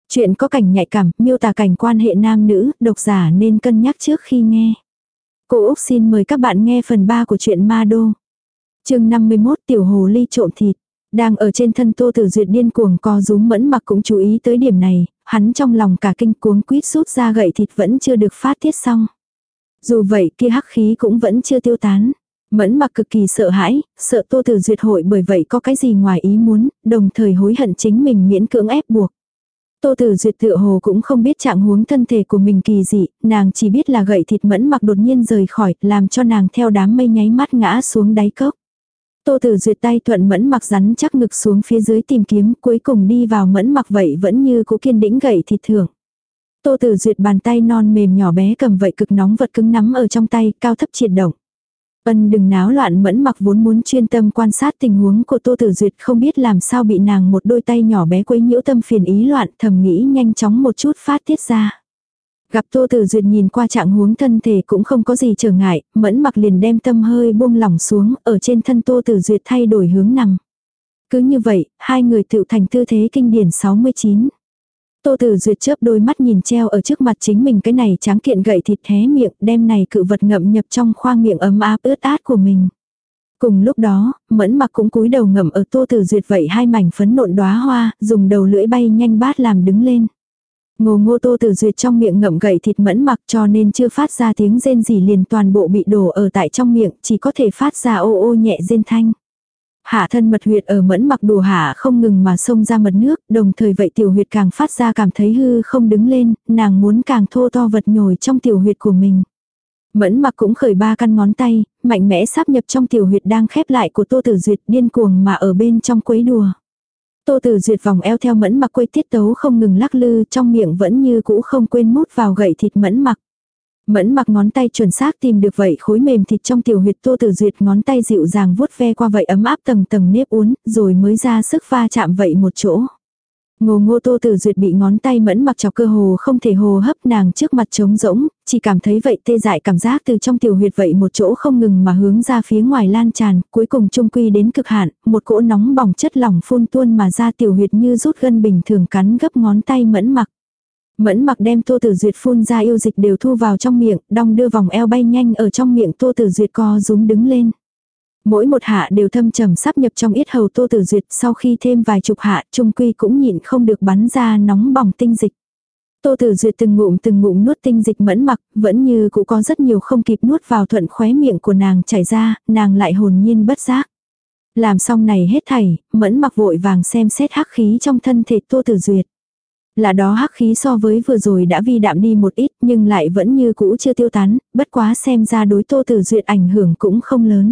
Chuyện có cảnh nhạy cảm, miêu tả cảnh quan hệ nam nữ, độc giả nên cân nhắc trước khi nghe. Cô Úc xin mời các bạn nghe phần 3 của truyện Ma Đô. Chương 51 Tiểu hồ ly trộm thịt. Đang ở trên thân Tô Tử Duyệt điên cuồng co rúm, Mẫn Mặc cũng chú ý tới điểm này, hắn trong lòng cả kinh cuống quýt rút ra gậy thịt vẫn chưa được phát tiết xong. Dù vậy kia hắc khí cũng vẫn chưa tiêu tán. Mẫn Mặc cực kỳ sợ hãi, sợ Tô Tử Duyệt hội bởi vậy có cái gì ngoài ý muốn, đồng thời hối hận chính mình miễn cưỡng ép buộc. Tô Tử Duyệt tựa hồ cũng không biết trạng huống thân thể của mình kỳ dị, nàng chỉ biết là gậy thịt Mẫn Mặc đột nhiên rời khỏi, làm cho nàng theo đám mây nháy mắt ngã xuống đáy cốc. Tô Tử Duyệt tay thuận Mẫn Mặc rắn chắc ngực xuống phía dưới tìm kiếm, cuối cùng đi vào Mẫn Mặc vậy vẫn như cũ kiên đĩnh gậy thịt thưởng. Tô Tử Duyệt bàn tay non mềm nhỏ bé cầm vậy cực nóng vật cứng nắm ở trong tay, cao thấp triệt động. Đừng náo loạn. Mẫn Mặc vốn muốn chuyên tâm quan sát tình huống của Tô Tử Duyệt, không biết làm sao bị nàng một đôi tay nhỏ bé quấy nhiễu tâm phiền ý loạn, thầm nghĩ nhanh chóng một chút phát tiết ra. Gặp Tô Tử Duyệt nhìn qua trạng huống thân thể cũng không có gì trở ngại, Mẫn Mặc liền đem tâm hơi buông lỏng xuống, ở trên thân Tô Tử Duyệt thay đổi hướng nằm. Cứ như vậy, hai người tựu thành tư thế kinh điển 69. Tô Tử Duyệt chớp đôi mắt nhìn treo ở trước mặt chính mình cái này tráng kiện gậy thịt, hé miệng, đem này cự vật ngậm nhập trong khoang miệng ấm áp ướt át của mình. Cùng lúc đó, Mẫn Mặc cũng cúi đầu ngậm ở Tô Tử Duyệt vậy hai mảnh phấn nộn đóa hoa, dùng đầu lưỡi bay nhanh bát làm đứng lên. Ngô ngô Tô Tử Duyệt trong miệng ngậm gậy thịt Mẫn Mặc cho nên chưa phát ra tiếng rên gì, liền toàn bộ bị đổ ở tại trong miệng, chỉ có thể phát ra ô ô nhẹ rên thanh. Hạ thân mật huyệt ở Mẫn Mặc đùa hạ không ngừng mà xông ra mật nước, đồng thời vậy tiểu huyệt càng phát ra cảm thấy hư không đứng lên, nàng muốn càng thô to vật nhồi trong tiểu huyệt của mình. Mẫn Mặc cũng khởi 3 căn ngón tay, mạnh mẽ sáp nhập trong tiểu huyệt đang khép lại của Tô Tử Duyệt, điên cuồng mà ở bên trong quấy đùa. Tô Tử Duyệt vòng eo theo Mẫn Mặc quấy tiết tấu không ngừng lắc lư, trong miệng vẫn như cũ không quên mút vào gậy thịt Mẫn Mặc. Mẫn Mặc ngón tay chuẩn xác tìm được vậy khối mềm thịt trong tiểu huyệt Tô Tử Duyệt, ngón tay dịu dàng vuốt ve qua vậy ấm áp tầng tầng nếp uốn, rồi mới ra sức va chạm vậy một chỗ. Ngô ngô Tô Tử Duyệt bị ngón tay Mẫn Mặc chọc cơ hồ không thể hô hấp, nàng trước mặt trống rỗng, chỉ cảm thấy vậy tê dại cảm giác từ trong tiểu huyệt vậy một chỗ không ngừng mà hướng ra phía ngoài lan tràn, cuối cùng trung quy đến cực hạn, một cỗ nóng bỏng chất lỏng phun tuôn mà ra, tiểu huyệt như rút gân bình thường cắn gấp ngón tay Mẫn Mặc. Mẫn Mặc đem Tô Tử Duyệt phun ra yêu dịch đều thu vào trong miệng, đong đưa vòng eo bay nhanh ở trong miệng Tô Tử Duyệt co rúm đứng lên. Mỗi một hạ đều thâm trầm sắp nhập trong yết hầu Tô Tử Duyệt, sau khi thêm vài chục hạ, trung quy cũng nhịn không được bắn ra nóng bỏng tinh dịch. Tô Tử Duyệt từng ngụm nuốt tinh dịch Mẫn Mặc, vẫn như cũng có rất nhiều không kịp nuốt vào, thuận khóe miệng của nàng chảy ra, nàng lại hồn nhiên bất giác. Làm xong này hết thảy, Mẫn Mặc vội vàng xem xét hắc khí trong thân thể Tô Tử Duyệt. Là đó hắc khí so với vừa rồi đã vi đạm đi một ít, nhưng lại vẫn như cũ chưa tiêu tán, bất quá xem ra đối Tô Tử Duyệt ảnh hưởng cũng không lớn.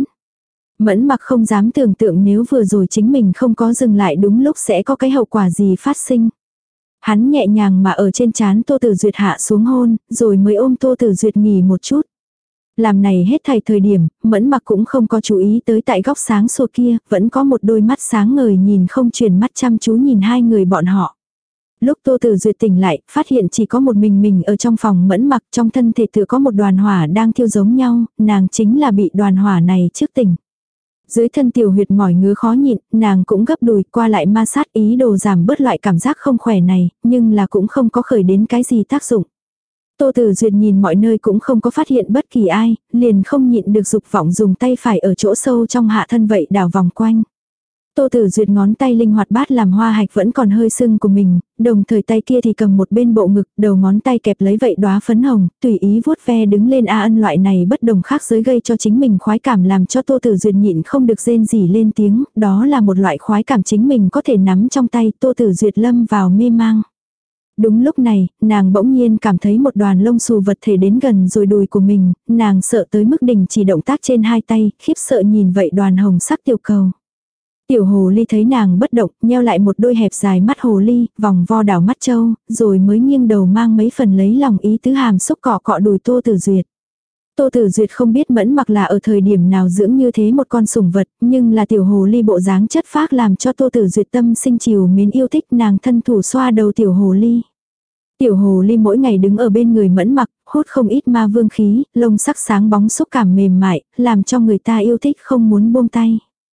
Mẫn Mặc không dám tưởng tượng nếu vừa rồi chính mình không có dừng lại đúng lúc sẽ có cái hậu quả gì phát sinh. Hắn nhẹ nhàng mà ở trên trán Tô Tử Duyệt hạ xuống hôn, rồi mới ôm Tô Tử Duyệt nghỉ một chút. Làm này hết thảy thời điểm, Mẫn Mặc cũng không có chú ý tới tại góc sáng sủa kia, vẫn có một đôi mắt sáng ngời nhìn không chuyển mắt chăm chú nhìn hai người bọn họ. Lúc Tô Tử Duyệt tỉnh lại, phát hiện chỉ có một mình ở trong phòng Mẫn Mặc, trong thân thể tựa có một đoàn hỏa đang thiêu giống nhau, nàng chính là bị đoàn hỏa này trước tỉnh. Dưới thân tiểu huyệt mỏi ngứa khó nhịn, nàng cũng gấp đùi qua lại ma sát ý đồ giảm bớt loại cảm giác không khỏe này, nhưng là cũng không có khởi đến cái gì tác dụng. Tô Tử Duyệt nhìn mọi nơi cũng không có phát hiện bất kỳ ai, liền không nhịn được dục vọng dùng tay phải ở chỗ sâu trong hạ thân vậy đảo vòng quanh. Tô Tử Duyệt ngón tay linh hoạt bát làm hoa hạch vẫn còn hơi sưng của mình, đồng thời tay kia thì cầm một bên bộ ngực, đầu ngón tay kẹp lấy vậy đóa phấn hồng, tùy ý vuốt ve đứng lên ân loại này bất đồng khác giới gây cho chính mình khoái cảm, làm cho Tô Tử Duyệt nhịn không được rên rỉ lên tiếng, đó là một loại khoái cảm chính mình có thể nắm trong tay. Tô Tử Duyệt lâm vào mê mang. Đúng lúc này, nàng bỗng nhiên cảm thấy một đoàn lông xù vật thể đến gần rồi đùi của mình, nàng sợ tới mức đình chỉ động tác trên hai tay, khiếp sợ nhìn vậy đoàn hồng sắc tiểu cầu. Tiểu hồ ly thấy nàng bất động, nheo lại một đôi hẹp dài mắt hồ ly, vòng vo đảo mắt trâu, rồi mới nghiêng đầu mang mấy phần lấy lòng ý tứ hàm xúc cọ cọ đùi Tô Tử Duyệt. Tô Tử Duyệt không biết Mẫn Mặc là ở thời điểm nào dưỡng như thế một con sủng vật, nhưng là tiểu hồ ly bộ dáng chất phác làm cho Tô Tử Duyệt tâm sinh chiều mến yêu thích, nàng thân thủ xoa đầu tiểu hồ ly. Tiểu hồ ly mỗi ngày đứng ở bên người Mẫn Mặc, hút không ít ma vương khí, lông sắc sáng bóng xúc cảm mềm mại, làm cho người ta yêu thích không muốn buông tay.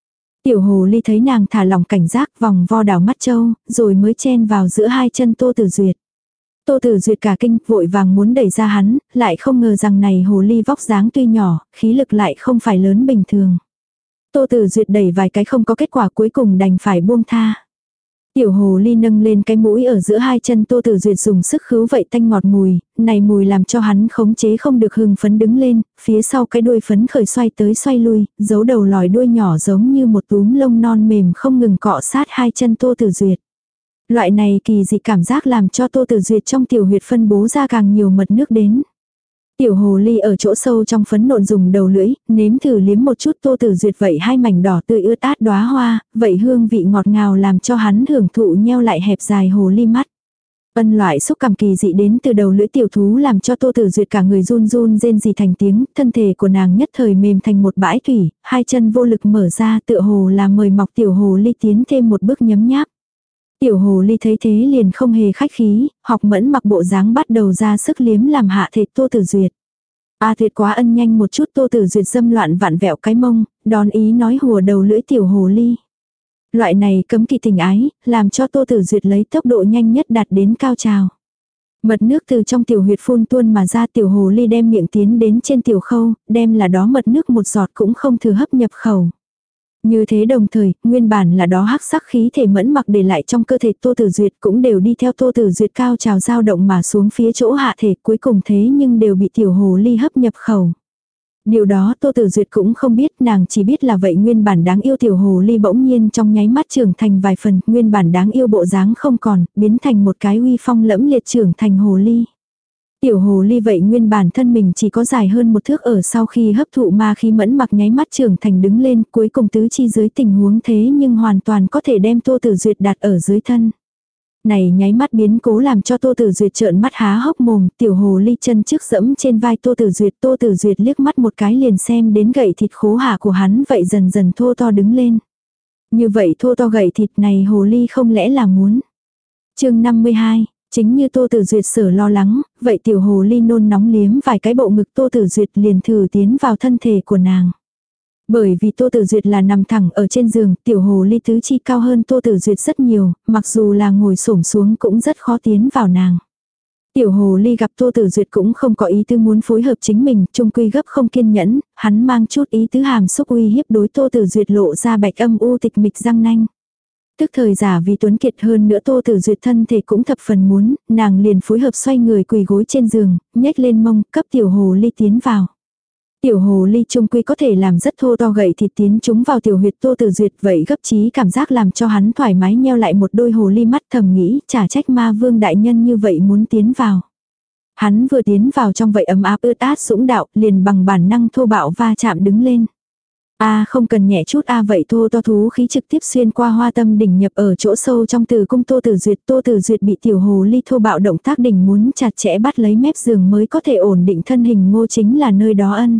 Tiểu hồ ly thấy nàng thả lỏng cảnh giác vòng vo đảo mắt châu, rồi mới chen vào giữa hai chân Tô Tử Duyệt. Tô Tử Duyệt cả kinh vội vàng muốn đẩy ra hắn, lại không ngờ rằng này hồ ly vóc dáng tuy nhỏ, khí lực lại không phải lớn bình thường. Tô Tử Duyệt đẩy vài cái không có kết quả cuối cùng đành phải buông tha. Tiểu hồ ly nâng lên cái mũi ở giữa hai chân Tô Tử Duyệt dùng sức khứu vậy tanh ngọt mùi, này mùi làm cho hắn khống chế không được hưng phấn đứng lên, phía sau cái đuôi phấn khởi xoay tới xoay lui, giấu đầu lòi đuôi nhỏ giống như một túm lông non mềm không ngừng cọ sát hai chân Tô Tử Duyệt. Loại này kỳ dị cảm giác làm cho Tô Tử Duyệt trong tiểu huyệt phân bố ra càng nhiều mật nước đến. Tiểu hồ ly ở chỗ sâu trong phấn nộn dùng đầu lưỡi, nếm thử liếm một chút Tô Tử Duyệt vậy hai mảnh đỏ tươi ướt át đóa hoa, vậy hương vị ngọt ngào làm cho hắn hưởng thụ nheo lại hẹp dài hồ ly mắt. Ân loại xúc cảm kỳ dị đến từ đầu lưỡi tiểu thú làm cho Tô Tử Duyệt cả người run run rên rỉ thành tiếng, thân thể của nàng nhất thời mềm thành một bãi thủy, hai chân vô lực mở ra tựa hồ là mời mọc tiểu hồ ly tiến thêm một bước nhấm nháp. Tiểu hồ ly thấy thế liền không hề khách khí, học mẫn mặc bộ dáng bắt đầu ra sức liếm làm hạ thịt Tô Tử Duyệt. A Tuyệt quá ân nhanh một chút Tô Tử Duyệt dâm loạn vặn vẹo cái mông, đón ý nói hùa đầu lưỡi tiểu hồ ly. Loại này cấm kỵ tình ái, làm cho Tô Tử Duyệt lấy tốc độ nhanh nhất đạt đến cao trào. Mật nước từ trong tiểu huyệt phun tuôn mà ra tiểu hồ ly đem miệng tiến đến trên tiểu khâu, đem là đó mật nước một giọt cũng không thừa hấp nhập khẩu. Như thế đồng thời, nguyên bản là đó hắc sắc khí thể mẫn mặc để lại trong cơ thể Tô Tử Duyệt cũng đều đi theo Tô Tử Duyệt cao trào dao động mà xuống phía chỗ hạ thể cuối cùng thế nhưng đều bị tiểu hồ ly hấp nhập khẩu. Điều đó Tô Tử Duyệt cũng không biết, nàng chỉ biết là vậy nguyên bản đáng yêu tiểu hồ ly bỗng nhiên trong nháy mắt trưởng thành vài phần, nguyên bản đáng yêu bộ dáng không còn, biến thành một cái uy phong lẫm liệt trưởng thành hồ ly. Tiểu hồ ly vậy nguyên bản thân mình chỉ có dài hơn một thước ở sau khi hấp thụ ma khí mẫn mặc nháy mắt trưởng thành đứng lên cuối cùng tứ chi dưới tình huống thế nhưng hoàn toàn có thể đem Tô Tử Duyệt đặt ở dưới thân. Này nháy mắt biến cố làm cho Tô Tử Duyệt trợn mắt há hốc mồm, tiểu hồ ly chân trước dẫm trên vai Tô Tử Duyệt liếc mắt một cái liền xem đến gậy thịt khố hạ của hắn vậy dần dần thô to đứng lên. Như vậy thô to gậy thịt này hồ ly không lẽ là muốn. Chương 52 Chính như Tô Tử Duyệt sở lo lắng, vậy tiểu hồ ly nôn nóng liếm vài cái bộ ngực Tô Tử Duyệt liền thử tiến vào thân thể của nàng. Bởi vì Tô Tử Duyệt là nằm thẳng ở trên giường, tiểu hồ ly tứ chi cao hơn Tô Tử Duyệt rất nhiều, mặc dù là ngồi xổm xuống cũng rất khó tiến vào nàng. Tiểu hồ ly gặp Tô Tử Duyệt cũng không có ý tư muốn phối hợp chính mình, chung quy gấp không kiên nhẫn, hắn mang chút ý tứ hàm xúc uy hiếp đối Tô Tử Duyệt lộ ra bạch âm u tịch mịch răng nanh. Tức thời giả vì tuấn kiệt hơn nữa Tô Tử Duyệt thân thể cũng thập phần muốn, nàng liền phối hợp xoay người quỳ gối trên giường, nhếch lên mông, cấp tiểu hồ ly tiến vào. Tiểu hồ ly chung quy có thể làm rất thô to gậy thịt tiến chúng vào tiểu huyệt Tô Tử Duyệt vậy gấp trí cảm giác làm cho hắn thoải mái nheo lại một đôi hồ ly mắt thầm nghĩ chả trách ma vương đại nhân như vậy muốn tiến vào. Hắn vừa tiến vào trong vậy ấm áp ướt át dũng đạo liền bằng bản năng thô bạo va chạm đứng lên. Không cần nhẹ chút vậy thô to thú khí trực tiếp xuyên qua hoa tâm đỉnh nhập ở chỗ sâu trong tử cung Tô Tử Duyệt bị tiểu hồ ly thô bạo động tác đỉnh muốn chặt chẽ bắt lấy mép giường mới có thể ổn định thân hình ngô chính là nơi đó ân.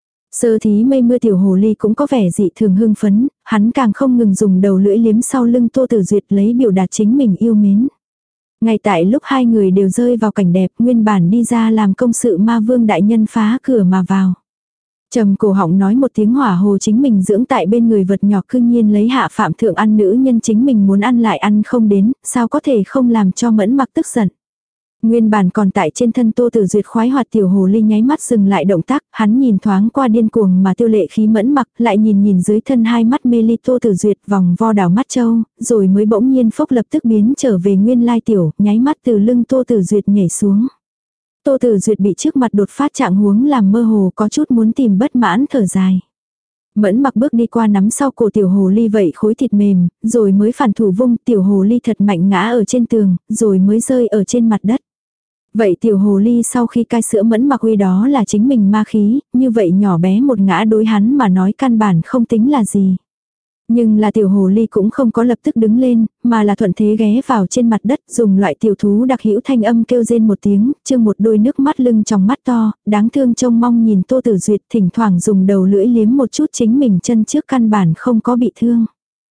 Sơ thí mây mưa tiểu hồ ly cũng có vẻ dị thường hưng phấn, hắn càng không ngừng dùng đầu lưỡi liếm sau lưng Tô Tử Duyệt lấy biểu đạt chính mình yêu mến. Ngay tại lúc hai người đều rơi vào cảnh đẹp nguyên bản đi ra làm công sự ma vương đại nhân phá cửa mà vào. Trầm cổ họng nói một tiếng hỏa hồ chính mình dưỡng tại bên người vật nhỏ cư nhiên lấy hạ phạm thượng ăn nữ nhân chính mình muốn ăn lại ăn không đến, sao có thể không làm cho mẫn mặc tức giận. Nguyên bản còn tại trên thân Tô Tử Duyệt khoái hoạt tiểu hồ ly nháy mắt dừng lại động tác, hắn nhìn thoáng qua điên cuồng mà tiêu lệ khí mẫn mặc, lại nhìn dưới thân hai mắt mê ly Tô Tử Duyệt vòng vo đảo mắt châu, rồi mới bỗng nhiên phốc lập tức biến trở về nguyên lai tiểu, nháy mắt từ lưng Tô Tử Duyệt nhảy xuống. Tô Tử Duyệt bị trước mặt đột phát trạng huống làm mơ hồ có chút muốn tìm bất mãn thở dài. Mẫn mặc bước đi qua nắm sau cổ tiểu hồ ly vậy khối thịt mềm, rồi mới phản thủ vung tiểu hồ ly thật mạnh ngã ở trên tường, rồi mới rơi ở trên mặt đất. Vậy tiểu hồ ly sau khi cai sữa mẫn mặc uy đó là chính mình ma khí, như vậy nhỏ bé một ngã đối hắn mà nói căn bản không tính là gì. Nhưng là tiểu hồ ly cũng không có lập tức đứng lên, mà là thuận thế ghé vào trên mặt đất dùng loại tiểu thú đặc hữu thanh âm kêu rên một tiếng, trương một đôi nước mắt lưng trong mắt to, đáng thương trông mong nhìn Tô Tử Duyệt thỉnh thoảng dùng đầu lưỡi liếm một chút chính mình chân trước căn bản không có bị thương.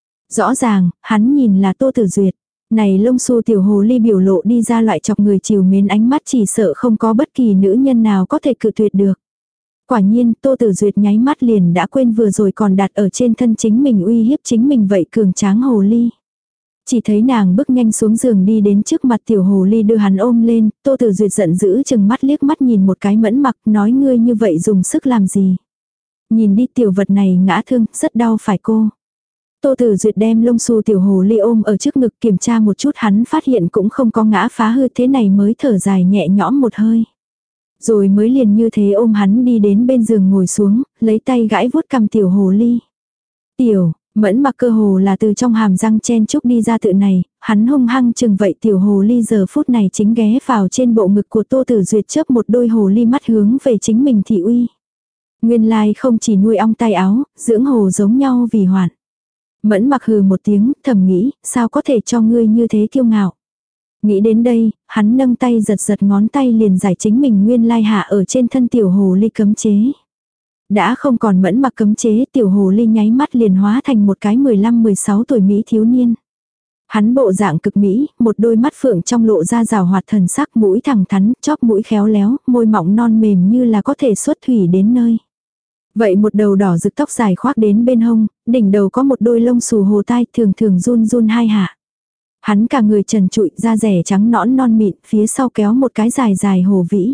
Rõ ràng, hắn nhìn là Tô Tử Duyệt. Này lông xù tiểu hồ ly biểu lộ đi ra loại chọc người chiều mến ánh mắt chỉ sợ không có bất kỳ nữ nhân nào có thể cự tuyệt được. Quả nhiên Tô Tử Duyệt nháy mắt liền đã quên vừa rồi còn đặt ở trên thân chính mình uy hiếp chính mình vậy cường tráng hồ ly. Chỉ thấy nàng bước nhanh xuống giường đi đến trước mặt tiểu hồ ly đưa hắn ôm lên, Tô Tử Duyệt giận dữ chừng mắt liếc mắt nhìn một cái Mẫn Mặc, nói ngươi như vậy dùng sức làm gì. Nhìn đi tiểu vật này ngã thương, rất đau phải cô. Tô Tử Duyệt đem lông xù tiểu hồ ly ôm ở trước ngực kiểm tra một chút hắn phát hiện cũng không có ngã phá hư thế này mới thở dài nhẹ nhõm một hơi. Rồi mới liền như thế ôm hắn đi đến bên giường ngồi xuống, lấy tay gãi vuốt cằm tiểu hồ ly. Tiểu, Mẫn Mặc cơ hồ là từ trong hàm răng chen chúc đi ra tự này, hắn hung hăng chừng vậy tiểu hồ ly giờ phút này chính ghé vào trên bộ ngực của Tô Tử Duyệt chớp một đôi hồ ly mắt hướng về chính mình thị uy. Nguyên lai không chỉ nuôi ong tay áo, dưỡng hồ giống nhau vì hoạn. Mẫn Mặc hừ một tiếng, thầm nghĩ, sao có thể cho ngươi như thế kiêu ngạo. Nghĩ đến đây, hắn nâng tay giật giật ngón tay liền giải chính mình nguyên lai hạ ở trên thân tiểu hồ ly cấm chế. Đã không còn Mẫn Mặc cấm chế, tiểu hồ ly nháy mắt liền hóa thành một cái 15-16 tuổi Mỹ thiếu niên. Hắn bộ dạng cực mỹ, một đôi mắt phượng trong lộ ra rào hoạt thần sắc, mũi thẳng thắn, chóp mũi khéo léo, môi mỏng non mềm như là có thể xuất thủy đến nơi. Vậy một đầu đỏ rực tóc dài khoác đến bên hông, đỉnh đầu có một đôi lông xù hồ tai thường thường run run hai hạ. Hắn cả người trần trụi, da rẻ trắng nõn non mịn, phía sau kéo một cái dài dài hồ vĩ.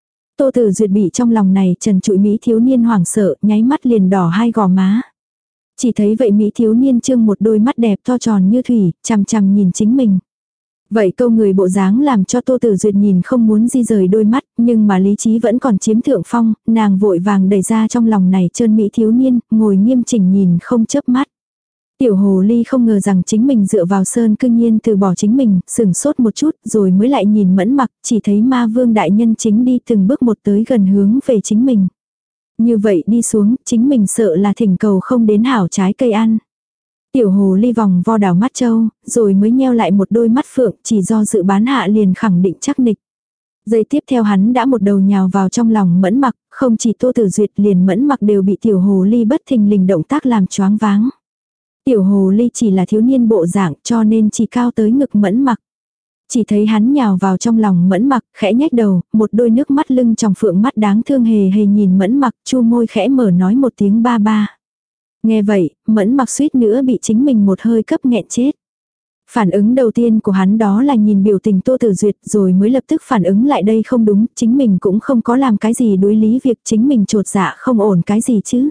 Tô Tử Duyệt bị trong lòng này trần trụi Mỹ thiếu niên hoảng sợ, nháy mắt liền đỏ hai gò má. Chỉ thấy vậy Mỹ thiếu niên trương một đôi mắt đẹp to tròn như thủy, chằm chằm nhìn chính mình. Vậy câu người bộ dáng làm cho Tô Tử Duyệt nhìn không muốn di rời đôi mắt, nhưng mà lý trí vẫn còn chiếm thượng phong, nàng vội vàng đẩy ra trong lòng này trơn Mỹ thiếu niên, ngồi nghiêm chỉnh nhìn không chớp mắt. Tiểu hồ ly không ngờ rằng chính mình dựa vào sơn cư nhiên từ bỏ chính mình, sừng sốt một chút rồi mới lại nhìn Mẫn Mặc, chỉ thấy ma vương đại nhân chính đi từng bước một tới gần hướng về chính mình. Như vậy đi xuống, chính mình sợ là thỉnh cầu không đến hảo trái cây ăn. Tiểu hồ ly vòng vo đảo mắt châu, rồi mới nheo lại một đôi mắt phượng, chỉ do dự bán hạ liền khẳng định chắc nịch. Giây tiếp theo hắn đã một đầu nhào vào trong lòng Mẫn Mặc, không chỉ Tô Tử Duyệt liền Mẫn Mặc đều bị tiểu hồ ly bất thình lình động tác làm choáng váng. Tiểu hồ ly chỉ là thiếu niên bộ dạng cho nên chỉ cao tới ngực Mẫn Mặc. Chỉ thấy hắn nhào vào trong lòng Mẫn Mặc, khẽ nhếch đầu, một đôi nước mắt lưng tròng phượng mắt đáng thương hề hề nhìn Mẫn Mặc, chu môi khẽ mở nói một tiếng ba ba. Nghe vậy, Mẫn Mặc suýt nữa bị chính mình một hơi cấp nghẹn chết. Phản ứng đầu tiên của hắn đó là nhìn biểu tình Tô Tử Duyệt rồi mới lập tức phản ứng lại đây không đúng, chính mình cũng không có làm cái gì đối lý việc chính mình trột dạ không ổn cái gì chứ.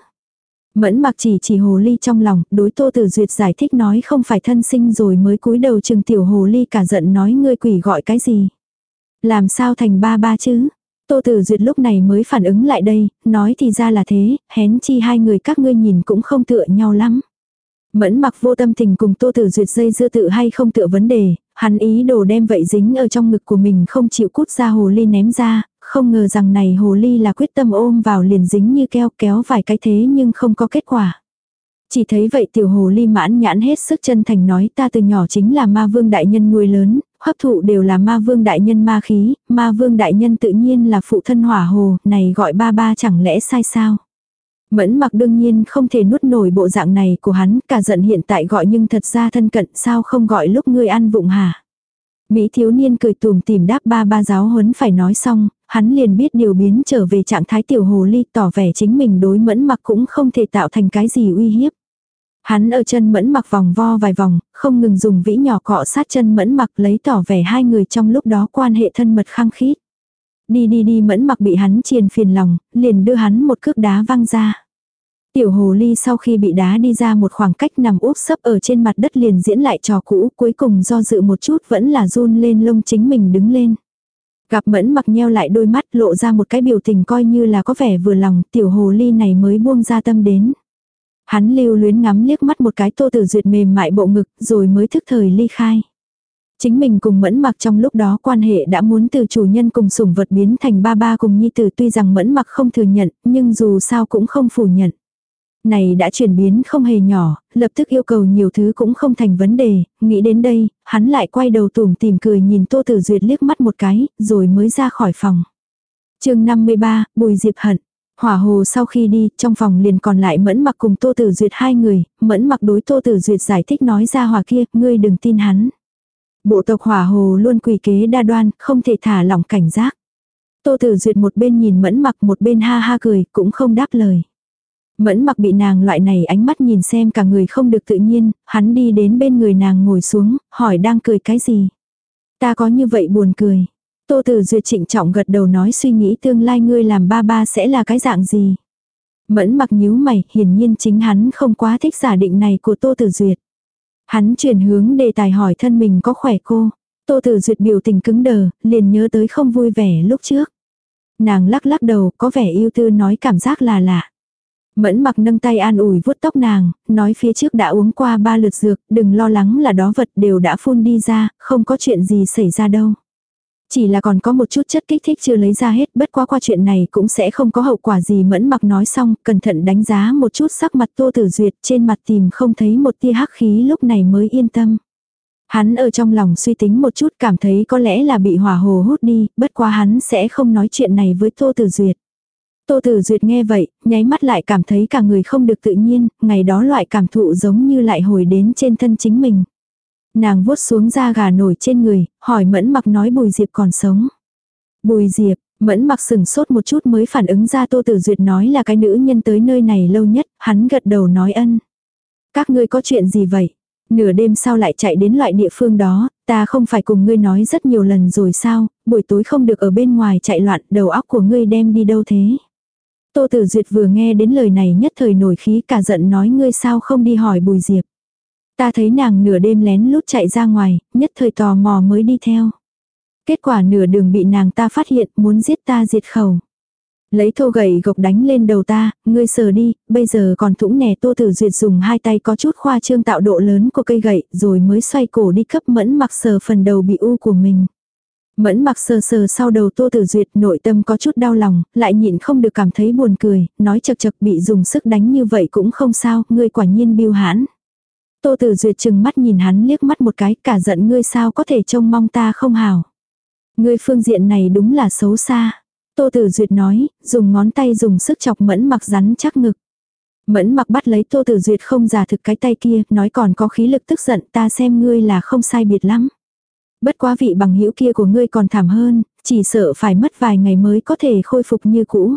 Mẫn Mặc chỉ hồ ly trong lòng, đối Tô Tử Duyệt giải thích nói không phải thân sinh rồi mới cúi đầu chừng tiểu hồ ly cả giận nói ngươi quỷ gọi cái gì. Làm sao thành ba ba chứ? Tô Tử Duyệt lúc này mới phản ứng lại đây, nói thì ra là thế, hén chi hai người các ngươi nhìn cũng không tựa nhau lắm. Mẫn Mặc vô tâm tình cùng Tô Tử Duyệt dây dưa tự hay không tựa vấn đề, hắn ý đồ đem vậy dính ở trong ngực của mình không chịu cút ra hồ ly ném ra, không ngờ rằng này hồ ly là quyết tâm ôm vào liền dính như keo kéo vài cái thế nhưng không có kết quả. Chỉ thấy vậy tiểu hồ ly mãn nhãn hết sức chân thành nói ta từ nhỏ chính là ma vương đại nhân nuôi lớn, hấp thụ đều là ma vương đại nhân ma khí, ma vương đại nhân tự nhiên là phụ thân hỏa hồ, này gọi ba ba chẳng lẽ sai sao. Mẫn Mặc đương nhiên không thể nuốt nổi bộ dạng này của hắn, cả giận hiện tại gọi nhưng thật ra thân cận sao không gọi lúc ngươi ăn vụng hả. Mỹ thiếu niên cười tùm tìm đáp ba ba giáo huấn phải nói xong, hắn liền biết điều biến trở về trạng thái tiểu hồ ly tỏ vẻ chính mình đối Mẫn Mặc cũng không thể tạo thành cái gì uy hiếp. Hắn ở chân Mẫn Mặc vòng vo vài vòng, không ngừng dùng vĩ nhỏ cọ sát chân Mẫn Mặc lấy tỏ vẻ hai người trong lúc đó quan hệ thân mật khăng khít. Đi Mẫn Mặc bị hắn triền phiền lòng, liền đưa hắn một cước đá văng ra. Tiểu hồ ly sau khi bị đá đi ra một khoảng cách nằm úp sấp ở trên mặt đất liền diễn lại trò cũ, cuối cùng do dự một chút vẫn là run lên lông chính mình đứng lên. Gặp Mẫn Mặc nheo lại đôi mắt lộ ra một cái biểu tình coi như là có vẻ vừa lòng, tiểu hồ ly này mới buông ra tâm đến. Hắn lưu luyến ngắm liếc mắt một cái Tô Tử Duyệt mềm mại bộ ngực rồi mới thức thời ly khai. Chính mình cùng Mẫn Mặc trong lúc đó quan hệ đã muốn từ chủ nhân cùng sủng vật biến thành ba ba cùng nhi tử, tuy rằng Mẫn Mặc không thừa nhận, nhưng dù sao cũng không phủ nhận. Này đã chuyển biến không hề nhỏ, lập tức yêu cầu nhiều thứ cũng không thành vấn đề, nghĩ đến đây, hắn lại quay đầu tủm tỉm cười nhìn Tô Tử Duyệt liếc mắt một cái, rồi mới ra khỏi phòng. Chương 53, Bùi Diệp Hận. Hỏa hồ sau khi đi, trong phòng liền còn lại Mẫn Mặc cùng Tô Tử Duyệt hai người, Mẫn Mặc đối Tô Tử Duyệt giải thích nói ra hỏa kia, ngươi đừng tin hắn. Bộ tộc hỏa hồ luôn quỷ kế đa đoan, không thể thả lỏng cảnh giác. Tô Tử Duyệt một bên nhìn Mẫn Mặc một bên ha ha cười, cũng không đáp lời. Mẫn Mặc bị nàng loại này ánh mắt nhìn xem cả người không được tự nhiên, hắn đi đến bên người nàng ngồi xuống, hỏi đang cười cái gì. Ta có như vậy buồn cười. Tô Tử Duyệt trịnh trọng gật đầu nói suy nghĩ tương lai ngươi làm ba ba sẽ là cái dạng gì. Mẫn Mặc nhíu mày, hiển nhiên chính hắn không quá thích giả định này của Tô Tử Duyệt. Hắn chuyển hướng đề tài hỏi thân mình có khỏe cô. Tô Tử Duyệt biểu tình cứng đờ, liền nhớ tới không vui vẻ lúc trước. Nàng lắc lắc đầu, có vẻ yêu tư nói cảm giác là lạ. Mẫn Mặc nâng tay an ủi vuốt tóc nàng, nói phía trước đã uống qua 3 lượt dược, đừng lo lắng là đó vật đều đã phun đi ra, không có chuyện gì xảy ra đâu. Chỉ là còn có một chút chất kích thích chưa lấy ra hết, bất quá qua chuyện này cũng sẽ không có hậu quả gì. Mẫn Mặc nói xong, cẩn thận đánh giá một chút sắc mặt Tô Tử Duyệt, trên mặt tìm không thấy một tia hắc khí lúc này mới yên tâm. Hắn ở trong lòng suy tính một chút cảm thấy có lẽ là bị hỏa hồ hút đi, bất quá hắn sẽ không nói chuyện này với Tô Tử Duyệt. Tô Tử Duyệt nghe vậy, nháy mắt lại cảm thấy cả người không được tự nhiên, ngày đó loại cảm thụ giống như lại hồi đến trên thân chính mình. Nàng vuốt xuống da gà nổi trên người, hỏi Mẫn Mặc nói Bùi Diệp còn sống. Bùi Diệp, Mẫn Mặc sừng sốt một chút mới phản ứng ra Tô Tử Duyệt nói là cái nữ nhân tới nơi này lâu nhất, hắn gật đầu nói ân. Các ngươi có chuyện gì vậy? Nửa đêm sau lại chạy đến loại địa phương đó, ta không phải cùng ngươi nói rất nhiều lần rồi sao, buổi tối không được ở bên ngoài chạy loạn, đầu óc của ngươi đem đi đâu thế? Tô Tử Duyệt vừa nghe đến lời này nhất thời nổi khí cả giận nói ngươi sao không đi hỏi Bùi Diệp. Ta thấy nàng nửa đêm lén lút chạy ra ngoài, nhất thời tò mò mới đi theo. Kết quả nửa đường bị nàng ta phát hiện muốn giết ta diệt khẩu. Lấy thô gậy gộc đánh lên đầu ta, ngươi sờ đi, bây giờ còn thủng nè. Tô Tử Duyệt dùng hai tay có chút khoa trương tạo độ lớn của cây gậy rồi mới xoay cổ đi cấp Mẫn Mặc sờ phần đầu bị u của mình. Mẫn Mặc sờ sờ sau đầu Tô Tử Duyệt nội tâm có chút đau lòng, lại nhịn không được cảm thấy buồn cười, nói chật chật bị dùng sức đánh như vậy cũng không sao, ngươi quả nhiên biêu hãn. Tô Tử Duyệt chừng mắt nhìn hắn liếc mắt một cái, cả giận ngươi sao có thể trông mong ta không hảo. Ngươi phương diện này đúng là xấu xa. Tô Tử Duyệt nói, dùng ngón tay dùng sức chọc Mẫn Mặc rắn chắc ngực. Mẫn Mặc bắt lấy Tô Tử Duyệt không giả thực cái tay kia, nói còn có khí lực tức giận ta xem ngươi là không sai biệt lắm. Bất quá vị bằng hữu kia của ngươi còn thảm hơn, chỉ sợ phải mất vài ngày mới có thể khôi phục như cũ.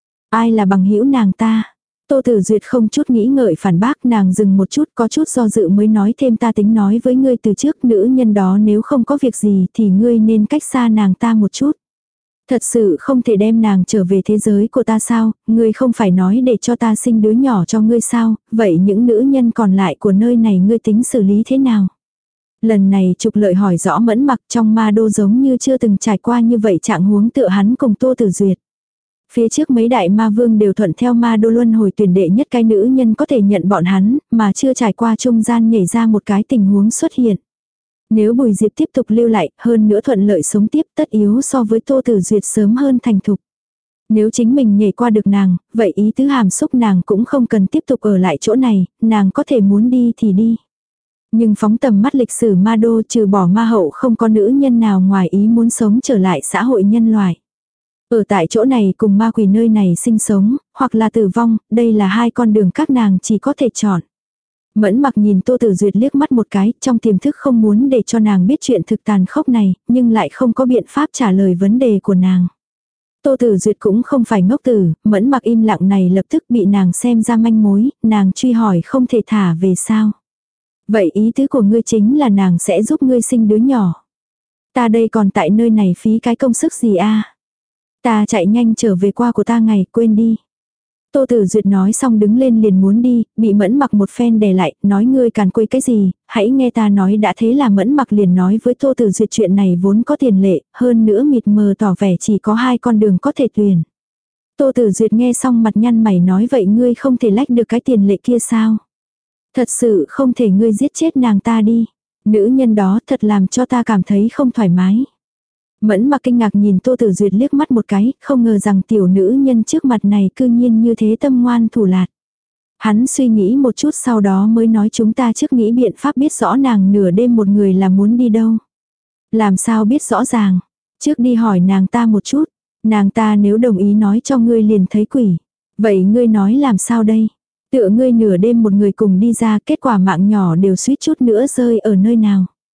Ai là bằng hữu nàng ta? Tô Tử Duyệt không chút nghĩ ngợi phản bác, nàng dừng một chút có chút do dự mới nói thêm ta tính nói với ngươi từ trước nữ nhân đó nếu không có việc gì thì ngươi nên cách xa nàng ta một chút. Thật sự không thể đem nàng trở về thế giới của ta sao, ngươi không phải nói để cho ta sinh đứa nhỏ cho ngươi sao, vậy những nữ nhân còn lại của nơi này ngươi tính xử lý thế nào? Lần này trục lợi hỏi rõ Mẫn Mặc trong ma đô giống như chưa từng trải qua như vậy trạng huống tựa hắn cùng Tô Tử Duyệt. Phía trước mấy đại ma vương đều thuận theo ma đô luân hồi tuyển đệ nhất cái nữ nhân có thể nhận bọn hắn, mà chưa trải qua trung gian nhảy ra một cái tình huống xuất hiện. Nếu Bùi Diệp tiếp tục lưu lại, hơn nữa thuận lợi sống tiếp tất yếu so với Tô Tử Duyệt sớm hơn thành thục. Nếu chính mình nhảy qua được nàng, vậy ý tứ hàm xúc nàng cũng không cần tiếp tục ở lại chỗ này, nàng có thể muốn đi thì đi. Nhưng phóng tầm mắt lịch sử ma đô trừ bỏ ma hậu không có nữ nhân nào ngoài ý muốn sống trở lại xã hội nhân loại. Ở tại chỗ này cùng ma quỷ nơi này sinh sống, hoặc là tử vong, đây là hai con đường các nàng chỉ có thể chọn. Mẫn Mặc nhìn Tô Tử Duyệt liếc mắt một cái, trong tiềm thức không muốn để cho nàng biết chuyện thực tàn khốc này, nhưng lại không có biện pháp trả lời vấn đề của nàng. Tô Tử Duyệt cũng không phải ngốc tử, Mẫn Mặc im lặng này lập tức bị nàng xem ra manh mối, nàng truy hỏi không thể thả về sao. Vậy ý tứ của ngươi chính là nàng sẽ giúp ngươi sinh đứa nhỏ. Ta đây còn tại nơi này phí cái công sức gì a? Ta chạy nhanh trở về qua của ta ngày, quên đi. Tô Tử Duyệt nói xong đứng lên liền muốn đi, bị Mẫn Mặc một phen đè lại, nói ngươi càn quấy cái gì, hãy nghe ta nói. Đã thế là Mẫn Mặc liền nói với Tô Tử Duyệt chuyện này vốn có tiền lệ, hơn nữa mịt mờ tỏ vẻ chỉ có hai con đường có thể tuyển. Tô Tử Duyệt nghe xong mặt nhăn mày nói vậy ngươi không thể lách được cái tiền lệ kia sao? Thật sự không thể ngươi giết chết nàng ta đi. Nữ nhân đó thật làm cho ta cảm thấy không thoải mái. Mẫn Mặc kinh ngạc nhìn Tô Tử Duyệt liếc mắt một cái, không ngờ rằng tiểu nữ nhân trước mặt này cư nhiên như thế tâm ngoan thủ lạt. Hắn suy nghĩ một chút sau đó mới nói chúng ta trước nghĩ biện pháp biết rõ nàng nửa đêm một người là muốn đi đâu. Làm sao biết rõ ràng? Trước đi hỏi nàng ta một chút. Nàng ta nếu đồng ý nói cho ngươi liền thấy quỷ. Vậy ngươi nói làm sao đây? Tựa ngươi nửa đêm một người cùng đi ra kết quả mạng nhỏ đều suýt chút nữa rơi ở nơi nào.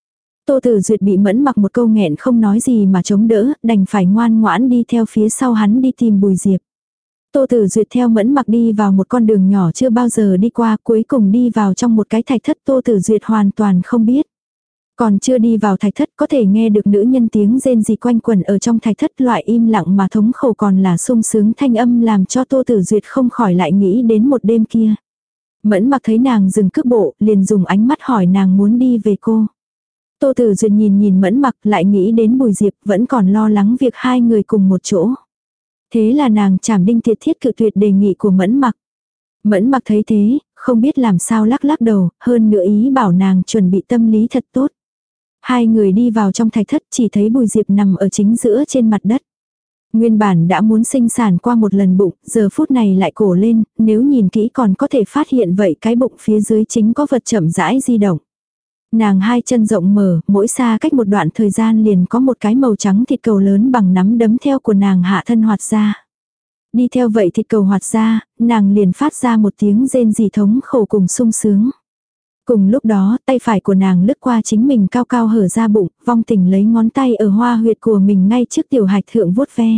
Tô Tử Duyệt bị Mẫn Mặc một câu nghẹn không nói gì mà chống đỡ, đành phải ngoan ngoãn đi theo phía sau hắn đi tìm Bùi Diệp. Tô Tử Duyệt theo Mẫn Mặc đi vào một con đường nhỏ chưa bao giờ đi qua, cuối cùng đi vào trong một cái thạch thất Tô Tử Duyệt hoàn toàn không biết. Còn chưa đi vào thạch thất có thể nghe được nữ nhân tiếng rên rỉ quanh quẩn ở trong thạch thất, loại im lặng mà thống khổ còn là sung sướng thanh âm làm cho Tô Tử Duyệt không khỏi lại nghĩ đến một đêm kia. Mẫn Mặc thấy nàng dừng cước bộ, liền dùng ánh mắt hỏi nàng muốn đi về cô. Tô Tử Duyệt nhìn Mẫn Mặc lại nghĩ đến Bùi Diệp, vẫn còn lo lắng việc hai người cùng một chỗ. Thế là nàng chảm đinh tiệt thiết cự tuyệt đề nghị của Mẫn Mặc. Mẫn Mặc thấy thế, không biết làm sao lắc lắc đầu, hơn nữa ý bảo nàng chuẩn bị tâm lý thật tốt. Hai người đi vào trong thạch thất, chỉ thấy Bùi Diệp nằm ở chính giữa trên mặt đất. Nguyên bản đã muốn sinh sản qua một lần bụng, giờ phút này lại cổ lên, nếu nhìn kỹ còn có thể phát hiện vậy cái bụng phía dưới chính có vật chậm rãi di động. Nàng hai chân rộng mở, mỗi xa cách một đoạn thời gian liền có một cái màu trắng thịt cầu lớn bằng nắm đấm theo của nàng hạ thân hoạt ra. Đi theo vậy thịt cầu hoạt ra, nàng liền phát ra một tiếng rên rỉ thống khổ cùng sung sướng. Cùng lúc đó, tay phải của nàng lướt qua chính mình cao cao hở ra bụng, vong tình lấy ngón tay ở hoa huyệt của mình ngay trước tiểu hạch thượng vuốt ve.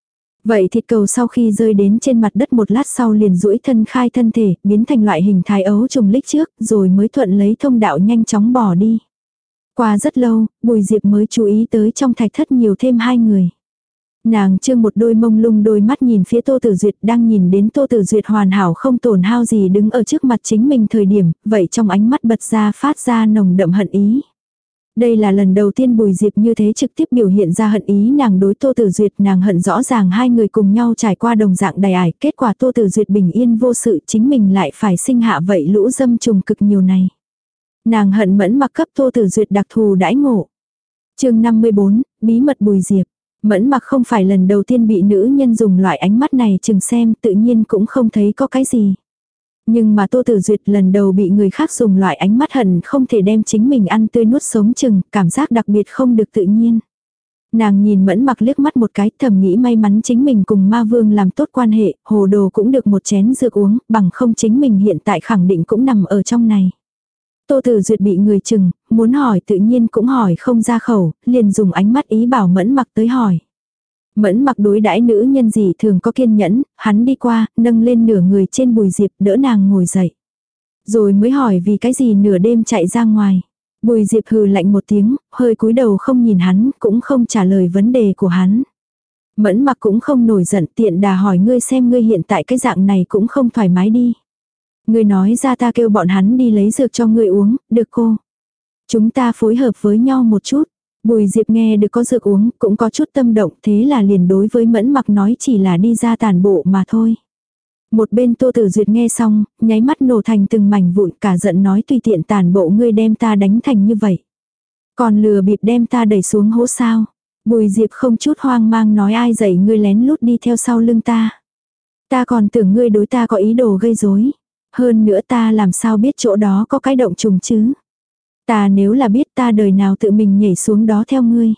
Vậy thịt cầu sau khi rơi đến trên mặt đất một lát sau liền duỗi thân khai thân thể, biến thành loại hình thái ấu trùng lích trước, rồi mới thuận lấy thông đạo nhanh chóng bỏ đi. Qua rất lâu, Bùi Diệp mới chú ý tới trong thạch thất nhiều thêm hai người. Nàng trương một đôi mông lung đôi mắt nhìn phía Tô Tử Duyệt, đang nhìn đến Tô Tử Duyệt hoàn hảo không tổn hao gì đứng ở trước mặt chính mình thời điểm, vậy trong ánh mắt bật ra phát ra nồng đậm hận ý. Đây là lần đầu tiên Bùi Diệp như thế trực tiếp biểu hiện ra hận ý nàng đối Tô Tử Duyệt, nàng hận rõ ràng hai người cùng nhau trải qua đồng dạng đầy ải, kết quả Tô Tử Duyệt bình yên vô sự, chính mình lại phải sinh hạ vậy lũ dâm trùng cực nhiều này. Nàng hận Mẫn Mặc cấp Tô Tử Duyệt đặc thù đãi ngộ. Chương 54, bí mật Bùi Diệp. Mẫn Mặc không phải lần đầu tiên bị nữ nhân dùng loại ánh mắt này chừng xem, tự nhiên cũng không thấy có cái gì. Nhưng mà Tô Tử Duyệt lần đầu bị người khác dùng loại ánh mắt hận không thể đem chính mình ăn tươi nuốt sống chừng, cảm giác đặc biệt không được tự nhiên. Nàng nhìn Mẫn Mặc liếc mắt một cái, thầm nghĩ may mắn chính mình cùng ma vương làm tốt quan hệ, hồ đồ cũng được một chén rượu uống, bằng không chính mình hiện tại khẳng định cũng nằm ở trong này. Tô Tử Duyệt bị người chừng, muốn hỏi tự nhiên cũng hỏi không ra khẩu, liền dùng ánh mắt ý bảo Mẫn Mặc tới hỏi. Mẫn Mặc đối đãi nữ nhân gì thường có kiên nhẫn, hắn đi qua, nâng lên nửa người trên Bùi Diệp đỡ nàng ngồi dậy. Rồi mới hỏi vì cái gì nửa đêm chạy ra ngoài. Bùi Diệp hừ lạnh một tiếng, hơi cúi đầu không nhìn hắn, cũng không trả lời vấn đề của hắn. Mẫn Mặc cũng không nổi giận, tiện đà hỏi ngươi xem ngươi hiện tại cái dạng này cũng không thoải mái đi. Ngươi nói ra ta kêu bọn hắn đi lấy dược cho ngươi uống, được cô. Chúng ta phối hợp với nhau một chút. Bùi Diệp nghe được có dược uống, cũng có chút tâm động, thế là liền đối với Mẫn Mặc nói chỉ là đi ra tàn bộ mà thôi. Một bên Tô Tử Duyệt nghe xong, nháy mắt nổ thành từng mảnh vụn, cả giận nói tùy tiện tàn bộ ngươi đem ta đánh thành như vậy. Còn lừa bịp đem ta đẩy xuống hố sao. Bùi Diệp không chút hoang mang nói ai dạy ngươi lén lút đi theo sau lưng ta. Ta còn tưởng ngươi đối ta có ý đồ gây rối. Hơn nữa ta làm sao biết chỗ đó có cái động trùng chứ. Ta nếu là biết ta đời nào tự mình nhảy xuống đó theo ngươi.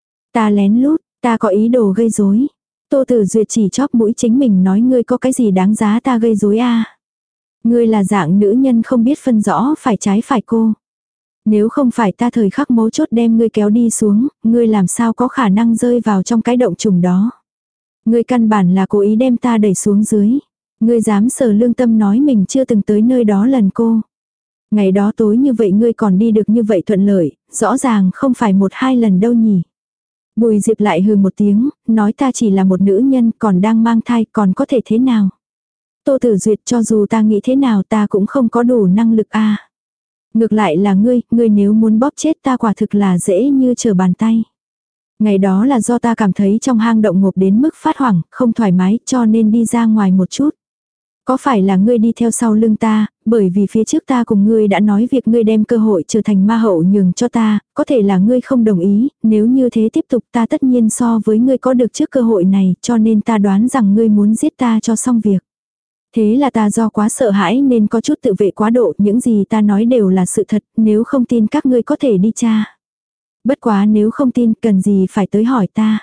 Ta lén lút, ta có ý đồ gây rối. Tô Tử Duyệt chỉ chóp mũi chính mình nói ngươi có cái gì đáng giá ta gây rối a? Ngươi là dạng nữ nhân không biết phân rõ phải trái phải cô. Nếu không phải ta thời khắc mấu chốt đem ngươi kéo đi xuống, ngươi làm sao có khả năng rơi vào trong cái động trùng đó. Ngươi căn bản là cố ý đem ta đẩy xuống dưới. Ngươi dám sờ lương tâm nói mình chưa từng tới nơi đó lần cô. Ngày đó tối như vậy ngươi còn đi được như vậy thuận lợi, rõ ràng không phải một hai lần đâu nhỉ. Bùi Diệp lại hừ một tiếng, nói ta chỉ là một nữ nhân còn đang mang thai còn có thể thế nào. Tô Tử Duyệt cho dù ta nghĩ thế nào ta cũng không có đủ năng lực a. Ngược lại là ngươi nếu muốn bóp chết ta quả thực là dễ như trở bàn tay. Ngày đó là do ta cảm thấy trong hang động ngộp đến mức phát hoảng, không thoải mái cho nên đi ra ngoài một chút. Có phải là ngươi đi theo sau lưng ta, bởi vì phía trước ta cùng ngươi đã nói việc ngươi đem cơ hội trở thành ma hậu nhường cho ta, có thể là ngươi không đồng ý, nếu như thế tiếp tục ta tất nhiên so với ngươi có được trước cơ hội này, cho nên ta đoán rằng ngươi muốn giết ta cho xong việc. Thế là ta do quá sợ hãi nên có chút tự vệ quá độ, những gì ta nói đều là sự thật, nếu không tin các ngươi có thể đi tra. Bất quá nếu không tin cần gì phải tới hỏi ta.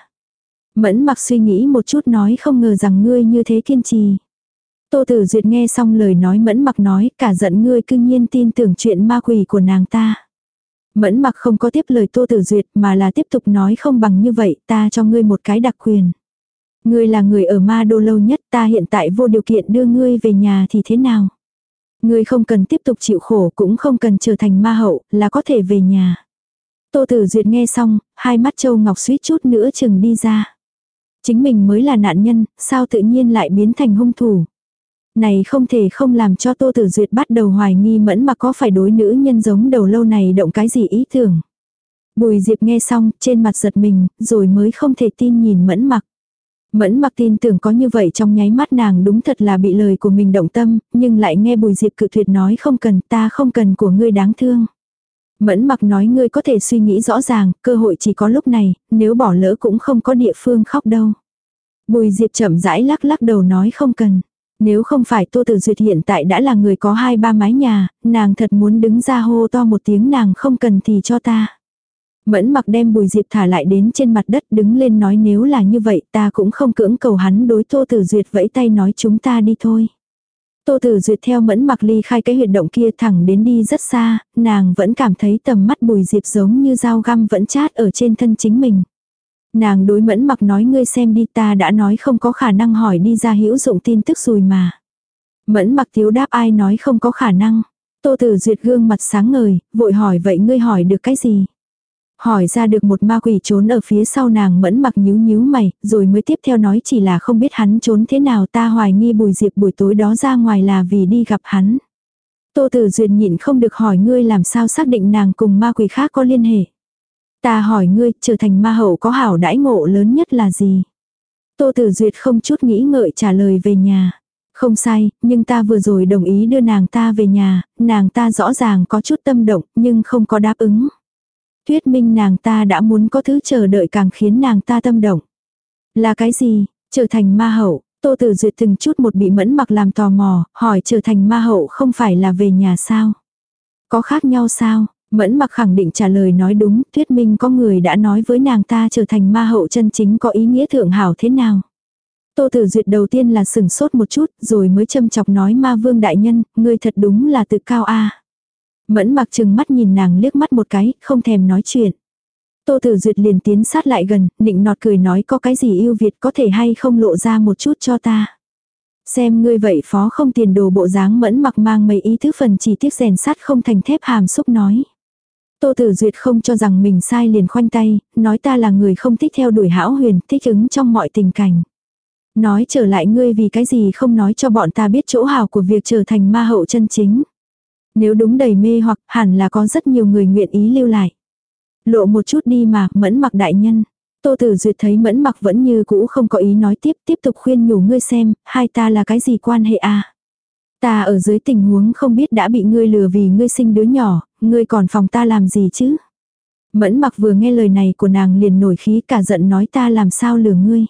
Mẫn Mặc suy nghĩ một chút nói không ngờ rằng ngươi như thế kiên trì. Tô Tử Duyệt nghe xong lời nói Mẫn Mặc nói cả giận ngươi cư nhiên tin tưởng chuyện ma quỷ của nàng ta. Mẫn Mặc không có tiếp lời Tô Tử Duyệt mà là tiếp tục nói không bằng như vậy, ta cho ngươi một cái đặc quyền. Ngươi là người ở Ma Đô lâu nhất, ta hiện tại vô điều kiện đưa ngươi về nhà thì thế nào? Ngươi không cần tiếp tục chịu khổ, cũng không cần trở thành ma hậu, là có thể về nhà. Tô Tử Duyệt nghe xong, hai mắt Châu Ngọc suýt chút nữa chừng đi ra. Chính mình mới là nạn nhân, sao tự nhiên lại biến thành hung thủ? Này không thể không làm cho Tô Tử Duyệt bắt đầu hoài nghi Mẫn Mặc có phải đối nữ nhân giống đầu lâu này động cái gì ý tưởng. Bùi Diệp nghe xong, trên mặt giật mình, rồi mới không thể tin nhìn Mẫn Mặc. Mẫn Mặc tin tưởng có như vậy trong nháy mắt nàng đúng thật là bị lời của mình động tâm, nhưng lại nghe Bùi Diệp cự tuyệt nói không cần, ta không cần của ngươi đáng thương. Mẫn Mặc nói ngươi có thể suy nghĩ rõ ràng, cơ hội chỉ có lúc này, nếu bỏ lỡ cũng không có địa phương khóc đâu. Bùi Diệp chậm rãi lắc lắc đầu nói không cần. Nếu không phải Tô Tử Duyệt hiện tại đã là người có 2-3 mái nhà, nàng thật muốn đứng ra hô to một tiếng nàng không cần thì cho ta. Mẫn Mặc đem Bùi Diệp thả lại đến trên mặt đất đứng lên nói nếu là như vậy ta cũng không cưỡng cầu hắn đối Tô Tử Duyệt vẫy tay nói chúng ta đi thôi. Tô Tử Duyệt theo Mẫn Mặc ly khai cái huyệt động kia thẳng đến đi rất xa, nàng vẫn cảm thấy tầm mắt Bùi Diệp giống như dao găm vẫn chát ở trên thân chính mình. Nàng đối Mẫn Mặc nói ngươi xem đi ta đã nói không có khả năng hỏi đi ra hữu dụng tin tức rồi mà. Mẫn Mặc thiếu đáp ai nói không có khả năng. Tô Tử Duyệt gương mặt sáng ngời, vội hỏi vậy ngươi hỏi được cái gì? Hỏi ra được một ma quỷ trốn ở phía sau nàng. Mẫn Mặc nhíu nhíu mày, rồi mới tiếp theo nói chỉ là không biết hắn trốn thế nào, ta hoài nghi Bùi Diệp buổi tối đó ra ngoài là vì đi gặp hắn. Tô Tử Duyệt nhịn không được hỏi ngươi làm sao xác định nàng cùng ma quỷ khác có liên hệ. Ta hỏi ngươi, trở thành ma hậu có hảo đãi ngộ lớn nhất là gì? Tô Tử Duyệt không chút nghĩ ngợi trả lời về nhà. Không sai, nhưng ta vừa rồi đồng ý đưa nàng ta về nhà, nàng ta rõ ràng có chút tâm động, nhưng không có đáp ứng. Thuyết minh nàng ta đã muốn có thứ chờ đợi càng khiến nàng ta tâm động. Là cái gì? Trở thành ma hậu. Tô Tử Duyệt từng chút một bị Mẫn Mặc làm tò mò, hỏi trở thành ma hậu không phải là về nhà sao? Có khác nhau sao? Mẫn Mặc khẳng định trả lời nói đúng, thuyết minh có người đã nói với nàng ta trở thành ma hậu chân chính có ý nghĩa thượng hảo thế nào. Tô Tử Duyệt đầu tiên là sừng sốt một chút, rồi mới châm chọc nói ma vương đại nhân, ngươi thật đúng là tự cao a. Mẫn Mặc chừng mắt nhìn nàng liếc mắt một cái, không thèm nói chuyện. Tô Tử Duyệt liền tiến sát lại gần, nịnh nọt cười nói có cái gì ưu việt có thể hay không lộ ra một chút cho ta. Xem ngươi vậy phó không tiền đồ bộ dáng. Mẫn Mặc mang mấy ý thức phần chỉ tiếc rèn sắt không thành thép hàm xúc nói. Tô Tử Duyệt không cho rằng mình sai liền khoanh tay, nói ta là người không thích theo đuổi hão huyền, thích ứng trong mọi tình cảnh. Nói trở lại ngươi vì cái gì không nói cho bọn ta biết chỗ hào của việc trở thành ma hậu chân chính. Nếu đúng đầy mê hoặc hẳn là có rất nhiều người nguyện ý lưu lại. Lộ một chút đi mà, Mẫn Mặc đại nhân. Tô Tử Duyệt thấy Mẫn Mặc vẫn như cũ không có ý nói tiếp tục khuyên nhủ ngươi xem, hai ta là cái gì quan hệ à. Ta ở dưới tình huống không biết đã bị ngươi lừa vì ngươi sinh đứa nhỏ, ngươi còn phòng ta làm gì chứ? Mẫn Mặc vừa nghe lời này của nàng liền nổi khí cả giận nói ta làm sao lừa ngươi.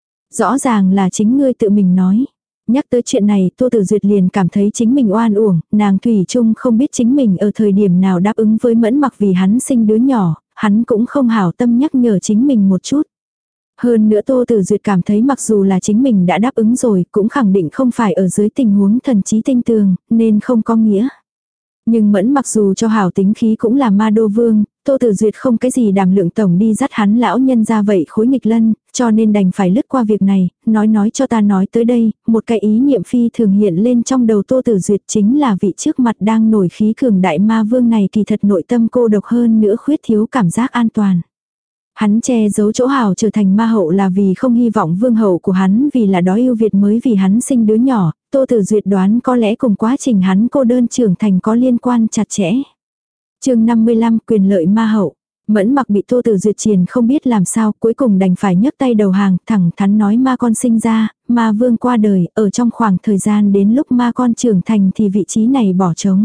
Rõ ràng là chính ngươi tự mình nói. Nhắc tới chuyện này Tô Tử Duyệt liền cảm thấy chính mình oan uổng, nàng thủy chung không biết chính mình ở thời điểm nào đáp ứng với Mẫn Mặc vì hắn sinh đứa nhỏ, hắn cũng không hảo tâm nhắc nhở chính mình một chút. Hơn nữa Tô Tử Duyệt cảm thấy mặc dù là chính mình đã đáp ứng rồi, cũng khẳng định không phải ở dưới tình huống thần trí tinh tường, nên không có nghĩa. Nhưng Mẫn mặc dù cho hảo tính khí cũng là ma đô vương, Tô Tử Duyệt không cái gì đảm lượng tổng đi dắt hắn lão nhân ra vậy khối nghịch lân, cho nên đành phải lướt qua việc này, nói cho ta nói tới đây, một cái ý niệm phi thường hiện lên trong đầu Tô Tử Duyệt chính là vị trước mặt đang nổi khí cường đại ma vương này kỳ thật nội tâm cô độc hơn nữa khuyết thiếu cảm giác an toàn. Hắn che giấu chỗ hảo trở thành ma hậu là vì không hy vọng vương hậu của hắn vì là đói yêu Việt mới vì hắn sinh đứa nhỏ, Tô Tử Duyệt đoán có lẽ cùng quá trình hắn cô đơn trưởng thành có liên quan chặt chẽ. Chương 55 quyền lợi ma hậu. Mẫn mặc bị Tô Tử Duyệt triền không biết làm sao, cuối cùng đành phải nhấc tay đầu hàng, thẳng thắn nói ma con sinh ra, ma vương qua đời, ở trong khoảng thời gian đến lúc ma con trưởng thành thì vị trí này bỏ trống.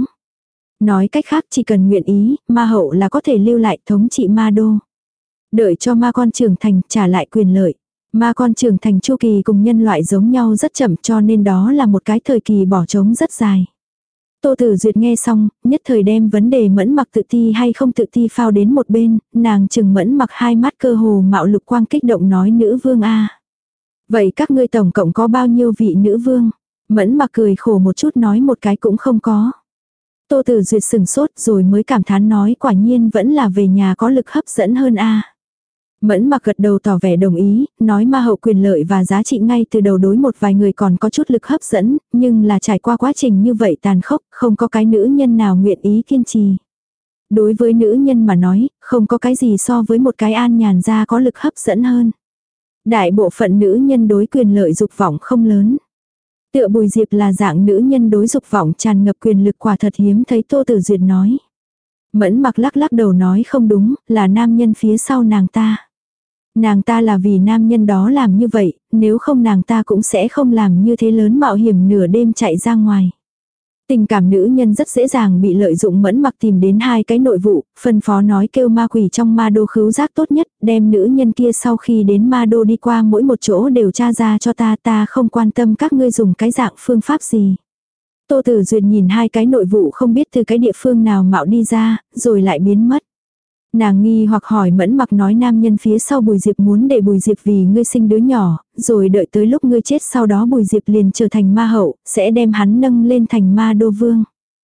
Nói cách khác chỉ cần nguyện ý, ma hậu là có thể lưu lại thống trị ma đô. Đợi cho ma con trưởng thành trả lại quyền lợi. Ma con trưởng thành chu kỳ cùng nhân loại giống nhau rất chậm cho nên đó là một cái thời kỳ bỏ trống rất dài. Tô Tử Duyệt nghe xong, nhất thời đem vấn đề Mẫn mặc tự ti hay không tự ti phao đến một bên, nàng chừng Mẫn mặc hai mắt cơ hồ mạo lục quang kích động nói nữ vương a. Vậy các ngươi tổng cộng có bao nhiêu vị nữ vương? Mẫn mặc cười khổ một chút nói một cái cũng không có. Tô Tử Duyệt sừng sốt rồi mới cảm thán nói quả nhiên vẫn là về nhà có lực hấp dẫn hơn a. Mẫn Mặc gật đầu tỏ vẻ đồng ý, nói ma hậu quyền lợi và giá trị ngay từ đầu đối một vài người còn có chút lực hấp dẫn, nhưng là trải qua quá trình như vậy tàn khốc, không có cái nữ nhân nào nguyện ý kiên trì. Đối với nữ nhân mà nói, không có cái gì so với một cái an nhàn ra có lực hấp dẫn hơn. Đại bộ phận nữ nhân đối quyền lợi dục vọng không lớn. Tựa Bùi Diệp là dạng nữ nhân đối dục vọng tràn ngập quyền lực quả thật hiếm thấy, Tô Tử Duyệt nói. Mẫn Mặc lắc lắc đầu nói không đúng, là nam nhân phía sau nàng ta. Nàng ta là vì nam nhân đó làm như vậy, nếu không nàng ta cũng sẽ không làm như thế lớn mạo hiểm nửa đêm chạy ra ngoài. Tình cảm nữ nhân rất dễ dàng bị lợi dụng. Mẫn Mặc tìm đến hai cái nội vụ, phân phó nói kêu ma quỷ trong ma đô khứu giác tốt nhất, đem nữ nhân kia sau khi đến ma đô đi qua mỗi một chỗ đều tra ra cho ta, ta không quan tâm các ngươi dùng cái dạng phương pháp gì. Tô Tử Duyệt nhìn hai cái nội vụ không biết từ cái địa phương nào mạo đi ra, rồi lại biến mất. Nàng nghi hoặc hỏi Mẫn Mặc nói nam nhân phía sau Bùi Diệp muốn để Bùi Diệp vì ngươi sinh đứa nhỏ, rồi đợi tới lúc ngươi chết sau đó Bùi Diệp liền trở thành ma hậu, sẽ đem hắn nâng lên thành ma đô vương.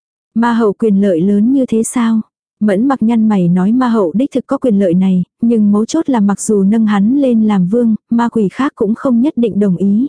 Ma hậu quyền lợi lớn như thế sao? Mẫn Mặc nhăn mày nói ma hậu đích thực có quyền lợi này, nhưng mấu chốt là mặc dù nâng hắn lên làm vương, ma quỷ khác cũng không nhất định đồng ý.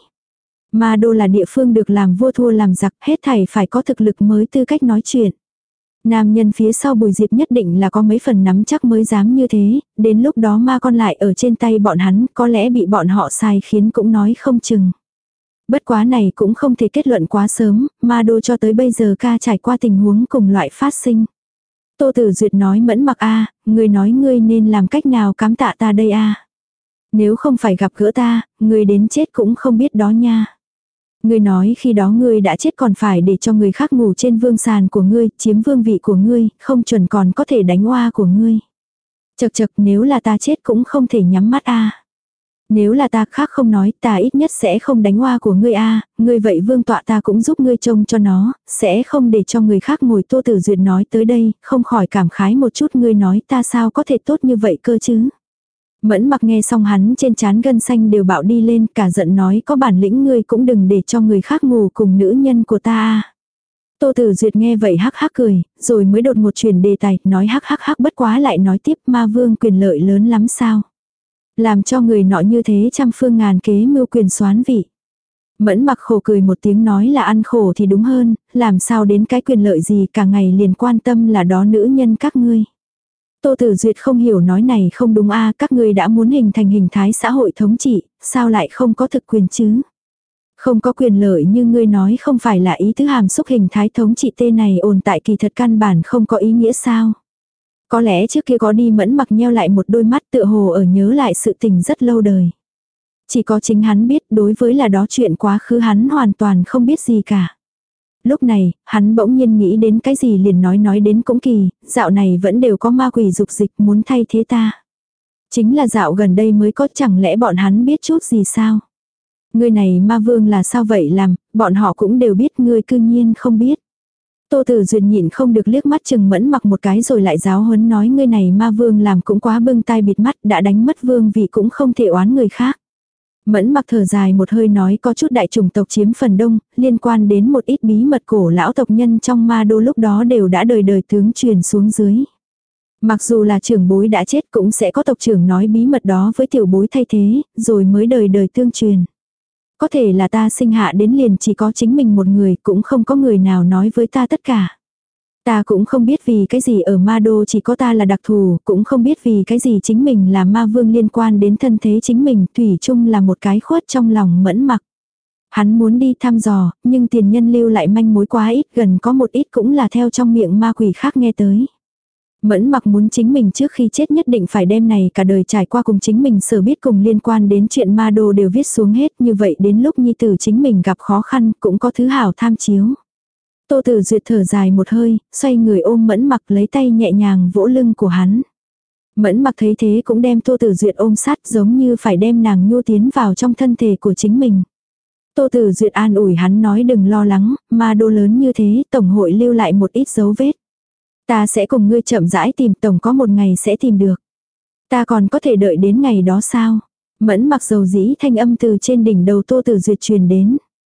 Ma đô là địa phương được làm vua thua làm giặc, hết thảy phải có thực lực mới tư cách nói chuyện. Nam nhân phía sau Bùi Diệp nhất định là có mấy phần nắm chắc mới dám như thế, đến lúc đó ma con lại ở trên tay bọn hắn, có lẽ bị bọn họ sai khiến cũng nói không chừng. Bất quá này cũng không thể kết luận quá sớm, ma đô cho tới bây giờ ca trải qua tình huống cùng loại phát sinh. Tô Tử Duyệt nói Mẫn Mặc a, ngươi nói ngươi nên làm cách nào cám tạ ta đây a? Nếu không phải gặp gỡ ta, ngươi đến chết cũng không biết đó nha. Ngươi nói khi đó ngươi đã chết còn phải để cho người khác ngủ trên vương sàn của ngươi, chiếm vương vị của ngươi, không chuẩn còn có thể đánh oa của ngươi. Chật chật, nếu là ta chết cũng không thể nhắm mắt a. Nếu là ta khác không nói, ta ít nhất sẽ không đánh oa của ngươi a, ngươi vậy vương tọa ta cũng giúp ngươi trông cho nó, sẽ không để cho người khác ngồi. Tô Tử Duyệt nói tới đây, không khỏi cảm khái một chút, ngươi nói ta sao có thể tốt như vậy cơ chứ. Mẫn Mặc nghe xong hắn trên trán gân xanh đều bạo đi lên, cả giận nói có bản lĩnh ngươi cũng đừng để cho người khác ngủ cùng nữ nhân của ta a. Tô Tử Duyệt nghe vậy hắc hắc cười, rồi mới đột một chuyển đề tài, nói hắc hắc hắc bất quá lại nói tiếp ma vương quyền lợi lớn lắm sao. Làm cho người nọ như thế trăm phương ngàn kế mưu quyền soán vị. Mẫn Mặc khổ cười một tiếng nói là ăn khổ thì đúng hơn, làm sao đến cái quyền lợi gì cả ngày liền quan tâm là đó nữ nhân các ngươi. Tô Tử Duyệt không hiểu nói này không đúng a, các ngươi đã muốn hình thành hình thái xã hội thống trị, sao lại không có thực quyền chứ? Không có quyền lợi như ngươi nói không phải là ý tứ hàm xúc hình thái thống trị tê này ồn tại kỳ thật căn bản không có ý nghĩa sao? Có lẽ trước kia có đi. Mẫn Mặc nheo lại một đôi mắt tựa hồ ở nhớ lại sự tình rất lâu đời. Chỉ có chính hắn biết, đối với là đó chuyện quá khứ hắn hoàn toàn không biết gì cả. Lúc này, hắn bỗng nhiên nghĩ đến cái gì liền nói đến cũng kỳ, dạo này vẫn đều có ma quỷ dục dịch muốn thay thế ta. Chính là dạo gần đây mới có, chẳng lẽ bọn hắn biết chút gì sao? Ngươi này ma vương là sao vậy làm, bọn họ cũng đều biết ngươi cư nhiên không biết. Tô Tử Duyệt nhịn không được liếc mắt chừng Mẫn Mặc một cái rồi lại giáo huấn nói ngươi này ma vương làm cũng quá bưng tai bịt mắt, đã đánh mất vương vị cũng không thể oán người khác. Mẫn Mặc thở dài một hơi nói có chút đại chủng tộc chiếm phần đông, liên quan đến một ít bí mật cổ lão tộc nhân trong ma đô lúc đó đều đã đời đời tướng truyền xuống dưới. Mặc dù là trưởng bối đã chết cũng sẽ có tộc trưởng nói bí mật đó với tiểu bối thay thế, rồi mới đời đời tương truyền. Có thể là ta sinh hạ đến liền chỉ có chính mình một người, cũng không có người nào nói với ta tất cả. Ta cũng không biết vì cái gì ở ma đô chỉ có ta là đặc thù, cũng không biết vì cái gì chính mình là ma vương liên quan đến thân thế chính mình, thủy chung là một cái khuất trong lòng Mẫn Mặc. Hắn muốn đi thăm dò, nhưng tiền nhân lưu lại manh mối quá ít, gần có một ít cũng là theo trong miệng ma quỷ khác nghe tới. Mẫn Mặc muốn chính mình trước khi chết nhất định phải đem này cả đời trải qua cùng chính mình sở biết cùng liên quan đến chuyện ma đô đều viết xuống hết, như vậy đến lúc nhi tử chính mình gặp khó khăn cũng có thứ hảo tham chiếu. Tô Tử Duyệt thở dài một hơi, xoay người ôm Mẫn Mặc lấy tay nhẹ nhàng vỗ lưng của hắn. Mẫn Mặc thấy thế cũng đem Tô Tử Duyệt ôm sát giống như phải đem nàng nhô tiến vào trong thân thể của chính mình. Tô Tử Duyệt an ủi hắn nói đừng lo lắng, ma đô lớn như thế tổng hội lưu lại một ít dấu vết. Ta sẽ cùng ngươi chậm rãi tìm, tổng có một ngày sẽ tìm được. Ta còn có thể đợi đến ngày đó sao? Mẫn Mặc dầu dĩ thanh âm từ trên đỉnh đầu Tô Tử Duyệt truyền đến.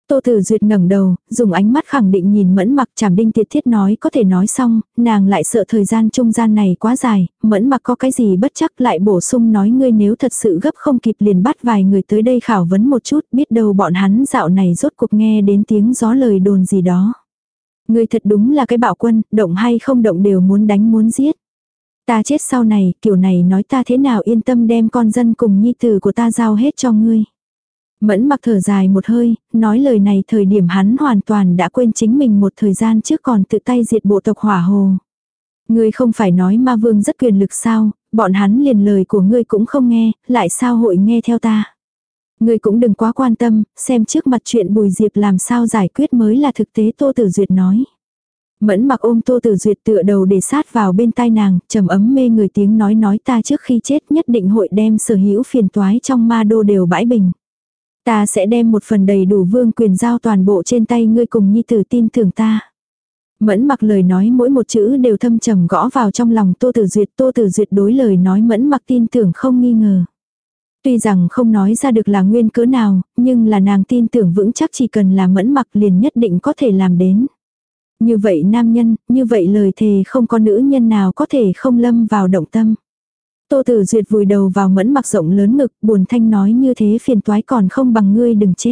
Tô Tử Duyệt ngẩng đầu, dùng ánh mắt khẳng định nhìn Mẫn Mặc, Trảm Đinh Tiệt Thiết nói có thể nói xong, nàng lại sợ thời gian trung gian này quá dài, Mẫn Mặc có cái gì bất chắc lại bổ sung nói ngươi nếu thật sự gấp không kịp liền bắt vài người tới đây khảo vấn một chút, biết đâu bọn hắn dạo này rốt cuộc nghe đến tiếng gió lời đồn gì đó. Ngươi thật đúng là cái bạo quân, động hay không động đều muốn đánh muốn giết. Ta chết sau này, kiểu này nói ta thế nào yên tâm đem con dân cùng nhi tử của ta giao hết cho ngươi. Mẫn Mặc thở dài một hơi, nói lời này thời điểm hắn hoàn toàn đã quên chính mình một thời gian trước còn tự tay diệt bộ tộc Hỏa Hồ. Ngươi không phải nói ma vương rất quyền lực sao, bọn hắn liền lời của ngươi cũng không nghe, lại sao hội nghe theo ta. Ngươi cũng đừng quá quan tâm, xem trước mặt chuyện Bùi Diệp làm sao giải quyết mới là thực tế, Tô Tử Duyệt nói. Mẫn Mặc ôm Tô Tử Duyệt tựa đầu để sát vào bên tai nàng, trầm ấm mê người tiếng nói ta trước khi chết nhất định hội đem sở hữu phiền toái trong ma đô đều bãi bình. Ta sẽ đem một phần đầy đủ vương quyền giao toàn bộ trên tay ngươi cùng nhi tử, tin tưởng ta. Mẫn Mặc lời nói mỗi một chữ đều thâm trầm gõ vào trong lòng Tô Tử Duyệt đối lời nói Mẫn Mặc tin tưởng không nghi ngờ. Tuy rằng không nói ra được là nguyên cớ nào, nhưng là nàng tin tưởng vững chắc chỉ cần là Mẫn Mặc liền nhất định có thể làm đến. Như vậy nam nhân, như vậy lời thề không có nữ nhân nào có thể không lâm vào động tâm. Tô Tử Duyệt vùi đầu vào Mẫn Mặc rộng lớn ngực, buồn thanh nói như thế phiền toái còn không bằng ngươi đừng chết.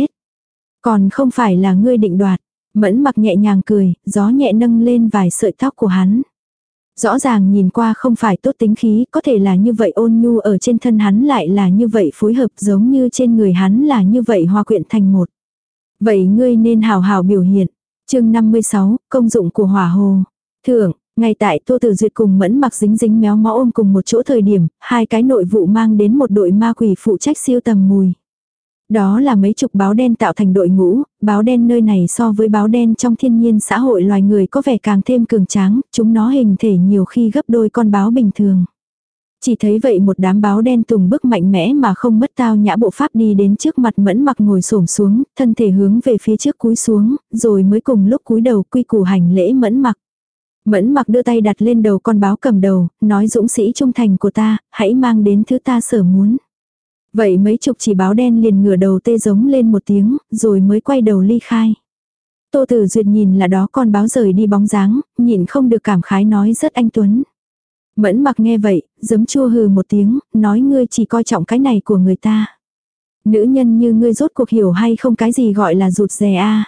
Còn không phải là ngươi định đoạt. Mẫn Mặc nhẹ nhàng cười, gió nhẹ nâng lên vài sợi tóc của hắn. Rõ ràng nhìn qua không phải tốt tính khí, có thể là như vậy ôn nhu ở trên thân hắn lại là như vậy phối hợp, giống như trên người hắn là như vậy hòa quyện thành một. Vậy ngươi nên hào hào biểu hiện. Chương 56, công dụng của Hỏa Hồ. Thưởng, ngay tại Tô Tử Duyệt cùng Mẫn Mặc dính dính méo mó ôm cùng một chỗ thời điểm, hai cái nội vụ mang đến một đội ma quỷ phụ trách siêu tầm mùi. Đó là mấy chục báo đen tạo thành đội ngũ, báo đen nơi này so với báo đen trong thiên nhiên xã hội loài người có vẻ càng thêm cường tráng, chúng nó hình thể nhiều khi gấp đôi con báo bình thường. Chỉ thấy vậy một đám báo đen tùng bước mạnh mẽ mà không mất tao nhã bộ pháp đi đến trước mặt Mẫn Mặc ngồi xổm xuống, thân thể hướng về phía trước cúi xuống, rồi mới cùng lúc cúi đầu quy củ hành lễ Mẫn Mặc. Mẫn Mặc đưa tay đặt lên đầu con báo cầm đầu, nói dũng sĩ trung thành của ta, hãy mang đến thứ ta sở muốn. Vậy mấy chục chỉ báo đen liền ngửa đầu tê giống lên một tiếng, rồi mới quay đầu ly khai. Tô Tử Duyệt nhìn là đó con báo rời đi bóng dáng, nhìn không được cảm khái nói rất anh tuấn. Mẫn Mặc nghe vậy, giấm chua hừ một tiếng, nói ngươi chỉ coi trọng cái này của người ta. Nữ nhân như ngươi rốt cuộc hiểu hay không cái gì gọi là rụt rè a.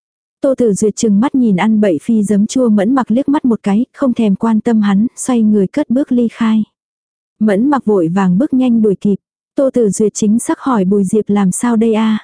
Tô Tử Duyệt chừng mắt nhìn ăn bậy phi giấm chua Mẫn Mặc liếc mắt một cái, không thèm quan tâm hắn, xoay người cất bước ly khai. Mẫn Mặc vội vàng bước nhanh đuổi kịp. Tô Tử Duyệt chính xác hỏi Bùi Diệp làm sao đây a?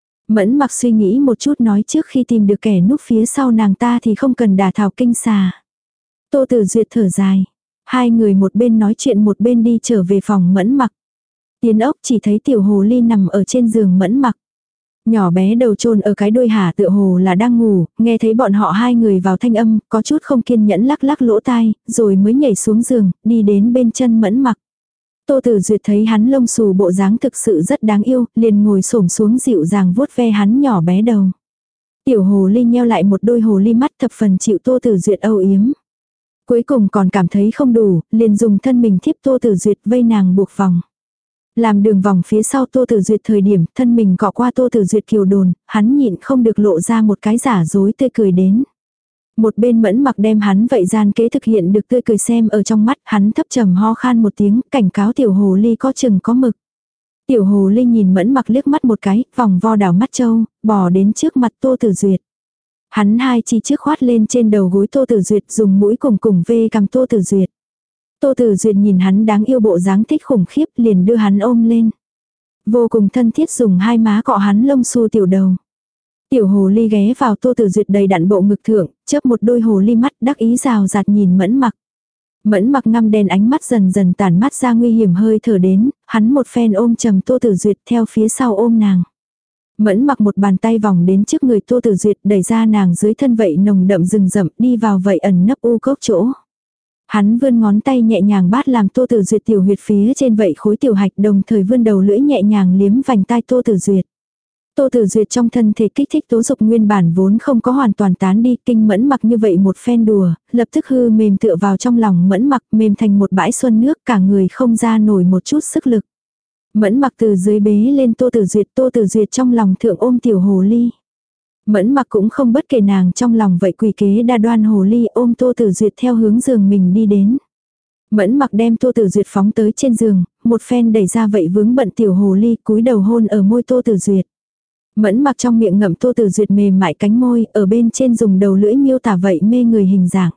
Mẫn Mặc suy nghĩ một chút nói trước khi tìm được kẻ núp phía sau nàng ta thì không cần đả thảo kinh xà. Tô Tử Duyệt thở dài. Hai người một bên nói chuyện một bên đi trở về phòng Mẫn Mặc. Tiến ốc chỉ thấy tiểu hồ ly nằm ở trên giường Mẫn Mặc. Nhỏ bé đầu chôn ở cái đuôi hả tựa hồ là đang ngủ, nghe thấy bọn họ hai người vào thanh âm, có chút không kiên nhẫn lắc lắc lỗ tai, rồi mới nhảy xuống giường, đi đến bên chân Mẫn Mặc. Tô Tử Duyệt thấy hắn lông xù bộ dáng thực sự rất đáng yêu, liền ngồi xổm xuống dịu dàng vuốt ve hắn nhỏ bé đầu. Tiểu hồ ly nheo lại một đôi hồ ly mắt thập phần chịu Tô Tử Duyệt âu yếm. Cuối cùng còn cảm thấy không đủ, liền dùng thân mình thiếp Tô Tử Duyệt vây nàng buộc vòng. Làm đường vòng phía sau Tô Tử Duyệt thời điểm thân mình cọ qua Tô Tử Duyệt kiều đồn, hắn nhịn không được lộ ra một cái giả dối tươi cười đến. Một bên Mẫn Mặc đem hắn vậy gian kế thực hiện được tươi cười xem ở trong mắt, hắn thấp trầm ho khan một tiếng, cảnh cáo tiểu hồ ly có chừng có mực. Tiểu hồ ly nhìn Mẫn Mặc liếc mắt một cái, vòng vo đảo mắt trâu, bò đến trước mặt Tô Tử Duyệt. Hắn hai chi trước khoát lên trên đầu gối Tô Tử Duyệt, dùng mũi cùng vê cằm Tô Tử Duyệt. Tô Tử Duyệt nhìn hắn đáng yêu bộ dáng thích khủng khiếp liền đưa hắn ôm lên. Vô cùng thân thiết dùng hai má cọ hắn lông xù tiểu đầu. Tiểu hồ ly ghé vào Tô Tử Duyệt đầy đặn bộ ngực thượng, chớp một đôi hồ ly mắt đắc ý rào rạt nhìn Mẫn Mặc. Mẫn Mặc ngăm đen ánh mắt dần dần tản mắt ra nguy hiểm hơi thở đến, hắn một phen ôm chầm Tô Tử Duyệt theo phía sau ôm nàng. Mẫn Mặc một bàn tay vòng đến trước người Tô Tử Duyệt đẩy ra nàng dưới thân vậy nồng đậm rừng rậm đi vào vậy ẩn nấp u cốc chỗ. Hắn vươn ngón tay nhẹ nhàng bát làm Tô Tử Duyệt tiểu huyệt phía trên vậy khối tiểu hạch đồng thời vươn đầu lưỡi nhẹ nhàng liếm vành tai Tô Tử Duyệt. Tô Tử Duyệt trong thân thể kích thích tố dục nguyên bản vốn không có hoàn toàn tán đi, kinh Mẫn Mặc như vậy một phen đùa, lập tức hư mềm tựa vào trong lòng Mẫn Mặc, mềm thành một bãi xuân nước, cả người không ra nổi một chút sức lực. Mẫn Mặc từ dưới bế lên Tô Tử Duyệt trong lòng thượng ôm tiểu hồ ly. Mẫn Mặc cũng không bất kể nàng trong lòng vậy quỷ kế đa đoan hồ ly ôm Tô Tử Duyệt theo hướng giường mình đi đến. Mẫn Mặc đem Tô Tử Duyệt phóng tới trên giường, một phen đẩy ra vậy vướng bận tiểu hồ ly cúi đầu hôn ở môi Tô Tử Duyệt. Mẫn Mặc trong miệng ngậm Tô Tử Duyệt mềm mại cánh môi, ở bên trên dùng đầu lưỡi miêu tả vậy mê người hình dạng.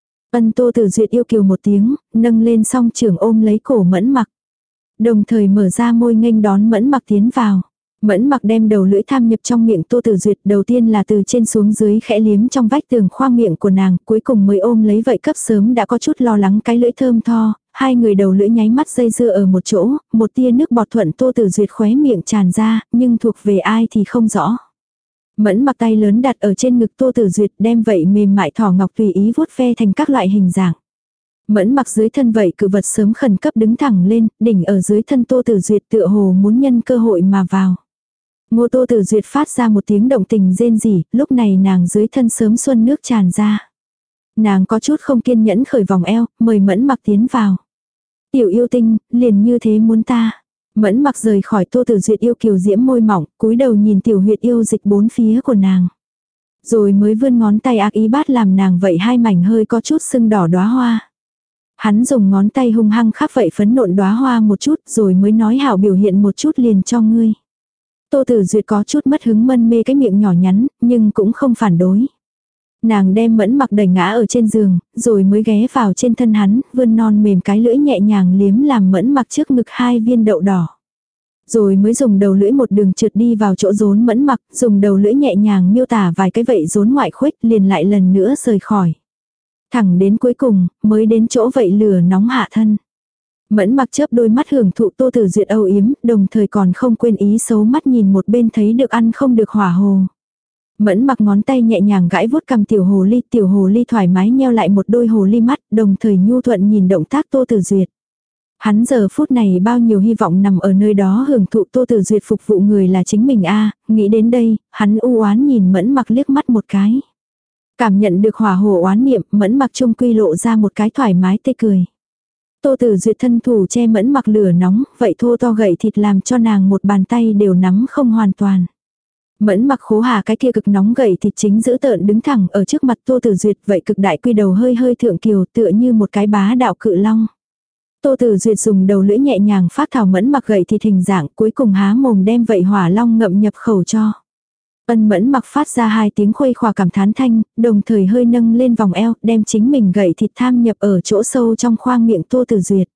Tô Tử Duyệt yêu kiều một tiếng, nâng lên song trưởng ôm lấy cổ Mẫn Mặc. Đồng thời mở ra môi nghênh đón Mẫn Mặc tiến vào. Mẫn Mặc đem đầu lưỡi tham nhập trong miệng Tô Tử Duyệt, đầu tiên là từ trên xuống dưới khẽ liếm trong vách tường khoang miệng của nàng, cuối cùng mới ôm lấy vậy cấp sớm đã có chút lo lắng cái lưỡi thơm tho, hai người đầu lưỡi nháy mắt dây dưa ở một chỗ, một tia nước bọt thuận Tô Tử Duyệt khóe miệng tràn ra, nhưng thuộc về ai thì không rõ. Mẫn Mặc tay lớn đặt ở trên ngực Tô Tử Duyệt, đem vậy mềm mại thỏ ngọc tùy ý vuốt ve thành các loại hình dạng. Mẫn Mặc dưới thân vậy cự vật sớm khẩn cấp đứng thẳng lên, đỉnh ở dưới thân Tô Tử Duyệt tựa hồ muốn nhân cơ hội mà vào. Ngô Tô Tử Duyệt phát ra một tiếng động tình rên rỉ, lúc này nàng dưới thân sớm xuân nước tràn ra. Nàng có chút không kiên nhẫn khởi vòng eo, mời Mẫn Mặc tiến vào. Tiểu yêu tinh, liền như thế muốn ta. Mẫn Mặc rời khỏi Tô Tử Duyệt yêu kiều diễm môi mỏng, cúi đầu nhìn tiểu huyệt yêu dịch bốn phía của nàng. Rồi mới vươn ngón tay ác ý bát làm nàng vậy hai mảnh hơi có chút sưng đỏ đóa hoa. Hắn dùng ngón tay hung hăng khắp vậy phấn nộn đóa hoa một chút rồi mới nói hảo biểu hiện một chút liền cho ngươi. Tô Tử Duyệt có chút mất hứng mân mê cái miệng nhỏ nhắn, nhưng cũng không phản đối. Nàng đem Mẫn Mặc đẩy ngã ở trên giường, rồi mới ghé vào trên thân hắn, vươn non mềm cái lưỡi nhẹ nhàng liếm làm Mẫn Mặc trước ngực hai viên đậu đỏ. Rồi mới dùng đầu lưỡi một đường trượt đi vào chỗ rốn Mẫn Mặc, dùng đầu lưỡi nhẹ nhàng miêu tả vài cái vậy rốn ngoại khuếch liền lại lần nữa rời khỏi. Thẳng đến cuối cùng, mới đến chỗ vậy lửa nóng hạ thân. Mẫn Mặc chớp đôi mắt hưởng thụ Tô Tử Duyệt âu yếm, đồng thời còn không quên ý xấu mắt nhìn một bên thấy được ăn không được hỏa hồ. Mẫn Mặc ngón tay nhẹ nhàng gãi vuốt cằm tiểu hồ ly thoải mái nheo lại một đôi hồ ly mắt, đồng thời nhu thuận nhìn động tác Tô Tử Duyệt. Hắn giờ phút này bao nhiêu hy vọng nằm ở nơi đó hưởng thụ Tô Tử Duyệt phục vụ người là chính mình a, nghĩ đến đây, hắn u oán nhìn Mẫn Mặc liếc mắt một cái. Cảm nhận được hỏa hồ oán niệm, Mẫn Mặc trung quy lộ ra một cái thoải mái tê cười. Tô Tử Duyệt thân thủ che Mẫn Mặc lửa nóng, vậy thô to gậy thịt làm cho nàng một bàn tay đều nắm không hoàn toàn. Mẫn Mặc khố hà cái kia cực nóng gậy thịt chính giữ tợn đứng thẳng ở trước mặt Tô Tử Duyệt, vậy cực đại quy đầu hơi hơi thượng kiều tựa như một cái bá đạo cự long. Tô Tử Duyệt dùng đầu lưỡi nhẹ nhàng phát thảo Mẫn Mặc gậy thịt hình dạng, cuối cùng há mồm đem vậy hỏa long ngậm nhập khẩu cho. Mẫn Mặc phát ra hai tiếng khuây khỏa cảm thán thanh, đồng thời hơi nâng lên vòng eo, đem chính mình gậy thịt tham nhập ở chỗ sâu trong khoang miệng Tô Tử Duyệt.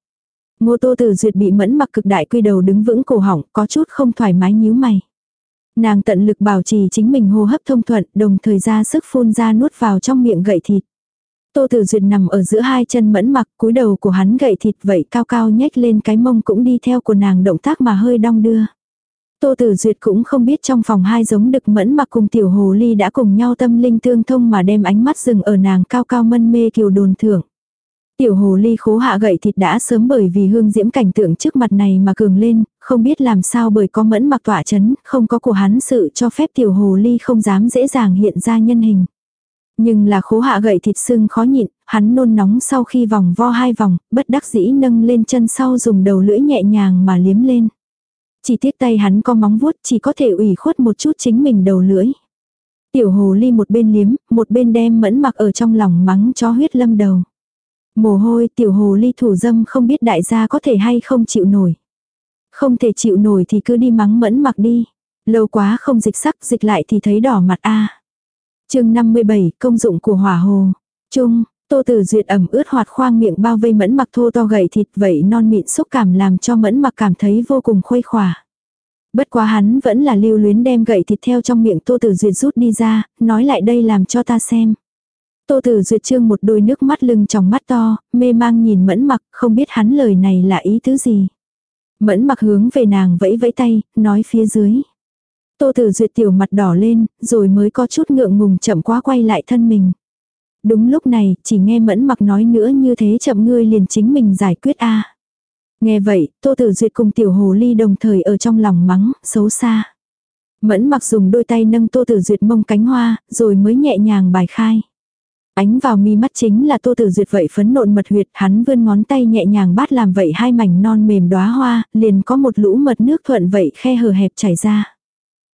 Tô Tử Duyệt bị Mẫn Mặc cực đại quy đầu đứng vững cổ họng, có chút không thoải mái nhíu mày. Nàng tận lực bảo trì chính mình hô hấp thông thuận, đồng thời ra sức phun ra nuốt vào trong miệng gậy thịt. Tô Tử Duyệt nằm ở giữa hai chân Mẫn Mặc, cúi đầu của hắn gậy thịt vậy cao cao nhếch lên cái mông cũng đi theo của nàng động tác mà hơi đong đưa. Tô Tử Duyệt cũng không biết trong phòng hai giống đực Mẫn Mặc cùng tiểu hồ ly đã cùng nhau tâm linh tương thông mà đem ánh mắt dừng ở nàng cao cao mân mê kiều đồn thưởng. Tiểu hồ ly khố hạ gậy thịt đã sớm bởi vì hương diễm cảnh tượng trước mặt này mà cường lên, không biết làm sao bởi có Mẫn Mặc tỏa chấn, không có của hắn sự cho phép tiểu hồ ly không dám dễ dàng hiện ra nhân hình. Nhưng là khố hạ gậy thịt sưng khó nhịn, hắn nôn nóng sau khi vòng vo hai vòng, bất đắc dĩ nâng lên chân sau dùng đầu lưỡi nhẹ nhàng mà liếm lên. Chỉ tiếc tay hắn có móng vuốt chỉ có thể ủy khuất một chút chính mình đầu lưỡi. Tiểu hồ ly một bên liếm, một bên đem Mẫn Mặc ở trong lòng mắng cho huyết lâm đầu. Mồ hôi tiểu hồ ly thủ dâm không biết đại gia có thể hay không chịu nổi. Không thể chịu nổi thì cứ đi mắng Mẫn Mặc đi. Lâu quá không dịch sắc dịch lại thì thấy đỏ mặt a. Chương 57 công dụng của hỏa hồ. Trung, Tô Tử Duyệt ẩm ướt hoạt khoang miệng bao vây Mẫn Mặc thô to gầy thịt vậy non mịn xúc cảm làm cho Mẫn Mặc cảm thấy vô cùng khuây khỏa. Bất quá hắn vẫn là lưu luyến đem gậy thịt theo trong miệng Tô Tử Duyệt rút đi ra, nói lại đây làm cho ta xem. Tô Tử Duyệt trương một đôi nước mắt lưng tròng mắt to, mê mang nhìn Mẫn Mặc, không biết hắn lời này là ý tứ gì. Mẫn Mặc hướng về nàng vẫy vẫy tay, nói phía dưới. Tô Tử Duyệt tiểu mặt đỏ lên, rồi mới có chút ngượng ngùng chậm quá quay lại thân mình. Đúng lúc này, chỉ nghe Mẫn Mặc nói nữa như thế chậm ngươi liền chính mình giải quyết a. Nghe vậy, Tô Tử Duyệt cùng tiểu hồ ly đồng thời ở trong lòng mắng, xấu xa. Mẫn Mặc dùng đôi tay nâng Tô Tử Duyệt mông cánh hoa, rồi mới nhẹ nhàng bài khai. Ánh vào mi mắt chính là Tô Tử Duyệt vậy phấn nộn mật huyệt, hắn vươn ngón tay nhẹ nhàng bát làm vậy hai mảnh non mềm đóa hoa, liền có một lũ mật nước thuận vậy khe hở hẹp chảy ra.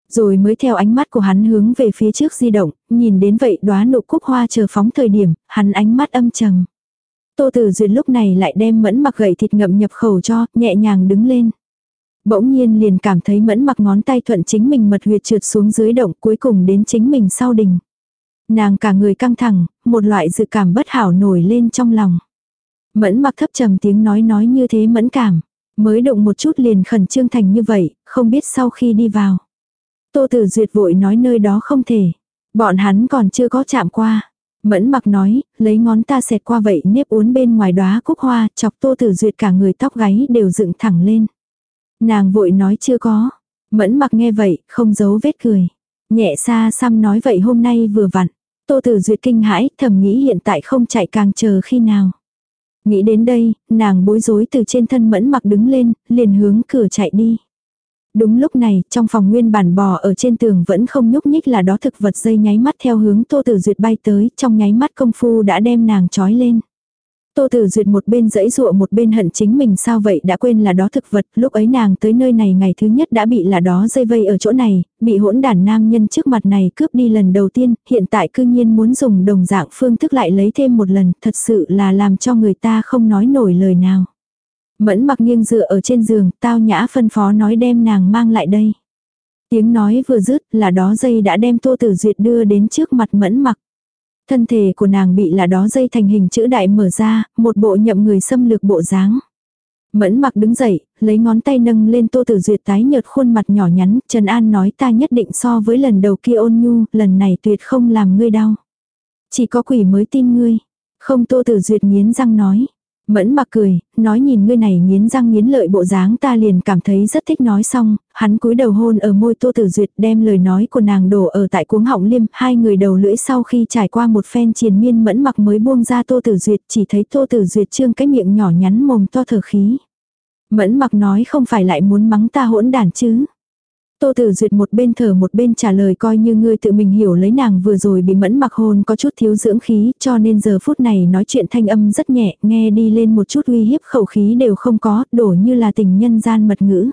Rồi mới theo ánh mắt của hắn hướng về phía trước di động, nhìn đến vậy đóa nụ cúc hoa chờ phóng thời điểm, hắn ánh mắt âm trầm. Tô Tử Duyệt lúc này lại đem Mẫn Mặc gậy thịt ngậm nhập khẩu cho, nhẹ nhàng đứng lên. Bỗng nhiên liền cảm thấy Mẫn Mặc ngón tay thuận chính mình mật huyệt trượt xuống dưới động, cuối cùng đến chính mình sau đỉnh. Nàng cả người căng thẳng, một loại dự cảm bất hảo nổi lên trong lòng. Mẫn Mặc thấp trầm tiếng nói như thế mẫn cảm, mới động một chút liền khẩn trương thành như vậy, không biết sau khi đi vào. Tô Tử Duyệt vội nói nơi đó không thể, bọn hắn còn chưa có chạm qua. Mẫn Mặc nói, lấy ngón ta xẹt qua vậy nếp uốn bên ngoài đóa cúc hoa, chọc Tô Tử Duyệt cả người tóc gáy đều dựng thẳng lên. Nàng vội nói chưa có. Mẫn Mặc nghe vậy, không giấu vết cười. Nhẹ xa xăm nói vậy hôm nay vừa vặn. Tô Tử Duyệt kinh hãi, thầm nghĩ hiện tại không chạy càng chờ khi nào. Nghĩ đến đây, nàng bối rối từ trên thân Mẫn Mặc đứng lên, liền hướng cửa chạy đi. Đúng lúc này, trong phòng nguyên bản bò ở trên tường vẫn không nhúc nhích là đó thực vật dây nháy mắt theo hướng Tô Tử Duyệt bay tới, trong nháy mắt công phu đã đem nàng trói lên. Tô Tử Duyệt một bên giãy giụa một bên hận chính mình sao vậy đã quên là đó thực vật, lúc ấy nàng tới nơi này ngày thứ nhất đã bị là đó dây vây ở chỗ này, bị hỗn đản nam nhân trước mặt này cướp đi lần đầu tiên, hiện tại cư nhiên muốn dùng đồng dạng phương thức lại lấy thêm một lần, thật sự là làm cho người ta không nói nổi lời nào. Mẫn Mặc nghiêng dựa ở trên giường, tao nhã phân phó nói đem nàng mang lại đây. Tiếng nói vừa dứt là đó dây đã đem Tô Tử Duyệt đưa đến trước mặt Mẫn Mặc. Thân thể của nàng bị là đó dây thành hình chữ đại mở ra, một bộ nhậm người xâm lược bộ dáng. Mẫn Mặc đứng dậy, lấy ngón tay nâng lên Tô Tử Duyệt tái nhợt khuôn mặt nhỏ nhắn, Trần An nói ta nhất định so với lần đầu kia ôn nhu, lần này tuyệt không làm ngươi đau. Chỉ có quỷ mới tin ngươi. Không, Tô Tử Duyệt nghiến răng nói. Mẫn Mặc cười, nói nhìn ngươi này nghiến răng nghiến lợi bộ dáng ta liền cảm thấy rất thích nói xong, hắn cúi đầu hôn ở môi Tô Tử Duyệt đem lời nói của nàng đổ ở tại cuống họng liêm, hai người đầu lưỡi sau khi trải qua một phen triền miên Mẫn Mặc mới buông ra Tô Tử Duyệt, chỉ thấy Tô Tử Duyệt trương cái miệng nhỏ nhắn mồm to thở khí. Mẫn Mặc nói không phải lại muốn mắng ta hỗn đản chứ. Tô Tử Duyệt một bên thở một bên trả lời coi như ngươi tự mình hiểu lấy nàng vừa rồi bị Mẫn Mặc hôn có chút thiếu dưỡng khí cho nên giờ phút này nói chuyện thanh âm rất nhẹ, nghe đi lên một chút uy hiếp khẩu khí đều không có, đổ như là tình nhân gian mật ngữ.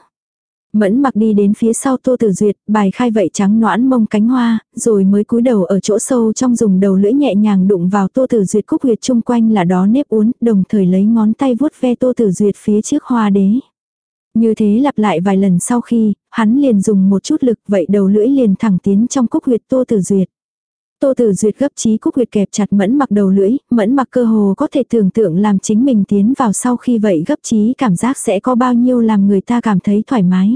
Mẫn Mặc đi đến phía sau Tô Tử Duyệt, bài khai vậy trắng noãn mông cánh hoa, rồi mới cúi đầu ở chỗ sâu trong dùng đầu lưỡi nhẹ nhàng đụng vào Tô Tử Duyệt cúc huyệt chung quanh là đó nếp uốn, đồng thời lấy ngón tay vuốt ve Tô Tử Duyệt phía trước hoa đế. Như thế lặp lại vài lần sau khi, hắn liền dùng một chút lực vậy đầu lưỡi liền thẳng tiến trong cúc huyệt Tô Tử Duyệt. Tô Tử Duyệt gấp chí cúc huyệt kẹp chặt Mẫn Mặc đầu lưỡi, Mẫn Mặc cơ hồ có thể tưởng tượng làm chính mình tiến vào sau khi vậy gấp chí cảm giác sẽ có bao nhiêu làm người ta cảm thấy thoải mái.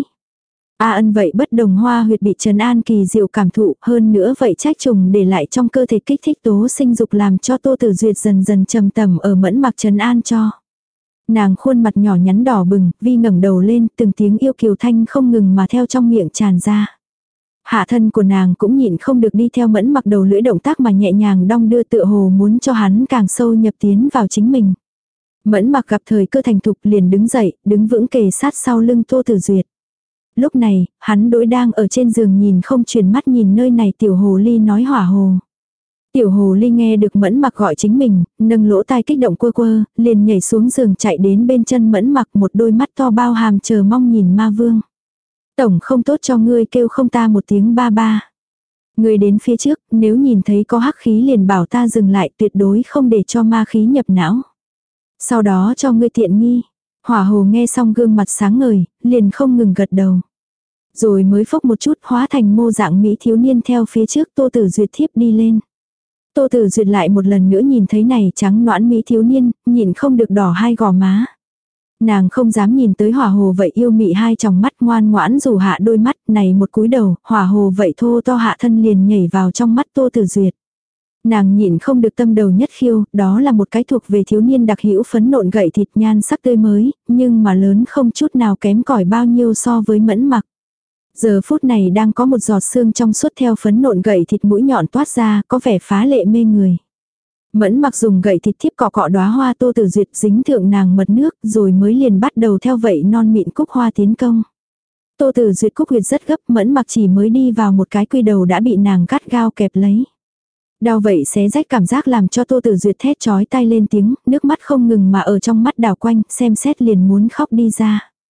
Ân vậy bất đồng hoa huyệt bị trấn an kỳ diệu cảm thụ, hơn nữa vậy trách trùng để lại trong cơ thể kích thích tố sinh dục làm cho Tô Tử Duyệt dần dần trầm tầm ở Mẫn Mặc trấn an cho. Nàng khuôn mặt nhỏ nhắn đỏ bừng, vi ngẩng đầu lên, từng tiếng yêu kiều thanh không ngừng mà theo trong miệng tràn ra. Hạ thân của nàng cũng nhịn không được đi theo Mẫn Mặc đầu lưỡi động tác mà nhẹ nhàng đong đưa tựa hồ muốn cho hắn càng sâu nhập tiến vào chính mình. Mẫn Mặc gặp thời cơ thành thục liền đứng dậy, đứng vững kề sát sau lưng Tô Tử Duyệt. Lúc này, hắn đối đang ở trên giường nhìn không chuyển mắt nhìn nơi này tiểu hồ ly nói hỏa hồ. Tiểu hồ ly nghe được Mẫn Mặc gọi chính mình, nâng lỗ tai kích động quơ quơ, liền nhảy xuống giường chạy đến bên chân Mẫn Mặc một đôi mắt to bao hàm chờ mong nhìn ma vương. Tổng không tốt cho ngươi kêu không ta một tiếng ba ba. Ngươi đến phía trước, nếu nhìn thấy có hắc khí liền bảo ta dừng lại tuyệt đối không để cho ma khí nhập não. Sau đó cho ngươi tiện nghi. Hỏa hồ nghe xong gương mặt sáng ngời, liền không ngừng gật đầu. Rồi mới phốc một chút hóa thành mô dạng mỹ thiếu niên theo phía trước Tô Tử Duyệt thiếp đi lên. Tô Tử Duyệt lại một lần nữa nhìn thấy này trắng noãn mỹ thiếu niên, nhìn không được đỏ hai gò má. Nàng không dám nhìn tới hỏa hồ vậy yêu mị hai tròng mắt ngoan ngoãn rủ hạ đôi mắt này một cúi đầu, hỏa hồ vậy thô to hạ thân liền nhảy vào trong mắt Tô Tử Duyệt. Nàng nhịn không được tâm đầu nhất khiêu, đó là một cái thuộc về thiếu niên đặc hữu phấn nộn gậy thịt nhan sắc tươi mới, nhưng mà lớn không chút nào kém cỏi bao nhiêu so với Mẫn Mặc. Giờ phút này đang có một giọt xương trong suốt theo phấn nộn gậy thịt mũi nhọn toát ra, có vẻ phá lệ mê người. Mẫn Mặc dùng gậy thịt thiếp cọ cọ đóa hoa Tô Tử Duyệt dính thượng nàng mật nước, rồi mới liền bắt đầu theo vậy non mịn cúc hoa tiến công. Tô Tử Duyệt cúc huyệt rất gấp, Mẫn Mặc chỉ mới đi vào một cái quy đầu đã bị nàng gắt gao kẹp lấy. Đau vậy xé rách cảm giác làm cho Tô Tử Duyệt thét chói tai lên tiếng, nước mắt không ngừng mà ở trong mắt đảo quanh, xem xét liền muốn khóc đi ra.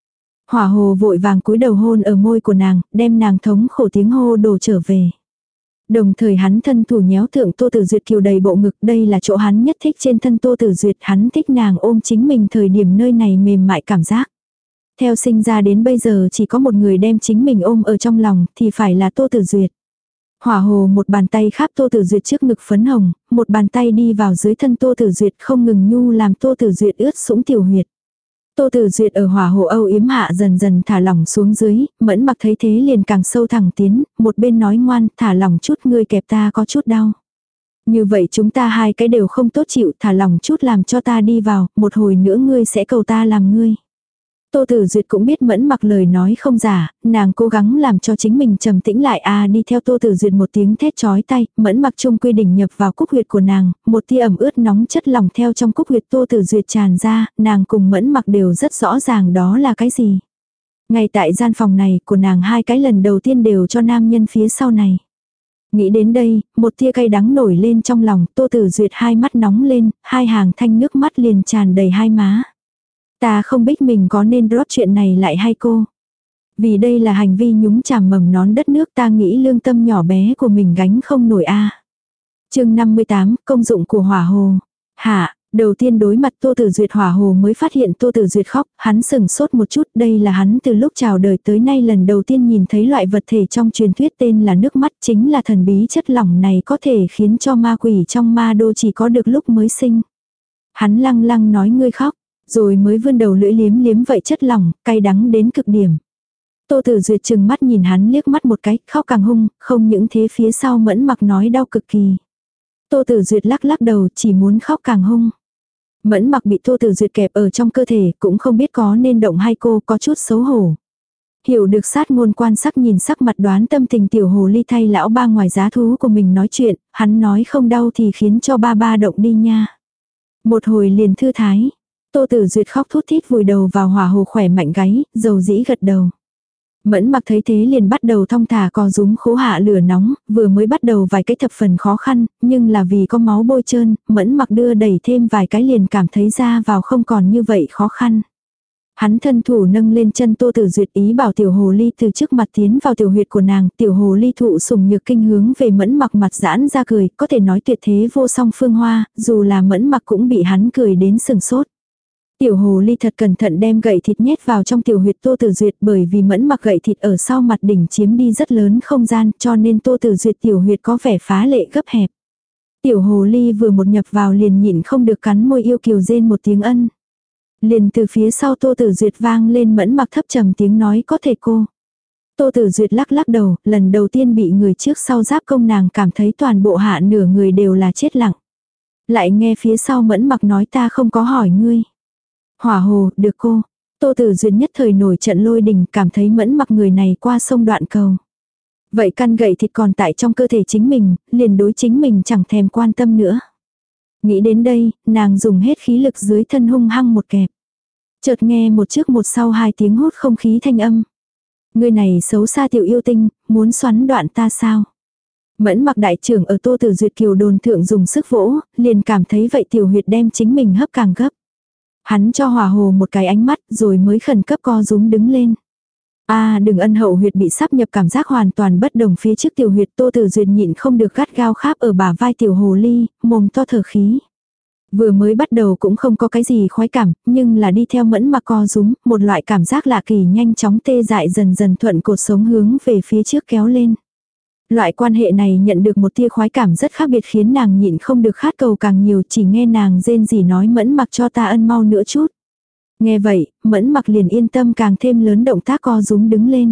Hỏa Hồ vội vàng cúi đầu hôn ở môi của nàng, đem nàng thống khổ tiếng hô đổ trở về. Đồng thời hắn thân thủ nhéo thượng Tô Tử Duyệt kiều đầy bộ ngực, đây là chỗ hắn nhất thích trên thân Tô Tử Duyệt, hắn thích nàng ôm chính mình thời điểm nơi này mềm mại cảm giác. Theo sinh ra đến bây giờ chỉ có một người đem chính mình ôm ở trong lòng thì phải là Tô Tử Duyệt. Hỏa Hồ một bàn tay khắp Tô Tử Duyệt trước ngực phấn hồng, một bàn tay đi vào dưới thân Tô Tử Duyệt không ngừng nhu làm Tô Tử Duyệt ướt sũng tiểu huyệt. Tô Tử Duyệt ở Hỏa Hồ âu yếm hạ dần dần thả lỏng xuống dưới, Mẫn Mặc thấy thế liền càng sâu thẳng tiến, một bên nói ngoan, thả lỏng chút, ngươi kẹp ta có chút đau. Như vậy chúng ta hai cái đều không tốt chịu, thả lỏng chút làm cho ta đi vào, một hồi nữa ngươi sẽ cầu ta làm ngươi. Tô Tử Duyệt cũng biết Mẫn Mặc lời nói không giả, nàng cố gắng làm cho chính mình trầm tĩnh lại đi theo Tô Tử Duyệt một tiếng thét chói tai, Mẫn Mặc chung quy đỉnh nhập vào cúc huyệt của nàng, một tia ẩm ướt nóng chất lỏng theo trong cúc huyệt Tô Tử Duyệt tràn ra, nàng cùng Mẫn Mặc đều rất rõ ràng đó là cái gì. Ngay tại gian phòng này của nàng hai cái lần đầu tiên đều cho nam nhân phía sau này. Nghĩ đến đây, một tia cay đắng nổi lên trong lòng, Tô Tử Duyệt hai mắt nóng lên, hai hàng thanh nước mắt liền tràn đầy hai má. Ta không biết mình có nên drop chuyện này lại hay cô. Vì đây là hành vi nhúng chàm mầm nón đất nước, ta nghĩ lương tâm nhỏ bé của mình gánh không nổi Chương 58, công dụng của Hỏa Hồ. Đầu tiên đối mặt Tô Tử Duyệt, Hỏa Hồ mới phát hiện Tô Tử Duyệt khóc, hắn sừng sốt một chút, đây là hắn từ lúc chào đời tới nay lần đầu tiên nhìn thấy loại vật thể trong truyền thuyết tên là nước mắt, chính là thần bí chất lỏng này có thể khiến cho ma quỷ trong ma đô chỉ có được lúc mới sinh. Hắn lăng lăng nói ngươi khóc, rồi mới vươn đầu lưỡi liếm liếm vậy chất lỏng, cay đắng đến cực điểm. Tô Tử Duyệt chừng mắt nhìn hắn liếc mắt một cái, khóc càng hung, không những thế phía sau Mẫn Mặc nói đau cực kỳ. Tô Tử Duyệt lắc lắc đầu, chỉ muốn khóc càng hung. Mẫn Mặc bị Tô Tử Duyệt kẹp ở trong cơ thể, cũng không biết có nên động hay cô, có chút xấu hổ. Hiểu được sát ngôn quan sắc nhìn sắc mặt đoán tâm tình tiểu hồ ly thay lão ba ngoài giá thú của mình nói chuyện, hắn nói không đau thì khiến cho ba động đi nha. Một hồi liền thư thái. Tô Tử Duyệt khóc thút thít vùi đầu vào Hỏa Hồ khỏe mạnh gáy, dầu dĩ gật đầu. Mẫn Mặc thấy thế liền bắt đầu thong thả co rúm khố hạ lửa nóng, vừa mới bắt đầu vài cái thập phần khó khăn, nhưng là vì có máu bôi trơn, Mẫn Mặc đưa đẩy thêm vài cái liền cảm thấy ra vào không còn như vậy khó khăn. Hắn thân thủ nâng lên chân Tô Tử Duyệt ý bảo tiểu hồ ly từ trước mặt tiến vào tiểu huyệt của nàng, tiểu hồ ly thụ sủng nhược kinh hướng về Mẫn Mặc mặt giãn ra cười, có thể nói tuyệt thế vô song phương hoa, dù là Mẫn Mặc cũng bị hắn cười đến sừng sốt. Tiểu hồ ly thật cẩn thận đem gậy thịt nhét vào trong tiểu huyệt Tô Tử Duyệt, bởi vì Mẫn Mặc gậy thịt ở sau mặt đỉnh chiếm đi rất lớn không gian, cho nên Tô Tử Duyệt tiểu huyệt có vẻ phá lệ gấp hẹp. Tiểu hồ ly vừa một nhập vào liền nhịn không được cắn môi yêu kiều rên một tiếng ân. Liền từ phía sau Tô Tử Duyệt vang lên Mẫn Mặc thấp trầm tiếng nói có thể cô. Tô Tử Duyệt lắc lắc đầu, lần đầu tiên bị người trước sau giáp công nàng cảm thấy toàn bộ hạ nửa người đều là chết lặng. Lại nghe phía sau Mẫn Mặc nói ta không có hỏi ngươi. Hỏa Hồ, được cô. Tô Tử Duyệt nhất thời nổi trận lôi đình, cảm thấy Mẫn Mặc người này qua sông đoạn cầu. Vậy căn gậy thịt còn tại trong cơ thể chính mình, liền đối chính mình chẳng thèm quan tâm nữa. Nghĩ đến đây, nàng dùng hết khí lực dưới thân hung hăng một kẹp. Chợt nghe một trước một sau hai tiếng hút không khí thanh âm. Người này xấu xa tiểu yêu tinh, muốn xoắn đoạn ta sao? Mẫn Mặc đại trưởng ở Tô Tử Duyệt kiều đồn thượng dùng sức vỗ, liền cảm thấy vậy tiểu huyệt đem chính mình hấp càng gấp. Hắn cho Hỏa Hồ một cái ánh mắt rồi mới khẩn cấp co rúm đứng lên. Đừng ân hậu huyệt bị sáp nhập cảm giác hoàn toàn bất đồng phía trước tiểu huyệt Tô Tử Duyệt nhịn không được gắt gao kháp ở bả vai tiểu hồ ly, mồm to thở khí. Vừa mới bắt đầu cũng không có cái gì khoái cảm, nhưng là đi theo Mẫn Mặc co rúm, một loại cảm giác lạ kỳ nhanh chóng tê dại dần dần thuận cột sống hướng về phía trước kéo lên. Loại quan hệ này nhận được một tia khoái cảm rất khác biệt khiến nàng nhịn không được khát cầu càng nhiều, chỉ nghe nàng rên rỉ nói Mẫn Mặc cho ta ân mau nữa chút. Nghe vậy, Mẫn Mặc liền yên tâm càng thêm lớn động tác co rúm đứng lên.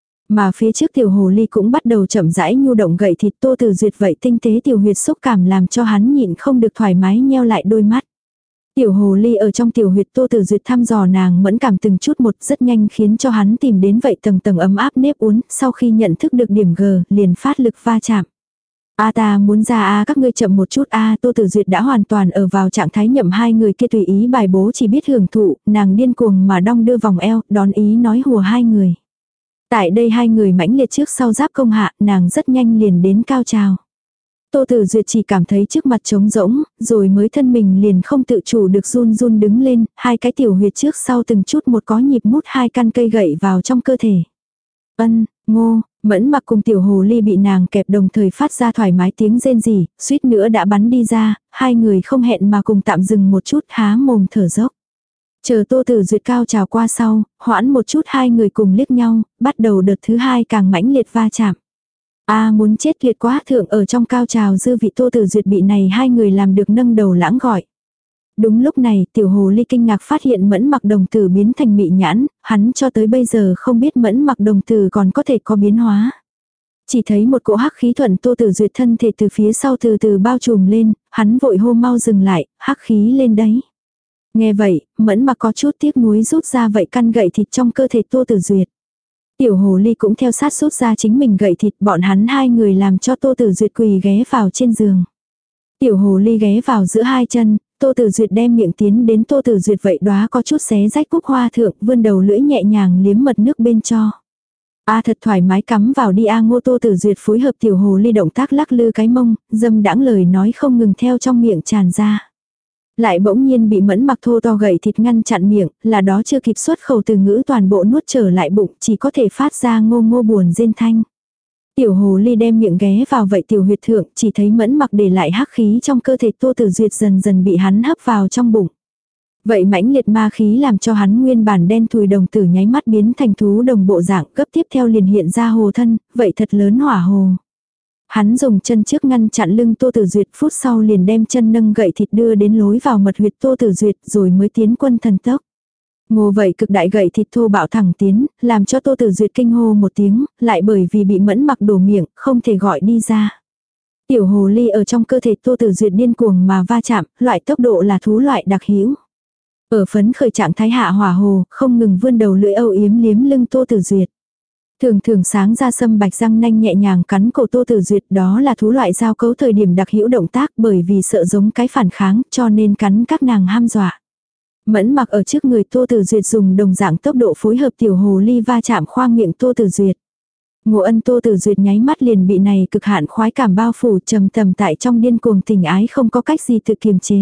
Mà phía trước tiểu hồ ly cũng bắt đầu chậm rãi nhu động gậy thịt Tô Tử Duyệt vậy tinh tế tiểu huyệt xúc cảm làm cho hắn nhịn không được thoải mái nheo lại đôi mắt. Tiểu hồ ly ở trong tiểu huyệt Tô Tử Duyệt thăm dò nàng mẫn cảm từng chút một rất nhanh khiến cho hắn tìm đến vậy tầng tầng ấm áp nếp uốn, sau khi nhận thức được điểm G, liền phát lực va chạm. Ta muốn ra các ngươi chậm một chút Tô Tử Duyệt đã hoàn toàn ở vào trạng thái nhậm hai người kia tùy ý bài bố chỉ biết hưởng thụ, nàng điên cuồng mà đong đưa vòng eo, đón ý nói hùa hai người. Tại đây hai người mãnh liệt trước sau giáp công hạ, nàng rất nhanh liền đến cao trào. Tô Tử Duyệt chỉ cảm thấy trước mặt trống rỗng, rồi mới thân mình liền không tự chủ được run run đứng lên, hai cái tiểu huyệt trước sau từng chút một có nhịp mút hai căn cây gậy vào trong cơ thể. Ngô, Mẫn Mặc cùng tiểu hồ ly bị nàng kẹp đồng thời phát ra thoải mái tiếng rên rỉ, suýt nữa đã bắn đi ra, hai người không hẹn mà cùng tạm dừng một chút há mồm thở dốc. Chờ Tô Tử Duyệt cao trào qua sau, hoãn một chút hai người cùng liếc nhau, bắt đầu đợt thứ hai càng mãnh liệt va chạm. Muốn chết liệt quá, thượng ở trong cao trào dư vị Tô Tử Duyệt bị này hai người làm được nâng đầu lãng gọi. Đúng lúc này, tiểu hồ ly kinh ngạc phát hiện Mẫn Mặc đồng tử biến thành mị nhãn, hắn cho tới bây giờ không biết Mẫn Mặc đồng tử còn có thể có biến hóa. Chỉ thấy một cỗ hắc khí thuận Tô Tử Duyệt thân thể từ phía sau từ từ bao trùm lên, hắn vội hô mau dừng lại, hắc khí lên đấy. Nghe vậy, Mẫn Mặc có chút tiếc nuối rút ra vậy căn gậy thịt trong cơ thể Tô Tử Duyệt. Tiểu hồ ly cũng theo sát rút ra chính mình gậy thịt, bọn hắn hai người làm cho Tô Tử Duyệt quỳ ghé vào trên giường. Tiểu hồ ly ghé vào giữa hai chân, Tô Tử Duyệt đem miệng tiến đến Tô Tử Duyệt vậy đóa có chút xé rách cúc hoa thượng, vươn đầu lưỡi nhẹ nhàng liếm mật nước bên cho. Thật thoải mái cắm vào đi Ngô. Tô Tử Duyệt phối hợp tiểu hồ ly động tác lắc lư cái mông, dâm đãng lời nói không ngừng theo trong miệng tràn ra. Lại bỗng nhiên bị Mẫn Mặc thô to gậy thịt ngăn chặn miệng, là đó chưa kịp xuất khẩu từ ngữ toàn bộ nuốt trở lại bụng, chỉ có thể phát ra ngô ngô buồn rên thanh. Tiểu hồ ly đem miệng ghé vào vậy tiểu huyệt thượng, chỉ thấy Mẫn Mặc để lại hắc khí trong cơ thể Tô Tử Duyệt dần dần bị hắn hấp vào trong bụng. Vậy mãnh liệt ma khí làm cho hắn nguyên bản đen thùi đồng tử nháy mắt biến thành thú đồng bộ dạng, gấp tiếp theo liền hiện ra hồ thân, vậy thật lớn hỏa hồ. Hắn dùng chân trước ngăn chặn lưng Tô Tử Duyệt, phút sau liền đem chân nâng gậy thịt đưa đến lối vào mật huyệt Tô Tử Duyệt rồi mới tiến quân thần tốc. Ngô vậy cực đại gậy thịt thô bạo thẳng tiến, làm cho Tô Tử Duyệt kinh hô một tiếng, lại bởi vì bị Mẫn Mặc đổ miệng, không thể gọi đi ra. Tiểu hồ ly ở trong cơ thể Tô Tử Duyệt điên cuồng mà va chạm, loại tốc độ là thú loại đặc hữu. Ở phấn khởi trạng thái hạ hỏa hồ, không ngừng vươn đầu lưỡi âu yếm liếm lưng Tô Tử Duyệt. Thường thường sáng ra sâm bạch răng nanh nhẹ nhàng cắn cổ Tô Tử Duyệt, đó là thú loại giao cấu thời điểm đặc hữu động tác, bởi vì sợ giống cái phản kháng cho nên cắn các nàng ham dọa. Mẫn Mặc ở trước người Tô Tử Duyệt dùng đồng dạng tốc độ phối hợp tiểu hồ ly va chạm khoang miệng Tô Tử Duyệt. Ngô Ân Tô Tử Duyệt nháy mắt liền bị này cực hạn khoái cảm bao phủ, trầm tầm tại trong điên cuồng tình ái không có cách gì tự kiềm chế.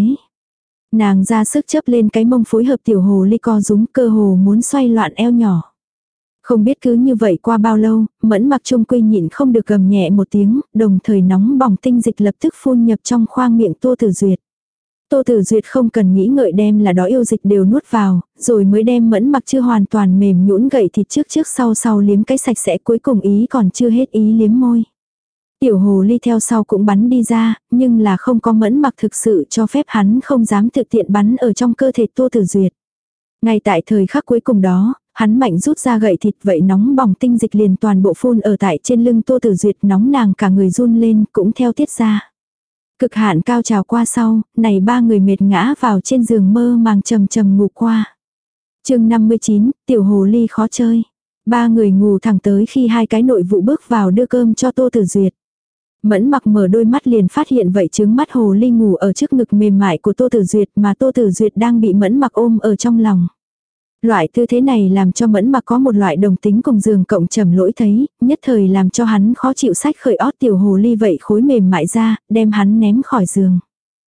Nàng ra sức chớp lên cái mông phối hợp tiểu hồ ly co rúm, cơ hồ muốn xoay loạn eo nhỏ. Không biết cứ như vậy qua bao lâu, Mẫn Mặc trung quy nhịn không được gầm nhẹ một tiếng, đồng thời nóng bỏng tinh dịch lập tức phun nhập trong khoang miệng Tô Tử Duyệt. Tô Tử Duyệt không cần nghĩ ngợi đem là đó yêu dịch đều nuốt vào, rồi mới đem Mẫn Mặc chưa hoàn toàn mềm nhũn gậy thịt trước sau liếm cái sạch sẽ, cuối cùng ý còn chưa hết ý liếm môi. Tiểu hồ ly theo sau cũng bắn đi ra, nhưng là không có Mẫn Mặc thực sự cho phép hắn không dám thực tiện bắn ở trong cơ thể Tô Tử Duyệt. Ngay tại thời khắc cuối cùng đó, hắn mạnh rút ra gậy thịt, vậy nóng bỏng tinh dịch liền toàn bộ phun ở tại trên lưng Tô Tử Duyệt, nóng nàng cả người run lên cũng theo tiết ra. Cực hạn cao trào qua sau, này ba người mệt ngã vào trên giường mơ màng trầm trầm ngủ qua. Chương 59, tiểu hồ ly khó chơi. Ba người ngủ thẳng tới khi hai cái nội vụ bước vào đưa cơm cho Tô Tử Duyệt. Mẫn Mặc mở đôi mắt liền phát hiện vậy trứng mắt hồ ly ngủ ở trước ngực mềm mại của Tô Tử Duyệt, mà Tô Tử Duyệt đang bị Mẫn Mặc ôm ở trong lòng. Loại tư thế này làm cho Mẫn Mặc có một loại đồng tính cùng giường cộng trầm lỗi thấy, nhất thời làm cho hắn khó chịu sách khởi ót tiểu hồ ly vậy khối mềm mại ra, đem hắn ném khỏi giường.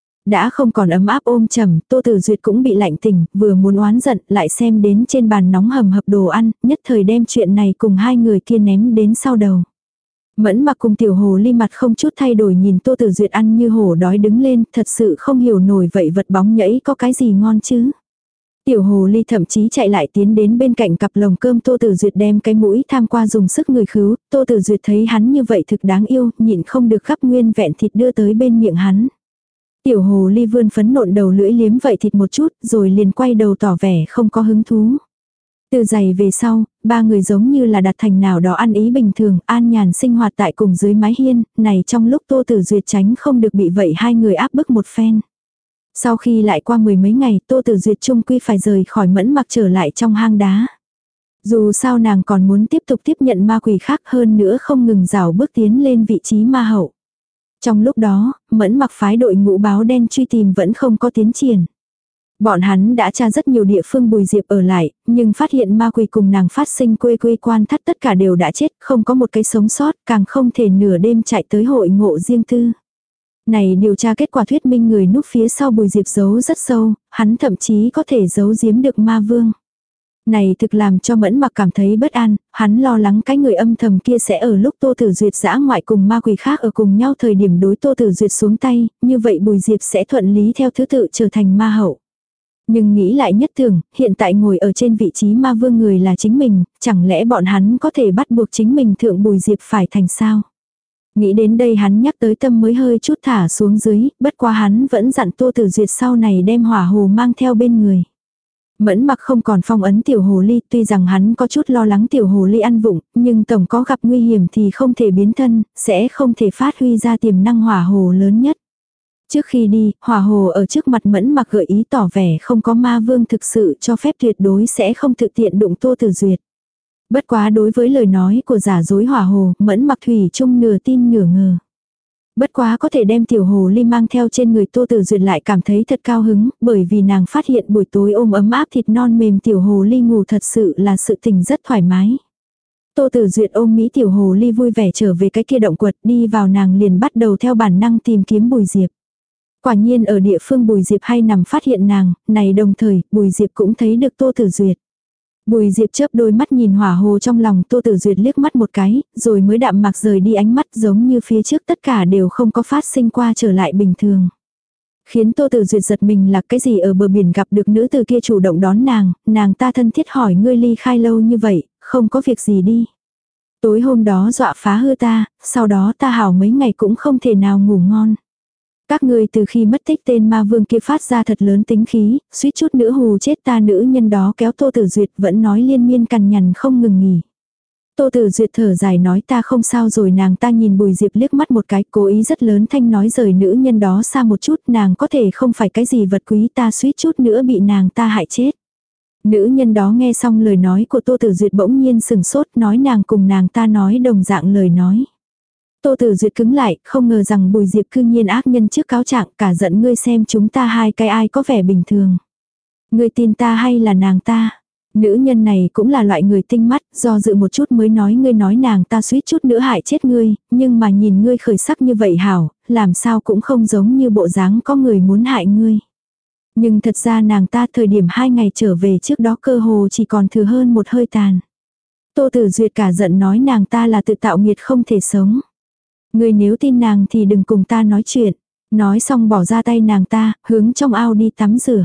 Đã không còn ấm áp ôm trầm, Tô Tử Duyệt cũng bị lạnh tình, vừa muốn oán giận lại xem đến trên bàn nóng hầm hập đồ ăn, nhất thời đem chuyện này cùng hai người kia ném đến sau đầu. Mẫn Mặc cùng tiểu hồ ly mặt không chút thay đổi nhìn Tô Tử Duyệt ăn như hổ đói đứng lên, thật sự không hiểu nổi vậy vật bóng nhảy có cái gì ngon chứ. Tiểu hồ ly thậm chí chạy lại tiến đến bên cạnh cặp lồng cơm Tô Tử Duyệt đem cái mũi tham qua dùng sức người khứu, Tô Tử Duyệt thấy hắn như vậy thực đáng yêu, nhịn không được gắp nguyên vẹn thịt đưa tới bên miệng hắn. Tiểu hồ ly vươn phấn nộn đầu lưỡi liếm vậy thịt một chút, rồi liền quay đầu tỏ vẻ không có hứng thú. Từ giày về sau, ba người giống như là đặt thành nào đó ăn ý bình thường, an nhàn sinh hoạt tại cùng dưới mái hiên, này trong lúc Tô Tử Duyệt tránh không được bị vậy hai người áp bức một phen. Sau khi lại qua mười mấy ngày, Tô Tử Duyệt chung quy phải rời khỏi Mẫn Mặc trở lại trong hang đá. Dù sao nàng còn muốn tiếp tục tiếp nhận ma quỷ khác, hơn nữa không ngừng rảo bước tiến lên vị trí ma hậu. Trong lúc đó, Mẫn Mặc phái đội ngũ báo đen truy tìm vẫn không có tiến triển. Bọn hắn đã tra rất nhiều địa phương Bùi Diệp ở lại, nhưng phát hiện ma quỷ cùng nàng phát sinh quê quan thắt tất cả đều đã chết, không có một cái sống sót, càng không thể nửa đêm chạy tới hội ngộ riêng tư. Này điều tra kết quả thuyết minh người núp phía sau Bùi Diệp giấu rất sâu, hắn thậm chí có thể giấu giếm được ma vương. Này thực làm cho Mẫn Mặc cảm thấy bất an, hắn lo lắng cái người âm thầm kia sẽ ở lúc Tô Tử Duyệt dã ngoại cùng ma quỷ khác ở cùng nhau thời điểm đối Tô Tử Duyệt xuống tay, như vậy Bùi Diệp sẽ thuận lý theo thứ tự trở thành ma hậu. Nhưng nghĩ lại nhất tưởng, hiện tại ngồi ở trên vị trí ma vương người là chính mình, chẳng lẽ bọn hắn có thể bắt buộc chính mình thượng Bùi Diệp phải thành sao? Nghĩ đến đây hắn nhắc tới tâm mới hơi chút thả xuống dưới, bất quá hắn vẫn dặn Tô Tử Duyệt sau này đem hỏa hồ mang theo bên người. Mẫn Mặc không còn phong ấn tiểu hồ ly, tuy rằng hắn có chút lo lắng tiểu hồ ly ăn vụng, nhưng tổng có gặp nguy hiểm thì không thể biến thân, sẽ không thể phát huy ra tiềm năng hỏa hồ lớn nhất. Trước khi đi, hỏa hồ ở trước mặt Mẫn Mặc gợi ý tỏ vẻ không có ma vương thực sự cho phép tuyệt đối sẽ không thực tiện đụng Tô Tử Duyệt. Bất quá đối với lời nói của giả dối hỏa hồ, Mẫn Mặc thủy chung nửa tin nửa ngờ. Bất quá có thể đem tiểu hồ ly mang theo trên người Tô Tử Duyệt lại cảm thấy thật cao hứng, bởi vì nàng phát hiện buổi tối ôm ấm áp thịt non mềm tiểu hồ ly ngủ thật sự là sự tình rất thoải mái. Tô Tử Duyệt ôm Mỹ tiểu hồ ly vui vẻ trở về cái kia động quật, đi vào nàng liền bắt đầu theo bản năng tìm kiếm Bùi Diệp. Quả nhiên ở địa phương Bùi Diệp hay nằm phát hiện nàng, này đồng thời Bùi Diệp cũng thấy được Tô Tử Duyệt. Bùi Diệp chớp đôi mắt nhìn hỏa hồ trong lòng Tô Tử Duyệt liếc mắt một cái, rồi mới đạm mạc rời đi ánh mắt giống như phía trước tất cả đều không có phát sinh qua trở lại bình thường. Khiến Tô Tử Duyệt giật mình là cái gì ở bờ biển gặp được nữ từ kia chủ động đón nàng ta thân thiết hỏi ngươi ly khai lâu như vậy, không có việc gì đi. Tối hôm đó dọa phá hư ta, sau đó ta hảo mấy ngày cũng không thể nào ngủ ngon. Các ngươi từ khi mất tích tên ma vương kia phát ra thật lớn tính khí, suýt chút nữa hù chết ta, nữ nhân đó kéo Tô Tử Duyệt vẫn nói liên miên cằn nhằn không ngừng nghỉ. Tô Tử Duyệt thở dài nói ta không sao rồi, nàng ta nhìn Bùi Diệp liếc mắt một cái, cố ý rất lớn thanh nói rời nữ nhân đó xa một chút, nàng có thể không phải cái gì vật quý, ta suýt chút nữa bị nàng ta hại chết. Nữ nhân đó nghe xong lời nói của Tô Tử Duyệt bỗng nhiên sừng sốt, nói nàng cùng nàng ta nói đồng dạng lời nói. Tô Tử Duyệt cứng lại, không ngờ rằng Bùi Diệp cư nhiên ác nhân trước cáo trạng, cả giận ngươi xem chúng ta hai cái ai có vẻ bình thường. Ngươi tin ta hay là nàng ta? Nữ nhân này cũng là loại người tinh mắt, do dự một chút mới nói ngươi nói nàng ta suýt chút nữa hại chết ngươi, nhưng mà nhìn ngươi khởi sắc như vậy hảo, làm sao cũng không giống như bộ dáng có người muốn hại ngươi. Nhưng thật ra nàng ta thời điểm 2 ngày trở về trước đó cơ hồ chỉ còn thừa hơn một hơi tàn. Tô Tử Duyệt cả giận nói nàng ta là tự tạo nghiệt không thể sống. Ngươi nếu tin nàng thì đừng cùng ta nói chuyện. Nói xong bỏ ra tay nàng ta, hướng trong ao đi tắm rửa.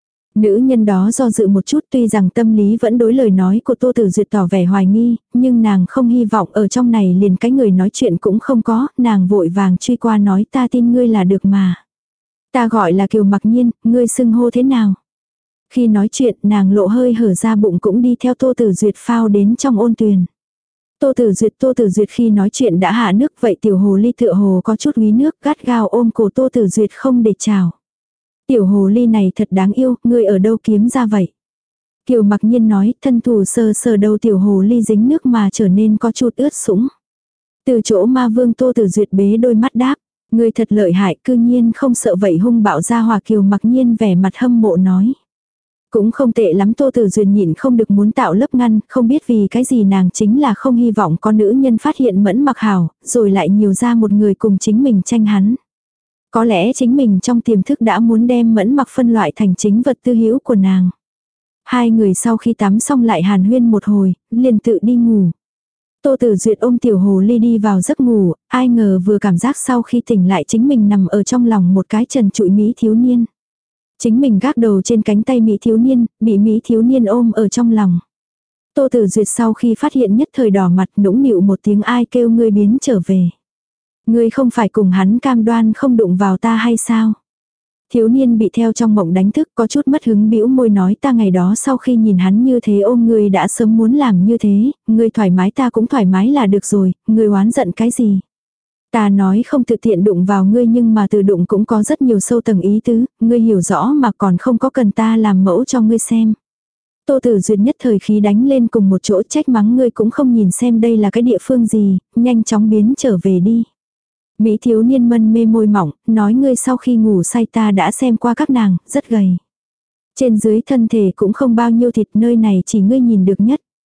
Nữ nhân đó do dự một chút, tuy rằng tâm lý vẫn đối lời nói của Tô Tử Duyệt tỏ vẻ hoài nghi, nhưng nàng không hy vọng ở trong này liền cái người nói chuyện cũng không có, nàng vội vàng truy qua nói ta tin ngươi là được mà. Ta gọi là Kiều Mặc Nhiên, ngươi xưng hô thế nào? Khi nói chuyện nàng lộ hơi hở ra bụng cũng đi theo Tô Tử Duyệt phao đến trong ôn tuyền. Tô Tử Duyệt khi nói chuyện đã hạ nước, vậy tiểu hồ ly tựa hồ có chút úy nước, gắt gao ôm cổ Tô Tử Duyệt không để chào. Tiểu hồ ly này thật đáng yêu, ngươi ở đâu kiếm ra vậy? Kiều Mặc Nhiên nói, thân thủ sờ sờ đầu tiểu hồ ly dính nước mà trở nên có chút ướt sũng. Từ chỗ ma vương Tô Tử Duyệt bế đôi mắt đáp, ngươi thật lợi hại, cư nhiên không sợ vậy hung bạo ra hòa. Kiều Mặc Nhiên vẻ mặt hâm mộ nói. Cũng không tệ lắm. Tô Tử Duyệt nhịn không được muốn tạo lớp ngăn, không biết vì cái gì nàng chính là không hy vọng có nữ nhân phát hiện Mẫn Mặc hảo, rồi lại nhiều ra một người cùng chính mình tranh hắn. Có lẽ chính mình trong tiềm thức đã muốn đem Mẫn Mặc phân loại thành chính vật tư hữu của nàng. Hai người sau khi tắm xong lại hàn huyên một hồi, liền tự đi ngủ. Tô Tử Duyệt ôm tiểu hồ ly đi vào giấc ngủ, ai ngờ vừa cảm giác sau khi tỉnh lại chính mình nằm ở trong lòng một cái trần trụi Mỹ thiếu niên. Chính mình gác đầu trên cánh tay Mỹ thiếu niên, bị Mỹ thiếu niên ôm ở trong lòng. Tô Tử Duyệt sau khi phát hiện nhất thời đỏ mặt, nũng nịu một tiếng, ai kêu ngươi biến trở về. Ngươi không phải cùng hắn cam đoan không đụng vào ta hay sao? Thiếu niên bị theo trong mộng đánh thức, có chút mất hứng bĩu môi nói ta ngày đó sau khi nhìn hắn như thế ôm ngươi đã sớm muốn làm như thế, ngươi thoải mái ta cũng thoải mái là được rồi, ngươi oán giận cái gì? Ta nói không tự tiện đụng vào ngươi, nhưng mà từ đụng cũng có rất nhiều sâu tầng ý tứ, ngươi hiểu rõ mà còn không có cần ta làm mẫu cho ngươi xem. Tô Tử Duyệt nhất thời khí đánh lên cùng một chỗ, trách mắng ngươi cũng không nhìn xem đây là cái địa phương gì, nhanh chóng biến trở về đi. Mỹ thiếu niên mân mê môi mỏng, nói ngươi sau khi ngủ say ta đã xem qua các nàng, rất gầy. Trên dưới thân thể cũng không bao nhiêu thịt, nơi này chỉ ngươi nhìn được nhất.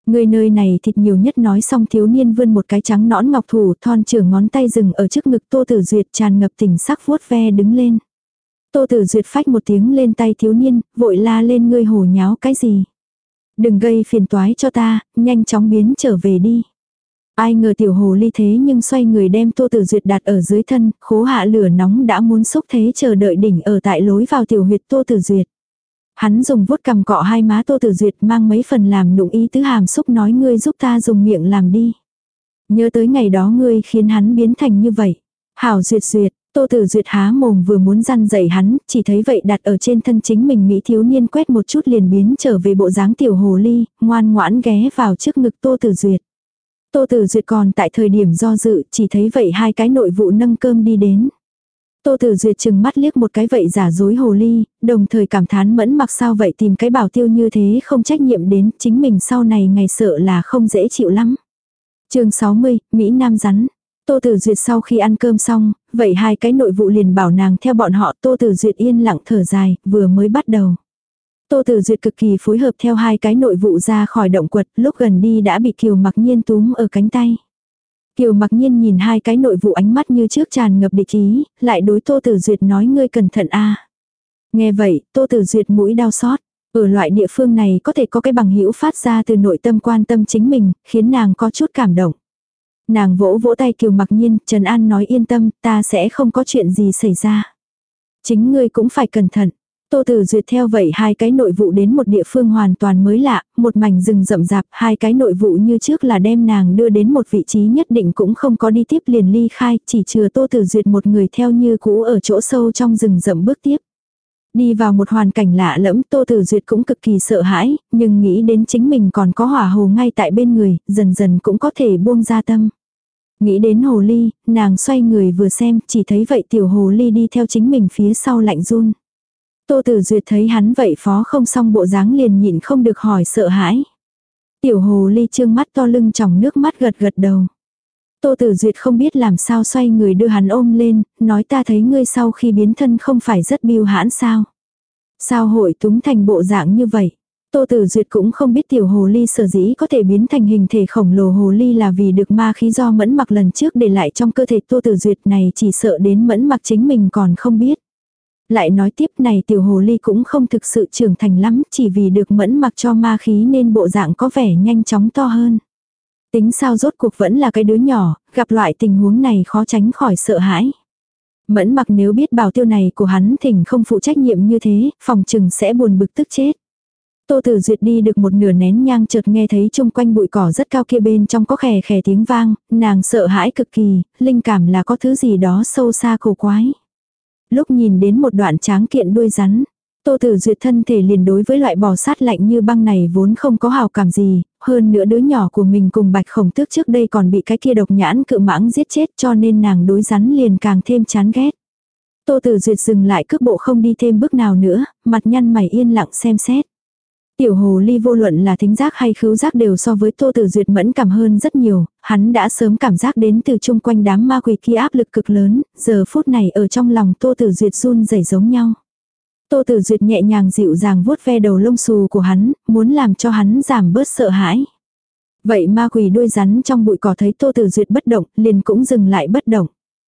Người nơi này thịt nhiều nhất nói xong thiếu niên vươn một cái trắng nõn ngọc thủ thon trưởng ngón tay dừng ở trước ngực Tô Tử Duyệt tràn ngập tình sắc vuốt ve đứng lên. Tô Tử Duyệt phách một tiếng lên tay thiếu niên, vội la lên ngươi hồ nháo cái gì. Đừng gây phiền toái cho ta, nhanh chóng biến trở về đi. Ai ngờ tiểu hồ ly thế nhưng xoay người đem Tô Tử Duyệt đặt ở dưới thân, khố hạ lửa nóng đã muốn xúc thế chờ đợi đỉnh ở tại lối vào tiểu huyệt Tô Tử Duyệt. Hắn dùng vuốt cằm cọ hai má Tô Tử Duyệt mang mấy phần làm nụng ý tứ hàm xúc nói ngươi giúp ta dùng miệng làm đi. Nhớ tới ngày đó ngươi khiến hắn biến thành như vậy. Hảo Duyệt Duyệt, Tô Tử Duyệt há mồm vừa muốn răn dạy hắn, chỉ thấy vậy đặt ở trên thân chính mình mỹ thiếu niên quét một chút liền biến trở về bộ dáng tiểu hồ ly, ngoan ngoãn ghé vào trước ngực Tô Tử Duyệt. Tô Tử Duyệt còn tại thời điểm do dự, chỉ thấy vậy hai cái nội vụ nâng cơm đi đến. Tô Tử Duyệt chừng mắt liếc một cái vậy giả dối hồ ly, đồng thời cảm thán Mẫn Mặc sao vậy tìm cái bảo tiêu như thế không trách nhiệm đến, chính mình sau này ngày sợ là không dễ chịu lắm. Chương 60, Mỹ Nam rắn. Tô Tử Duyệt sau khi ăn cơm xong, vậy hai cái nội vụ liền bảo nàng theo bọn họ. Tô Tử Duyệt yên lặng thở dài, vừa mới bắt đầu. Tô Tử Duyệt cực kỳ phối hợp theo hai cái nội vụ ra khỏi động quật, lúc gần đi đã bị Kiều Mặc Nhiên túm ở cánh tay. Kiều Mặc Nhiên nhìn hai cái nội vụ ánh mắt như trước tràn ngập địch ý, lại đối Tô Tử Duyệt nói ngươi cẩn thận a. Nghe vậy, Tô Tử Duyệt mũi đau xót. Ở loại địa phương này có thể có cái bằng hữu phát ra từ nội tâm quan tâm chính mình, khiến nàng có chút cảm động. Nàng vỗ vỗ tay Kiều Mặc Nhiên, trấn an nói yên tâm, ta sẽ không có chuyện gì xảy ra. Chính ngươi cũng phải cẩn thận. Tô Tử Duyệt theo vậy hai cái nội vụ đến một địa phương hoàn toàn mới lạ, một mảnh rừng rậm rạp, hai cái nội vụ như trước là đem nàng đưa đến một vị trí nhất định cũng không có đi tiếp liền ly khai, chỉ chừa Tô Tử Duyệt một người theo như cũ ở chỗ sâu trong rừng rậm bước tiếp. Đi vào một hoàn cảnh lạ lẫm, Tô Tử Duyệt cũng cực kỳ sợ hãi, nhưng nghĩ đến chính mình còn có hỏa hồ ngay tại bên người, dần dần cũng có thể buông ra tâm. Nghĩ đến hồ ly, nàng xoay người vừa xem, chỉ thấy vậy tiểu hồ ly đi theo chính mình phía sau lạnh run. Tô Tử Duyệt thấy hắn vậy phó không xong bộ dáng liền nhịn không được hỏi sợ hãi. Tiểu hồ ly trương mắt to lưng tròng nước mắt gật gật đầu. Tô Tử Duyệt không biết làm sao xoay người đưa hắn ôm lên, nói ta thấy ngươi sau khi biến thân không phải rất biêu hãn sao. Sao hội túng thành bộ dạng như vậy. Tô Tử Duyệt cũng không biết tiểu hồ ly sở dĩ có thể biến thành hình thể khổng lồ hồ ly là vì được ma khí do Mẫn Mặc lần trước để lại trong cơ thể Tô Tử Duyệt này chỉ sợ đến Mẫn Mặc chính mình còn không biết. Lại nói tiếp này tiểu hồ ly cũng không thực sự trưởng thành lắm, chỉ vì được Mẫn Mặc cho ma khí nên bộ dạng có vẻ nhanh chóng to hơn. Tính sao rốt cuộc vẫn là cái đứa nhỏ, gặp loại tình huống này khó tránh khỏi sợ hãi. Mẫn Mặc nếu biết bảo tiêu này của hắn thỉnh không phụ trách nhiệm như thế, phòng chừng sẽ buồn bực tức chết. Tô Tử Duyệt đi được một nửa nén nhang chợt nghe thấy chung quanh bụi cỏ rất cao kia bên trong có khè khè tiếng vang, nàng sợ hãi cực kỳ, linh cảm là có thứ gì đó sâu xa cổ quái. Lúc nhìn đến một đoạn tráng kiện đuôi rắn, Tô Tử Duyệt thân thể liền đối với loại bò sát lạnh như băng này vốn không có hào cảm gì, hơn nữa đứa nhỏ của mình cùng Bạch Khổng Tước trước đây còn bị cái kia độc nhãn cự mãng giết chết cho nên nàng đối rắn liền càng thêm chán ghét. Tô Tử Duyệt dừng lại cước bộ không đi thêm bước nào nữa, mặt nhăn mày yên lặng xem xét. Tiểu hồ ly vô luận là thính giác hay khứu giác đều so với Tô Tử Duyệt mẫn cảm hơn rất nhiều, hắn đã sớm cảm giác đến từ chung quanh đám ma quỷ kia áp lực cực lớn, giờ phút này ở trong lòng Tô Tử Duyệt run rẩy giống nhau. Tô Tử Duyệt nhẹ nhàng dịu dàng vuốt ve đầu lông xù của hắn, muốn làm cho hắn giảm bớt sợ hãi. Vậy ma quỷ đuôi rắn trong bụi cỏ thấy Tô Tử Duyệt bất động, liền cũng dừng lại bất động.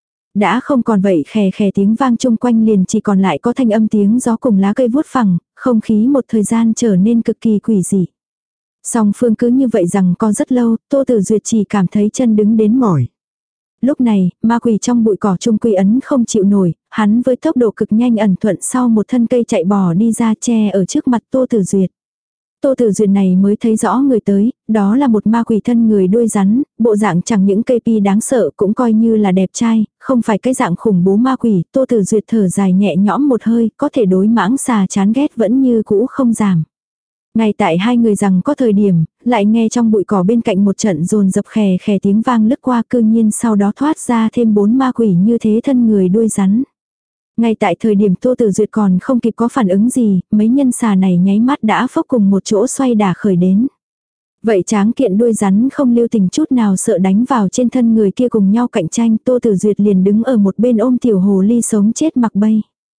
Đã không còn vậy khè khè tiếng vang chung quanh liền chỉ còn lại có thanh âm tiếng gió cùng lá cây vuốt phẳng, không khí một thời gian trở nên cực kỳ quỷ dị. Song phương cứ như vậy rằng co rất lâu, Tô Tử Duyệt chỉ cảm thấy chân đứng đến mỏi. Lúc này, ma quỷ trong bụi cỏ trung quy ấn không chịu nổi, hắn với tốc độ cực nhanh ẩn thuận sau một thân cây chạy bò đi ra che ở trước mặt Tô Tử Duyệt. Tô Tử Duyệt này mới thấy rõ người tới, đó là một ma quỷ thân người đuôi rắn, bộ dạng chẳng những cây pi đáng sợ cũng coi như là đẹp trai, không phải cái dạng khủng bố ma quỷ. Tô Tử Duyệt thở dài nhẹ nhõm một hơi, có thể đối mãng xà chán ghét vẫn như cũ không giảm. Ngay tại hai người rằng có thời điểm, lại nghe trong bụi cỏ bên cạnh một trận dồn dập khè khè tiếng vang lướt qua, cư nhiên sau đó thoát ra thêm 4 ma quỷ như thế thân người đuôi rắn. Ngay tại thời điểm Tô Tử Duyệt còn không kịp có phản ứng gì, mấy nhân xà này nháy mắt đã phốc cùng một chỗ xoay đà khởi đến. Vậy tráng kiện đuôi rắn không lưu tình chút nào sợ đánh vào trên thân người kia cùng nhau cạnh tranh, Tô Tử Duyệt liền đứng ở một bên ôm tiểu hồ ly sống chết mặc bay.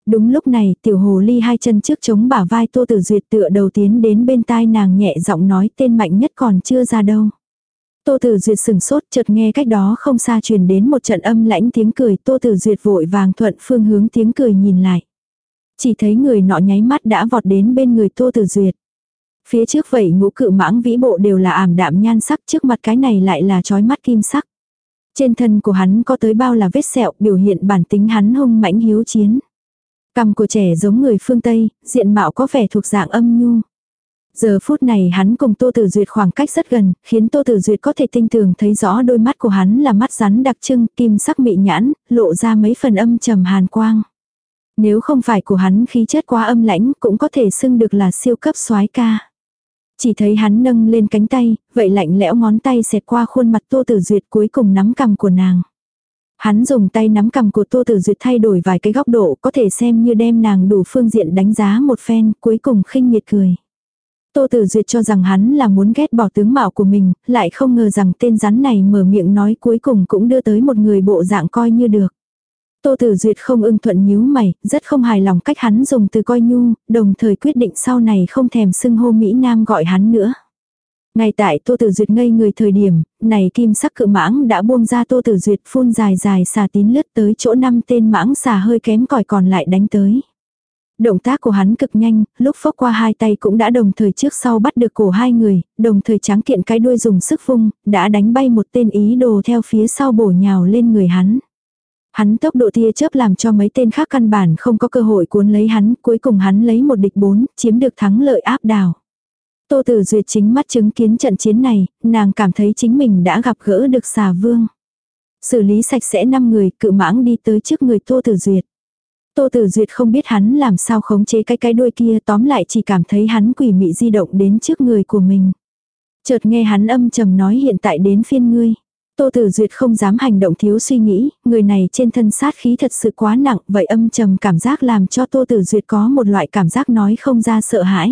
Đúng lúc này, tiểu hồ ly hai chân trước chống bả vai Tô Tử Duyệt tựa đầu tiến đến bên tai nàng nhẹ giọng nói tên mạnh nhất còn chưa ra đâu. Tô Tử Duyệt sừng sốt, chợt nghe cách đó không xa truyền đến một trận âm lãnh tiếng cười, Tô Tử Duyệt vội vàng thuận phương hướng tiếng cười nhìn lại. Chỉ thấy người nọ nháy mắt đã vọt đến bên người Tô Tử Duyệt. Phía trước vậy ngũ cự mãng vĩ bộ đều là ảm đạm nhan sắc, trước mặt cái này lại là chói mắt kim sắc. Trên thân của hắn có tới bao là vết sẹo, biểu hiện bản tính hắn hung mãnh hiếu chiến. Cằm của trẻ giống người phương Tây, diện mạo có vẻ thuộc dạng âm nhu. Giờ phút này hắn cùng Tô Tử Duyệt khoảng cách rất gần, khiến Tô Tử Duyệt có thể tinh tường thấy rõ đôi mắt của hắn là mắt rắn đặc trưng, kim sắc mị nhãn, lộ ra mấy phần âm trầm hàn quang. Nếu không phải của hắn khí chất quá âm lãnh, cũng có thể xưng được là siêu cấp soái ca. Chỉ thấy hắn nâng lên cánh tay, vậy lạnh lẽo ngón tay xẹt qua khuôn mặt Tô Tử Duyệt cuối cùng nắm cằm của nàng. Hắn dùng tay nắm cằm của Tô Tử Duyệt thay đổi vài cái góc độ, có thể xem như đem nàng đủ phương diện đánh giá một phen, cuối cùng khinh miệt cười. Tô Tử Duyệt cho rằng hắn là muốn ghét bỏ tướng mạo của mình, lại không ngờ rằng tên rắn này mở miệng nói cuối cùng cũng đưa tới một người bộ dạng coi như được. Tô Tử Duyệt không ưng thuận nhíu mày, rất không hài lòng cách hắn dùng từ coi nhu, đồng thời quyết định sau này không thèm xưng hô Mỹ Nam gọi hắn nữa. Ngay tại Tô Tử Duyệt ngây người thời điểm, này kim sắc cự mãng đã buông ra Tô Tử Duyệt phun dài dài xà tín lướt tới chỗ 5 tên mãng xà hơi kém cỏi còn lại đánh tới. Động tác của hắn cực nhanh, lúc phốc qua hai tay cũng đã đồng thời trước sau bắt được cổ hai người, đồng thời tráng kiện cái đuôi dùng sức vung, đã đánh bay một tên ý đồ theo phía sau bổ nhào lên người hắn. Hắn tốc độ tia chớp làm cho mấy tên khác căn bản không có cơ hội cuốn lấy hắn, cuối cùng hắn lấy một địch 4, chiếm được thắng lợi áp đảo. Tô Tử Duyệt chính mắt chứng kiến trận chiến này, nàng cảm thấy chính mình đã gặp gỡ được xà vương. Xử lý sạch sẽ 5 người, cự mãng đi tới trước người Tô Tử Duyệt. Tô Tử Duyệt không biết hắn làm sao khống chế cái đuôi kia, tóm lại chỉ cảm thấy hắn quỷ mị di động đến trước người của mình. Chợt nghe hắn âm trầm nói hiện tại đến phiên ngươi. Tô Tử Duyệt không dám hành động thiếu suy nghĩ, người này trên thân sát khí thật sự quá nặng, vậy âm trầm cảm giác làm cho Tô Tử Duyệt có một loại cảm giác nói không ra sợ hãi.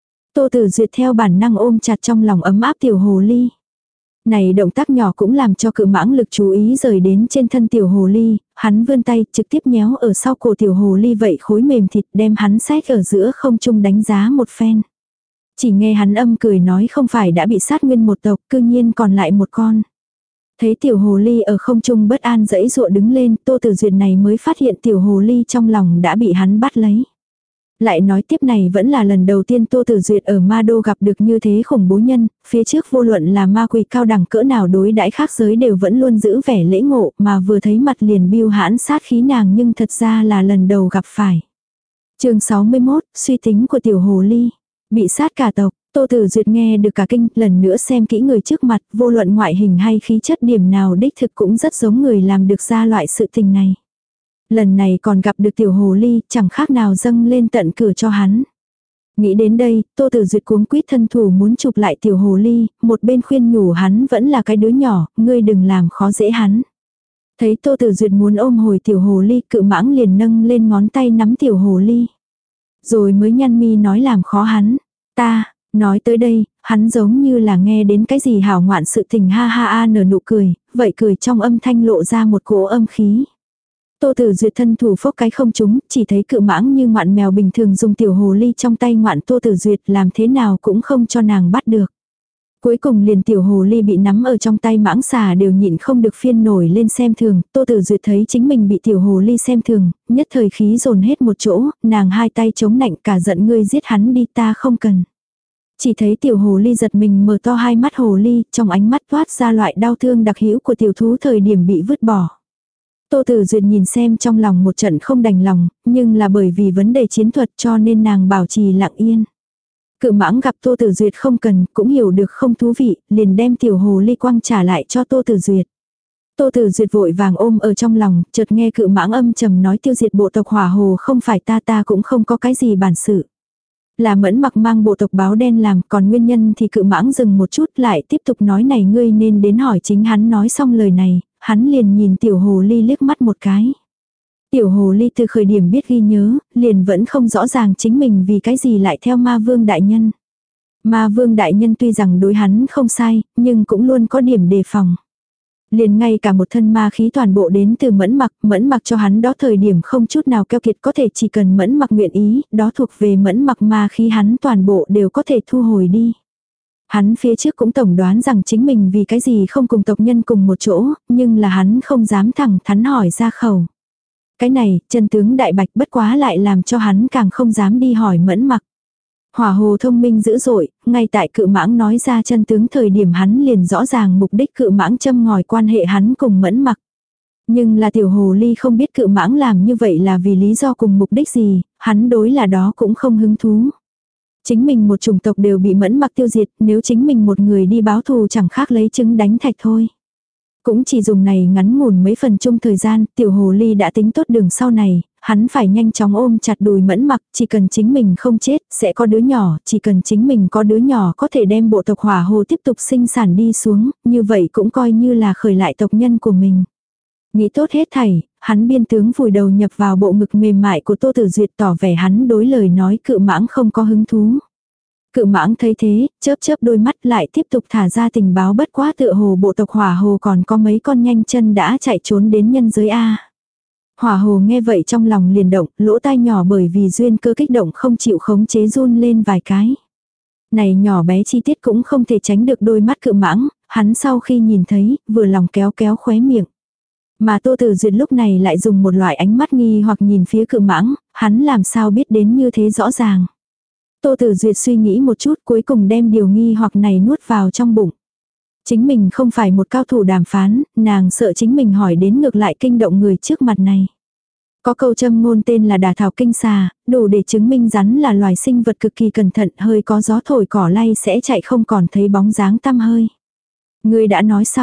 Tô Tử Duyệt theo bản năng ôm chặt trong lòng ấm áp tiểu hồ ly. Này động tác nhỏ cũng làm cho cự mãng lực chú ý rời đến trên thân tiểu hồ ly, hắn vươn tay trực tiếp nhéo ở sau cổ tiểu hồ ly vậy khối mềm thịt đem hắn xách ở giữa không trung đánh giá một phen. Chỉ nghe hắn âm cười nói không phải đã bị sát nguyên một tộc, cư nhiên còn lại một con. Thấy tiểu hồ ly ở không trung bất an giãy giụa đứng lên, Tô Tử Duyệt này mới phát hiện tiểu hồ ly trong lòng đã bị hắn bắt lấy. Lại nói tiếp này vẫn là lần đầu tiên Tô Tử Duyệt ở Ma Đô gặp được như thế khủng bố nhân, phía trước vô luận là ma quỷ cao đẳng cỡ nào đối đãi khác giới đều vẫn luôn giữ vẻ lễ ngộ, mà vừa thấy mặt liền biêu hãn sát khí nàng nhưng thật ra là lần đầu gặp phải. Chương 61, suy tính của tiểu hồ ly. Bị sát cả tộc, Tô Tử Duyệt nghe được cả kinh, lần nữa xem kỹ người trước mặt, vô luận ngoại hình hay khí chất điểm nào đích thực cũng rất giống người làm được ra loại sự tình này. Lần này còn gặp được tiểu hồ ly, chẳng khác nào dâng lên tận cửa cho hắn. Nghĩ đến đây, Tô Tử Duyệt cuống quýt thân thủ muốn chụp lại tiểu hồ ly, một bên khuyên nhủ hắn vẫn là cái đứa nhỏ, ngươi đừng làm khó dễ hắn. Thấy Tô Tử Duyệt muốn ôm hồi tiểu hồ ly, cự mãng liền nâng lên ngón tay nắm tiểu hồ ly. Rồi mới nhăn mi nói làm khó hắn. Ta, nói tới đây, hắn giống như là nghe đến cái gì hảo ngoạn sự tình ha ha a nở nụ cười, vậy cười trong âm thanh lộ ra một cỗ âm khí. Tô Tử Duyệt thân thủ phốc cái không trúng, chỉ thấy cự mãng như ngoạn mèo bình thường dùng tiểu hồ ly trong tay ngoạn Tô Tử Duyệt làm thế nào cũng không cho nàng bắt được. Cuối cùng liền tiểu hồ ly bị nắm ở trong tay mãng xà đều nhịn không được phiên nổi lên xem thường, Tô Tử Duyệt thấy chính mình bị tiểu hồ ly xem thường, nhất thời khí dồn hết một chỗ, nàng hai tay chống nạnh cả giận ngươi giết hắn đi ta không cần. Chỉ thấy tiểu hồ ly giật mình mở to hai mắt hồ ly, trong ánh mắt toát ra loại đau thương đặc hữu của tiểu thú thời điểm bị vứt bỏ. Tô Tử Duyệt nhìn xem trong lòng một trận không đành lòng, nhưng là bởi vì vấn đề chiến thuật cho nên nàng bảo trì lặng yên. Cự mãng gặp Tô Tử Duyệt không cần, cũng hiểu được không thú vị, liền đem tiểu hồ ly quăng trả lại cho Tô Tử Duyệt. Tô Tử Duyệt vội vàng ôm ở trong lòng, chợt nghe cự mãng âm trầm nói tiêu diệt bộ tộc Hỏa Hồ không phải ta cũng không có cái gì bản sự. Là Mẫn Mặc mang bộ tộc báo đen làm, còn nguyên nhân thì cự mãng dừng một chút lại tiếp tục nói này ngươi nên đến hỏi chính hắn. Nói xong lời này, hắn liền nhìn tiểu hồ ly liếc mắt một cái. Tiểu hồ ly từ khởi điểm biết ghi nhớ, liền vẫn không rõ ràng chính mình vì cái gì lại theo ma vương đại nhân. Ma vương đại nhân tuy rằng đối hắn không sai, nhưng cũng luôn có điểm đề phòng. Liền ngay cả một thân ma khí toàn bộ đến từ Mẫn Mặc cho hắn đó thời điểm không chút nào keo kiệt, có thể chỉ cần Mẫn Mặc nguyện ý, đó thuộc về Mẫn Mặc, ma khí hắn toàn bộ đều có thể thu hồi đi. Hắn phía trước cũng tổng đoán rằng chính mình vì cái gì không cùng tộc nhân cùng một chỗ, nhưng là hắn không dám thẳng thắn hỏi ra khẩu. Cái này, chân tướng đại bạch bất quá lại làm cho hắn càng không dám đi hỏi Mẫn Mặc. Hỏa hồ thông minh dữ dội, ngay tại Cự Mãng nói ra chân tướng thời điểm hắn liền rõ ràng mục đích Cự Mãng châm ngòi quan hệ hắn cùng Mẫn Mặc. Nhưng là tiểu hồ ly không biết Cự Mãng làm như vậy là vì lý do cùng mục đích gì, hắn đối là đó cũng không hứng thú. Chính mình một chủng tộc đều bị Mẫn Mặc tiêu diệt, nếu chính mình một người đi báo thù chẳng khác lấy trứng đánh thạch thôi. Cũng chỉ dùng này ngắn ngủn mấy phần chung thời gian, tiểu hồ ly đã tính tốt đường sau này, hắn phải nhanh chóng ôm chặt đùi Mẫn Mặc, chỉ cần chính mình không chết, sẽ có đứa nhỏ, chỉ cần chính mình có đứa nhỏ có thể đem bộ tộc hỏa hồ tiếp tục sinh sản đi xuống, như vậy cũng coi như là khởi lại tộc nhân của mình. Nghĩ tốt hết thảy, hắn biên tướng vùi đầu nhập vào bộ ngực mềm mại của Tô Tử Duyệt, tỏ vẻ hắn đối lời nói Cự Mãng không có hứng thú. Cự Mãng thấy thế, chớp chớp đôi mắt lại tiếp tục thả ra tình báo, bất quá tựa hồ bộ tộc hỏa hồ còn có mấy con nhanh chân đã chạy trốn đến nhân giới A. Hỏa hồ nghe vậy trong lòng liền động, lỗ tai nhỏ bởi vì duyên cơ kích động không chịu khống chế run lên vài cái. Này nhỏ bé chi tiết cũng không thể tránh được đôi mắt Cự Mãng, hắn sau khi nhìn thấy, vừa lòng kéo kéo khóe miệng. Mà Tô Tử Duyệt lúc này lại dùng một loại ánh mắt nghi hoặc nhìn phía Cự Mãng, hắn làm sao biết đến như thế rõ ràng. Tô Tử Duyệt suy nghĩ một chút cuối cùng đem điều nghi hoặc này nuốt vào trong bụng. Chính mình không phải một cao thủ đàm phán, nàng sợ chính mình hỏi đến ngược lại kinh động người trước mặt này. Có câu châm ngôn tên là đả thảo kinh xà, đủ để chứng minh rắn là loài sinh vật cực kỳ cẩn thận, hơi có gió thổi cỏ lay sẽ chạy không còn thấy bóng dáng tăm hơi. Người đã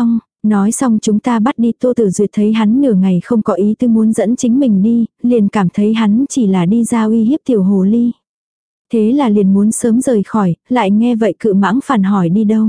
nói xong chúng ta bắt đi. Tô Tử Duyệt thấy hắn nửa ngày không có ý tư muốn dẫn chính mình đi, liền cảm thấy hắn chỉ là đi ra uy hiếp tiểu hồ ly. Thế là liền muốn sớm rời khỏi, lại nghe vậy Cự Mãng phản hỏi đi đâu.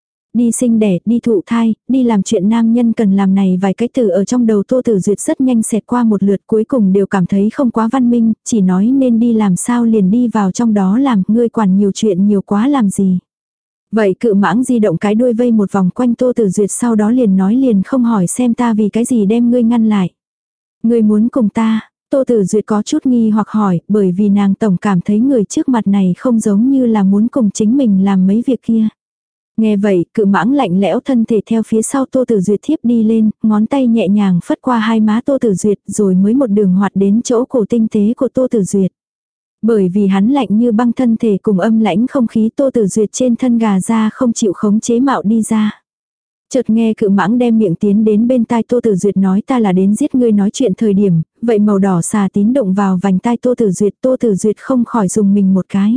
Đi sinh đẻ, đi thụ thai, đi làm chuyện nam nhân cần làm này, vài cái từ ở trong đầu Tô Tử Duyệt rất nhanh xẹt qua một lượt, cuối cùng đều cảm thấy không quá văn minh, chỉ nói nên đi làm sao liền đi vào trong đó làm, ngươi quản nhiều chuyện nhiều quá làm gì. Vậy Cự Mãng di động cái đuôi vây một vòng quanh Tô Tử Duyệt, sau đó liền nói liền không hỏi xem ta vì cái gì đem ngươi ngăn lại. Ngươi muốn cùng ta. Tô Tử Duyệt có chút nghi hoặc hỏi, bởi vì nàng tổng cảm thấy người trước mặt này không giống như là muốn cùng chính mình làm mấy việc kia. Nghe vậy, Cự Mãng lạnh lẽo thân thể theo phía sau Tô Tử Duyệt thiếp đi lên, ngón tay nhẹ nhàng phất qua hai má Tô Tử Duyệt rồi mới một đường hoạt đến chỗ cổ tinh tế của Tô Tử Duyệt. Bởi vì hắn lạnh như băng thân thể cùng âm lãnh không khí, Tô Tử Duyệt trên thân gà ra không chịu khống chế mạo đi ra. Chợt nghe Cự Mãng đem miệng tiến đến bên tai Tô Tử Duyệt nói ta là đến giết ngươi nói chuyện thời điểm, vậy màu đỏ xà tín động vào vành tai Tô Tử Duyệt không khỏi dùng mình một cái.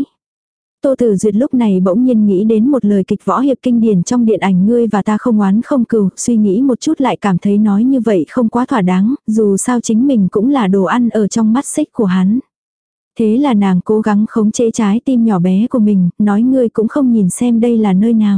Tô Tử Duyệt lúc này bỗng nhiên nghĩ đến một lời kịch võ hiệp kinh điển trong điện ảnh ngươi và ta không oán không cừu, suy nghĩ một chút lại cảm thấy nói như vậy không quá thỏa đáng, dù sao chính mình cũng là đồ ăn ở trong mắt xích của hắn. Thế là nàng cố gắng khống chế trái tim nhỏ bé của mình, nói ngươi cũng không nhìn xem đây là nơi nào.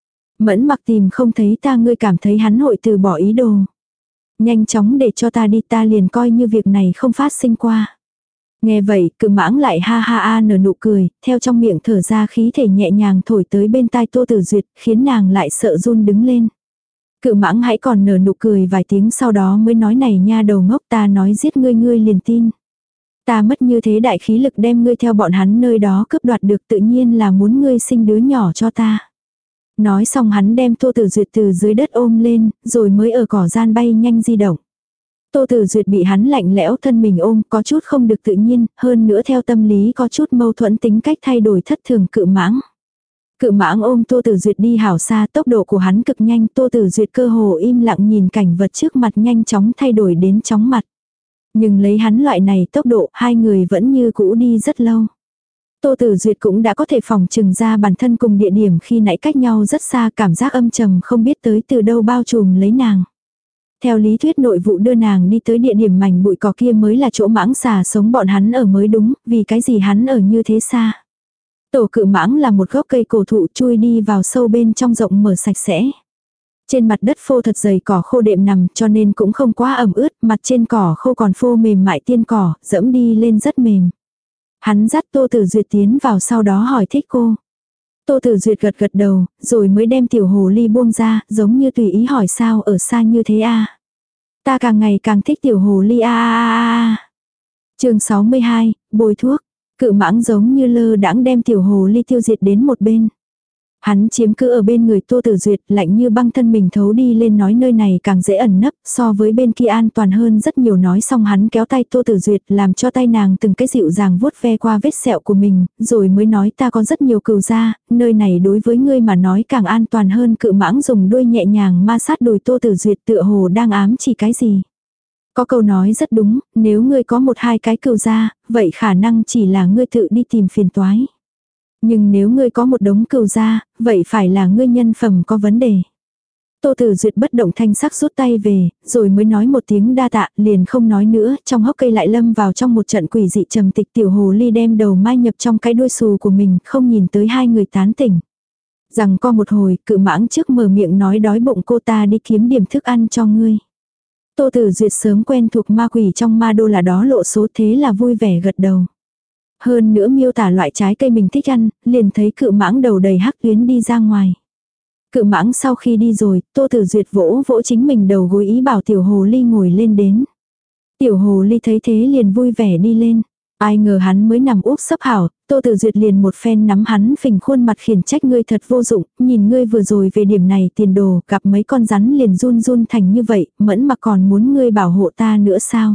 Mẫn Mặc tìm không thấy ta, ngươi cảm thấy hắn hội từ bỏ ý đồ. Nhanh chóng để cho ta đi, ta liền coi như việc này không phát sinh qua. Nghe vậy, Cự Mãng lại ha ha a nở nụ cười, theo trong miệng thở ra khí thể nhẹ nhàng thổi tới bên tai Tô Tử Duyệt, khiến nàng lại sợ run đứng lên. Cự Mãng hãy còn nở nụ cười vài tiếng sau đó mới nói này nha đầu ngốc, ta nói giết ngươi ngươi liền tin. Ta mất như thế đại khí lực đem ngươi theo bọn hắn nơi đó cướp đoạt được, tự nhiên là muốn ngươi sinh đứa nhỏ cho ta. Nói xong hắn đem Tô Tử Duyệt từ dưới đất ôm lên, rồi mới ở cỏ gian bay nhanh di động. Tô Tử Duyệt bị hắn lạnh lẽo thân mình ôm có chút không được tự nhiên, hơn nữa theo tâm lý có chút mâu thuẫn tính cách thay đổi thất thường Cự Mãng. Cự Mãng ôm Tô Tử Duyệt đi hảo xa, tốc độ của hắn cực nhanh, Tô Tử Duyệt cơ hồ im lặng nhìn cảnh vật trước mặt nhanh chóng thay đổi đến chóng mặt. Nhưng lấy hắn loại này tốc độ, hai người vẫn như cũ đi rất lâu. Tô Tử Duyệt cũng đã có thể phòng trừng ra bản thân cùng địa điểm khi nãy cách nhau rất xa, cảm giác âm trầm không biết tới từ đâu bao trùm lấy nàng. Theo lý thuyết nội vụ đưa nàng đi tới địa điểm mảnh bụi cỏ kia mới là chỗ mãng xà sống bọn hắn ở mới đúng, vì cái gì hắn ở như thế xa. Tổ Cự Mãng là một gốc cây cổ thụ chui đi vào sâu bên trong rộng mở sạch sẽ. Trên mặt đất phô thật dày cỏ khô đệm nằm cho nên cũng không quá ẩm ướt, mặt trên cỏ khô còn phô mềm mại tiên cỏ, dẫm đi lên rất mềm. Hắn dắt Tô Tử Duyệt tiến vào sau đó hỏi thích cô. Tô Tử Duyệt gật gật đầu, rồi mới đem tiểu hồ ly buông ra, giống như tùy ý hỏi sao ở xa như thế a. Ta càng ngày càng thích tiểu hồ ly a. Chương 62, bôi thuốc. Cự mãng giống như lơ đãng đem tiểu hồ ly tiêu diệt đến một bên. Hắn chiếm cứ ở bên người Tô Tử Duyệt, lạnh như băng thân mình thấu đi lên nói nơi này càng dễ ẩn nấp, so với bên kia an toàn hơn rất nhiều. Nói xong hắn kéo tay Tô Tử Duyệt, làm cho tay nàng từng cái dịu dàng vuốt ve qua vết sẹo của mình, rồi mới nói ta có rất nhiều cừu gia, nơi này đối với ngươi mà nói càng an toàn hơn. Cự mãng dùng đuôi nhẹ nhàng ma sát đùi Tô Tử Duyệt, tựa hồ đang ám chỉ cái gì. Có câu nói rất đúng, nếu ngươi có một hai cái cừu gia, vậy khả năng chỉ là ngươi tự đi tìm phiền toái. Nhưng nếu ngươi có một đống cừu gia, vậy phải là ngươi nhân phẩm có vấn đề. Tô Tử Duyệt bất động thanh sắc rút tay về, rồi mới nói một tiếng đa tạ, liền không nói nữa, trong hốc cây lại lâm vào trong một trận quỷ dị trầm tịch. Tiểu hồ ly đem đầu mai nhập trong cái đuôi xù của mình, không nhìn tới hai người tán tỉnh. Rằng co một hồi, cự mãng trước mở miệng nói đói bụng cô ta đi kiếm điểm thức ăn cho ngươi. Tô Tử Duyệt sớm quen thuộc ma quỷ trong ma đô là đó lộ số, thế là vui vẻ gật đầu. Hơn nữa miêu tả loại trái cây mình thích ăn, liền thấy cự mãng đầu đầy hắc tuyến đi ra ngoài. Cự mãng sau khi đi rồi, Tô Tử Duyệt vỗ vỗ chính mình đầu gối ý bảo tiểu hồ ly ngồi lên đến. Tiểu hồ ly thấy thế liền vui vẻ đi lên. Ai ngờ hắn mới nằm úp sấp hảo, Tô Tử Duyệt liền một phen nắm hắn phình khuôn mặt khiển trách ngươi thật vô dụng, nhìn ngươi vừa rồi về điểm này tiền đồ, gặp mấy con rắn liền run run thành như vậy, mẫn mà còn muốn ngươi bảo hộ ta nữa sao?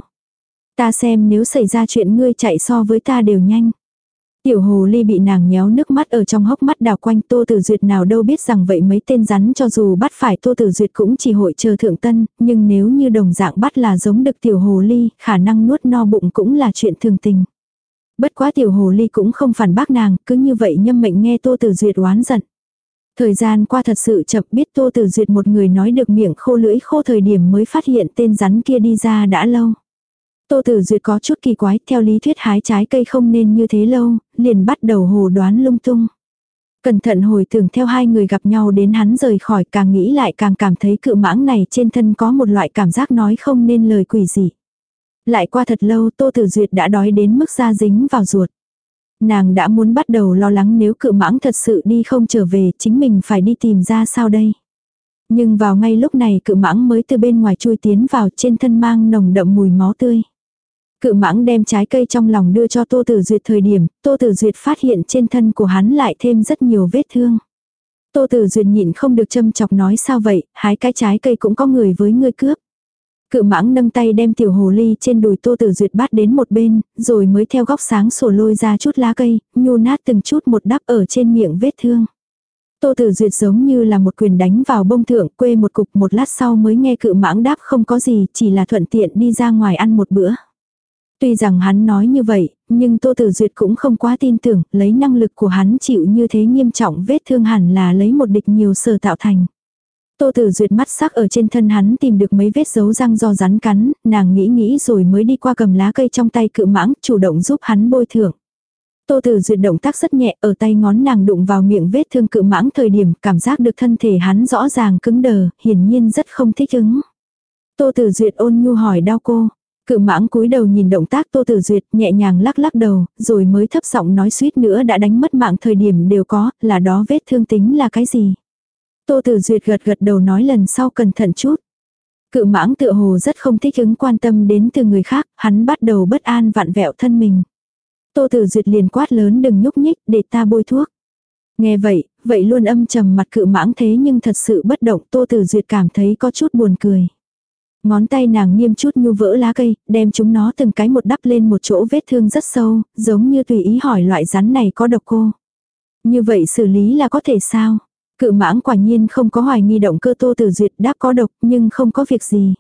Ta xem nếu xảy ra chuyện ngươi chạy so với ta đều nhanh. Tiểu hồ ly bị nàng nhéo nước mắt ở trong hốc mắt đào quanh. Tô Tử Duyệt nào đâu biết rằng vậy mấy tên rắn cho dù bắt phải Tô Tử Duyệt cũng chỉ hội chờ thượng tân, nhưng nếu như đồng dạng bắt là giống đực tiểu hồ ly, khả năng nuốt no bụng cũng là chuyện thường tình. Bất quá tiểu hồ ly cũng không phản bác nàng, cứ như vậy nhâm mệnh nghe Tô Tử Duyệt oán giận. Thời gian qua thật sự chậm, biết Tô Tử Duyệt một người nói được miệng khô lưỡi khô thời điểm mới phát hiện tên rắn kia đi ra đã lâu. Tô Tử Duyệt có chút kỳ quái, theo lý thuyết hái trái cây không nên như thế lâu, liền bắt đầu hồ đoán lung tung. Cẩn thận hồi tưởng theo hai người gặp nhau đến hắn rời khỏi, càng nghĩ lại càng cảm thấy cự mãng này trên thân có một loại cảm giác nói không nên lời quỷ dị. Lại qua thật lâu Tô Tử Duyệt đã đói đến mức da dính vào ruột. Nàng đã muốn bắt đầu lo lắng nếu cự mãng thật sự đi không trở về, chính mình phải đi tìm ra sao đây. Nhưng vào ngay lúc này cự mãng mới từ bên ngoài chui tiến vào, trên thân mang nồng đậm mùi máu tươi. Cự mãng đem trái cây trong lòng đưa cho Tô Tử Duyệt thời điểm, Tô Tử Duyệt phát hiện trên thân của hắn lại thêm rất nhiều vết thương. Tô Tử Duyệt nhịn không được châm chọc nói sao vậy, hái cái trái cây cũng có người với ngươi cướp. Cự mãng nâng tay đem tiểu hồ ly trên đùi Tô Tử Duyệt bắt đến một bên, rồi mới theo góc sáng sủa lôi ra chút lá cây, nhu nát từng chút một đắp ở trên miệng vết thương. Tô Tử Duyệt giống như là một quyền đánh vào bông thượng, quê một cục, một lát sau mới nghe cự mãng đáp không có gì, chỉ là thuận tiện đi ra ngoài ăn một bữa. Tuy rằng hắn nói như vậy, nhưng Tô Tử Duyệt cũng không quá tin tưởng, lấy năng lực của hắn chịu như thế nghiêm trọng vết thương hẳn là lấy một địch nhiều sở tạo thành. Tô Tử Duyệt mắt sắc ở trên thân hắn tìm được mấy vết dấu răng do rắn cắn, nàng nghĩ rồi mới đi qua cầm lá cây trong tay cự mãng, chủ động giúp hắn bôi thưởng. Tô Tử Duyệt động tác rất nhẹ, ở tay ngón nàng đụng vào miệng vết thương cự mãng thời điểm cảm giác được thân thể hắn rõ ràng cứng đờ, hiển nhiên rất không thích ứng. Tô Tử Duyệt ôn nhu hỏi đau cô. Cự mãng cúi đầu nhìn động tác Tô Tử Duyệt, nhẹ nhàng lắc lắc đầu, rồi mới thấp giọng nói suýt nữa đã đánh mất mạng thời điểm đều có, là đó vết thương tính là cái gì. Tô Tử Duyệt gật gật đầu nói lần sau cẩn thận chút. Cự mãng tựa hồ rất không thích ứng quan tâm đến từ người khác, hắn bắt đầu bất an vặn vẹo thân mình. Tô Tử Duyệt liền quát lớn đừng nhúc nhích để ta bôi thuốc. Nghe vậy luôn âm trầm mặt cự mãng thế nhưng thật sự bất động. Tô Tử Duyệt cảm thấy có chút buồn cười. Ngón tay nàng nghiêm chút nhu vỡ lá cây, đem chúng nó từng cái một đắp lên một chỗ vết thương rất sâu, giống như tùy ý hỏi loại rắn này có độc cô. Như vậy xử lý là có thể sao? Cự mãng quả nhiên không có hoài nghi động cơ. Tô Tử Duyệt đáp có độc nhưng không có việc gì.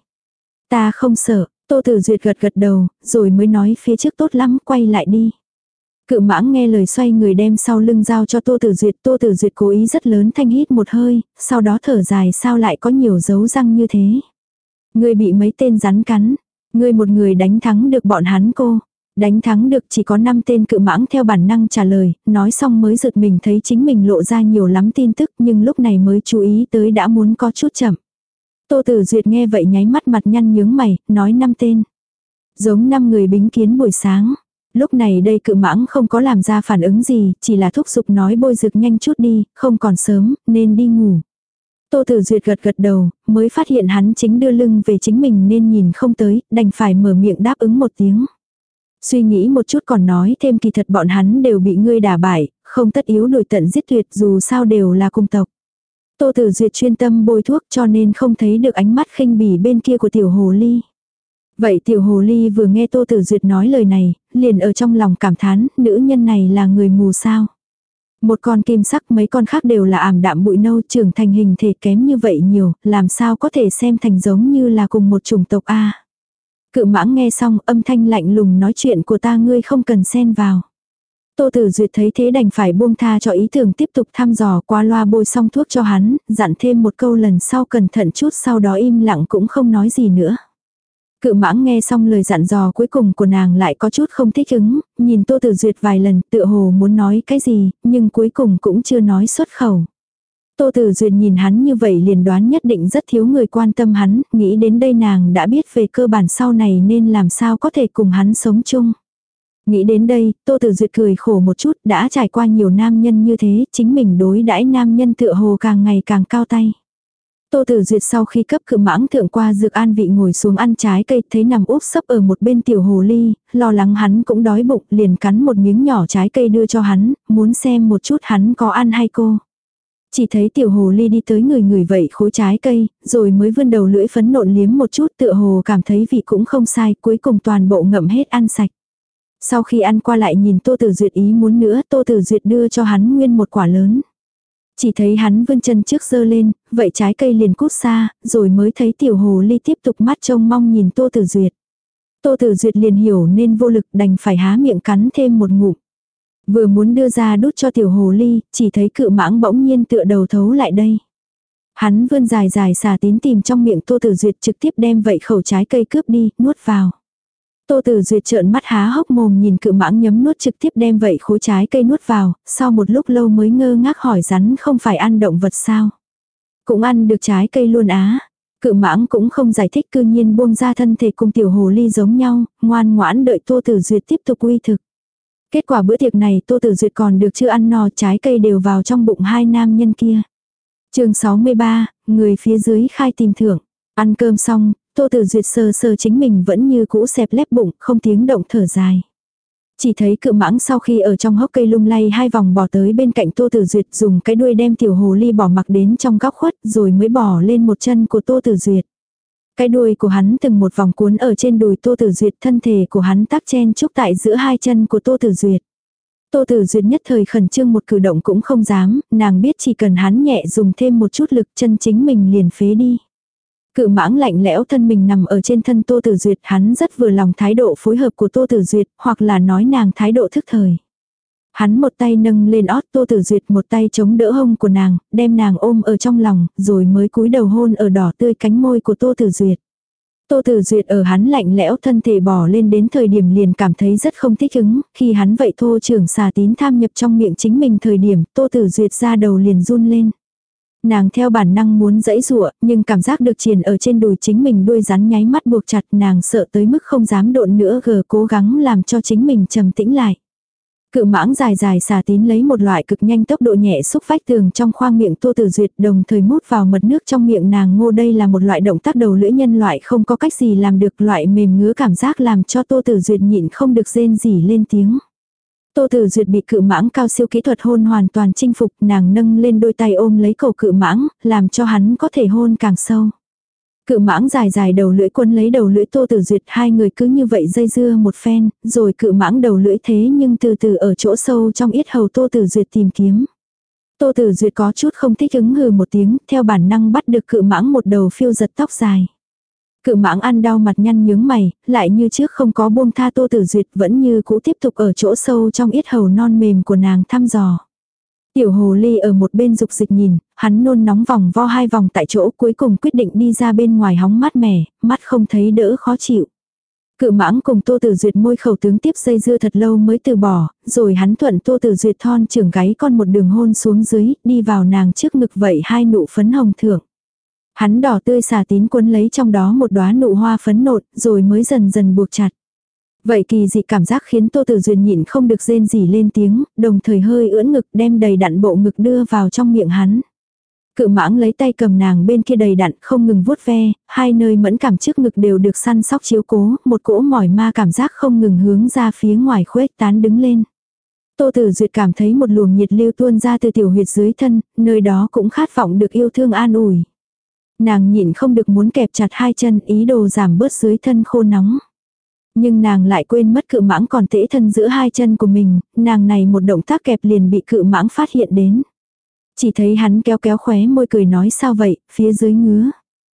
Ta không sợ. Tô Tử Duyệt gật gật đầu, rồi mới nói phía trước tốt lắm, quay lại đi. Cự mãng nghe lời xoay người đem sau lưng giao cho Tô Tử Duyệt. Tô Tử Duyệt cố ý rất lớn thanh hít một hơi, sau đó thở dài sao lại có nhiều dấu răng như thế. Ngươi bị mấy tên rắn cắn, ngươi một người đánh thắng được bọn hắn cô. Đánh thắng được chỉ có 5 tên. Cự mãng theo bản năng trả lời, nói xong mới giật mình thấy chính mình lộ ra nhiều lắm tin tức nhưng lúc này mới chú ý tới đã muốn có chút chậm. Tô Tử Duyệt nghe vậy nháy mắt mặt nhăn nhướng mày, nói 5 tên. Giống 5 người bính kiến buổi sáng. Lúc này đây Cự Mãng không có làm ra phản ứng gì, chỉ là thúc giục nói Bôi Dực nhanh chút đi, không còn sớm, nên đi ngủ. Tô Tử Duyệt gật gật đầu, mới phát hiện hắn chính đưa lưng về chính mình nên nhìn không tới, đành phải mở miệng đáp ứng một tiếng. Suy nghĩ một chút còn nói thêm kỳ thật bọn hắn đều bị ngươi đả bại, không tất yếu đuổi tận giết tuyệt dù sao đều là cùng tộc. Tô Tử Duyệt chuyên tâm bôi thuốc cho nên không thấy được ánh mắt khinh bỉ bên kia của tiểu hồ ly. Vậy tiểu hồ ly vừa nghe Tô Tử Duyệt nói lời này, liền ở trong lòng cảm thán, nữ nhân này là người mù sao. Một con kim sắc mấy con khác đều là ảm đạm bụi nâu trưởng thành hình thể kém như vậy nhiều, làm sao có thể xem thành giống như là cùng một chủng tộc a. Cự Mãng nghe xong âm thanh lạnh lùng nói chuyện của ta ngươi không cần xen vào. Tô Tử Duyệt thấy thế đành phải buông tha cho ý tưởng tiếp tục thăm dò qua loa bôi xong thuốc cho hắn, dặn thêm một câu lần sau cẩn thận chút sau đó im lặng cũng không nói gì nữa. Cự Mãng nghe xong lời dặn dò cuối cùng của nàng lại có chút không thích ứng, nhìn Tô Tử Duyệt vài lần tựa hồ muốn nói cái gì, nhưng cuối cùng cũng chưa nói xuất khẩu. Tô Tử Duyệt nhìn hắn như vậy liền đoán nhất định rất thiếu người quan tâm hắn, nghĩ đến đây nàng đã biết về cơ bản sau này nên làm sao có thể cùng hắn sống chung. Nghĩ đến đây, Tô Tử Duyệt cười khổ một chút, đã trải qua nhiều nam nhân như thế, chính mình đối đãi nam nhân tựa hồ càng ngày càng cao tay. Tô Tử Duyệt sau khi cấp Cự Mãng thượng qua dược an vị ngồi xuống ăn trái cây, thấy nằm úp sấp ở một bên tiểu hồ ly, lo lắng hắn cũng đói bụng, liền cắn một miếng nhỏ trái cây đưa cho hắn, muốn xem một chút hắn có ăn hay cô. Chỉ thấy tiểu hồ ly đi tới người vậy khối trái cây, rồi mới vươn đầu lưỡi phấn nộn liếm một chút tựa hồ cảm thấy vị cũng không sai, cuối cùng toàn bộ ngậm hết ăn sạch. Sau khi ăn qua lại nhìn Tô Tử Duyệt ý muốn nữa, Tô Tử Duyệt đưa cho hắn nguyên một quả lớn. Chỉ thấy hắn vươn chân trước giơ lên, vậy trái cây liền cút xa, rồi mới thấy tiểu hồ ly tiếp tục mắt trông mong nhìn Tô Tử Duyệt. Tô Tử Duyệt liền hiểu nên vô lực đành phải há miệng cắn thêm một ngụm. Vừa muốn đưa ra đút cho tiểu hồ ly, chỉ thấy Cự Mãng bỗng nhiên tựa đầu thấu lại đây. Hắn vươn dài xà tín tìm trong miệng Tô Tử Duyệt trực tiếp đem vậy khẩu trái cây cướp đi, nuốt vào. Tô Tử Duyệt trợn mắt há hốc mồm nhìn Cự Mãng nhấm nuốt trực tiếp đem vậy khối trái cây nuốt vào, sau một lúc lâu mới ngơ ngác hỏi rắn không phải ăn động vật sao. Cũng ăn được trái cây luôn á. Cự Mãng cũng không giải thích cư nhiên buông ra thân thể cùng tiểu hồ ly giống nhau, ngoan ngoãn đợi Tô Tử Duyệt tiếp tục uy thực. Kết quả bữa tiệc này Tô Tử Duyệt còn được chưa ăn no, trái cây đều vào trong bụng hai nam nhân kia. Chương 63, người phía dưới khai tìm thưởng. Ăn cơm xong, Tô Tử Duyệt sờ sờ chính mình vẫn như cũ xẹp lép bụng, không tiếng động thở dài. Chỉ thấy Cự Mãng sau khi ở trong hốc cây lung lay hai vòng bò tới bên cạnh Tô Tử Duyệt, dùng cái đuôi đem tiểu hồ ly bỏ mặc đến trong góc khuất rồi mới bỏ lên một chân của Tô Tử Duyệt. Cái đuôi của hắn từng một vòng cuốn ở trên đùi Tô Tử Duyệt, thân thể của hắn tắc chen chúc tại giữa hai chân của Tô Tử Duyệt. Tô Tử Duyệt nhất thời khẩn trương một cử động cũng không dám, nàng biết chỉ cần hắn nhẹ dùng thêm một chút lực chân chính mình liền phế đi. Cự Mãng lạnh lẽo thân mình nằm ở trên thân Tô Tử Duyệt, hắn rất vừa lòng thái độ phối hợp của Tô Tử Duyệt, hoặc là nói nàng thái độ thức thời. Hắn một tay nâng lên ót Tô Tử Duyệt, một tay chống đỡ hông của nàng, đem nàng ôm ở trong lòng, rồi mới cúi đầu hôn ở đỏ tươi cánh môi của Tô Tử Duyệt. Tô Tử Duyệt ở hắn lạnh lẽo thân thể bò lên đến thời điểm liền cảm thấy rất không thích ứng, khi hắn vậy thô trưởng xà tín tham nhập trong miệng chính mình thời điểm, Tô Tử Duyệt ra đầu liền run lên. Nàng theo bản năng muốn giãy giụa, nhưng cảm giác được triền ở trên đùi chính mình đuôi rắn nháy mắt buộc chặt, nàng sợ tới mức không dám độn nữa, cố gắng làm cho chính mình trầm tĩnh lại. Cự Mãng dài xà tín lấy một loại cực nhanh tốc độ nhẹ xúc vách tường trong khoang miệng Tô Tử Duyệt, đồng thời mút vào mật nước trong miệng nàng. Ngô, đây là một loại động tác đầu lưỡi nhân loại không có cách gì làm được, loại mềm ngứa cảm giác làm cho Tô Tử Duyệt nhịn không được rên rỉ lên tiếng. Tô Tử Duyệt bị Cự Mãng cao siêu kỹ thuật hôn hoàn toàn chinh phục, nàng nâng lên đôi tay ôm lấy cổ Cự Mãng, làm cho hắn có thể hôn càng sâu. Cự Mãng dài đầu lưỡi quấn lấy đầu lưỡi Tô Tử Duyệt, hai người cứ như vậy dây dưa một phen, rồi Cự Mãng đầu lưỡi thế nhưng từ từ ở chỗ sâu trong yết hầu Tô Tử Duyệt tìm kiếm. Tô Tử Duyệt có chút không thích ứng, hừ một tiếng, theo bản năng bắt được Cự Mãng một đầu phiêu giật tóc dài. Cự Mãng ăn đau mặt nhăn nhướng mày, lại như trước không có buông tha Tô Tử Duyệt, vẫn như cũ tiếp tục ở chỗ sâu trong yết hầu non mềm của nàng thăm dò. Tiểu hồ ly ở một bên dục dịch nhìn, hắn nôn nóng vòng vo hai vòng tại chỗ, cuối cùng quyết định đi ra bên ngoài hóng mát mẻ, mắt không thấy đỡ khó chịu. Cự Mãng cùng Tô Tử Duyệt môi khẩu tướng tiếp dây dưa thật lâu mới từ bỏ, rồi hắn thuận Tô Tử Duyệt thon trưởng gáy con một đường hôn xuống dưới, đi vào nàng trước ngực vậy hai nụ phấn hồng thượng. Hắn đỏ tươi xà tín cuốn lấy trong đó một đóa nụ hoa phấn nộn, rồi mới dần dần buộc chặt. Vậy kỳ dị cảm giác khiến Tô Tử Duyệt nhịn không được rên rỉ lên tiếng, đồng thời hơi ưỡn ngực đem đầy đặn bộ ngực đưa vào trong miệng hắn. Cự mãng lấy tay cầm nàng bên kia đầy đặn không ngừng vuốt ve, hai nơi mẫn cảm trước ngực đều được săn sóc chiếu cố, một cỗ mỏi ma cảm giác không ngừng hướng ra phía ngoài khuếch tán đứng lên. Tô Tử Duyệt cảm thấy một luồng nhiệt lưu tuôn ra từ tiểu huyệt dưới thân, nơi đó cũng khát vọng được yêu thương an ủi. Nàng nhịn không được muốn kẹp chặt hai chân ý đồ giảm bớt dưới thân khô nóng. Nhưng nàng lại quên mất cự mãng còn tễ thân giữa hai chân của mình, nàng này một động tác kẹp liền bị cự mãng phát hiện đến. Chỉ thấy hắn kéo kéo khóe môi cười nói sao vậy, phía dưới ngứa.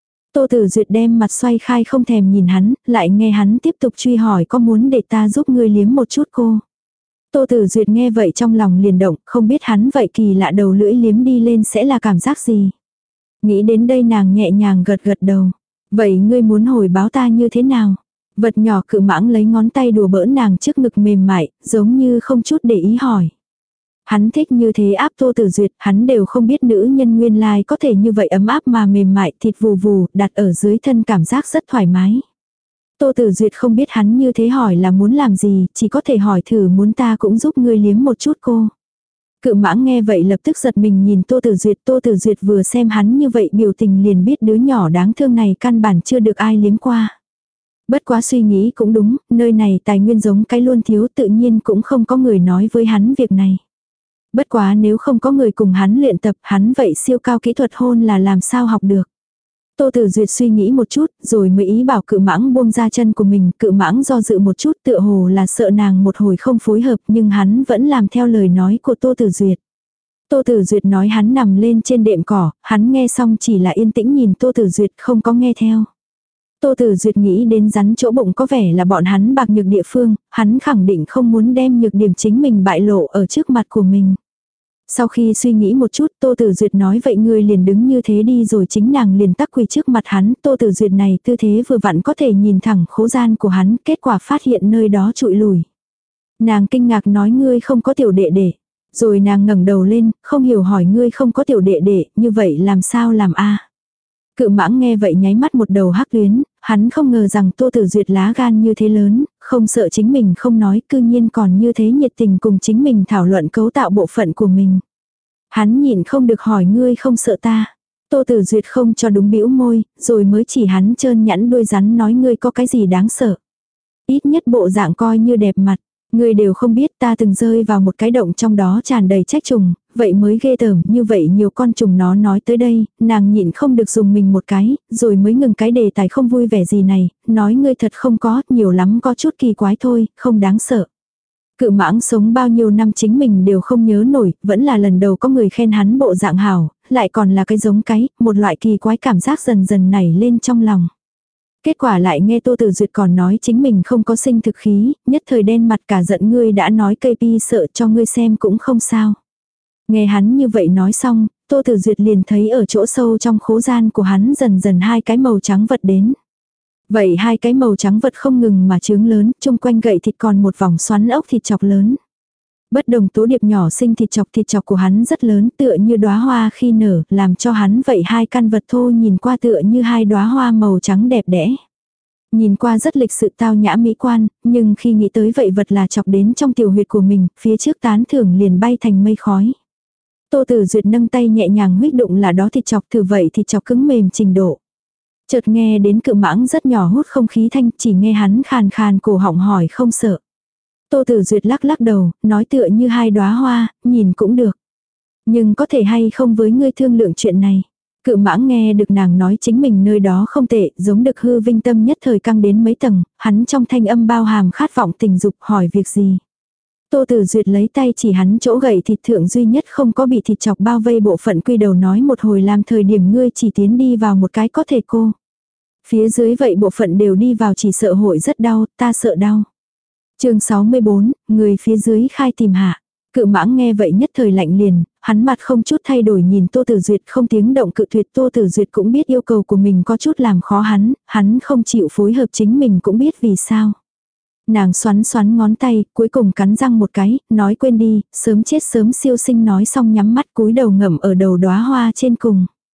Tô Tử Duyệt đem mặt xoay khai không thèm nhìn hắn, lại nghe hắn tiếp tục truy hỏi có muốn để ta giúp ngươi liếm một chút cô. Tô Tử Duyệt nghe vậy trong lòng liền động, không biết hắn vậy kỳ lạ đầu lưỡi liếm đi lên sẽ là cảm giác gì. Nghĩ đến đây nàng nhẹ nhàng gật gật đầu. Vậy ngươi muốn hồi báo ta như thế nào? Vật nhỏ cự mãng lấy ngón tay đùa bỡn nàng trước ngực mềm mại, giống như không chút để ý hỏi. Hắn thích như thế áp Tô Tử Duyệt, hắn đều không biết nữ nhân nguyên lai có thể như vậy ấm áp mà mềm mại thịt vù vù, đặt ở dưới thân cảm giác rất thoải mái. Tô Tử Duyệt không biết hắn như thế hỏi là muốn làm gì, chỉ có thể hỏi thử muốn ta cũng giúp ngươi liếm một chút cô. Cự mãng nghe vậy lập tức giật mình nhìn Tô Tử Duyệt vừa xem hắn như vậy biểu tình liền biết đứa nhỏ đáng thương này căn bản chưa được ai liếm qua. Bất quá suy nghĩ cũng đúng, nơi này tài nguyên giống cái luôn thiếu tự nhiên cũng không có người nói với hắn việc này. Bất quá nếu không có người cùng hắn luyện tập hắn vậy siêu cao kỹ thuật hôn là làm sao học được. Tô Tử Duyệt suy nghĩ một chút rồi mới ý bảo cự mãng buông ra chân của mình, cự mãng do dự một chút tựa hồ là sợ nàng một hồi không phối hợp nhưng hắn vẫn làm theo lời nói của Tô Tử Duyệt. Tô Tử Duyệt nói hắn nằm lên trên đệm cỏ, hắn nghe xong chỉ là yên tĩnh nhìn Tô Tử Duyệt không có nghe theo. Tô Tử Duyệt nghĩ đến rắn chỗ bụng có vẻ là bọn hắn bạc nhược địa phương, hắn khẳng định không muốn đem nhược điểm chính mình bại lộ ở trước mặt của mình. Sau khi suy nghĩ một chút Tô Tử Duyệt nói vậy ngươi liền đứng như thế đi rồi chính nàng liền tắc quỳ trước mặt hắn. Tô Tử Duyệt này tư thế vừa vặn có thể nhìn thẳng khố gian của hắn, kết quả phát hiện nơi đó trụi lùi. Nàng kinh ngạc nói ngươi không có tiểu đệ đệ. Rồi nàng ngẩng đầu lên, không hiểu hỏi ngươi không có tiểu đệ đệ, như vậy làm sao làm a? Cự mãng nghe vậy nháy mắt một đầu hắc tuyến, hắn không ngờ rằng Tô Tử Duyệt lá gan như thế lớn, không sợ chính mình không nói, cư nhiên còn như thế nhiệt tình cùng chính mình thảo luận cấu tạo bộ phận của mình. Hắn nhịn không được hỏi ngươi không sợ ta. Tô Tử Duyệt không cho đúng bĩu môi, rồi mới chỉ hắn trơn nhẵn đuôi rắn nói ngươi có cái gì đáng sợ. Ít nhất bộ dạng coi như đẹp mặt. Ngươi đều không biết ta từng rơi vào một cái động trong đó tràn đầy trách trùng, vậy mới ghê tởm, như vậy nhiều con trùng nó nói tới đây, nàng nhịn không được dùng mình một cái, rồi mới ngừng cái đề tài không vui vẻ gì này, nói ngươi thật không có, nhiều lắm có chút kỳ quái thôi, không đáng sợ. Cự mãng sống bao nhiêu năm chính mình đều không nhớ nổi, vẫn là lần đầu có người khen hắn bộ dạng hảo, lại còn là cái giống cái, một loại kỳ quái cảm giác dần dần nảy lên trong lòng. Kết quả lại nghe Tô Tử Duyệt còn nói chính mình không có sinh thực khí, nhất thời đen mặt cả giận ngươi đã nói cây pi sợ cho ngươi xem cũng không sao. Nghe hắn như vậy nói xong, Tô Tử Duyệt liền thấy ở chỗ sâu trong khố gian của hắn dần dần hai cái màu trắng vật đến. Vậy hai cái màu trắng vật không ngừng mà trướng lớn, chung quanh gậy thịt còn một vòng xoắn ốc thịt chọc lớn. Bất đồng tố điệp nhỏ sinh thịt chọc của hắn rất lớn tựa như đóa hoa khi nở, làm cho hắn vậy hai căn vật thô nhìn qua tựa như hai đóa hoa màu trắng đẹp đẽ. Nhìn qua rất lịch sự tao nhã mỹ quan, nhưng khi nghĩ tới vậy vật là chọc đến trong tiểu huyệt của mình, phía trước tán thưởng liền bay thành mây khói. Tô Tử Duyệt nâng tay nhẹ nhàng huých đụng là đó thịt chọc thử vậy thịt chọc cứng mềm trình độ. Chợt nghe đến cự mãng rất nhỏ hút không khí thanh, chỉ nghe hắn khàn khàn cổ họng hỏi không sợ. Tô Tử Duyệt lắc lắc đầu, nói tựa như hai đóa hoa, nhìn cũng được. Nhưng có thể hay không với ngươi thương lượng chuyện này. Cự mãng nghe được nàng nói chính mình nơi đó không tệ, giống được hư vinh tâm nhất thời căng đến mấy tầng, hắn trong thanh âm bao hàm khát vọng tình dục hỏi việc gì. Tô Tử Duyệt lấy tay chỉ hắn chỗ gậy thịt thượng duy nhất không có bị thịt chọc bao vây bộ phận quy đầu nói một hồi làm thời điểm ngươi chỉ tiến đi vào một cái có thể cô. Phía dưới vậy bộ phận đều đi vào chỉ sợ hội rất đau, ta sợ đau. Chương 64, người phía dưới khai tìm hạ. Cự mãng nghe vậy nhất thời lạnh liền, hắn mặt không chút thay đổi nhìn Tô Tử Duyệt không tiếng động cự tuyệt. Tô Tử Duyệt cũng biết yêu cầu của mình có chút làm khó hắn không chịu phối hợp chính mình cũng biết vì sao. Nàng xoắn xoắn ngón tay, cuối cùng cắn răng một cái, nói quên đi, sớm chết sớm siêu sinh nói xong nhắm mắt cúi đầu ngậm ở đầu đóa hoa trên cùng.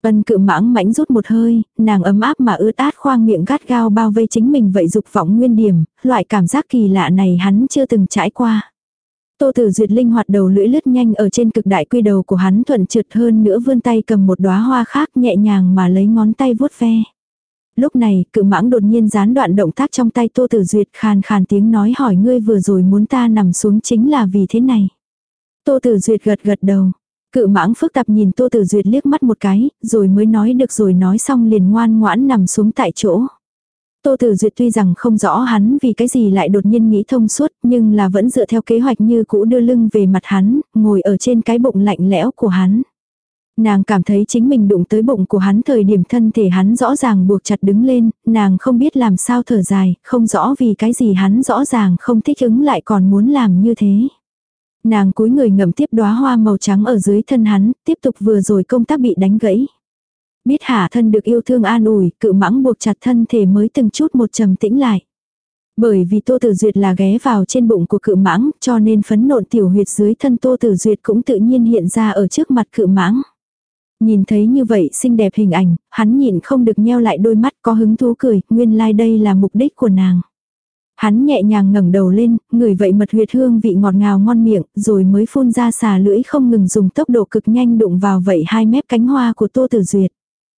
Ân Cự Mãng mãnh rút một hơi, nàng ấm áp mà ướt át khoang miệng gắt gao bao vây chính mình vậy dục vọng nguyên điểm, loại cảm giác kỳ lạ này hắn chưa từng trải qua. Tô Tử Duyệt linh hoạt đầu lưỡi lướt nhanh ở trên cực đại quy đầu của hắn thuận trượt hơn nữa vươn tay cầm một đóa hoa khác nhẹ nhàng mà lấy ngón tay vuốt ve. Lúc này, Cự Mãng đột nhiên gián đoạn động tác trong tay Tô Tử Duyệt khàn khàn tiếng nói hỏi ngươi vừa rồi muốn ta nằm xuống chính là vì thế này. Tô Tử Duyệt gật gật đầu. Cự Mãng phức tạp nhìn Tô Tử Duyệt liếc mắt một cái, rồi mới nói được rồi nói xong liền ngoan ngoãn nằm xuống tại chỗ. Tô Tử Duyệt tuy rằng không rõ hắn vì cái gì lại đột nhiên nghĩ thông suốt, nhưng là vẫn dựa theo kế hoạch như cũ đưa lưng về mặt hắn, ngồi ở trên cái bụng lạnh lẽo của hắn. Nàng cảm thấy chính mình đụng tới bụng của hắn thời điểm thân thể hắn rõ ràng buộc chặt đứng lên, nàng không biết làm sao thở dài, không rõ vì cái gì hắn rõ ràng không thích ứng lại còn muốn làm như thế. Nàng cúi người ngậm tiếp đóa hoa màu trắng ở dưới thân hắn, tiếp tục vừa rồi công tác bị đánh gãy. Biết hạ thân được yêu thương an ủi, Cự Mãng buộc chặt thân thể mới từng chút một trầm tĩnh lại. Bởi vì Tô Tử Duyệt là ghé vào trên bụng của Cự Mãng, cho nên phấn nộn tiểu huyệt dưới thân Tô Tử Duyệt cũng tự nhiên hiện ra ở trước mặt Cự Mãng. Nhìn thấy như vậy xinh đẹp hình ảnh, hắn nhịn không được nheo lại đôi mắt có hứng thú cười, nguyên lai đây là mục đích của nàng. Hắn nhẹ nhàng ngẩng đầu lên, ngửi vậy mật huyệt hương vị ngọt ngào ngon miệng, rồi mới phun ra xà lưỡi không ngừng dùng tốc độ cực nhanh đụng vào vậy 2 mép cánh hoa của Tô Tử Duyệt.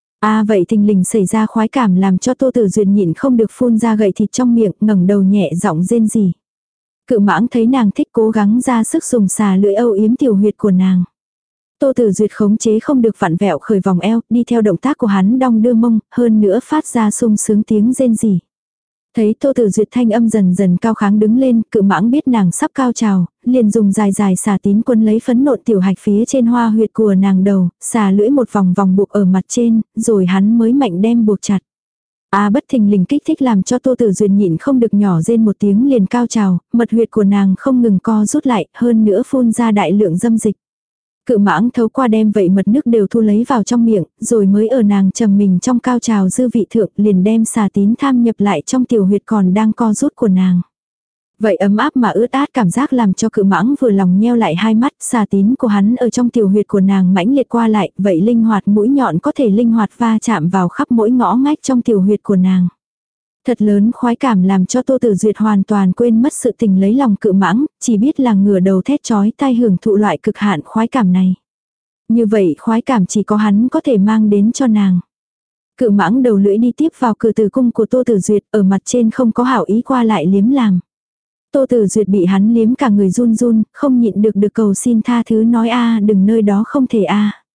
Vậy thình lình xảy ra khoái cảm làm cho Tô Tử Duyệt nhịn không được phun ra gậy thịt trong miệng, ngẩng đầu nhẹ giọng rên rỉ. Cự Mãng thấy nàng thích cố gắng ra sức dùng xà lưỡi âu yếm tiểu huyệt của nàng. Tô Tử Duyệt khống chế không được vặn vẹo khởi vòng eo, đi theo động tác của hắn đong đưa mông, hơn nữa phát ra sung sướng tiếng rên rỉ. Thấy Tô Tử Duyệt thanh âm dần dần cao kháng đứng lên, Cự Mãng biết nàng sắp cao trào, liền dùng dài dài xà tín quân lấy phấn nộn tiểu hạch phía trên hoa huyệt của nàng đầu, xà lưỡi một vòng vòng buộc ở mặt trên, rồi hắn mới mạnh đem buộc chặt. Bất thình lình kích thích làm cho Tô Tử Duyệt nhịn không được nhỏ rên một tiếng liền cao trào, mật huyệt của nàng không ngừng co rút lại, hơn nữa phun ra đại lượng dâm dịch. Cự Mãng thấu qua đem vậy mật nước đều thu lấy vào trong miệng, rồi mới ở nàng trầm mình trong cao trào dư vị thượng liền đem xà tín tham nhập lại trong tiểu huyệt còn đang co rút của nàng. Vậy ấm áp mà ướt át cảm giác làm cho Cự Mãng vừa lòng nheo lại hai mắt, xà tín của hắn ở trong tiểu huyệt của nàng mãnh liệt qua lại, vậy linh hoạt mũi nhọn có thể linh hoạt va chạm vào khắp mỗi ngõ ngách trong tiểu huyệt của nàng. Thật lớn khoái cảm làm cho Tô Tử Duyệt hoàn toàn quên mất sự tình lấy lòng Cự Mãng, chỉ biết là ngửa đầu thét chói tai hưởng thụ loại cực hạn khoái cảm này. Như vậy khoái cảm chỉ có hắn có thể mang đến cho nàng. Cự Mãng đầu lưỡi đi tiếp vào cửa tử cung của Tô Tử Duyệt, ở mặt trên không có hảo ý qua lại liếm làm. Tô Tử Duyệt bị hắn liếm cả người run run, không nhịn được cầu xin tha thứ nói đừng nơi đó không thể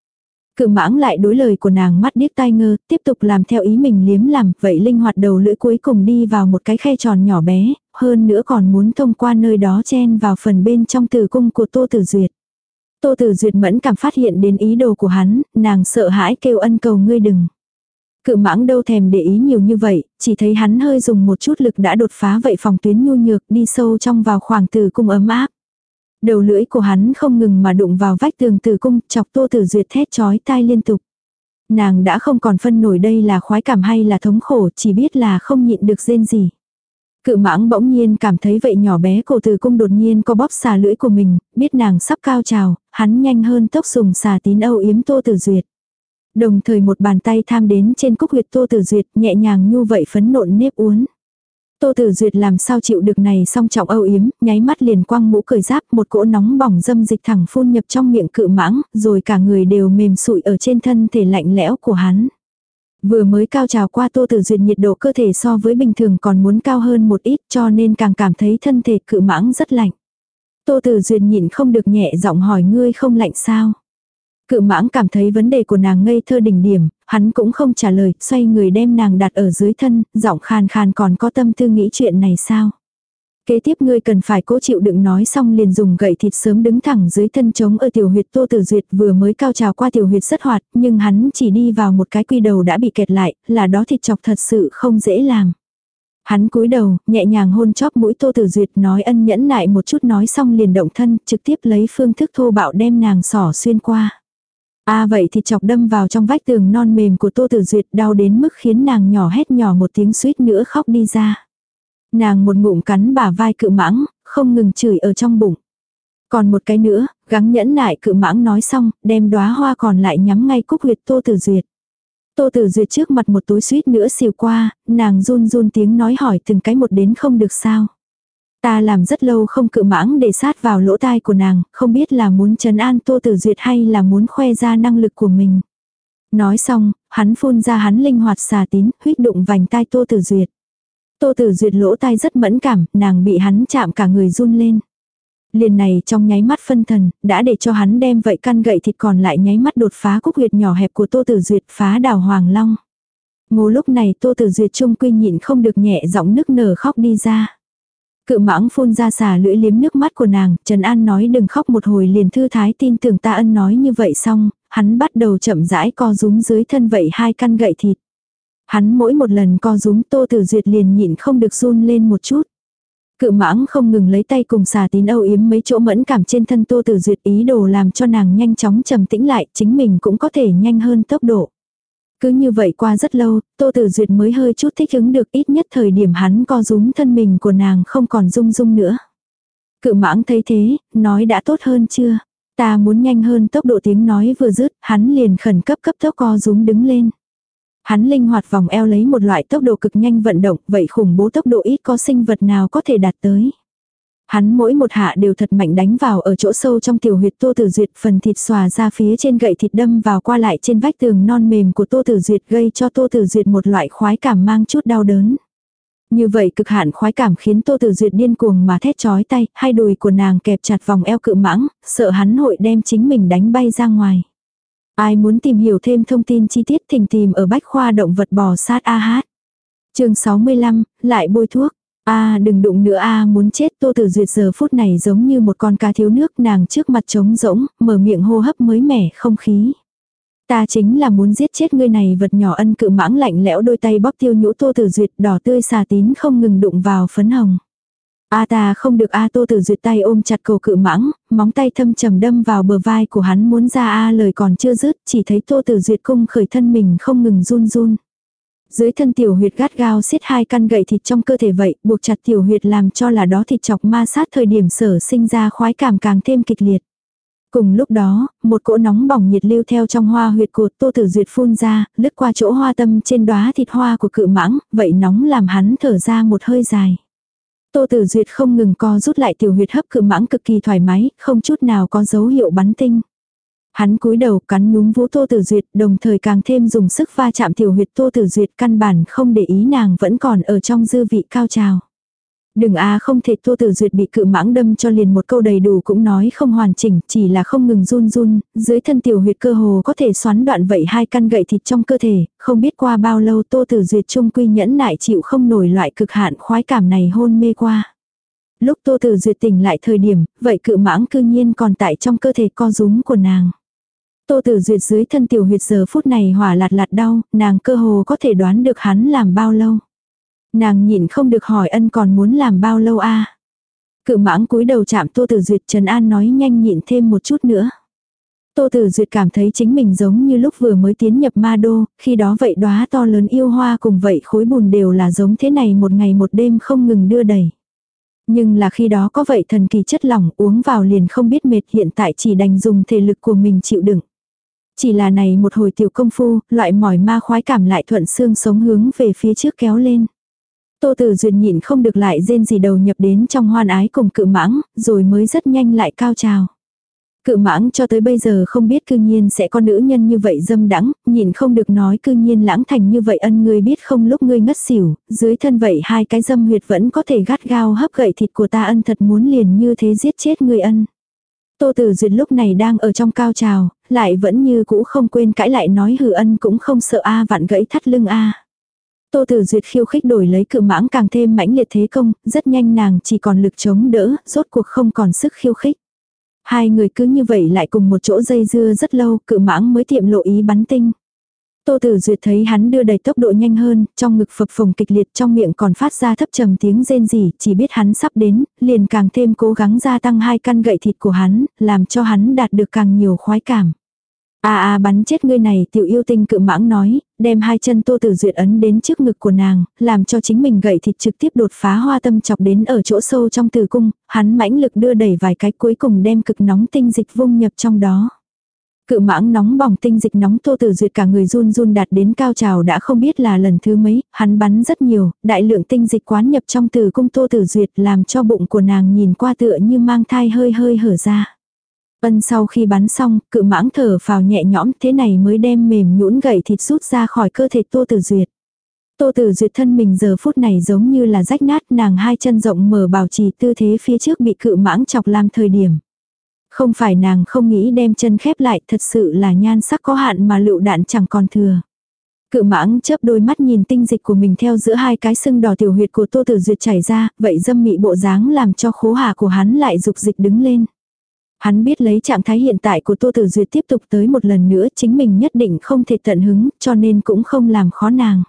Cự Mãng lại đối lời của nàng mắt điếc tai ngơ, tiếp tục làm theo ý mình liếm làm, vậy linh hoạt đầu lưỡi cuối cùng đi vào một cái khe tròn nhỏ bé, hơn nữa còn muốn thông qua nơi đó chen vào phần bên trong tử cung của Tô Tử Duyệt. Tô Tử Duyệt mẫn cảm phát hiện đến ý đồ của hắn, nàng sợ hãi kêu ân cầu ngươi đừng. Cự Mãng đâu thèm để ý nhiều như vậy, chỉ thấy hắn hơi dùng một chút lực đã đột phá vậy phòng tuyến nhu nhược đi sâu trong vào khoảng tử cung ấm áp. Đầu lưỡi của hắn không ngừng mà đụng vào vách tường tử cung, chọc Tô Tử Duyệt thét chói tai liên tục. Nàng đã không còn phân nổi đây là khoái cảm hay là thống khổ, chỉ biết là không nhịn được rên gì. Cự Mãng bỗng nhiên cảm thấy vậy nhỏ bé cổ tử cung đột nhiên co bóp xà lưỡi của mình, biết nàng sắp cao trào, hắn nhanh hơn tốc dùng xà tín âu yếm Tô Tử Duyệt. Đồng thời một bàn tay tham đến trên cúc huyệt Tô Tử Duyệt nhẹ nhàng nhu vậy phấn nộn nếp uốn. Tô Tử Duyệt làm sao chịu được này song trọng âu yếm, nháy mắt liền quăng mũ cởi giáp, một cỗ nóng bỏng dâm dịch thẳng phun nhập trong miệng Cự Mãng, rồi cả người đều mềm sụi ở trên thân thể lạnh lẽo của hắn. Vừa mới cao trào qua Tô Tử Duyệt nhiệt độ cơ thể so với bình thường còn muốn cao hơn một ít, cho nên càng cảm thấy thân thể Cự Mãng rất lạnh. Tô Tử Duyệt nhịn không được nhẹ giọng hỏi ngươi không lạnh sao? Cự Mãng cảm thấy vấn đề của nàng ngây thơ đỉnh điểm, hắn cũng không trả lời, xoay người đem nàng đặt ở dưới thân, giọng khàn khàn còn có tâm tư nghĩ chuyện này sao? Kế tiếp ngươi cần phải cố chịu đựng nói xong liền dùng gậy thịt sớm đứng thẳng dưới thân trống ở tiểu huyệt Tô Tử Duyệt vừa mới cao trào qua tiểu huyệt rất hoạt, nhưng hắn chỉ đi vào một cái quy đầu đã bị kẹt lại, là đó thịt chọc thật sự không dễ làm. Hắn cúi đầu, nhẹ nhàng hôn chóp mũi Tô Tử Duyệt nói ân nhẫn nại một chút nói xong liền động thân, trực tiếp lấy phương thức thô bạo đem nàng xỏ xuyên qua. Vậy thì chọc đâm vào trong vách tường non mềm của Tô Tử Duyệt đau đến mức khiến nàng nhỏ hét nhỏ một tiếng suýt nữa khóc đi ra. Nàng một ngụm cắn bả vai Cự Mãng, không ngừng chửi ở trong bụng. Còn một cái nữa, gắng nhẫn nại Cự Mãng nói xong, đem đóa hoa còn lại nhắm ngay cúc huyệt Tô Tử Duyệt. Tô Tử Duyệt trước mặt một túi suýt nữa xìu qua, nàng run run tiếng nói hỏi từng cái một đến không được sao. Ta làm rất lâu không cự mãng để sát vào lỗ tai của nàng, không biết là muốn trấn an Tô Tử Duyệt hay là muốn khoe ra năng lực của mình. Nói xong, hắn phun ra hắn linh hoạt xà tín, huýt đụng vành tai Tô Tử Duyệt. Tô Tử Duyệt lỗ tai rất mẫn cảm, nàng bị hắn chạm cả người run lên. Liền này trong nháy mắt phân thần, đã để cho hắn đem vậy căn gậy thịt còn lại nháy mắt đột phá cúc huyệt nhỏ hẹp của Tô Tử Duyệt, phá đảo Hoàng Long. Ngô lúc này Tô Tử Duyệt trung quy nhịn không được nhẹ giọng nức nở khóc đi ra. Cự mãng phun ra xả lưỡi liếm nước mắt của nàng, Trần An nói đừng khóc một hồi liền thư thái tin tưởng ta ân nói như vậy xong, hắn bắt đầu chậm rãi co rúm dưới thân vậy hai căn gậy thịt. Hắn mỗi một lần co rúm Tô Tử Duyệt liền nhịn không được run lên một chút. Cự mãng không ngừng lấy tay cùng xà tín âu yếm mấy chỗ mẫn cảm trên thân Tô Tử Duyệt ý đồ làm cho nàng nhanh chóng trầm tĩnh lại, chính mình cũng có thể nhanh hơn tốc độ. Cứ như vậy qua rất lâu, Tô Tử Duyệt mới hơi chút thích ứng được, ít nhất thời điểm hắn co rúm thân mình của nàng không còn rung rung nữa. Cự mãng thấy thế, nói đã tốt hơn chưa? Ta muốn nhanh hơn tốc độ tiếng nói vừa dứt, hắn liền khẩn cấp tốc co rúm đứng lên. Hắn linh hoạt vòng eo lấy một loại tốc độ cực nhanh vận động, vậy khủng bố tốc độ ít có sinh vật nào có thể đạt tới. Hắn mỗi một hạ đều thật mạnh đánh vào ở chỗ sâu trong tiểu huyệt Tô Tử Duyệt, phần thịt xòa ra phía trên gậy thịt đâm vào qua lại trên vách tường non mềm của Tô Tử Duyệt, gây cho Tô Tử Duyệt một loại khoái cảm mang chút đau đớn. Như vậy cực hạn khoái cảm khiến Tô Tử Duyệt điên cuồng mà thét chói tay, hai đùi của nàng kẹp chặt vòng eo cự mãng, sợ hắn hội đem chính mình đánh bay ra ngoài. Ai muốn tìm hiểu thêm thông tin chi tiết thỉnh tìm ở Bách khoa động vật bò sát AH. Chương 65, lại bôi thuốc. Đừng đụng nữa muốn chết. Tô Tử Duyệt giờ phút này giống như một con cá thiếu nước, nàng trước mặt trống rỗng, mở miệng hô hấp mới mẻ không khí. Ta chính là muốn giết chết ngươi này vật nhỏ, ân cự mãng lạnh lẽo đôi tay bóp tiêu nhũ Tô Tử Duyệt, đỏ tươi xà tín không ngừng đụng vào phấn hồng. Ta không được Tô Tử Duyệt tay ôm chặt cổ cự mãng, móng tay thâm trầm đâm vào bờ vai của hắn muốn ra lời còn chưa dứt, chỉ thấy Tô Tử Duyệt cung khởi thân mình không ngừng run run. Dưới thân tiểu huyệt gắt gao siết hai căn gậy thịt trong cơ thể vậy, buộc chặt tiểu huyệt làm cho là đó thịt chọc ma sát thời điểm sở sinh ra khoái cảm càng thêm kịch liệt. Cùng lúc đó, một cỗ nóng bỏng nhiệt lưu theo trong hoa huyệt của Tô Tử Duyệt phun ra, lướt qua chỗ hoa tâm trên đóa thịt hoa của cự mãng, vậy nóng làm hắn thở ra một hơi dài. Tô Tử Duyệt không ngừng co rút lại tiểu huyệt hấp cự mãng cực kỳ thoải mái, không chút nào có dấu hiệu bắn tinh. Hắn cúi đầu cắn núm vú Tô Tử Duyệt, đồng thời càng thêm dùng sức va chạm tiểu huyệt Tô Tử Duyệt, căn bản không để ý nàng vẫn còn ở trong dư vị cao trào. Đừng không thể. Tô Tử Duyệt bị cự mãng đâm cho liền một câu đầy đủ cũng nói không hoàn chỉnh, chỉ là không ngừng run run, dưới thân tiểu huyệt cơ hồ có thể xoắn đoạn vậy hai căn gậy thịt trong cơ thể, không biết qua bao lâu Tô Tử Duyệt trung quy nhẫn nại chịu không nổi loại cực hạn khoái cảm này hôn mê qua. Lúc Tô Tử Duyệt tỉnh lại thời điểm, vậy cự mãng cư nhiên còn tại trong cơ thể co rúm của nàng. Tô Tử Duyệt dưới thân tiểu huyệt giờ phút này hỏa lạt lạt đau, nàng cơ hồ có thể đoán được hắn làm bao lâu. Nàng nhịn không được hỏi ân còn muốn làm bao lâu Cự mãng cúi đầu chạm Tô Tử Duyệt, Trần An nói nhanh nhịn thêm một chút nữa. Tô Tử Duyệt cảm thấy chính mình giống như lúc vừa mới tiến nhập ma đô, khi đó vậy đóa to lớn yêu hoa cùng vậy khối bùn đều là giống thế này một ngày một đêm không ngừng đưa đẩy. Nhưng là khi đó có vậy thần kỳ chất lỏng uống vào liền không biết mệt, hiện tại chỉ đành dùng thể lực của mình chịu đựng. Chỉ là này một hồi tiểu công phu, loại mỏi ma khoái cảm lại thuận xương sống hướng về phía trước kéo lên. Tô Tử Duyệt nhịn không được lại rên rỉ đầu nhập đến trong hoan ái cùng cự mãng, rồi mới rất nhanh lại cao trào. Cự mãng cho tới bây giờ không biết cư nhiên sẽ có nữ nhân như vậy dâm đãng, nhịn không được nói cư nhiên lãng thành như vậy ân ngươi biết không lúc ngươi ngất xỉu, dưới thân vậy hai cái dâm huyệt vẫn có thể gắt gao hấp gậy thịt của ta ân thật muốn liền như thế giết chết ngươi ân. Tô Tử Duyệt lúc này đang ở trong cao trào, lại vẫn như cũ không quên cãi lại nói hừ ân cũng không sợ vặn gãy thắt lưng Tô Tử Duyệt khiêu khích đổi lấy cự mãng càng thêm mãnh liệt thế công, rất nhanh nàng chỉ còn lực chống đỡ, rốt cuộc không còn sức khiêu khích. Hai người cứ như vậy lại cùng một chỗ dây dưa rất lâu, cự mãng mới tiệm lộ ý bắn tinh. Tô Tử Duyệt thấy hắn đưa đẩy tốc độ nhanh hơn, trong ngực phập phồng kịch liệt, trong miệng còn phát ra thấp trầm tiếng rên rỉ, chỉ biết hắn sắp đến, liền càng thêm cố gắng gia tăng hai căn gậy thịt của hắn, làm cho hắn đạt được càng nhiều khoái cảm. Bắn chết ngươi này, tiểu yêu tinh cự mãng nói, đem hai chân Tô Tử Duyệt ấn đến trước ngực của nàng, làm cho chính mình gậy thịt trực tiếp đột phá hoa tâm chọc đến ở chỗ sâu trong tử cung, hắn mãnh lực đưa đẩy vài cái cuối cùng đem cực nóng tinh dịch vung nhập trong đó. Cự mãng nóng bỏng tinh dịch nóng Tô Tử Duyệt cả người run run đạt đến cao trào đã không biết là lần thứ mấy, hắn bắn rất nhiều, đại lượng tinh dịch quán nhập trong tử cung Tô Tử Duyệt làm cho bụng của nàng nhìn qua tựa như mang thai hơi hơi hở ra. Sau khi bắn xong, cự mãng thở phào nhẹ nhõm thế này mới đem mềm nhũn gậy thịt rút ra khỏi cơ thể Tô Tử Duyệt. Tô Tử Duyệt thân mình giờ phút này giống như là rách nát, nàng hai chân rộng mở bảo trì tư thế phía trước bị cự mãng chọc làm thời điểm. Không phải nàng không nghĩ đem chân khép lại, thật sự là nhan sắc có hạn mà lựu đạn chẳng còn thừa. Cự mãng chớp đôi mắt nhìn tinh dịch của mình theo giữa hai cái sưng đỏ tiểu huyệt của Tô Tử Duyệt chảy ra, vậy dâm mị bộ dáng làm cho khố hạ của hắn lại dục dịch đứng lên. Hắn biết lấy trạng thái hiện tại của Tô Tử Duyệt tiếp tục tới một lần nữa chính mình nhất định không thể tận hứng, cho nên cũng không làm khó nàng.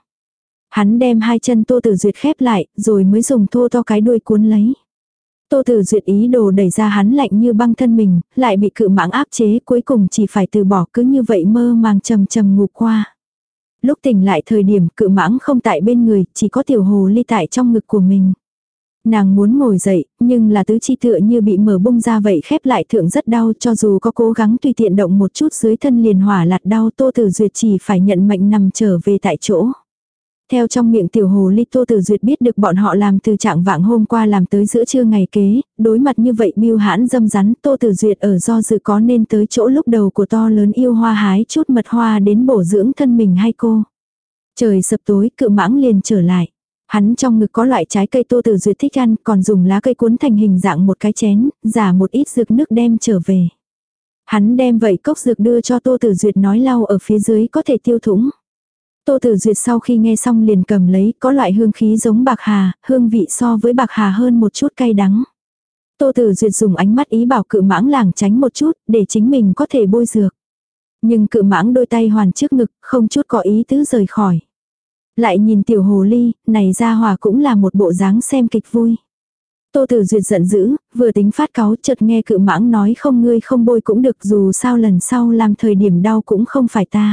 Hắn đem hai chân Tô Tử Duyệt khép lại, rồi mới dùng thô to cái đuôi cuốn lấy. Tô Tử Duyệt ý đồ đẩy ra hắn lạnh như băng thân mình, lại bị cự mãng áp chế, cuối cùng chỉ phải từ bỏ, cứ như vậy mơ màng trầm trầm ngủ qua. Lúc tỉnh lại thời điểm cự mãng không tại bên người, chỉ có tiểu hồ ly tại trong ngực của mình. Nàng muốn ngồi dậy, nhưng là tứ chi tựa như bị mở bung ra vậy khép lại thượng rất đau, cho dù có cố gắng tùy tiện động một chút dưới thân liền hỏa lạt đau, Tô Tử Duyệt chỉ phải nhận mệnh nằm trở về tại chỗ. Theo trong miệng tiểu hồ ly Tô Tử Duyệt biết được bọn họ làm từ trạng vạng hôm qua làm tới giữa trưa ngày kế, đối mặt như vậy bưu hãn dâm rắn Tô Tử Duyệt ở do dự có nên tới chỗ lúc đầu của to lớn yêu hoa hái chút mật hoa đến bổ dưỡng thân mình hay cô. Trời sập tối cự mãng liền trở lại. Hắn trong ngực có loại trái cây Tô Tử Duyệt thích ăn, còn dùng lá cây cuốn thành hình dạng một cái chén, giả một ít dược nước đem trở về. Hắn đem vậy cốc dược đưa cho Tô Tử Duyệt nói lau ở phía dưới có thể tiêu thủng. Tô Tử Duyệt sau khi nghe xong liền cầm lấy, có loại hương khí giống bạc hà, hương vị so với bạc hà hơn một chút cay đắng. Tô Tử Duyệt dùng ánh mắt ý bảo cự mãng lảng tránh một chút, để chính mình có thể bôi dược. Nhưng cự mãng đôi tay hoàn trước ngực, không chút có ý tứ rời khỏi. Lại nhìn tiểu hồ ly, này ra hòa cũng là một bộ dáng xem kịch vui. Tô Tử Duyệt giận dữ, vừa tính phát cáu chợt nghe cự mãng nói không ngươi không bôi cũng được dù sao lần sau làm thời điểm đau cũng không phải ta.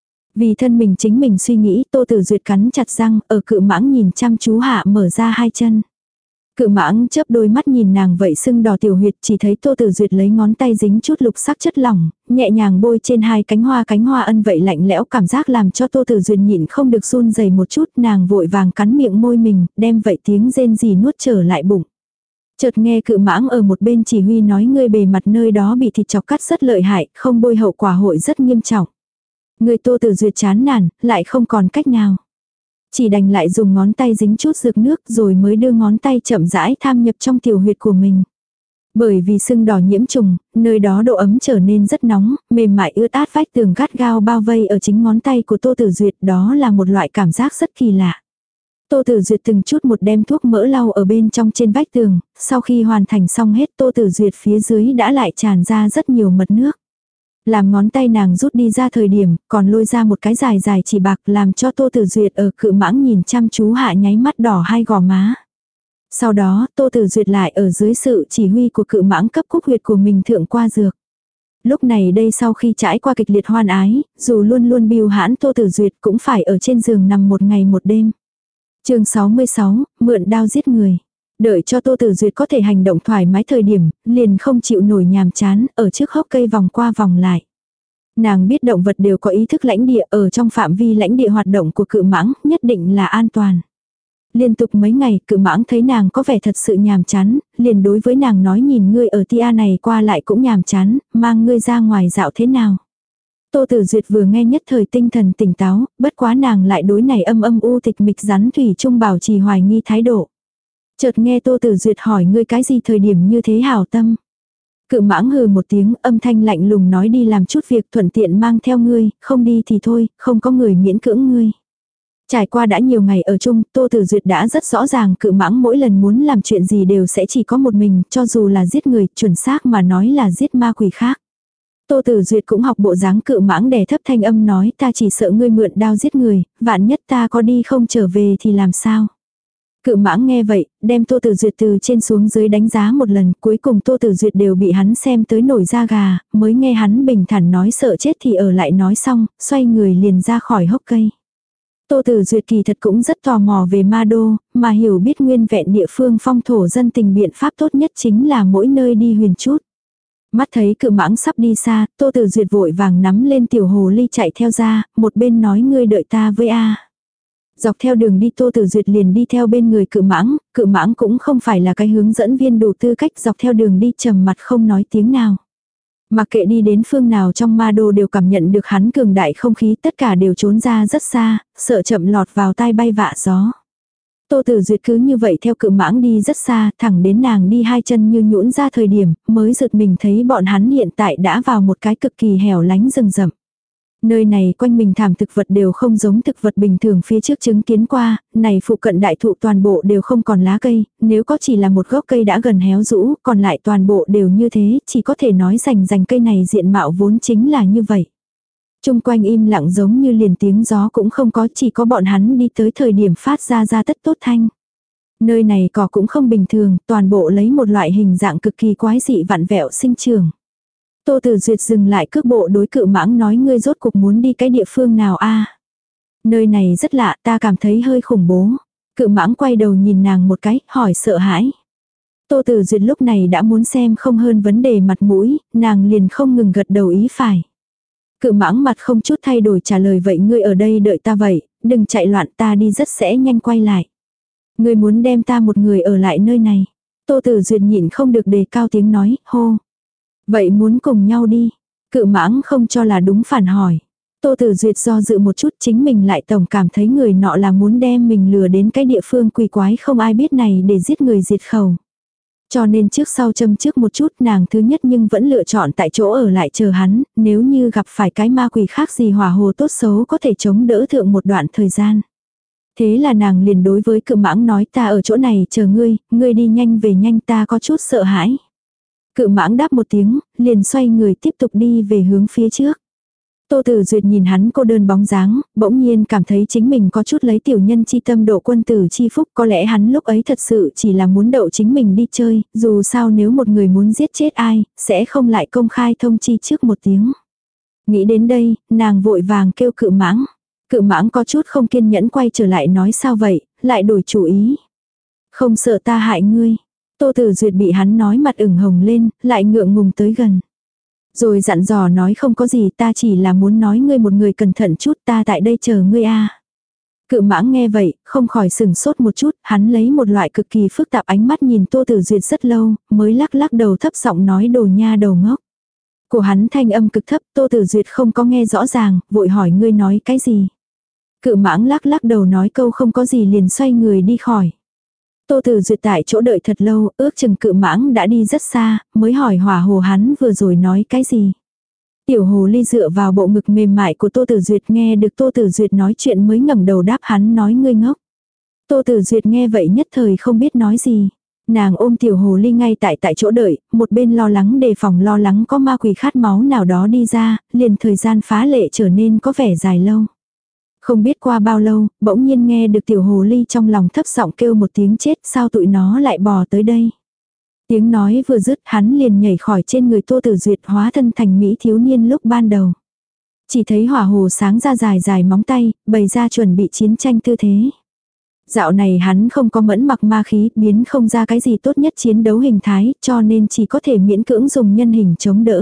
Vì thân mình chính mình suy nghĩ Tô Tử Duyệt cắn chặt răng ở cự mãng nhìn chăm chú hạ mở ra hai chân. Cự mãng chớp đôi mắt nhìn nàng vậy sưng đỏ tiểu huyệt chỉ thấy Tô Tử Duyệt lấy ngón tay dính chút lục sắc chất lỏng, nhẹ nhàng bôi trên hai cánh hoa ân vậy lạnh lẽo cảm giác làm cho Tô Tử Duyệt nhịn không được run rẩy một chút nàng vội vàng cắn miệng môi mình, đem vậy tiếng rên rỉ nuốt trở lại bụng. Chợt nghe cự mãng ở một bên chỉ huy nói ngươi bề mặt nơi đó bị thịt chọc cắt rất lợi hại, không bôi hậu quả hội rất nghiêm trọng. Người Tô Tử Duyệt chán nản, lại không còn cách nào. Chỉ đành lại dùng ngón tay dính chút dược nước rồi mới đưa ngón tay chậm rãi tham nhập trong tiểu huyệt của mình. Bởi vì sưng đỏ nhiễm trùng, nơi đó độ ấm trở nên rất nóng, mềm mại ướt át vách tường gắt gao bao vây ở chính ngón tay của Tô Tử Duyệt đó là một loại cảm giác rất kỳ lạ. Tô Tử Duyệt từng chút một đem thuốc mỡ lau ở bên trong trên vách tường, sau khi hoàn thành xong hết Tô Tử Duyệt phía dưới đã lại tràn ra rất nhiều mật nước. Làm ngón tay nàng rút đi ra thời điểm, còn lôi ra một cái dài dài chỉ bạc làm cho Tô Tử Duyệt ở cự mãng nhìn chăm chú hạ nháy mắt đỏ hai gò má. Sau đó, Tô Tử Duyệt lại ở dưới sự chỉ huy của cự mãng cấp cúc huyệt của mình thượng qua dược. Lúc này đây sau khi trải qua kịch liệt hoan ái, dù luôn luôn bưu hãn Tô Tử Duyệt cũng phải ở trên giường nằm một ngày một đêm. Chương 66, mượn đao giết người. Đợi cho Tô Tử Duyệt có thể hành động thoải mái thời điểm, liền không chịu nổi nhàm chán, ở trước hốc cây vòng qua vòng lại. Nàng biết động vật đều có ý thức lãnh địa, ở trong phạm vi lãnh địa hoạt động của cự mãng, nhất định là an toàn. Liên tục mấy ngày, cự mãng thấy nàng có vẻ thật sự nhàm chán, liền đối với nàng nói nhìn ngươi ở tia này qua lại cũng nhàm chán, mang ngươi ra ngoài dạo thế nào. Tô Tử Duyệt vừa nghe nhất thời tinh thần tỉnh táo, bất quá nàng lại đối này âm âm u tịch mịch rắn thủy chung bảo trì hoài nghi thái độ. Chợt nghe Tô Tử Duyệt hỏi ngươi cái gì thời điểm như thế hảo tâm. Cự mãng hừ một tiếng âm thanh lạnh lùng nói đi làm chút việc thuận tiện mang theo ngươi, không đi thì thôi, không có người miễn cưỡng ngươi. Trải qua đã nhiều ngày ở chung, Tô Tử Duyệt đã rất rõ ràng cự mãng mỗi lần muốn làm chuyện gì đều sẽ chỉ có một mình, cho dù là giết người, chuẩn xác mà nói là giết ma quỷ khác. Tô Tử Duyệt cũng học bộ dáng cự mãng đè thấp thanh âm nói ta chỉ sợ ngươi mượn đao giết người, vạn nhất ta có đi không trở về thì làm sao. Cự mãng nghe vậy, đem Tô Tử Duyệt từ trên xuống dưới đánh giá một lần, cuối cùng Tô Tử Duyệt đều bị hắn xem tới nổi da gà, mới nghe hắn bình thản nói sợ chết thì ở lại nói xong, xoay người liền ra khỏi hốc cây. Tô Tử Duyệt kỳ thật cũng rất tò mò về Ma Đô, mà hiểu biết nguyên vẹn địa phương phong thổ dân tình biện pháp tốt nhất chính là mỗi nơi đi huyền chút. Mắt thấy cự mãng sắp đi xa, Tô Tử Duyệt vội vàng nắm lên tiểu hồ ly chạy theo ra, một bên nói ngươi đợi ta với a. Dọc theo đường đi Tô Tử Duyệt liền đi theo bên người cự mãng cũng không phải là cái hướng dẫn viên đủ tư cách, dọc theo đường đi trầm mặt không nói tiếng nào. Mặc kệ đi đến phương nào trong ma đô đều cảm nhận được hắn cường đại không khí, tất cả đều trốn ra rất xa, sợ chậm lọt vào tai bay vạ gió. Tô Tử Duyệt cứ như vậy theo cự mãng đi rất xa, thẳng đến nàng đi hai chân như nhũn ra thời điểm, mới giật mình thấy bọn hắn hiện tại đã vào một cái cực kỳ hẻo lánh rừng rậm. Nơi này quanh mình thảm thực vật đều không giống thực vật bình thường phía trước chứng kiến qua, này phụ cận đại thụ toàn bộ đều không còn lá cây, nếu có chỉ là một gốc cây đã gần héo rũ, còn lại toàn bộ đều như thế, chỉ có thể nói rành cây này diện mạo vốn chính là như vậy. Trung quanh im lặng giống như liền tiếng gió cũng không có, chỉ có bọn hắn đi tới thời điểm phát ra tất tốt thanh. Nơi này cỏ cũng không bình thường, toàn bộ lấy một loại hình dạng cực kỳ quái dị vặn vẹo sinh trưởng. Tô Tử Duyệt dừng lại cước bộ đối cự mãng nói ngươi rốt cục muốn đi cái địa phương nào a? Nơi này rất lạ, ta cảm thấy hơi khủng bố. Cự mãng quay đầu nhìn nàng một cái, hỏi sợ hãi. Tô Tử Duyệt lúc này đã muốn xem không hơn vấn đề mặt mũi, nàng liền không ngừng gật đầu ý phải. Cự mãng mặt không chút thay đổi trả lời vậy ngươi ở đây đợi ta vậy, đừng chạy loạn, ta đi rất sẽ nhanh quay lại. Ngươi muốn đem ta một người ở lại nơi này. Tô Tử Duyệt nhịn không được đề cao tiếng nói, hô. Vậy muốn cùng nhau đi. Cự mãng không cho là đúng phản hỏi. Tô Tử Duyệt do dự một chút, chính mình lại tổng cảm thấy người nọ là muốn đem mình lừa đến cái địa phương quỷ quái không ai biết này để giết người diệt khẩu. Cho nên trước sau châm trước một chút, nàng thứ nhất nhưng vẫn lựa chọn tại chỗ ở lại chờ hắn, nếu như gặp phải cái ma quỷ khác gì hỏa hồ tốt xấu có thể chống đỡ thượng một đoạn thời gian. Thế là nàng liền đối với cự mãng nói ta ở chỗ này chờ ngươi đi nhanh về nhanh, ta có chút sợ hãi. Cự mãng đáp một tiếng, liền xoay người tiếp tục đi về hướng phía trước. Tô Tử Duyệt nhìn hắn cô đơn bóng dáng, bỗng nhiên cảm thấy chính mình có chút lấy tiểu nhân chi tâm độ quân tử chi phúc, có lẽ hắn lúc ấy thật sự chỉ là muốn đậu chính mình đi chơi, dù sao nếu một người muốn giết chết ai, sẽ không lại công khai thông chi trước một tiếng. Nghĩ đến đây, nàng vội vàng kêu cự mãng. Cự mãng có chút không kiên nhẫn quay trở lại nói sao vậy, lại đổi chủ ý. Không sợ ta hại ngươi. Tô Tử Duyệt bị hắn nói mặt ửng hồng lên, lại ngượng ngùng tới gần. Rồi dặn dò nói không có gì, ta chỉ là muốn nói ngươi một người cẩn thận chút, ta tại đây chờ ngươi a. Cự mãng nghe vậy, không khỏi sừng sốt một chút, hắn lấy một loại cực kỳ phức tạp ánh mắt nhìn Tô Tử Duyệt rất lâu, mới lắc lắc đầu thấp giọng nói đồ nha đầu ngốc. Của hắn thanh âm cực thấp, Tô Tử Duyệt không có nghe rõ ràng, vội hỏi ngươi nói cái gì. Cự mãng lắc lắc đầu nói câu không có gì liền xoay người đi khỏi. Tô Tử Duyệt tại chỗ đợi thật lâu, ước chừng cự mãng đã đi rất xa, mới hỏi hỏa hồ hắn vừa rồi nói cái gì. Tiểu hồ ly dựa vào bộ ngực mềm mại của Tô Tử Duyệt nghe được Tô Tử Duyệt nói chuyện mới ngẩng đầu đáp hắn nói ngươi ngốc. Tô Tử Duyệt nghe vậy nhất thời không biết nói gì. Nàng ôm tiểu hồ ly ngay tại chỗ đợi, một bên lo lắng đề phòng lo lắng có ma quỷ khát máu nào đó đi ra, liền thời gian phá lệ trở nên có vẻ dài lâu. Không biết qua bao lâu, bỗng nhiên nghe được tiểu hồ ly trong lòng thấp giọng kêu một tiếng chết, sao tụi nó lại bò tới đây. Tiếng nói vừa dứt hắn liền nhảy khỏi trên người Tô Tử Duyệt hóa thân thành mỹ thiếu niên lúc ban đầu. Chỉ thấy hỏa hồ sáng ra dài dài móng tay, bày ra chuẩn bị chiến tranh tư thế. Dạo này hắn không có mẫn mặc ma khí, biến không ra cái gì tốt nhất chiến đấu hình thái, cho nên chỉ có thể miễn cưỡng dùng nhân hình chống đỡ.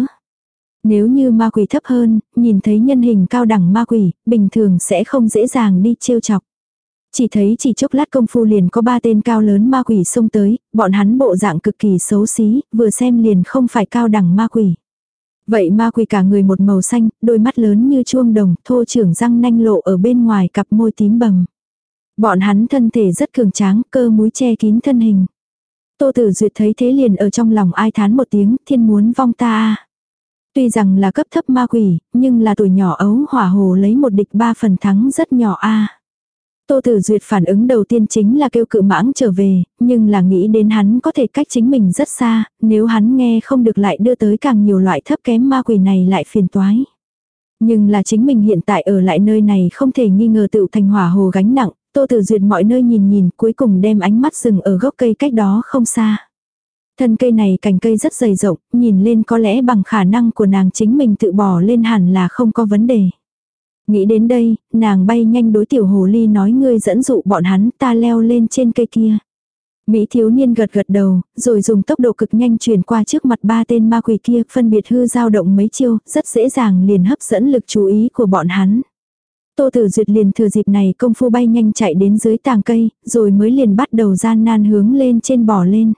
Nếu như ma quỷ thấp hơn, nhìn thấy nhân hình cao đẳng ma quỷ, bình thường sẽ không dễ dàng đi trêu chọc. Chỉ thấy chỉ chốc lát công phu liền có 3 tên cao lớn ma quỷ xông tới, bọn hắn bộ dạng cực kỳ xấu xí, vừa xem liền không phải cao đẳng ma quỷ. Vậy ma quỷ cả người một màu xanh, đôi mắt lớn như chuông đồng, thô trưởng răng nanh lộ ở bên ngoài cặp môi tím bầm. Bọn hắn thân thể rất cường tráng, cơ múi che kín thân hình. Tô Tử Duyệt thấy thế liền ở trong lòng ai thán một tiếng, thiên muốn vong ta a. Tuy rằng là cấp thấp ma quỷ, nhưng là tuổi nhỏ ấu hỏa hồ lấy một địch 3 phần thắng rất nhỏ a. Tô Tử Duyệt phản ứng đầu tiên chính là kêu cự mãng trở về, nhưng là nghĩ đến hắn có thể cách chính mình rất xa, nếu hắn nghe không được lại đưa tới càng nhiều loại thấp kém ma quỷ này lại phiền toái. Nhưng là chính mình hiện tại ở lại nơi này không thể nghi ngờ tựu thành hỏa hồ gánh nặng, Tô Tử Duyệt mọi nơi nhìn nhìn cuối cùng đem ánh mắt dừng ở gốc cây cách đó không xa. Thân cây này cành cây rất dày rộng, nhìn lên có lẽ bằng khả năng của nàng chính mình tự bỏ lên hẳn là không có vấn đề. Nghĩ đến đây, nàng bay nhanh đối tiểu hồ ly nói ngươi dẫn dụ bọn hắn ta leo lên trên cây kia. Mỹ thiếu niên gật gật đầu, rồi dùng tốc độ cực nhanh truyền qua trước mặt ba tên ma quỷ kia, phân biệt hư dao động mấy chiêu, rất dễ dàng liền hấp dẫn lực chú ý của bọn hắn. Tô Tử Duyệt liền thừa dịp này công phu bay nhanh chạy đến dưới tàng cây, rồi mới liền bắt đầu gian nan hướng lên trên bò lên.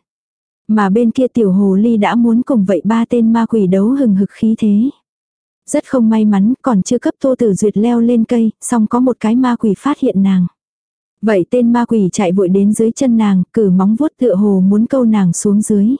Mà bên kia tiểu hồ ly đã muốn cùng vậy ba tên ma quỷ đấu hừng hực khí thế. Rất không may mắn, còn chưa cấp Tô Tử Duyệt leo lên cây, xong có một cái ma quỷ phát hiện nàng. Vậy tên ma quỷ chạy vội đến dưới chân nàng, cử móng vuốt tựa hồ muốn câu nàng xuống dưới.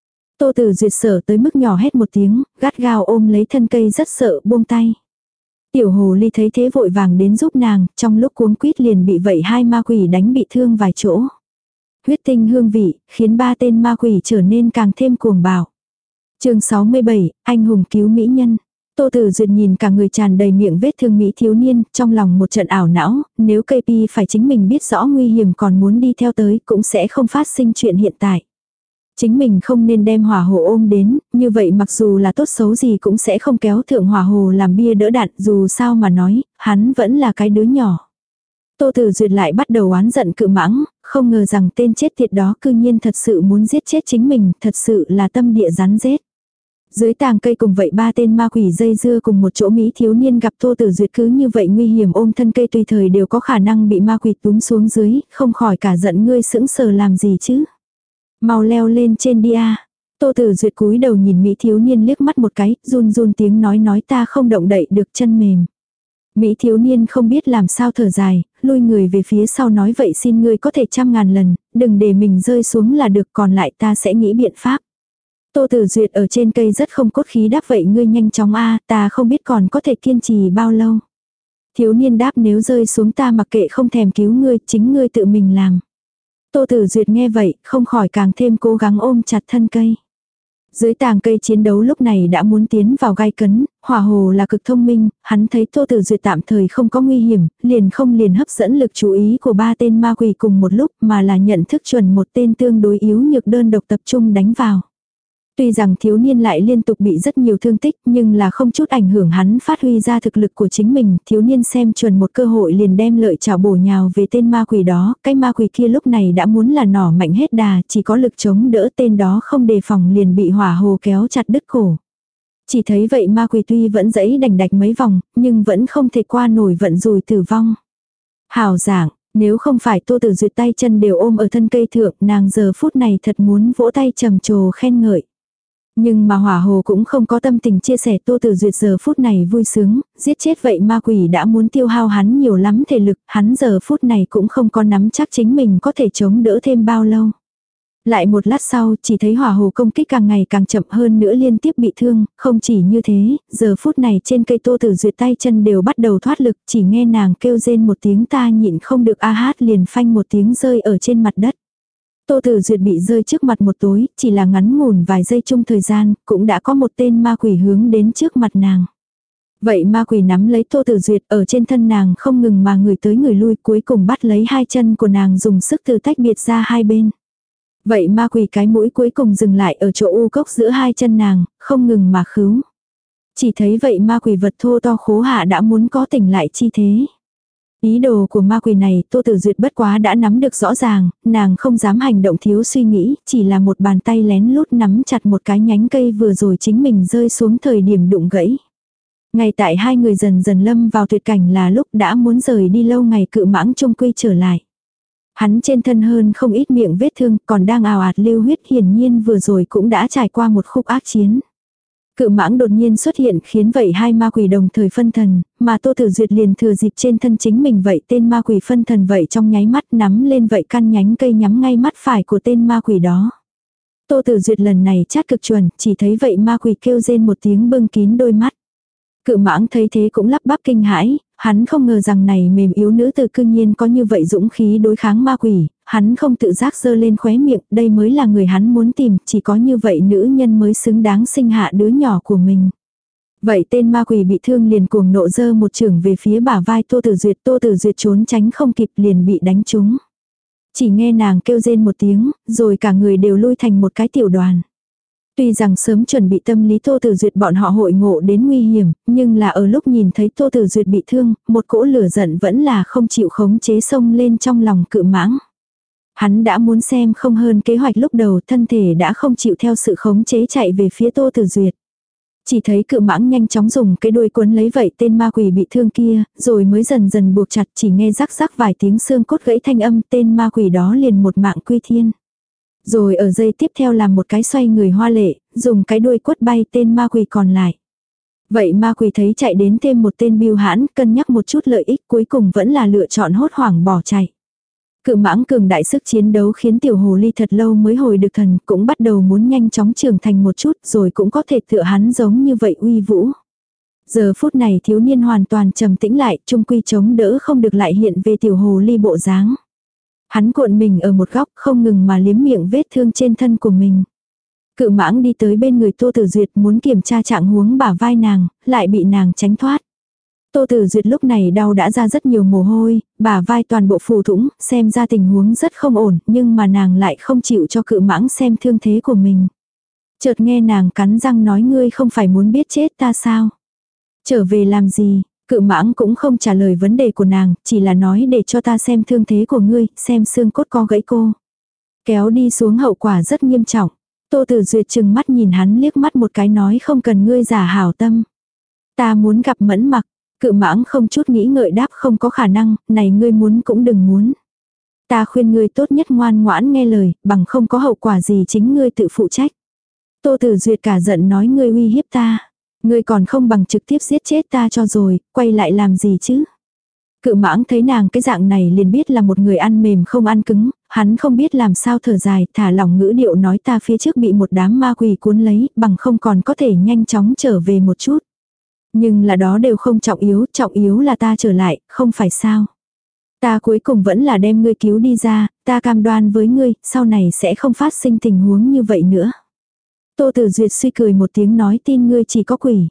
Tô Tử Duyệt sợ tới mức nhỏ hét một tiếng, gắt gao ôm lấy thân cây rất sợ buông tay. Tiểu hồ ly thấy thế vội vàng đến giúp nàng, trong lúc cuống quýt liền bị vậy hai ma quỷ đánh bị thương vài chỗ. Huyết tinh hương vị, khiến ba tên ma quỷ trở nên càng thêm cuồng bạo. Chương 67, anh hùng cứu mỹ nhân. Tô Tử Duyệt nhìn cả người tràn đầy miệng vết thương mỹ thiếu niên, trong lòng một trận ảo não, nếu KP phải chính mình biết rõ nguy hiểm còn muốn đi theo tới cũng sẽ không phát sinh chuyện hiện tại. Chính mình không nên đem hỏa hồ ôm đến, như vậy mặc dù là tốt xấu gì cũng sẽ không kéo thượng hỏa hồ làm bia đỡ đạn, dù sao mà nói, hắn vẫn là cái đứa nhỏ. Tô Tử Duyệt lại bắt đầu oán giận cự mãng, không ngờ rằng tên chết tiệt đó cư nhiên thật sự muốn giết chết chính mình, thật sự là tâm địa rắn rết. Dưới tàng cây cùng vậy ba tên ma quỷ dây dưa cùng một chỗ Mỹ thiếu niên gặp Tô Tử Duyệt cứ như vậy nguy hiểm ôm thân cây tùy thời đều có khả năng bị ma quỷ túm xuống dưới, không khỏi cả giận ngươi sững sờ làm gì chứ. Mau leo lên trên đi a. Tô Tử Duyệt cúi đầu nhìn Mỹ thiếu niên liếc mắt một cái, run run tiếng nói ta không động đậy được chân mềm. Mỹ thiếu niên không biết làm sao thở dài, lui người về phía sau nói vậy xin ngươi có thể 100.000 lần, đừng để mình rơi xuống là được còn lại ta sẽ nghĩ biện pháp. Tô Tử Duyệt ở trên cây rất không cốt khí đáp vậy ngươi nhanh chóng a, ta không biết còn có thể kiên trì bao lâu. Thiếu niên đáp nếu rơi xuống ta mặc kệ không thèm cứu ngươi, chính ngươi tự mình làm. Tô Tử Duyệt nghe vậy, không khỏi càng thêm cố gắng ôm chặt thân cây. Dưới tàng cây chiến đấu lúc này đã muốn tiến vào gai cấn, hỏa hồ là cực thông minh, hắn thấy Tô Tử Duyệt tạm thời không có nguy hiểm, liền hấp dẫn lực chú ý của ba tên ma quỷ cùng một lúc mà là nhận thức chuẩn một tên tương đối yếu nhược đơn độc tập trung đánh vào. Tuy rằng thiếu niên lại liên tục bị rất nhiều thương tích nhưng là không chút ảnh hưởng hắn phát huy ra thực lực của chính mình, thiếu niên xem chuẩn một cơ hội liền đem lợi chảo bổ nhào về tên ma quỷ đó, cái ma quỷ kia lúc này đã muốn là nỏ mạnh hết đà, chỉ có lực chống đỡ tên đó không đề phòng liền bị hỏa hồ kéo chặt đứt cổ. Chỉ thấy vậy ma quỷ tuy vẫn giãy đành đạch mấy vòng, nhưng vẫn không thể qua nổi vận rủi tử vong. Hào giảng, nếu không phải Tô Tử Duyệt tay chân đều ôm ở thân cây thượng, nàng giờ phút này thật muốn vỗ tay trầm trồ khen ngợi. Nhưng mà hỏa hồ cũng không có tâm tình chia sẻ Tô Tử Duyệt giờ phút này vui sướng, giết chết vậy ma quỷ đã muốn tiêu hao hắn nhiều lắm thể lực, hắn giờ phút này cũng không có nắm chắc chính mình có thể chống đỡ thêm bao lâu. Lại một lát sau, chỉ thấy hỏa hồ công kích càng ngày càng chậm hơn nữa liên tiếp bị thương, không chỉ như thế, giờ phút này trên cây Tô Tử Duyệt tay chân đều bắt đầu thoát lực, chỉ nghe nàng kêu rên một tiếng ta nhịn không được a hát liền phanh một tiếng rơi ở trên mặt đất. Tô Tử Duyệt bị rơi trước mặt một tối, chỉ là ngắn ngủn vài giây chung thời gian, cũng đã có một tên ma quỷ hướng đến trước mặt nàng. Vậy ma quỷ nắm lấy Tô Tử Duyệt ở trên thân nàng không ngừng mà người tới người lui cuối cùng bắt lấy hai chân của nàng dùng sức từ tách biệt ra hai bên. Vậy ma quỷ cái mũi cuối cùng dừng lại ở chỗ u cốc giữa hai chân nàng, không ngừng mà khứu. Chỉ thấy vậy ma quỷ vật thô to khố hạ đã muốn có tỉnh lại chi thế. Ý đồ của ma quỷ này Tô Tử Duyệt bất quá đã nắm được rõ ràng, nàng không dám hành động thiếu suy nghĩ, chỉ là một bàn tay lén lút nắm chặt một cái nhánh cây vừa rồi chính mình rơi xuống thời điểm đụng gãy. Ngay tại hai người dần dần lâm vào tuyệt cảnh là lúc đã muốn rời đi lâu ngày cự mãng trung quy trở lại. Hắn trên thân hơn không ít miệng vết thương còn đang ào ạt lưu huyết hiển nhiên vừa rồi cũng đã trải qua một khúc ác chiến. Cự mãng đột nhiên xuất hiện khiến vậy hai ma quỷ đồng thời phân thần, mà Tô Tử Duyệt liền thừa dịp trên thân chính mình vậy tên ma quỷ phân thần vậy trong nháy mắt nắm lên vậy căn nhánh cây nhắm ngay mắt phải của tên ma quỷ đó. Tô Tử Duyệt lần này chát cực chuẩn, chỉ thấy vậy ma quỷ kêu rên một tiếng bưng kín đôi mắt. Cự mãng thấy thế cũng lắp bắp kinh hãi, hắn không ngờ rằng này mềm yếu nữ tử cư nhiên có như vậy dũng khí đối kháng ma quỷ, hắn không tự giác giơ lên khóe miệng, đây mới là người hắn muốn tìm, chỉ có như vậy nữ nhân mới xứng đáng sinh hạ đứa nhỏ của mình. Vậy tên ma quỷ bị thương liền cuồng nộ giơ một chưởng về phía bả vai Tô Tử Duyệt trốn tránh không kịp liền bị đánh trúng. Chỉ nghe nàng kêu rên một tiếng, rồi cả người đều lui thành một cái tiểu đoàn. Tuy rằng sớm chuẩn bị tâm lý Tô Tử Duyệt bọn họ hội ngộ đến nguy hiểm, nhưng là ở lúc nhìn thấy Tô Tử Duyệt bị thương, một cỗ lửa giận vẫn là không chịu khống chế xông lên trong lòng cự mãng. Hắn đã muốn xem không hơn kế hoạch lúc đầu, thân thể đã không chịu theo sự khống chế chạy về phía Tô Tử Duyệt. Chỉ thấy cự mãng nhanh chóng dùng cái đuôi cuốn lấy vậy tên ma quỷ bị thương kia, rồi mới dần dần buộc chặt, chỉ nghe rắc rắc vài tiếng xương cốt gãy thanh âm, tên ma quỷ đó liền một mạng quy thiên. Rồi ở giây tiếp theo làm một cái xoay người hoa lệ, dùng cái đuôi quất bay tên ma quỷ còn lại. Vậy ma quỷ thấy chạy đến thêm một tên bưu hãn, cân nhắc một chút lợi ích, cuối cùng vẫn là lựa chọn hốt hoảng bỏ chạy. Cự mãng cường đại sức chiến đấu khiến tiểu hồ ly thật lâu mới hồi được thần, cũng bắt đầu muốn nhanh chóng trưởng thành một chút, rồi cũng có thể tựa hắn giống như vậy uy vũ. Giờ phút này thiếu niên hoàn toàn trầm tĩnh lại, trung quy chống đỡ không được lại hiện về tiểu hồ ly bộ dáng. Hắn cuộn mình ở một góc, không ngừng mà liếm miệng vết thương trên thân của mình. Cự mãng đi tới bên người Tô Tử Duyệt muốn kiểm tra trạng huống bả vai nàng, lại bị nàng tránh thoát. Tô Tử Duyệt lúc này đau đã ra rất nhiều mồ hôi, bả vai toàn bộ phù thủng, xem ra tình huống rất không ổn, nhưng mà nàng lại không chịu cho cự mãng xem thương thế của mình. Chợt nghe nàng cắn răng nói ngươi không phải muốn biết chết ta sao? Trở về làm gì? Cự mãng cũng không trả lời vấn đề của nàng, chỉ là nói để cho ta xem thương thế của ngươi, xem xương cốt có gãy cô. Kéo đi xuống hậu quả rất nghiêm trọng. Tô Tử Duyệt chừng mắt nhìn hắn liếc mắt một cái nói không cần ngươi giả hảo tâm. Ta muốn gặp Mẫn Mặc. Cự mãng không chút nghĩ ngợi đáp không có khả năng, này ngươi muốn cũng đừng muốn. Ta khuyên ngươi tốt nhất ngoan ngoãn nghe lời, bằng không có hậu quả gì chính ngươi tự phụ trách. Tô Tử Duyệt cả giận nói ngươi uy hiếp ta. Ngươi còn không bằng trực tiếp giết chết ta cho rồi, quay lại làm gì chứ. Cự mãng thấy nàng cái dạng này liền biết là một người ăn mềm không ăn cứng, hắn không biết làm sao thở dài, thả lỏng ngữ điệu nói ta phía trước bị một đám ma quỷ cuốn lấy, bằng không còn có thể nhanh chóng trở về một chút. Nhưng là đó đều không trọng yếu là ta trở lại, không phải sao. Ta cuối cùng vẫn là đem ngươi cứu đi ra, ta cam đoan với ngươi, sau này sẽ không phát sinh tình huống như vậy nữa. Tô Tử Duyệt suy cười một tiếng nói tin ngươi chỉ có quỷ.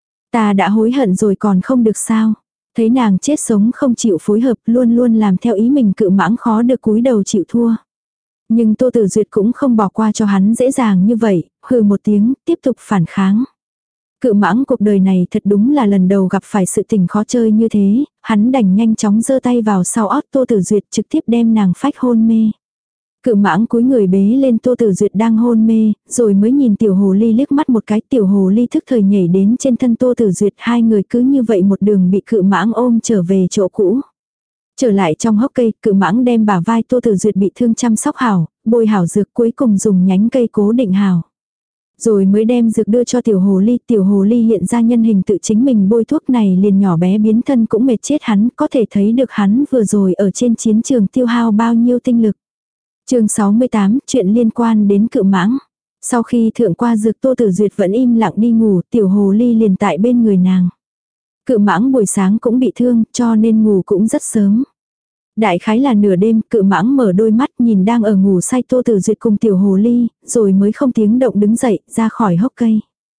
Ta đã hối hận rồi còn không được sao. Thấy nàng chết sống không chịu phối hợp luôn luôn làm theo ý mình cự mãng khó được cúi đầu chịu thua. Nhưng Tô Tử Duyệt cũng không bỏ qua cho hắn dễ dàng như vậy, hừ một tiếng, tiếp tục phản kháng. Cự mãng cuộc đời này thật đúng là lần đầu gặp phải sự tình khó chơi như thế, hắn đành nhanh chóng giơ tay vào sau ót Tô Tử Duyệt trực tiếp đem nàng phách hôn mê. Cự mãng cúi người bế lên Tô Tử Duyệt đang hôn mê, rồi mới nhìn tiểu hồ ly liếc mắt một cái, tiểu hồ ly thức thời nhảy đến trên thân Tô Tử Duyệt, hai người cứ như vậy một đường bị cự mãng ôm trở về chỗ cũ. Trở lại trong hốc cây, cự mãng đem bả vai Tô Tử Duyệt bị thương chăm sóc hảo, bôi hảo dược cuối cùng dùng nhánh cây cố định hảo. Rồi mới đem dược đưa cho tiểu hồ ly hiện ra nhân hình tự chính mình bôi thuốc này liền nhỏ bé biến thân cũng mệt chết hắn, có thể thấy được hắn vừa rồi ở trên chiến trường tiêu hao bao nhiêu tinh lực. Chương 68, chuyện liên quan đến cự mãng. Sau khi thượng qua dược Tô Tử Duyệt vẫn im lặng đi ngủ, tiểu hồ ly liền tại bên người nàng. Cự mãng buổi sáng cũng bị thương, cho nên ngủ cũng rất sớm. Đại khái là nửa đêm, cự mãng mở đôi mắt nhìn đang ở ngủ say Tô Tử Duyệt cùng tiểu hồ ly, rồi mới không tiếng động đứng dậy, ra khỏi hốc cây.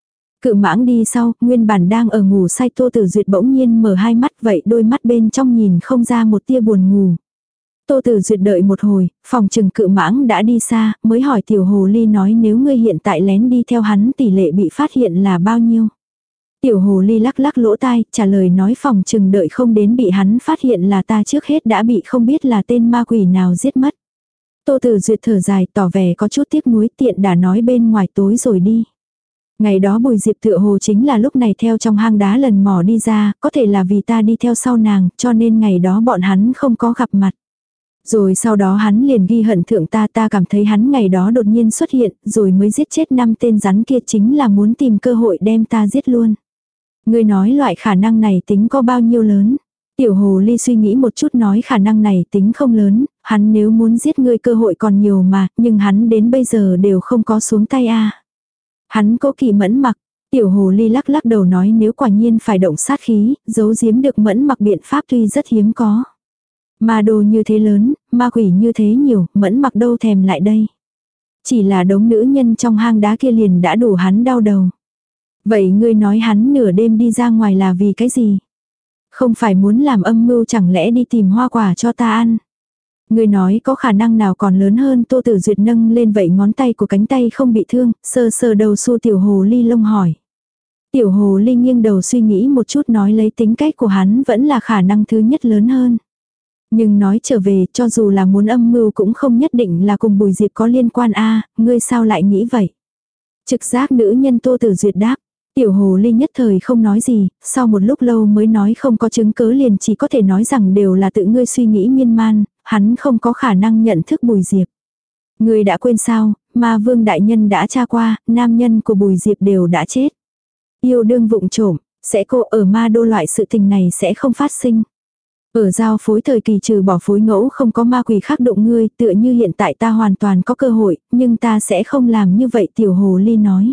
Cự mãng đi sau, nguyên bản đang ở ngủ say Tô Tử Duyệt bỗng nhiên mở hai mắt vậy đôi mắt bên trong nhìn không ra một tia buồn ngủ. Tô Tử Duyệt đợi một hồi, phòng trừng cự mãng đã đi xa, mới hỏi tiểu hồ ly nói nếu ngươi hiện tại lén đi theo hắn tỷ lệ bị phát hiện là bao nhiêu. Tiểu hồ ly lắc lắc lỗ tai, trả lời nói phòng trừng đợi không đến bị hắn phát hiện là ta trước hết đã bị không biết là tên ma quỷ nào giết mất. Tô Tử Duyệt thở dài tỏ vẻ có chút tiếc nuối tiện đã nói bên ngoài tối rồi đi. Ngày đó Bùi Diệp tựa hồ chính là lúc này theo trong hang đá lần mò đi ra, có thể là vì ta đi theo sau nàng, cho nên ngày đó bọn hắn không có gặp mặt. Rồi sau đó hắn liền ghi hận thượng ta cảm thấy hắn ngày đó đột nhiên xuất hiện, rồi mới giết chết 5 tên rắn kia chính là muốn tìm cơ hội đem ta giết luôn. Ngươi nói loại khả năng này tính có bao nhiêu lớn? Tiểu hồ ly suy nghĩ một chút nói khả năng này tính không lớn, hắn nếu muốn giết ngươi cơ hội còn nhiều mà, nhưng hắn đến bây giờ đều không có xuống tay a. Hắn cố kỵ Mẫn Mặc, tiểu hồ ly lắc lắc đầu nói nếu quả nhiên phải động sát khí, giấu giếm được Mẫn Mặc biện pháp tuy rất hiếm có. Ma đồ như thế lớn, ma quỷ như thế nhiều, Mẫn Mặc đâu thèm lại đây. Chỉ là đống nữ nhân trong hang đá kia liền đã đủ hắn đau đầu. Vậy ngươi nói hắn nửa đêm đi ra ngoài là vì cái gì? Không phải muốn làm âm mưu chẳng lẽ đi tìm hoa quả cho ta ăn? Ngươi nói có khả năng nào còn lớn hơn Tô Tử Duyệt nâng lên vậy ngón tay của cánh tay không bị thương, sờ sờ đầu xu tiểu hồ ly lông hỏi. Tiểu hồ ly nghiêng đầu suy nghĩ một chút nói lấy tính cách của hắn vẫn là khả năng thứ nhất lớn hơn. Nhưng nói trở về, cho dù là muốn âm mưu cũng không nhất định là cùng Bùi Diệp có liên quan a, ngươi sao lại nghĩ vậy? Trực giác nữ nhân Tô Tử Duyệt đáp. Tiểu hồ ly nhất thời không nói gì, sau một lúc lâu mới nói không có chứng cớ liền chỉ có thể nói rằng đều là tự ngươi suy nghĩ miên man, hắn không có khả năng nhận thức Bùi Diệp. Ngươi đã quên sao, Ma Vương đại nhân đã tra qua, nam nhân của Bùi Diệp đều đã chết. Yêu đương vụng trộm, sẽ cô ở Ma Đô loại sự tình này sẽ không phát sinh. Ở giao phối thời kỳ trừ bỏ phối ngẫu không có ma quỷ khác động ngươi, tựa như hiện tại ta hoàn toàn có cơ hội, nhưng ta sẽ không làm như vậy, tiểu hồ ly nói.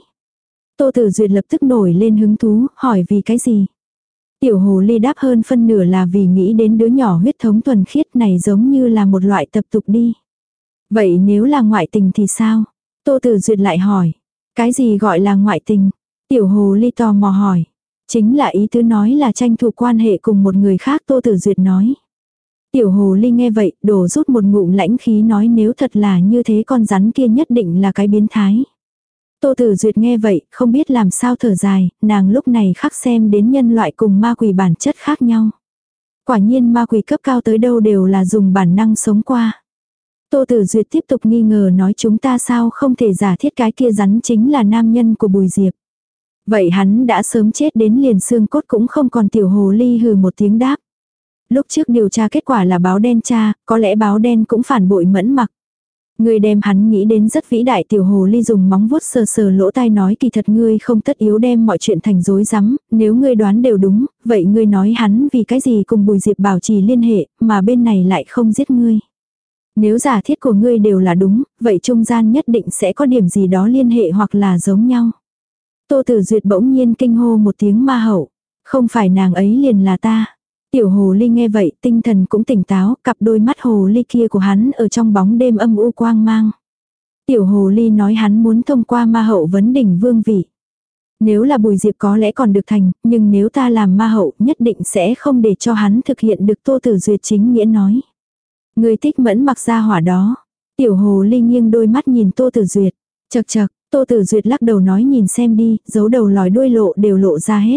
Tô Tử Duyệt lập tức nổi lên hứng thú, hỏi vì cái gì? Tiểu hồ ly đáp hơn phân nửa là vì nghĩ đến đứa nhỏ huyết thống thuần khiết này giống như là một loại tập tục đi. Vậy nếu là ngoại tình thì sao? Tô Tử Duyệt lại hỏi. Cái gì gọi là ngoại tình? Tiểu hồ ly tò mò hỏi. Chính là ý tứ nói là tranh thủ quan hệ cùng một người khác, Tô Tử Duyệt nói. Tiểu hồ ly nghe vậy, đổ rút một ngụm lãnh khí nói nếu thật là như thế con rắn kia nhất định là cái biến thái. Tô Tử Duyệt nghe vậy, không biết làm sao thở dài, nàng lúc này khắc xem đến nhân loại cùng ma quỷ bản chất khác nhau. Quả nhiên ma quỷ cấp cao tới đâu đều là dùng bản năng sống qua. Tô Tử Duyệt tiếp tục nghi ngờ nói chúng ta sao không thể giả thiết cái kia rắn chính là nam nhân của Bùi Diệp. Vậy hắn đã sớm chết đến liền xương cốt cũng không còn, tiểu hồ ly hừ một tiếng đáp. Lúc trước điều tra kết quả là báo đen cha, có lẽ báo đen cũng phản bội Mẫn Mặc. Ngươi đem hắn nghĩ đến rất vĩ đại, tiểu hồ ly dùng móng vuốt sờ sờ lỗ tai nói kỳ thật ngươi không tất yếu đem mọi chuyện thành rối rắm, nếu ngươi đoán đều đúng, vậy ngươi nói hắn vì cái gì cùng Bùi Diệp bảo trì liên hệ, mà bên này lại không giết ngươi. Nếu giả thiết của ngươi đều là đúng, vậy trung gian nhất định sẽ có điểm gì đó liên hệ hoặc là giống nhau. Tô Tử Duyệt bỗng nhiên kinh hô một tiếng ma hậu. Không phải nàng ấy liền là ta. Tiểu hồ ly nghe vậy tinh thần cũng tỉnh táo, cặp đôi mắt hồ ly kia của hắn ở trong bóng đêm âm u quang mang. Tiểu hồ ly nói hắn muốn thông qua ma hậu vấn đỉnh vương vị. Nếu là Bùi Diệp có lẽ còn được thành, nhưng nếu ta làm ma hậu nhất định sẽ không để cho hắn thực hiện được, Tô Tử Duyệt chính nghĩa nói. Người thích Mẫn Mặc ra hỏa đó. Tiểu hồ ly nghiêng đôi mắt nhìn Tô Tử Duyệt. Chật chật, Tô Tử Duyệt lắc đầu nói nhìn xem đi, giấu đầu lòi đuôi lộ đều lộ ra hết.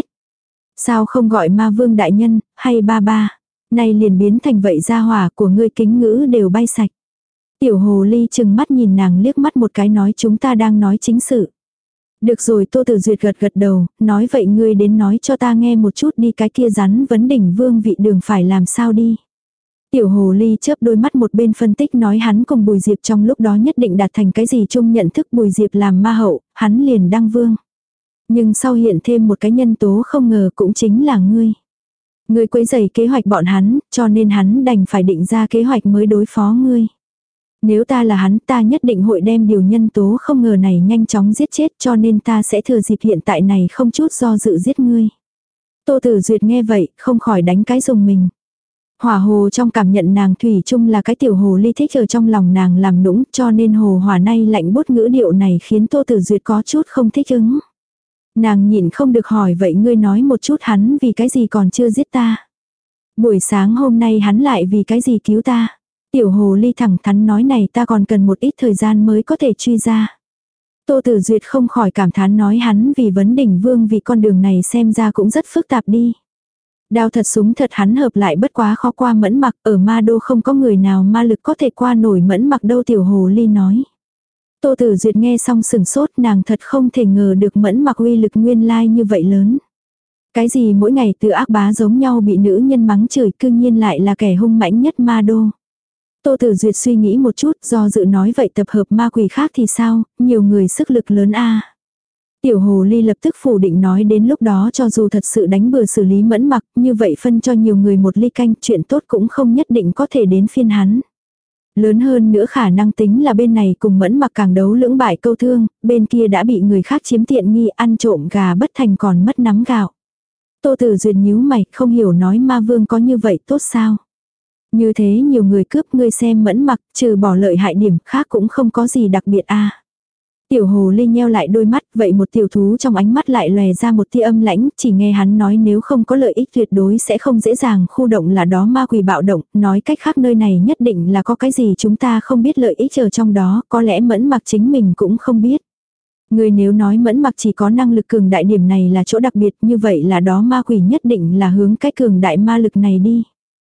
Sao không gọi Ma Vương đại nhân, hay ba ba. Nay liền biến thành vậy gia hỏa của ngươi kính ngữ đều bay sạch. Tiểu hồ ly chừng mắt nhìn nàng liếc mắt một cái nói chúng ta đang nói chính sự. Được rồi, Tô Tử Duyệt gật gật đầu, nói vậy ngươi đến nói cho ta nghe một chút đi, cái kia rắn vấn đỉnh vương vị đường phải làm sao đi. Tiểu hồ ly chớp đôi mắt một bên phân tích nói hắn cùng Bùi Diệp trong lúc đó nhất định đạt thành cái gì chung nhận thức, Bùi Diệp làm ma hậu, hắn liền đăng vương. Nhưng sau hiện thêm một cái nhân tố không ngờ cũng chính là ngươi. Ngươi quấy rầy kế hoạch bọn hắn, cho nên hắn đành phải định ra kế hoạch mới đối phó ngươi. Nếu ta là hắn, ta nhất định hội đem điều nhân tố không ngờ này nhanh chóng giết chết, cho nên ta sẽ thừa dịp hiện tại này không chút do dự giết ngươi. Tô Tử Duyệt nghe vậy, không khỏi đánh cái rùng mình. Hỏa hồ trong cảm nhận nàng thủy chung là cái tiểu hồ ly thích ở trong lòng nàng làm nũng, cho nên hồ hỏa nay lạnh bút ngữ điệu này khiến Tô Tử Duyệt có chút không thích ứng. Nàng nhịn không được hỏi vậy ngươi nói một chút hắn vì cái gì còn chưa giết ta. Buổi sáng hôm nay hắn lại vì cái gì cứu ta. Tiểu hồ ly thẳng thắn nói này ta còn cần một ít thời gian mới có thể truy ra. Tô Tử Duyệt không khỏi cảm thán nói hắn vì vấn đỉnh vương vì con đường này xem ra cũng rất phức tạp đi. Đao thật súng thật hắn hợp lại bất quá khó qua Mẫn Mặc, ở Ma Đô không có người nào ma lực có thể qua nổi Mẫn Mặc đâu, tiểu hồ ly nói. Tô Tử Duyệt nghe xong sừng sốt, nàng thật không thể ngờ được Mẫn Mặc uy lực nguyên lai như vậy lớn. Cái gì mỗi ngày từ ác bá giống nhau bị nữ nhân mắng chửi, cư nhiên lại là kẻ hung mãnh nhất Ma Đô. Tô Tử Duyệt suy nghĩ một chút, do dự nói vậy tập hợp ma quỷ khác thì sao, nhiều người sức lực lớn a. Tiểu hồ ly lập tức phủ định nói đến lúc đó cho dù thật sự đánh bừa xử lý Mẫn Mặc, như vậy phân cho nhiều người một ly canh, chuyện tốt cũng không nhất định có thể đến phiên hắn. Lớn hơn nữa khả năng tính là bên này cùng Mẫn Mặc càng đấu lưỡng bại câu thương, bên kia đã bị người khác chiếm tiện nghi, ăn trộm gà bất thành còn mất nắm gạo. Tô Tử Duyệt nhíu mày, không hiểu nói ma vương có như vậy tốt sao? Như thế nhiều người cướp, ngươi xem Mẫn Mặc, trừ bỏ lợi hại điểm khác cũng không có gì đặc biệt a. Tiểu hồ ly nheo lại đôi mắt, vậy một tiểu thú trong ánh mắt lại lòe ra một tia âm lãnh, chỉ nghe hắn nói nếu không có lợi ích tuyệt đối sẽ không dễ dàng khu động là đó ma quỷ bạo động, nói cách khác nơi này nhất định là có cái gì chúng ta không biết lợi ích ở trong đó, có lẽ Mẫn Mặc chính mình cũng không biết. Người nếu nói Mẫn Mặc chỉ có năng lực cường đại điểm này là chỗ đặc biệt, như vậy là đó ma quỷ nhất định là hướng cái cường đại ma lực này đi.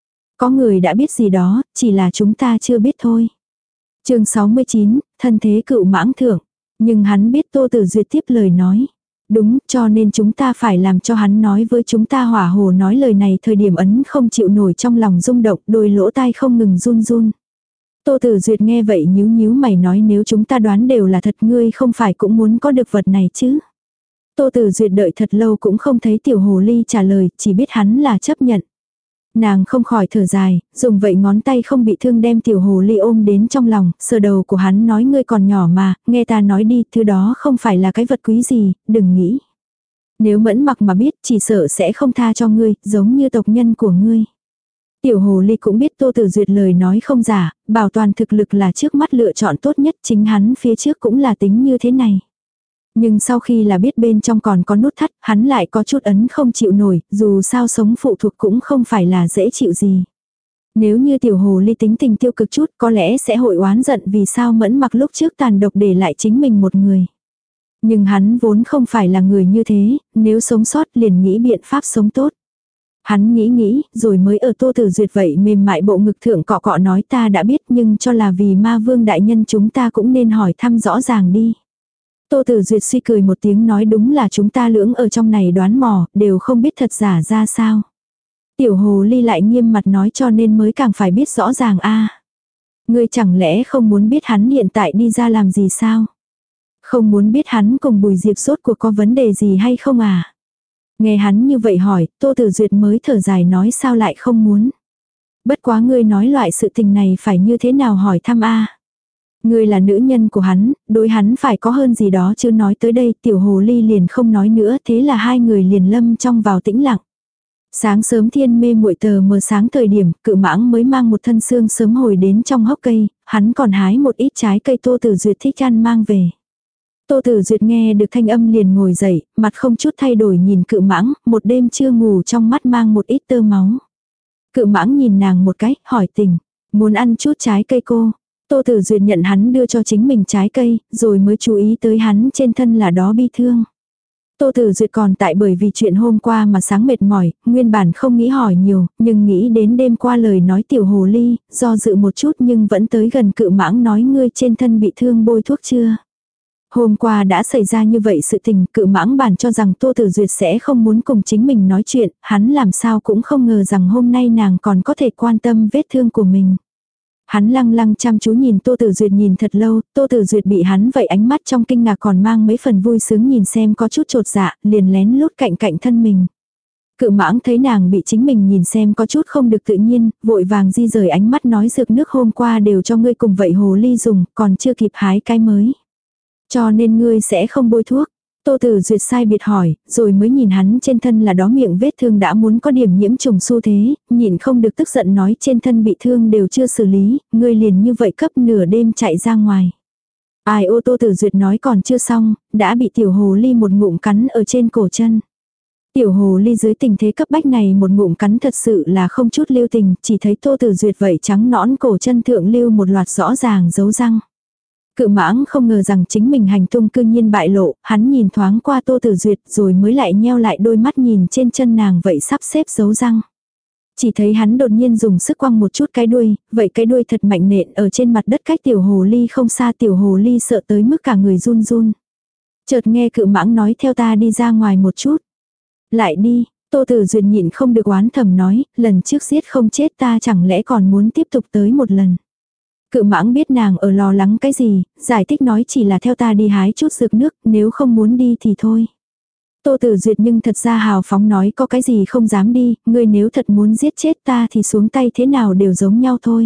Có người đã biết gì đó, chỉ là chúng ta chưa biết thôi. Chương 69, thân thế cựu mãng thượng. Nhưng hắn biết Tô Tử Duyệt tiếp lời nói. Đúng, cho nên chúng ta phải làm cho hắn nói với chúng ta. Hỏa hồ nói lời này thời điểm ấn không chịu nổi trong lòng rung động, đôi lỗ tai không ngừng run run. Tô Tử Duyệt nghe vậy nhíu nhíu mày nói, nếu chúng ta đoán đều là thật, ngươi không phải cũng muốn có được vật này chứ. Tô Tử Duyệt đợi thật lâu cũng không thấy tiểu hồ ly trả lời, chỉ biết hắn là chấp nhận. Nàng không khỏi thở dài, dùng vậy ngón tay không bị thương đem tiểu hồ ly ôm đến trong lòng, sờ đầu của hắn nói, ngươi còn nhỏ mà, nghe ta nói đi, thứ đó không phải là cái vật quý gì, đừng nghĩ. Nếu Mẫn Mặc mà biết, chỉ sợ sẽ không tha cho ngươi, giống như tộc nhân của ngươi. Tiểu hồ ly cũng biết Tô Tử Duyệt lời nói không giả, bảo toàn thực lực là trước mắt lựa chọn tốt nhất, chính hắn phía trước cũng là tính như thế này. Nhưng sau khi là biết bên trong còn có nút thắt, hắn lại có chút ấn không chịu nổi, dù sao sống phụ thuộc cũng không phải là dễ chịu gì. Nếu như tiểu hồ ly tính tình tiêu cực chút, có lẽ sẽ hội oán giận vì sao Mẫn Mặc lúc trước tàn độc để lại chính mình một người. Nhưng hắn vốn không phải là người như thế, nếu sống sót liền nghĩ biện pháp sống tốt. Hắn nghĩ, rồi mới ở Tô Tử Duyệt vậy mềm mại bộ ngực thượng cọ cọ nói, ta đã biết, nhưng cho là vì ma vương đại nhân chúng ta cũng nên hỏi thăm rõ ràng đi. Tô Tử Duyệt suy cười một tiếng nói, đúng là chúng ta lưỡng ở trong này đoán mò, đều không biết thật giả ra sao. Tiểu hồ ly lại nghiêm mặt nói, cho nên mới càng phải biết rõ ràng a. Ngươi chẳng lẽ không muốn biết hắn hiện tại đi ra làm gì sao? Không muốn biết hắn cùng Bùi Diệp sốt cuộc có vấn đề gì hay không à? Nghe hắn như vậy hỏi, Tô Tử Duyệt mới thở dài nói, sao lại không muốn? Bất quá ngươi nói loại sự tình này phải như thế nào hỏi thăm a? Ngươi là nữ nhân của hắn, đối hắn phải có hơn gì đó chứ. Nói tới đây tiểu hồ ly liền không nói nữa, thế là hai người liền lâm trong vào tĩnh lặng. Sáng sớm thiên mê muội tờ mờ sáng thời điểm, Cự Mãng mới mang một thân xương sớm hồi đến trong hốc cây, hắn còn hái một ít trái cây Tô Tử Duyệt thích ăn mang về. Tô Tử Duyệt nghe được thanh âm liền ngồi dậy, mặt không chút thay đổi nhìn Cự Mãng, một đêm chưa ngủ trong mắt mang một ít tơ máu. Cự Mãng nhìn nàng một cái, hỏi tình, muốn ăn chút trái cây cô? Tô Tử Duyệt nhận hắn đưa cho chính mình trái cây, rồi mới chú ý tới hắn trên thân là đó bi thương. Tô Tử Duyệt còn tại bởi vì chuyện hôm qua mà sáng mệt mỏi, nguyên bản không nghĩ hỏi nhiều, nhưng nghĩ đến đêm qua lời nói tiểu hồ ly, do dự một chút nhưng vẫn tới gần Cự Mãng nói, ngươi trên thân bị thương bôi thuốc chưa? Hôm qua đã xảy ra như vậy sự tình, Cự Mãng bản cho rằng Tô Tử Duyệt sẽ không muốn cùng chính mình nói chuyện, hắn làm sao cũng không ngờ rằng hôm nay nàng còn có thể quan tâm vết thương của mình. Hắn lăng lăng chăm chú nhìn Tô Tử Duyệt nhìn thật lâu, Tô Tử Duyệt bị hắn vậy ánh mắt trong kinh ngạc còn mang mấy phần vui sướng nhìn xem có chút chột dạ, liền lén lút cạnh cạnh thân mình. Cự Mãng thấy nàng bị chính mình nhìn xem có chút không được tự nhiên, vội vàng di rời ánh mắt nói, dược nước hôm qua đều cho ngươi cùng vậy hồ ly dùng, còn chưa kịp hái cái mới. Cho nên ngươi sẽ không bôi thuốc. Tô Tử Duyệt sai biệt hỏi, rồi mới nhìn hắn trên thân là đó miệng vết thương đã muốn có điểm nhiễm trùng xu thế, nhìn không được tức giận nói, trên thân bị thương đều chưa xử lý, ngươi liền như vậy cấp nửa đêm chạy ra ngoài. Ai ô. Tô Tử Duyệt nói còn chưa xong, đã bị tiểu hồ ly một ngụm cắn ở trên cổ chân. Tiểu hồ ly dưới tình thế cấp bách này một ngụm cắn thật sự là không chút lưu tình, chỉ thấy Tô Tử Duyệt vậy trắng nõn cổ chân thượng lưu một loạt rõ ràng dấu răng. Cự Mãng không ngờ rằng chính mình hành tung cư nhiên bại lộ, hắn nhìn thoáng qua Tô Tử Duyệt rồi mới lại nheo lại đôi mắt nhìn trên chân nàng vậy sắp xếp dấu răng. Chỉ thấy hắn đột nhiên dùng sức quăng một chút cái đuôi, vậy cái đuôi thật mạnh nện ở trên mặt đất cách tiểu hồ ly không xa, tiểu hồ ly sợ tới mức cả người run run. Chợt nghe Cự Mãng nói, theo ta đi ra ngoài một chút. Lại đi, Tô Tử Duyệt nhịn không được oán thầm nói, lần trước giết không chết ta chẳng lẽ còn muốn tiếp tục tới một lần. Cự Mãng biết nàng ở lo lắng cái gì, giải thích nói, chỉ là theo ta đi hái chút dược nước, nếu không muốn đi thì thôi. Tô Tử Duyệt nhưng thật ra hào phóng nói, có cái gì không dám đi, ngươi nếu thật muốn giết chết ta thì xuống tay thế nào đều giống nhau thôi.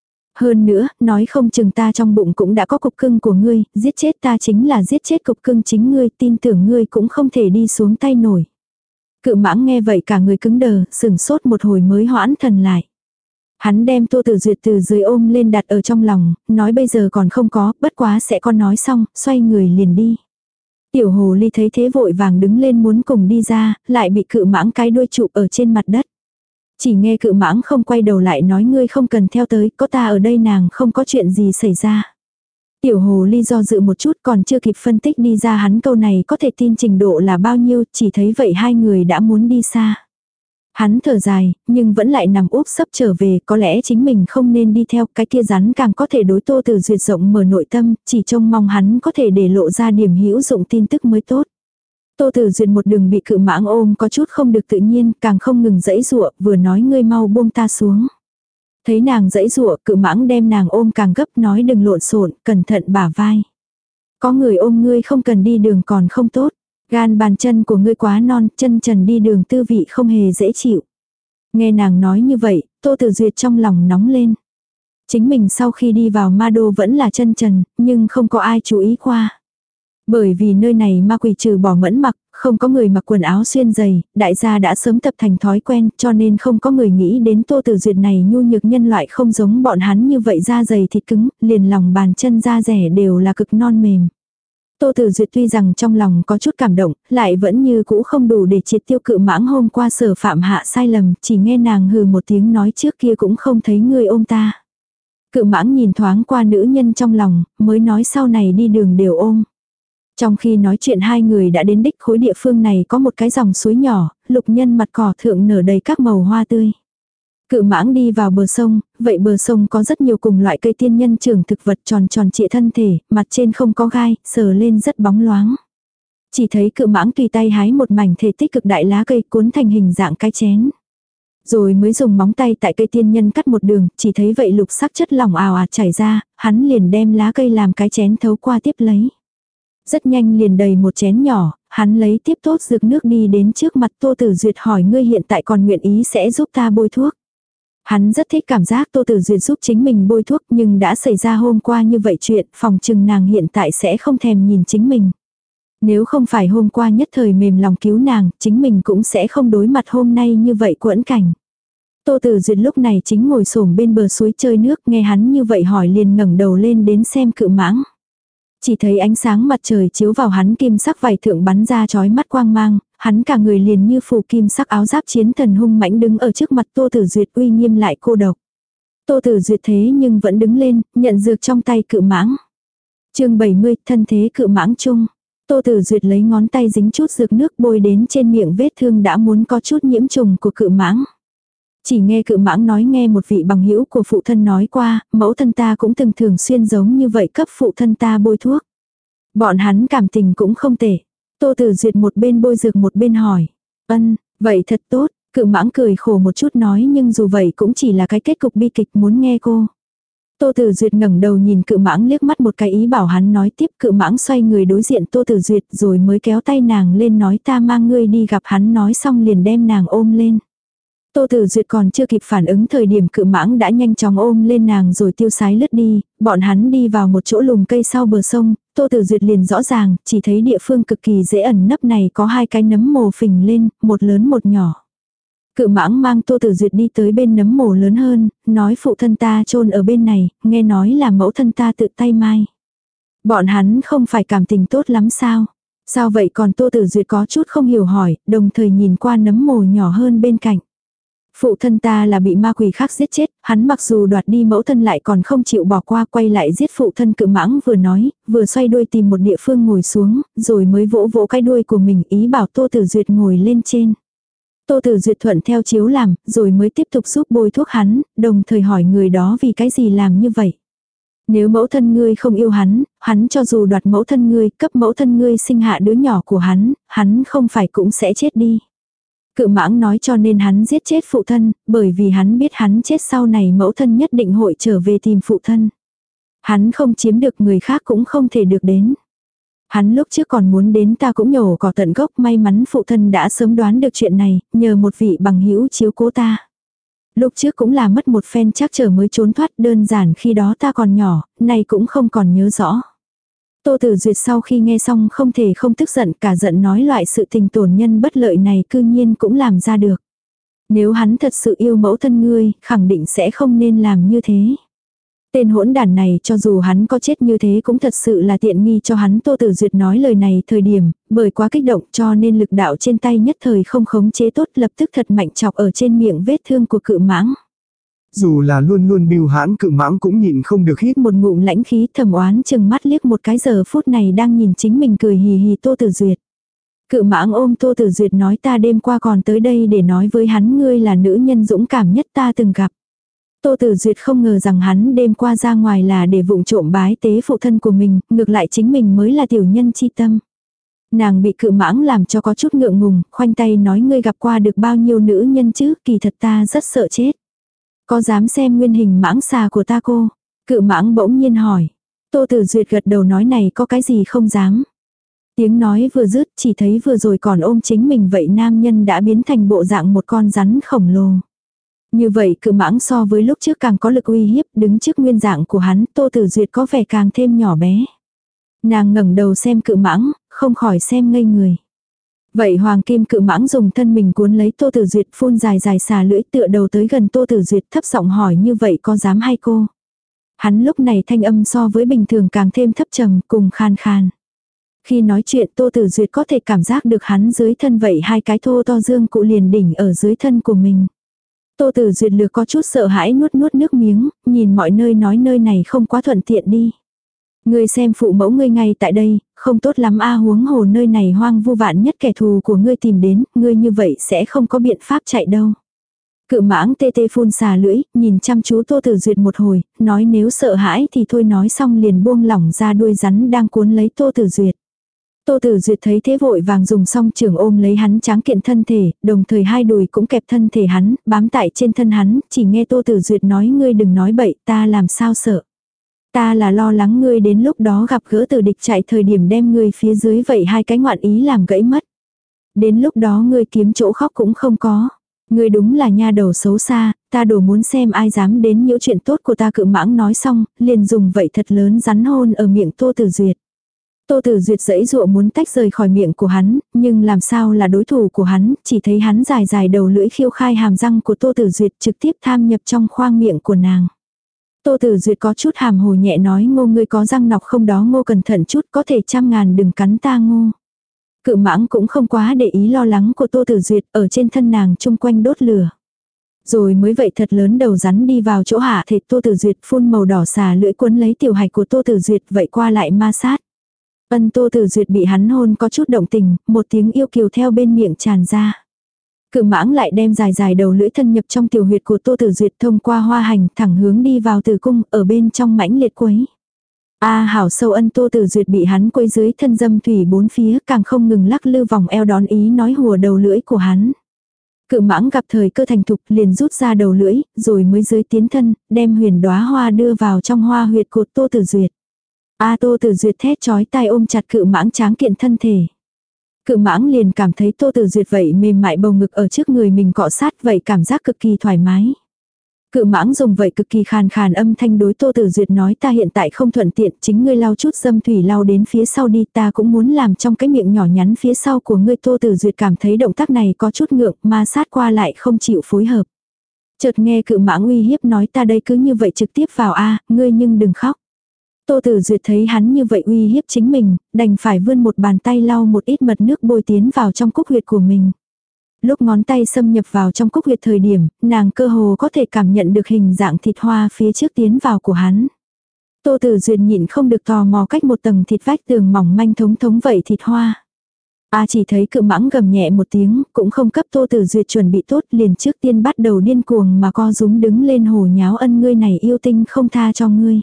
Hơn nữa, nói không chừng ta trong bụng cũng đã có cục cưng của ngươi, giết chết ta chính là giết chết cục cưng chính ngươi, tin tưởng ngươi cũng không thể đi xuống tay nổi. Cự Mãng nghe vậy cả người cứng đờ, sửng sốt một hồi mới hoãn thần lại. Hắn đem Tô Tử Duyệt từ dưới ôm lên đặt ở trong lòng, nói bây giờ còn không có, bất quá sẽ con nói xong, xoay người liền đi. Tiểu hồ ly thấy thế vội vàng đứng lên muốn cùng đi ra, lại bị Cự Mãng cái đuôi chụp ở trên mặt đất. Chỉ nghe Cự Mãng không quay đầu lại nói, ngươi không cần theo tới, có ta ở đây nàng không có chuyện gì xảy ra. Tiểu hồ ly do dự một chút còn chưa kịp phân tích đi ra hắn câu này có thể tin trình độ là bao nhiêu, chỉ thấy vậy hai người đã muốn đi xa. Hắn thở dài, nhưng vẫn lại nằm úp sấp trở về, có lẽ chính mình không nên đi theo, cái kia rắn càng có thể đối Tô Tử Duyệt rộng mở nội tâm, chỉ trông mong hắn có thể để lộ ra điểm hữu dụng tin tức mới tốt. Tô Tử Duyệt một đường bị cự mãng ôm có chút không được tự nhiên, càng không ngừng giãy giụa, vừa nói ngươi mau buông ta xuống. Thấy nàng giãy giụa, cự mãng đem nàng ôm càng gấp, nói đừng lộn xộn, cẩn thận bả vai. Có người ôm ngươi không cần đi đường còn không tốt. Gan bàn chân của ngươi quá non, chân trần đi đường tư vị không hề dễ chịu. Nghe nàng nói như vậy, Tô Tử Duyệt trong lòng nóng lên. Chính mình sau khi đi vào ma đô vẫn là chân trần, nhưng không có ai chú ý qua. Bởi vì nơi này ma quỷ trừ bỏ mẫn mặc, không có người mặc quần áo xuyên giày, đại gia đã sớm tập thành thói quen, cho nên không có người nghĩ đến Tô Tử Duyệt này nhu nhược nhân loại không giống bọn hắn như vậy, da dày thịt cứng, liền lòng bàn chân da rẻ đều là cực non mềm. Tô Tử Duyệt tuy rằng trong lòng có chút cảm động, lại vẫn như cũ không đủ để triệt tiêu cự mãng hôm qua sở phạm hạ sai lầm, chỉ nghe nàng hừ một tiếng nói trước kia cũng không thấy ngươi ôm ta. Cự mãng nhìn thoáng qua nữ nhân trong lòng, mới nói sau này đi đường đều ôm. Trong khi nói chuyện hai người đã đến đích, khối địa phương này có một cái dòng suối nhỏ, lục nhân mặt cỏ thượng nở đầy các màu hoa tươi. Cự mãng đi vào bờ sông, vậy bờ sông có rất nhiều cùng loại cây tiên nhân trưởng thực vật tròn tròn trịa thân thể, mặt trên không có gai, sờ lên rất bóng loáng. Chỉ thấy cự mãng tùy tay hái một mảnh thể tích cực đại lá cây cuốn thành hình dạng cái chén. Rồi mới dùng móng tay tại cây tiên nhân cắt một đường, chỉ thấy vậy lục sắc chất lỏng ào ạt chảy ra, hắn liền đem lá cây làm cái chén thấu qua tiếp lấy. Rất nhanh liền đầy một chén nhỏ, hắn lấy tiếp tốt rực nước đi đến trước mặt Tô Tử Duyệt hỏi ngươi hiện tại còn nguyện ý sẽ giúp ta bôi thuốc. Hắn rất thích cảm giác Tô Tử Duyệt giúp chính mình bôi thuốc, nhưng đã xảy ra hôm qua như vậy chuyện, phòng chừng nàng hiện tại sẽ không thèm nhìn chính mình. Nếu không phải hôm qua nhất thời mềm lòng cứu nàng, chính mình cũng sẽ không đối mặt hôm nay như vậy quẫn cảnh. Tô Tử Duyệt lúc này chính ngồi xổm bên bờ suối chơi nước, nghe hắn như vậy hỏi liền ngẩng đầu lên đến xem cự mãng. Chỉ thấy ánh sáng mặt trời chiếu vào hắn kim sắc vải thượng bắn ra chói mắt quang mang, hắn cả người liền như phủ kim sắc áo giáp chiến thần hung mãnh đứng ở trước mặt Tô Tử Duyệt uy nghiêm lại cô độc. Tô Tử Duyệt thế nhưng vẫn đứng lên, nhận dược trong tay cự mãng. Chương 70, thân thế cự mãng chung. Tô Tử Duyệt lấy ngón tay dính chút dược nước bôi đến trên miệng vết thương đã muốn có chút nhiễm trùng của cự mãng. Chỉ nghe cự mãng nói nghe một vị bằng hữu của phụ thân nói qua, mẫu thân ta cũng từng thường xuyên giống như vậy cấp phụ thân ta bôi thuốc. Bọn hắn cảm tình cũng không tệ. Tô Tử Duyệt một bên bôi dược một bên hỏi. Vậy thật tốt, cự mãng cười khổ một chút nói nhưng dù vậy cũng chỉ là cái kết cục bi kịch muốn nghe cô. Tô Tử Duyệt ngẩng đầu nhìn cự mãng liếc mắt một cái ý bảo hắn nói tiếp, cự mãng xoay người đối diện Tô Tử Duyệt rồi mới kéo tay nàng lên nói ta mang ngươi đi gặp hắn, nói xong liền đem nàng ôm lên. Tô Tử Duyệt còn chưa kịp phản ứng thời điểm cự mãng đã nhanh chóng ôm lên nàng rồi tiêu sái lướt đi, bọn hắn đi vào một chỗ lùm cây sau bờ sông, Tô Tử Duyệt liền rõ ràng, chỉ thấy địa phương cực kỳ dễ ẩn nấp này có hai cái nấm mồ phình lên, một lớn một nhỏ. Cự mãng mang Tô Tử Duyệt đi tới bên nấm mồ lớn hơn, nói phụ thân ta chôn ở bên này, nghe nói là mẫu thân ta tự tay mai. Bọn hắn không phải cảm tình tốt lắm sao? Sao vậy còn Tô Tử Duyệt có chút không hiểu hỏi, đồng thời nhìn qua nấm mồ nhỏ hơn bên cạnh. Phụ thân ta là bị ma quỷ khác giết chết, hắn mặc dù đoạt đi mẫu thân lại còn không chịu bỏ qua, quay lại giết phụ thân. Cự mãng vừa nói, vừa xoay đuôi tìm một địa phương ngồi xuống, rồi mới vỗ vỗ cái đuôi của mình ý bảo Tô Tử Duyệt ngồi lên trên. Tô Tử Duyệt thuận theo chiếu làm, rồi mới tiếp tục giúp bôi thuốc hắn, đồng thời hỏi người đó vì cái gì làm như vậy. Nếu mẫu thân ngươi không yêu hắn, hắn cho dù đoạt mẫu thân ngươi, cấp mẫu thân ngươi sinh hạ đứa nhỏ của hắn không phải cũng sẽ chết đi. Cự mãng nói cho nên hắn giết chết phụ thân, bởi vì hắn biết hắn chết sau này mẫu thân nhất định hội trở về tìm phụ thân. Hắn không chiếm được người khác cũng không thể được đến. Hắn lúc trước còn muốn đến ta cũng nhổ cỏ tận gốc, may mắn phụ thân đã sớm đoán được chuyện này, nhờ một vị bằng hữu chiếu cố ta. Lúc trước cũng là mất một phen trắc trở mới trốn thoát, đơn giản khi đó ta còn nhỏ, nay cũng không còn nhớ rõ. Tô Tử Duyệt sau khi nghe xong không thể không tức giận, cả giận nói loại sự tình tổn nhân bất lợi này cư nhiên cũng làm ra được. Nếu hắn thật sự yêu mẫu thân ngươi, khẳng định sẽ không nên làm như thế. Tên hỗn đản này cho dù hắn có chết như thế cũng thật sự là tiện nghi cho hắn. Tô Tử Duyệt nói lời này thời điểm, bởi quá kích động cho nên lực đạo trên tay nhất thời không khống chế tốt, lập tức thật mạnh chọc ở trên miệng vết thương của cự mãng. Dù là luôn luôn bưu hãn cự mãng cũng nhịn không được hít một ngụm lãnh khí, thầm oán chừng mắt liếc một cái giờ phút này đang nhìn chính mình cười hì hì Tô Tử Duyệt. Cự mãng ôm Tô Tử Duyệt nói ta đêm qua còn tới đây để nói với hắn ngươi là nữ nhân dũng cảm nhất ta từng gặp. Tô Tử Duyệt không ngờ rằng hắn đêm qua ra ngoài là để vụng trộm bái tế phụ thân của mình, ngược lại chính mình mới là tiểu nhân chi tâm. Nàng bị cự mãng làm cho có chút ngượng ngùng, khoanh tay nói ngươi gặp qua được bao nhiêu nữ nhân chứ, kỳ thật ta rất sợ chết. Có dám xem nguyên hình mãng xà của ta cô? Cự mãng bỗng nhiên hỏi. Tô Tử Duyệt gật đầu nói này có cái gì không dám. Tiếng nói vừa dứt chỉ thấy vừa rồi còn ôm chính mình vậy nam nhân đã biến thành bộ dạng một con rắn khổng lồ. Như vậy cự mãng so với lúc trước càng có lực uy hiếp, đứng trước nguyên dạng của hắn, Tô Tử Duyệt có vẻ càng thêm nhỏ bé. Nàng ngẩng đầu xem cự mãng, không khỏi xem ngây người. Vậy hoàng kim cự mãng dùng thân mình cuốn lấy Tô Tử Duyệt, phun dài dài xà lưỡi tựa đầu tới gần Tô Tử Duyệt, thấp giọng hỏi như vậy có dám hay cô? Hắn lúc này thanh âm so với bình thường càng thêm thấp trầm cùng khan khan. Khi nói chuyện Tô Tử Duyệt có thể cảm giác được hắn dưới thân vậy hai cái thô to dương cụ liền đỉnh ở dưới thân của mình. Tô Tử Duyệt lược có chút sợ hãi nuốt nuốt nước miếng, nhìn mọi nơi nói nơi này không quá thuận tiện đi. Ngươi xem phụ mẫu ngươi ngay tại đây, không tốt lắm a huống hồ nơi này hoang vu vạn nhất kẻ thù của ngươi tìm đến, ngươi như vậy sẽ không có biện pháp chạy đâu. Cự mãng tê tê phun xà lưỡi, nhìn chăm chú Tô Tử Duyệt một hồi, nói nếu sợ hãi thì thôi nói xong liền buông lỏng ra đuôi rắn đang cuốn lấy Tô Tử Duyệt. Tô Tử Duyệt thấy thế vội vàng dùng song trường ôm lấy hắn tráng kiện thân thể, đồng thời hai đùi cũng kẹp thân thể hắn, bám tại trên thân hắn, chỉ nghe Tô Tử Duyệt nói ngươi đừng nói bậy, ta làm sao sợ. Ta là lo lắng ngươi đến lúc đó gặp gỡ tử địch chạy thời điểm đem ngươi phía dưới vậy hai cái ngoạn ý làm gãy mất. Đến lúc đó ngươi kiếm chỗ khóc cũng không có. Ngươi đúng là nha đầu xấu xa, ta đổ muốn xem ai dám đến nhiễu chuyện tốt của ta. Cự mãng nói xong, liền dùng vậy thật lớn rắn hôn ở miệng Tô Tử Duyệt. Tô Tử Duyệt giãy giụa muốn tách rời khỏi miệng của hắn, nhưng làm sao là đối thủ của hắn, chỉ thấy hắn dài dài đầu lưỡi khiêu khai hàm răng của Tô Tử Duyệt trực tiếp tham nhập trong khoang miệng của nàng. Tô Tử Duyệt có chút hàm hồ nhẹ nói ngô ngươi có răng nọc không đó ngô cẩn thận chút có thể 100.000 đừng cắn ta ngô. Cự mãng cũng không quá để ý lo lắng của Tô Tử Duyệt ở trên thân nàng chung quanh đốt lửa. Rồi mới vậy thật lớn đầu rắn đi vào chỗ hạ thịt Tô Tử Duyệt phun màu đỏ xà lưỡi cuốn lấy tiểu hạch của Tô Tử Duyệt vậy qua lại ma sát. Tô Tử Duyệt bị hắn hôn có chút động tình, một tiếng yêu kiều theo bên miệng tràn ra. Cự mãng lại đem dài dài đầu lưỡi thân nhập trong tiểu huyệt của Tô Tử Duyệt thông qua hoa hành thẳng hướng đi vào tử cung ở bên trong mãnh liệt quấy. Hảo sâu Tô Tử Duyệt bị hắn quấy dưới thân dâm thủy bốn phía càng không ngừng lắc lư vòng eo đón ý nói hùa đầu lưỡi của hắn. Cự mãng gặp thời cơ thành thục liền rút ra đầu lưỡi rồi mới dưới tiến thân đem huyền đóa hoa đưa vào trong hoa huyệt của Tô Tử Duyệt. Tô Tử Duyệt thét chói tai ôm chặt cự mãng tráng kiện thân thể. Cự mãng liền cảm thấy Tô Tử Duyệt vậy mềm mại bầu ngực ở trước người mình cọ sát vậy cảm giác cực kỳ thoải mái. Cự mãng dùng vậy cực kỳ khàn khàn âm thanh đối Tô Tử Duyệt nói ta hiện tại không thuận tiện chính ngươi lau chút dâm thủy lau đến phía sau đi ta cũng muốn làm trong cái miệng nhỏ nhắn phía sau của ngươi. Tô Tử Duyệt cảm thấy động tác này có chút ngượng ma sát qua lại không chịu phối hợp. Chợt nghe cự mãng uy hiếp nói ta đây cứ như vậy trực tiếp vào ngươi nhưng đừng khóc. Tô Tử Duyệt thấy hắn như vậy uy hiếp chính mình, đành phải vươn một bàn tay lau một ít mật nước bôi tiến vào trong cúc huyệt của mình. Lúc ngón tay xâm nhập vào trong cúc huyệt thời điểm, nàng cơ hồ có thể cảm nhận được hình dạng thịt hoa phía trước tiến vào của hắn. Tô Tử Duyệt nhịn không được tò mò cách một tầng thịt vách tường mỏng manh thống thống vậy thịt hoa. Chỉ thấy cự mãng gầm nhẹ một tiếng, cũng không cấp Tô Tử Duyệt chuẩn bị tốt liền trước tiên bắt đầu điên cuồng mà co rúm đứng lên hồ nháo ân ngươi này yêu tinh không tha cho ngươi.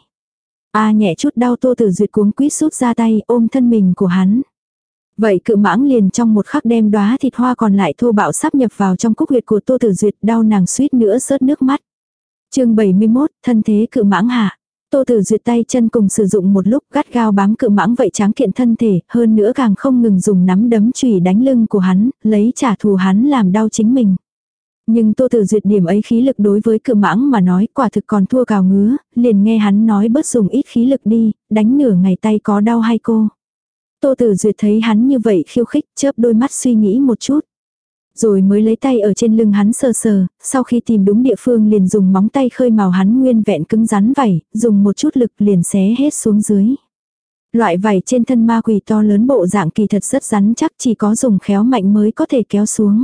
Nhẹ chút đau Tô Tử Duyệt cuống quýt rút ra tay ôm thân mình của hắn. Vậy cự mãng liền trong một khắc đem đóa thịt hoa còn lại thô bạo sắp nhập vào trong cúc huyệt của Tô Tử Duyệt đau nàng suýt nữa rớt nước mắt. Chương 71, thân thế cự mãng hạ. Tô Tử Duyệt tay chân cùng sử dụng một lúc gắt gao bám cự mãng vậy tráng kiện thân thể, hơn nữa càng không ngừng dùng nắm đấm chùy đánh lưng của hắn, lấy trả thù hắn làm đau chính mình. Nhưng Tô Tử Duyệt điểm ấy khí lực đối với cự mãng mà nói quả thực còn thua cào ngứa, liền nghe hắn nói bớt dùng ít khí lực đi, đánh nửa ngày tay có đau hay cô. Tô Tử Duyệt thấy hắn như vậy khiêu khích chớp đôi mắt suy nghĩ một chút. Rồi mới lấy tay ở trên lưng hắn sờ sờ, sau khi tìm đúng địa phương liền dùng móng tay khơi màu hắn nguyên vẹn cứng rắn vảy, dùng một chút lực liền xé hết xuống dưới. Loại vảy trên thân ma quỷ to lớn bộ dạng kỳ thật rất rắn chắc chỉ có dùng khéo mạnh mới có thể kéo xuống.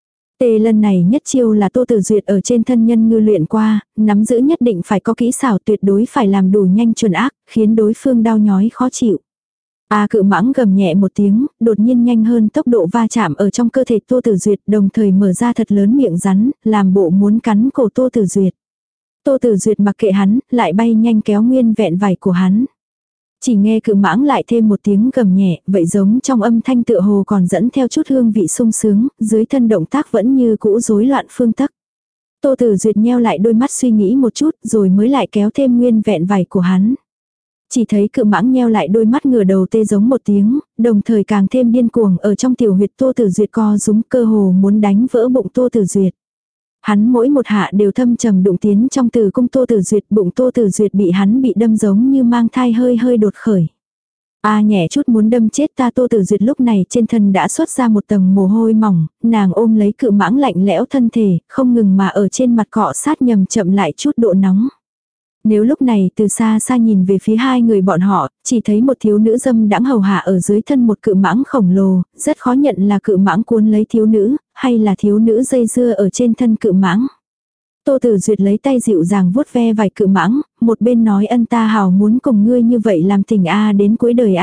Lần này nhất chiêu là Tô Tử Duyệt ở trên thân nhân ngư luyện qua, nắm giữ nhất định phải có kỹ xảo tuyệt đối phải làm đủ nhanh chuẩn ác, khiến đối phương đau nhói khó chịu. Cự mãng gầm nhẹ một tiếng, đột nhiên nhanh hơn tốc độ va chạm ở trong cơ thể Tô Tử Duyệt, đồng thời mở ra thật lớn miệng rắn, làm bộ muốn cắn cổ Tô Tử Duyệt. Tô Tử Duyệt mặc kệ hắn, lại bay nhanh kéo nguyên vẹn vảy của hắn. Chỉ nghe cự mãng lại thêm một tiếng gầm nhẹ, vậy giống trong âm thanh tựa hồ còn dẫn theo chút hương vị sung sướng, dưới thân động tác vẫn như cũ rối loạn phương tắc. Tô Tử Duyệt nheo lại đôi mắt suy nghĩ một chút, rồi mới lại kéo thêm nguyên vẹn vảy của hắn. Chỉ thấy cự mãng nheo lại đôi mắt ngửa đầu tê giống một tiếng, đồng thời càng thêm điên cuồng ở trong tiểu huyệt Tô Tử Duyệt co rúm, cơ hồ muốn đánh vỡ bụng Tô Tử Duyệt. Hắn mỗi một hạ đều thâm trầm đụng tiến trong tử cung Tô Tử Duyệt, bụng Tô Tử Duyệt bị hắn bị đâm giống như mang thai hơi hơi đột khởi. Nhẹ chút muốn đâm chết ta. Tô Tử Duyệt lúc này trên thân đã xuất ra một tầng mồ hôi mỏng, nàng ôm lấy cự mãng lạnh lẽo thân thể, không ngừng mà ở trên mặt cọ sát nhằm chậm lại chút độ nóng. Nếu lúc này từ xa xa nhìn về phía hai người bọn họ, chỉ thấy một thiếu nữ dâm đãng hầu hạ ở dưới thân một cự mãng khổng lồ, rất khó nhận là cự mãng cuốn lấy thiếu nữ, hay là thiếu nữ dây dưa ở trên thân cự mãng. Tô Tử Duyệt lấy tay dịu dàng vuốt ve vài cự mãng, một bên nói ân ta hào muốn cùng ngươi như vậy làm tình đến cuối đời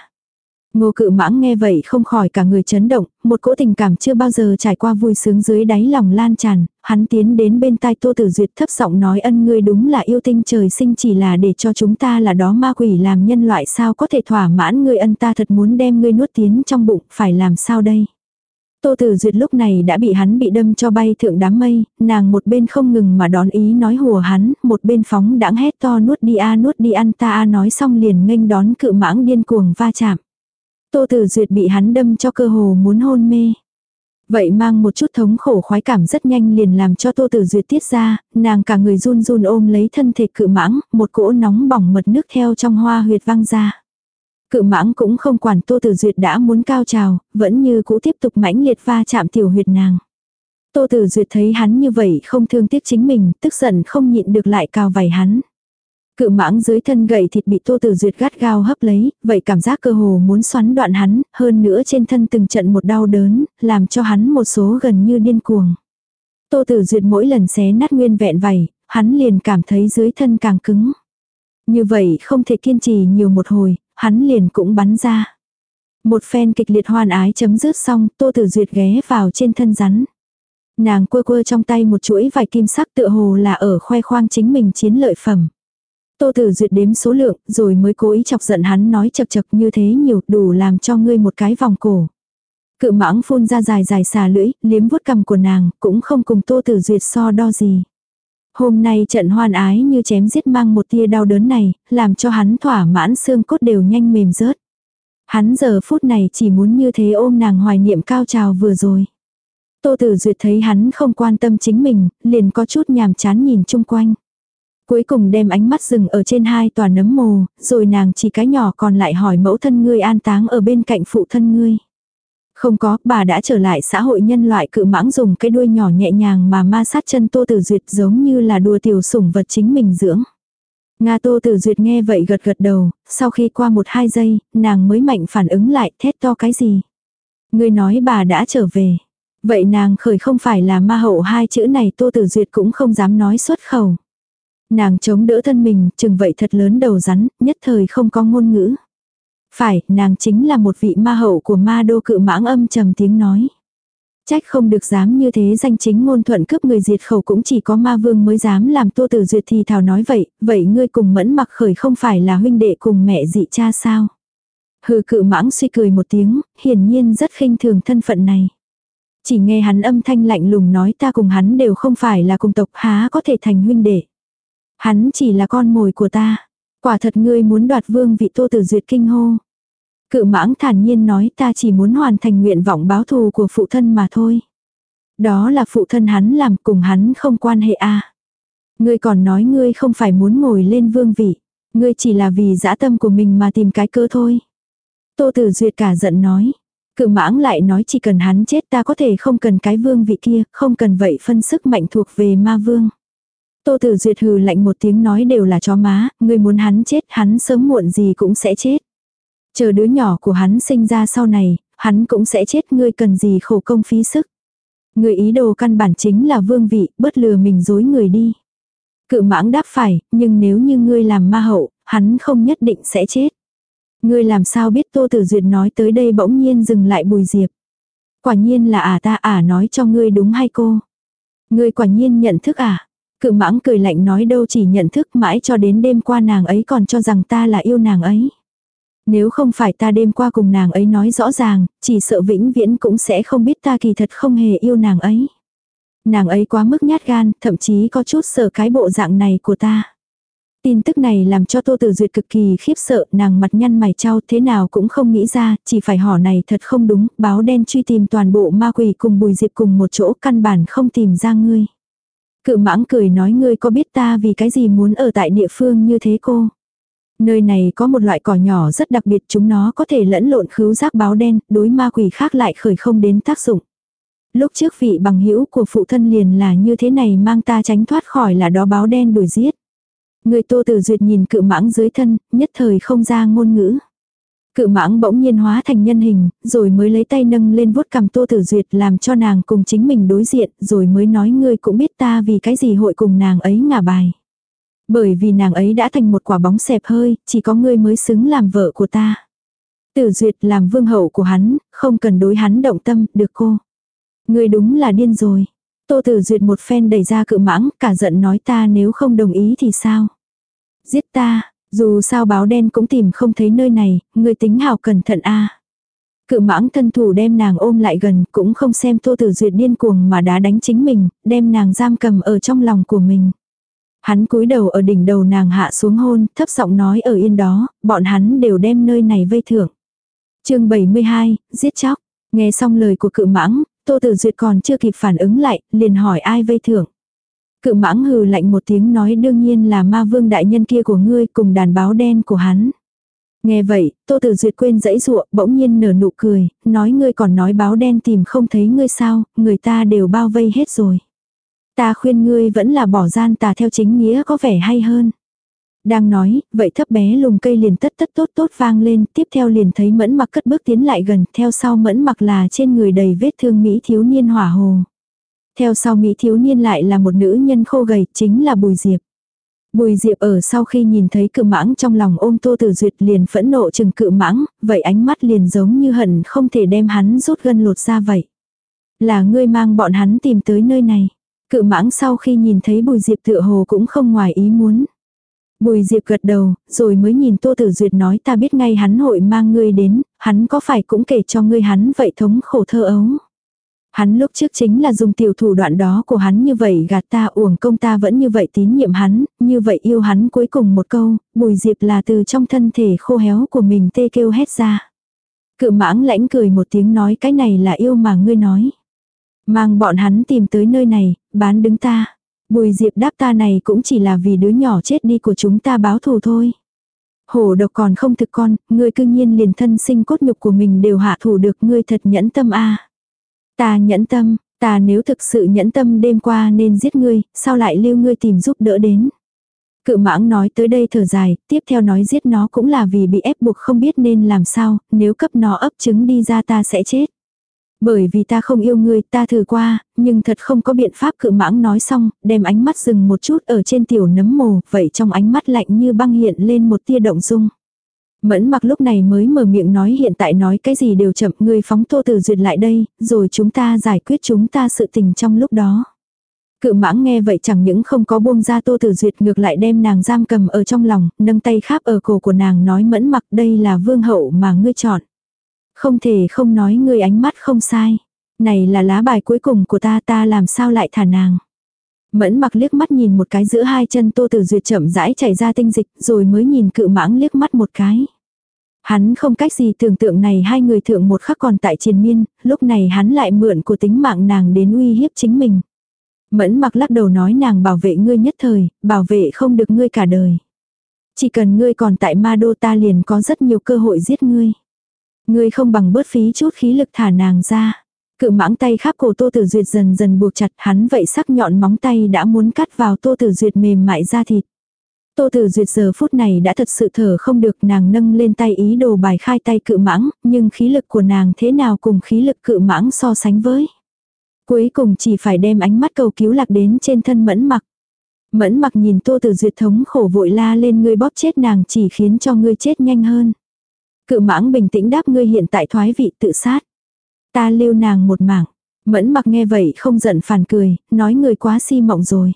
Ngô cự mãng nghe vậy không khỏi cả người chấn động, một cỗ tình cảm chưa bao giờ trải qua vui sướng dưới đáy lòng lan tràn, hắn tiến đến bên tai Tô Tử Duyệt thấp giọng nói ân ngươi đúng là yêu tinh trời sinh chỉ là để cho chúng ta là đó ma quỷ làm nhân loại sao có thể thỏa mãn ngươi ân ta thật muốn đem ngươi nuốt tiến trong bụng, phải làm sao đây? Tô Tử Duyệt lúc này đã bị hắn bị đâm cho bay thượng đám mây, nàng một bên không ngừng mà đón ý nói hùa hắn, một bên phóng đãng hét to nuốt đi ăn ta nói xong liền nghênh đón cự mãng điên cuồng va chạm. Tô Tử Duyệt bị hắn đâm cho cơ hồ muốn hôn mê. Vậy mang một chút thống khổ khoái cảm rất nhanh liền làm cho Tô Tử Duyệt tiết ra, nàng cả người run run ôm lấy thân thể cự mãng, một cỗ nóng bỏng mật nước theo trong hoa huyệt văng ra. Cự mãng cũng không quản Tô Tử Duyệt đã muốn cao trào, vẫn như cũ tiếp tục mãnh liệt va chạm tiểu huyệt nàng. Tô Tử Duyệt thấy hắn như vậy không thương tiếc chính mình, tức giận không nhịn được lại cào vảy hắn. Cự mãng dưới thân gầy thịt bị Tô Tử Duyệt gắt gao hấp lấy, vậy cảm giác cơ hồ muốn xoắn đoạn hắn, hơn nữa trên thân từng trận một đau đớn, làm cho hắn một số gần như điên cuồng. Tô Tử Duyệt mỗi lần xé nát nguyên vẹn vảy, hắn liền cảm thấy dưới thân càng cứng. Như vậy không thể kiên trì nhiều một hồi, hắn liền cũng bắn ra. Một phen kịch liệt hoan ái chấm dứt xong, Tô Tử Duyệt ghé vào trên thân rắn. Nàng quơ quơ trong tay một chuỗi vải kim sắc tựa hồ là ở khoe khoang chính mình chiến lợi phẩm. Tô Tử Duyệt đếm số lượng, rồi mới cố ý chọc giận hắn nói chật chật như thế nhiều, đủ làm cho ngươi một cái vòng cổ. Cự mãng phun ra dài dài xà lưỡi, liếm vuốt cằm của nàng, cũng không cùng Tô Tử Duyệt so đo gì. Hôm nay trận hoan ái như chém giết mang một tia đau đớn này, làm cho hắn thỏa mãn xương cốt đều nhanh mềm rớt. Hắn giờ phút này chỉ muốn như thế ôm nàng hoài niệm cao trào vừa rồi. Tô Tử Duyệt thấy hắn không quan tâm chính mình, liền có chút nhàm chán nhìn chung quanh. Cuối cùng đem ánh mắt dừng ở trên hai tòa nấm mồ, rồi nàng chỉ cái nhỏ còn lại hỏi mẫu thân ngươi an táng ở bên cạnh phụ thân ngươi. Không có, bà đã trở lại xã hội nhân loại. Cự mãng dùng cái đuôi nhỏ nhẹ nhàng mà ma sát chân Tô Tử Duyệt giống như là đùa tiểu sủng vật chính mình dưỡng. Tô Tử Duyệt nghe vậy gật gật đầu, sau khi qua 1-2 giây, nàng mới mạnh phản ứng lại, thét to cái gì. Ngươi nói bà đã trở về. Vậy nàng khởi không phải là ma hậu hai chữ này Tô Tử Duyệt cũng không dám nói xuất khẩu. Nàng chống đỡ thân mình, chừng vậy thật lớn đầu rắn, nhất thời không có ngôn ngữ. Phải, nàng chính là một vị ma hậu của ma đô. Cự mãng âm trầm tiếng nói. Trách không được dám như thế danh chính ngôn thuận cướp người diệt khẩu cũng chỉ có ma vương mới dám làm. Tô Tử Duyệt thì thào nói vậy ngươi cùng Mẫn Mặc khởi không phải là huynh đệ cùng mẹ dị cha sao? Hừ. Cự mãng suy cười một tiếng, hiển nhiên rất khinh thường thân phận này. Chỉ nghe hắn âm thanh lạnh lùng nói ta cùng hắn đều không phải là cùng tộc, há có thể thành huynh đệ. Hắn chỉ là con mồi của ta. Quả thật ngươi muốn đoạt vương vị. Tô Tử Duyệt kinh hô. Cự mãng thản nhiên nói ta chỉ muốn hoàn thành nguyện vọng báo thù của phụ thân mà thôi. Đó là phụ thân hắn làm, cùng hắn không quan hệ Ngươi còn nói ngươi không phải muốn ngồi lên vương vị. Ngươi chỉ là vì dã tâm của mình mà tìm cái cơ thôi. Tô Tử Duyệt cả giận nói. Cự mãng lại nói chỉ cần hắn chết ta có thể không cần cái vương vị kia, không cần vậy phân sức mạnh thuộc về ma vương. Tô Tử Duyệt hừ lạnh một tiếng nói đều là chó má, ngươi muốn hắn chết hắn sớm muộn gì cũng sẽ chết. Chờ đứa nhỏ của hắn sinh ra sau này, hắn cũng sẽ chết, ngươi cần gì khổ công phí sức. Ngươi ý đồ căn bản chính là vương vị, bớt lừa mình dối người đi. Cự mãng đáp phải, nhưng nếu như ngươi làm ma hậu, hắn không nhất định sẽ chết. Ngươi làm sao biết? Tô Tử Duyệt nói tới đây bỗng nhiên dừng lại Bùi Diệp. Quả nhiên là ta nói cho ngươi đúng hay cô? Ngươi quả nhiên nhận thức à? Cự Mãng cười lạnh nói đâu chỉ nhận thức, mãi cho đến đêm qua nàng ấy còn cho rằng ta là yêu nàng ấy. Nếu không phải ta đêm qua cùng nàng ấy nói rõ ràng, chỉ sợ vĩnh viễn cũng sẽ không biết ta kỳ thật không hề yêu nàng ấy. Nàng ấy quá mức nhát gan, thậm chí có chút sợ cái bộ dạng này của ta. Tin tức này làm cho Tô Tử Duyệt cực kỳ khiếp sợ, nàng mặt nhăn mày chau thế nào cũng không nghĩ ra, chỉ phải hỏi này thật không đúng, báo đen truy tìm toàn bộ ma quỷ cùng Bùi Diệp cùng một chỗ, căn bản không tìm ra ngươi. Cự Mãng cười nói ngươi có biết ta vì cái gì muốn ở tại địa phương như thế cô? Nơi này có một loại cỏ nhỏ rất đặc biệt, chúng nó có thể lẫn lộn khứu giác báo đen, đối ma quỷ khác lại khởi không đến tác dụng. Lúc trước vị bằng hữu của phụ thân liền là như thế này mang ta tránh thoát khỏi là đó báo đen đuổi giết. Người Tô Tử Duyệt nhìn Cự Mãng dưới thân, nhất thời không ra ngôn ngữ. Cự Mãng bỗng nhiên hóa thành nhân hình, rồi mới lấy tay nâng lên vuốt cằm Tô Tử Duyệt làm cho nàng cùng chính mình đối diện, rồi mới nói ngươi cũng biết ta vì cái gì hội cùng nàng ấy ngả bài. Bởi vì nàng ấy đã thành một quả bóng xẹp hơi, chỉ có ngươi mới xứng làm vợ của ta. Tử Duyệt làm vương hậu của hắn, không cần đối hắn động tâm, được cô. Ngươi đúng là điên rồi. Tô Tử Duyệt một phen đẩy ra Cự Mãng, cả giận nói ta nếu không đồng ý thì sao? Giết ta, dù sao báo đen cũng tìm không thấy nơi này, ngươi tính hào cẩn thận a. Cự Mãng thân thủ đem nàng ôm lại gần, cũng không xem Tô Tử Duyệt điên cuồng mà đá đánh chính mình, đem nàng giam cầm ở trong lòng của mình. Hắn cúi đầu ở đỉnh đầu nàng hạ xuống hôn, thấp giọng nói ở yên đó, bọn hắn đều đem nơi này vây thưởng. Chương 72, giết chóc. Nghe xong lời của Cự Mãng, Tô Tử Duyệt còn chưa kịp phản ứng lại, liền hỏi ai vây thưởng. Cự Mãng hừ lạnh một tiếng nói đương nhiên là ma vương đại nhân kia của ngươi cùng đàn báo đen của hắn. Nghe vậy, Tô Tử Duyệt quên giãy giụa, bỗng nhiên nở nụ cười, nói ngươi còn nói báo đen tìm không thấy ngươi sao, người ta đều bao vây hết rồi. Ta khuyên ngươi vẫn là bỏ gian tà theo chính nghĩa có vẻ hay hơn. Đang nói, vậy thấp bé lùm cây liền tất tất tốt tốt vang lên, tiếp theo liền thấy Mẫn Mặc cất bước tiến lại gần, theo sau Mẫn Mặc là trên người đầy vết thương Mỹ thiếu niên hỏa hồ. Theo sau Mỹ thiếu niên lại là một nữ nhân khô gầy, chính là Bùi Diệp. Bùi Diệp ở sau khi nhìn thấy Cự Mãng trong lòng ôm Tô Tử Duyệt liền phẫn nộ chừng Cự Mãng, vậy ánh mắt liền giống như hận không thể đem hắn rút gân lột ra vậy. Là ngươi mang bọn hắn tìm tới nơi này. Cự Mãng sau khi nhìn thấy Bùi Diệp tựa hồ cũng không ngoài ý muốn. Bùi Diệp gật đầu, rồi mới nhìn Tô Tử Duyệt nói ta biết ngay hắn hội mang ngươi đến, hắn có phải cũng kể cho ngươi hắn vậy thống khổ thơ ấu. Hắn lúc trước chính là dùng tiểu thủ đoạn đó của hắn như vậy gạt ta, uổng công ta vẫn như vậy tín nhiệm hắn, như vậy yêu hắn. Cuối cùng một câu, Bùi Diệp là từ trong thân thể khô héo của mình tê kêu hét ra. Cự Mãng lãnh cười một tiếng nói cái này là yêu mà ngươi nói. Mang bọn hắn tìm tới nơi này, bán đứng ta. Bùi Diệp đáp ta này cũng chỉ là vì đứa nhỏ chết đi của chúng ta báo thù thôi. Hổ độc còn không thực con, ngươi cư nhiên liền thân sinh cốt nhục của mình đều hạ thủ được, ngươi thật nhẫn tâm a. Ta nhẫn tâm, ta nếu thực sự nhẫn tâm đêm qua nên giết ngươi, sao lại lưu ngươi tìm giúp đỡ đến. Cự Mãng nói tới đây thở dài, tiếp theo nói giết nó cũng là vì bị ép buộc không biết nên làm sao, nếu cấp nó ấp trứng đi ra ta sẽ chết. Bởi vì ta không yêu ngươi, ta thử qua, nhưng thật không có biện pháp. Cự Mãng nói xong, đem ánh mắt dừng một chút ở trên tiểu nấm mồ, vậy trong ánh mắt lạnh như băng hiện lên một tia động dung. Mẫn Mặc lúc này mới mở miệng nói hiện tại nói cái gì đều chậm, ngươi phóng Tô Tử Duyệt lại đây, rồi chúng ta giải quyết chúng ta sự tình trong lúc đó. Cự Mãng nghe vậy chẳng những không có buông ra Tô Tử Duyệt, ngược lại đem nàng giam cầm ở trong lòng, nâng tay kháp ở cổ của nàng nói Mẫn Mặc đây là vương hậu mà ngươi chọn. Không thể không nói ngươi ánh mắt không sai. Này là lá bài cuối cùng của ta làm sao lại thả nàng. Mẫn Mặc liếc mắt nhìn một cái giữa hai chân Tô Tử Duyệt chậm rãi chảy ra tinh dịch, rồi mới nhìn Cự Mãng liếc mắt một cái. Hắn không cách gì tưởng tượng này hai người thượng một khắc còn tại triền miên, lúc này hắn lại mượn của tính mạng nàng đến uy hiếp chính mình. Mẫn Mặc lắc đầu nói nàng bảo vệ ngươi nhất thời, bảo vệ không được ngươi cả đời. Chỉ cần ngươi còn tại Ma Đô ta liền có rất nhiều cơ hội giết ngươi. Ngươi không bằng bớt phí chút khí lực thả nàng ra. Cự Mãng tay khắp cổ Tô Tử Duyệt dần dần buộc chặt, hắn vậy sắc nhọn móng tay đã muốn cắt vào Tô Tử Duyệt mềm mại da thịt. Tô Tử Duyệt giờ phút này đã thật sự thở không được, nàng nâng lên tay ý đồ bài khai tay Cự Mãng, nhưng khí lực của nàng thế nào cùng khí lực Cự Mãng so sánh với. Cuối cùng chỉ phải đem ánh mắt cầu cứu lạc đến trên thân Mẫn Mặc. Mẫn Mặc nhìn Tô Tử Duyệt thống khổ vội la lên ngươi bóp chết nàng chỉ khiến cho ngươi chết nhanh hơn. Cự mãng bình tĩnh đáp ngươi hiện tại thoái vị tự sát. Ta lưu nàng một mảng. Mẫn mặc nghe vậy không giận phản cười, nói người quá si mộng rồi.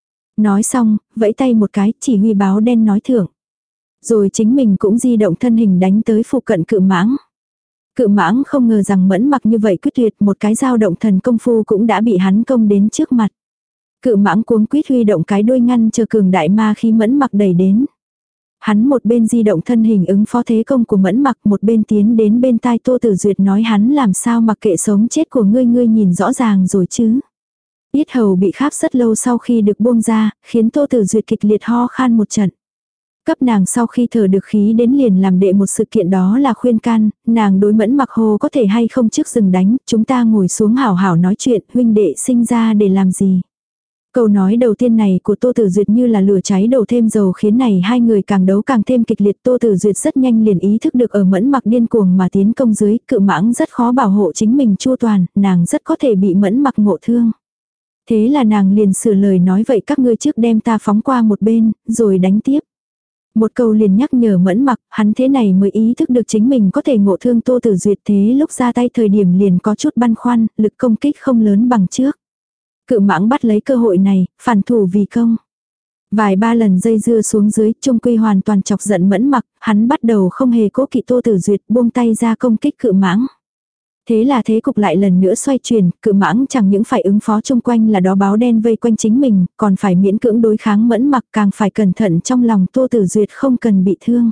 Nói xong, vẫy tay một cái, chỉ huy báo đen nói thưởng. Rồi chính mình cũng di động thân hình đánh tới phụ cận cự mãng. Cự mãng không ngờ rằng Mẫn mặc như vậy quyết tuyệt, một cái dao động thần công phu cũng đã bị hắn công đến trước mặt. Cự mãng cuống quýt huy động cái đuôi ngăn chờ cường đại ma khí Mẫn mặc đẩy đến. Hắn một bên di động thân hình ứng phó thế công của Mẫn mặc, một bên tiến đến bên tai Tô Tử Duyệt nói hắn làm sao mặc kệ sống chết của ngươi, ngươi nhìn rõ ràng rồi chứ. Yết hầu bị kháp rất lâu sau khi được buông ra, khiến Tô Tử Duyệt kịch liệt ho khan một trận. Cấp nàng sau khi thở được khí đến liền làm đệ một sự kiện, đó là khuyên can, nàng đối Mẫn mặc hồ có thể hay không trước dừng đánh, chúng ta ngồi xuống hảo hảo nói chuyện, huynh đệ sinh ra để làm gì. Câu nói đầu tiên này của Tô Tử Duyệt như là lửa cháy đổ thêm dầu, khiến này hai người càng đấu càng thêm kịch liệt. Tô Tử Duyệt rất nhanh liền ý thức được ở Mẫn mặc điên cuồng mà tiến công dưới, cự mãng rất khó bảo hộ chính mình chu toàn, nàng rất có thể bị Mẫn mặc ngộ thương. Thế là nàng liền sửa lời nói vậy các ngươi trước đem ta phóng qua một bên, rồi đánh tiếp. Một câu liền nhắc nhở Mẫn mặc, hắn thế này mới ý thức được chính mình có thể ngộ thương Tô Tử Duyệt, thế lúc ra tay thời điểm liền có chút băn khoăn, lực công kích không lớn bằng trước. Cự mãng bắt lấy cơ hội này, phản thủ vì công. Vài ba lần dây dưa xuống dưới, trung quy hoàn toàn chọc giận Mẫn mặc, hắn bắt đầu không hề cố kỵ Tô Tử Duyệt, buông tay ra công kích cự mãng. Thế là thế cục lại lần nữa xoay chuyển, cự mãng chẳng những phải ứng phó chung quanh là đó báo đen vây quanh chính mình, còn phải miễn cưỡng đối kháng Mẫn mặc, càng phải cẩn thận trong lòng Tô Tử Duyệt không cần bị thương.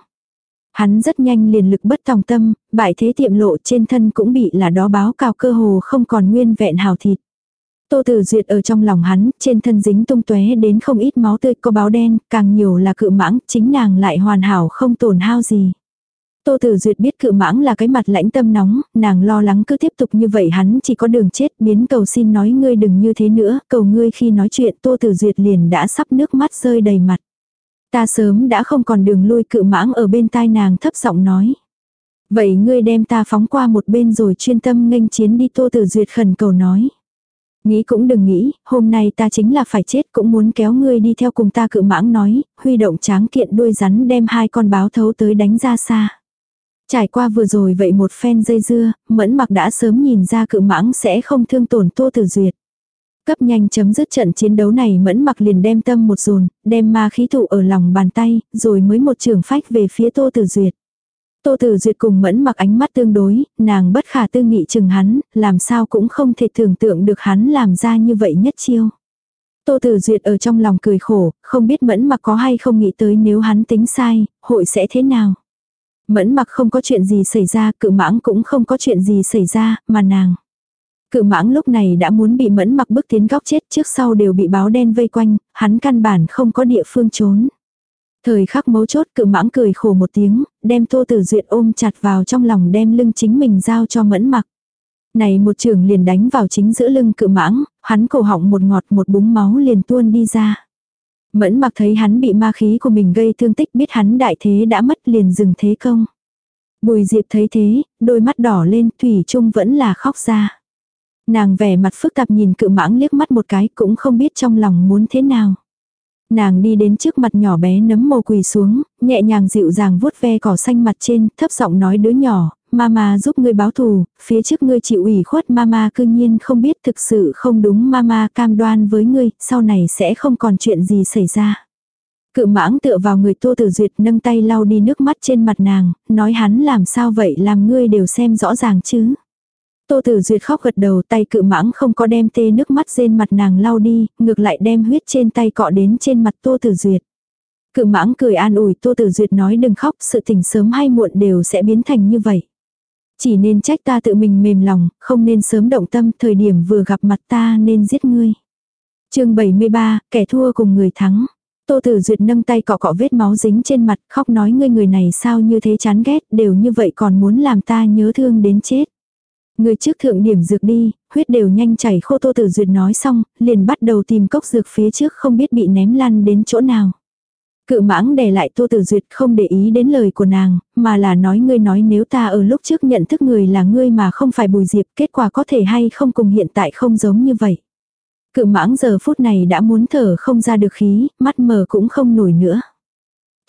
Hắn rất nhanh liền lực bất tòng tâm, bại thế tiệm lộ, trên thân cũng bị là đó báo cào cơ hồ không còn nguyên vẹn hào thịt. Tô Tử Duyệt ở trong lòng hắn, trên thân dính tung tóe đến không ít máu tươi, có báo đen, càng nhiều là cự mãng, chính nàng lại hoàn hảo không tổn hao gì. Tô Tử Duyệt biết cự mãng là cái mặt lãnh tâm nóng, nàng lo lắng cứ tiếp tục như vậy hắn chỉ có đường chết, biến cầu xin nói ngươi đừng như thế nữa, cầu ngươi. Khi nói chuyện Tô Tử Duyệt liền đã sắp nước mắt rơi đầy mặt. Ta sớm đã không còn đường lui, cự mãng ở bên tai nàng thấp giọng nói. Vậy ngươi đem ta phóng qua một bên rồi chuyên tâm nghênh chiến đi, Tô Tử Duyệt khẩn cầu nói. Nghĩ cũng đừng nghĩ, hôm nay ta chính là phải chết cũng muốn kéo ngươi đi theo cùng ta, cự mãng nói, huy động tráng kiện đuôi rắn đem hai con báo thấu tới đánh ra xa. Trải qua vừa rồi vậy một phen dây dưa, Mẫn mặc đã sớm nhìn ra cự mãng sẽ không thương tổn Tô Tử Duyệt. Cấp nhanh chấm dứt trận chiến đấu này, Mẫn mặc liền đem tâm một dồn, đem ma khí tụ ở lòng bàn tay, rồi mới một trường phách về phía Tô Tử Duyệt. Tô Tử Duyệt cùng Mẫn mặc ánh mắt tương đối, nàng bất khả tư nghị chừng hắn, làm sao cũng không thể tưởng tượng được hắn làm ra như vậy nhất chiêu. Tô Tử Duyệt ở trong lòng cười khổ, không biết Mẫn mặc có hay không nghĩ tới nếu hắn tính sai, hội sẽ thế nào. Mẫn mặc không có chuyện gì xảy ra, cự mãng cũng không có chuyện gì xảy ra, mà nàng. Cự mãng lúc này đã muốn bị Mẫn mặc bức tiến góc chết, trước sau đều bị báo đen vây quanh, hắn căn bản không có địa phương trốn. Thời khắc mấu chốt cự mãng cười khổ một tiếng, đem Tô Tử Duyệt ôm chặt vào trong lòng, đem lưng chính mình giao cho Mẫn mặc. Này một trường liền đánh vào chính giữa lưng cự mãng, hắn cổ họng một ngọt, một búng máu liền tuôn đi ra. Mẫn mặc thấy hắn bị ma khí của mình gây thương tích, biết hắn đại thế đã mất liền dừng thế công. Bùi Diệp thấy thế, đôi mắt đỏ lên, thủy chung vẫn là khóc ra. Nàng vẻ mặt phức tạp nhìn cự mãng liếc mắt một cái, cũng không biết trong lòng muốn thế nào. Nàng đi đến trước mặt nhỏ bé nấm mồ quỳ xuống, nhẹ nhàng dịu dàng vuốt ve cỏ xanh mặt trên, thấp giọng nói đứa nhỏ, mama giúp ngươi báo thù, phía trước ngươi chịu ủy khuất mama cư nhiên không biết, thực sự không đúng, mama cam đoan với ngươi, sau này sẽ không còn chuyện gì xảy ra. Cự mãng tựa vào người Tô Tử Duyệt, nâng tay lau đi nước mắt trên mặt nàng, nói hắn làm sao vậy, làm ngươi đều xem rõ ràng chứ. Tô Tử Duyệt khóc gật đầu, tay cự mãng không có đem tê nước mắt trên mặt nàng lau đi, ngược lại đem huyết trên tay cọ đến trên mặt Tô Tử Duyệt. Cự mãng cười an ủi Tô Tử Duyệt nói đừng khóc, sự tình sớm hay muộn đều sẽ biến thành như vậy. Chỉ nên trách ta tự mình mềm lòng, không nên sớm động tâm, thời điểm vừa gặp mặt ta nên giết ngươi. Chương 73, kẻ thua cùng người thắng. Tô Tử Duyệt nâng tay cọ cọ vết máu dính trên mặt, khóc nói ngươi người này sao như thế chán ghét, đều như vậy còn muốn làm ta nhớ thương đến chết. Người trước thượng điểm dược đi, huyết đều nhanh chảy khô. Tô Tử Duyệt nói xong, liền bắt đầu tìm cốc dược phía trước không biết bị ném lăn đến chỗ nào. Cự mãng đè lại Tô Tử Duyệt không để ý đến lời của nàng, mà là nói ngươi nói nếu ta ở lúc trước nhận thức người là ngươi mà không phải Bùi Diệp, kết quả có thể hay không cùng hiện tại không giống như vậy. Cự mãng giờ phút này đã muốn thở không ra được khí, mắt mờ cũng không nổi nữa.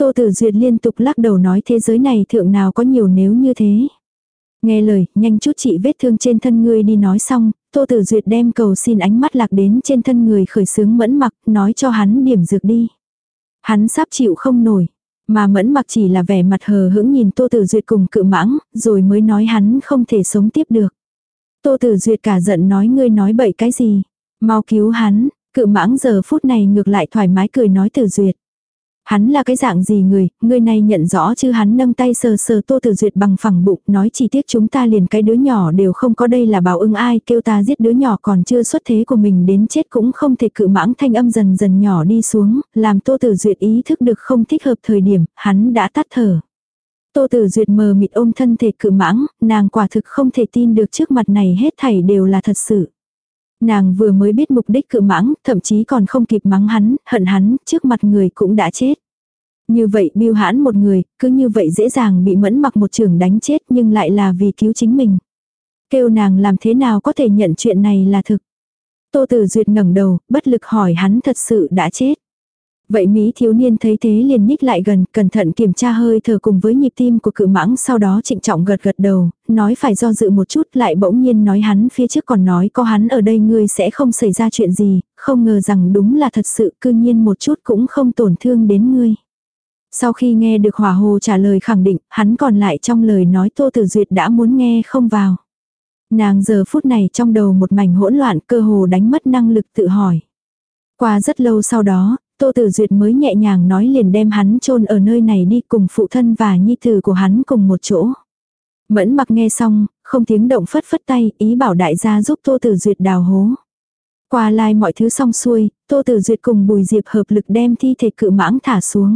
Tô Tử Duyệt liên tục lắc đầu nói thế giới này thượng nào có nhiều nếu như thế. Nghe lời, nhanh chút trị vết thương trên thân ngươi đi nói xong, Tô Tử Duyệt đem cầu xin ánh mắt lạc đến trên thân người khởi sướng Mẫn Mặc, nói cho hắn điểm dược đi. Hắn sắp chịu không nổi, mà Mẫn Mặc chỉ là vẻ mặt hờ hững nhìn Tô Tử Duyệt cùng Cự Mãng, rồi mới nói hắn không thể sống tiếp được. Tô Tử Duyệt cả giận nói ngươi nói bậy cái gì, mau cứu hắn. Cự Mãng giờ phút này ngược lại thoải mái cười nói Tử Duyệt. Hắn là cái dạng gì người này nhận rõ chứ. Hắn nâng tay sờ sờ Tô Tử Duyệt bằng phẳng bụng, nói chỉ tiếc chúng ta liền cái đứa nhỏ đều không có, đây là báo ứng ai kêu ta giết đứa nhỏ còn chưa xuất thế của mình đến chết cũng không thể. Cự Mãng thanh âm dần dần nhỏ đi xuống, làm Tô Tử Duyệt ý thức được không thích hợp thời điểm, hắn đã tắt thở. Tô Tử Duyệt mờ mịt ôm thân thể Cự Mãng, nàng quả thực không thể tin được trước mặt này hết thảy đều là thật sự. Nàng vừa mới biết mục đích Cự Mãng, thậm chí còn không kịp mắng hắn, hận hắn, trước mặt người cũng đã chết. Như vậy bưu hãn một người, cứ như vậy dễ dàng bị Mẫn Mặc một chưởng đánh chết nhưng lại là vì cứu chính mình. Kêu nàng làm thế nào có thể nhận chuyện này là thực. Tô Tử Duyệt ngẩng đầu, bất lực hỏi hắn thật sự đã chết. Vậy Mỹ thiếu niên thấy thế liền nhích lại gần, cẩn thận kiểm tra hơi thở cùng với nhịp tim của Cự Mãng, sau đó trịnh trọng gật gật đầu, nói phải do dự một chút, lại bỗng nhiên nói hắn phía trước còn nói có hắn ở đây ngươi sẽ không xảy ra chuyện gì, không ngờ rằng đúng là thật sự, cư nhiên một chút cũng không tổn thương đến ngươi. Sau khi nghe được Hỏa Hồ trả lời khẳng định, hắn còn lại trong lời nói Tô Tử Duyệt đã muốn nghe không vào. Nàng giờ phút này trong đầu một mảnh hỗn loạn, cơ hồ đánh mất năng lực tự hỏi. Qua rất lâu sau đó, Tô Tử Duyệt mới nhẹ nhàng nói liền đem hắn chôn ở nơi này đi cùng phụ thân và nhi tử của hắn cùng một chỗ. Mẫn Mặc nghe xong, không tiếng động phất phất tay, ý bảo đại gia giúp Tô Tử Duyệt đào hố. Qua lai mọi thứ xong xuôi, Tô Tử Duyệt cùng Bùi Diệp hợp lực đem thi thể Cự Mãng thả xuống.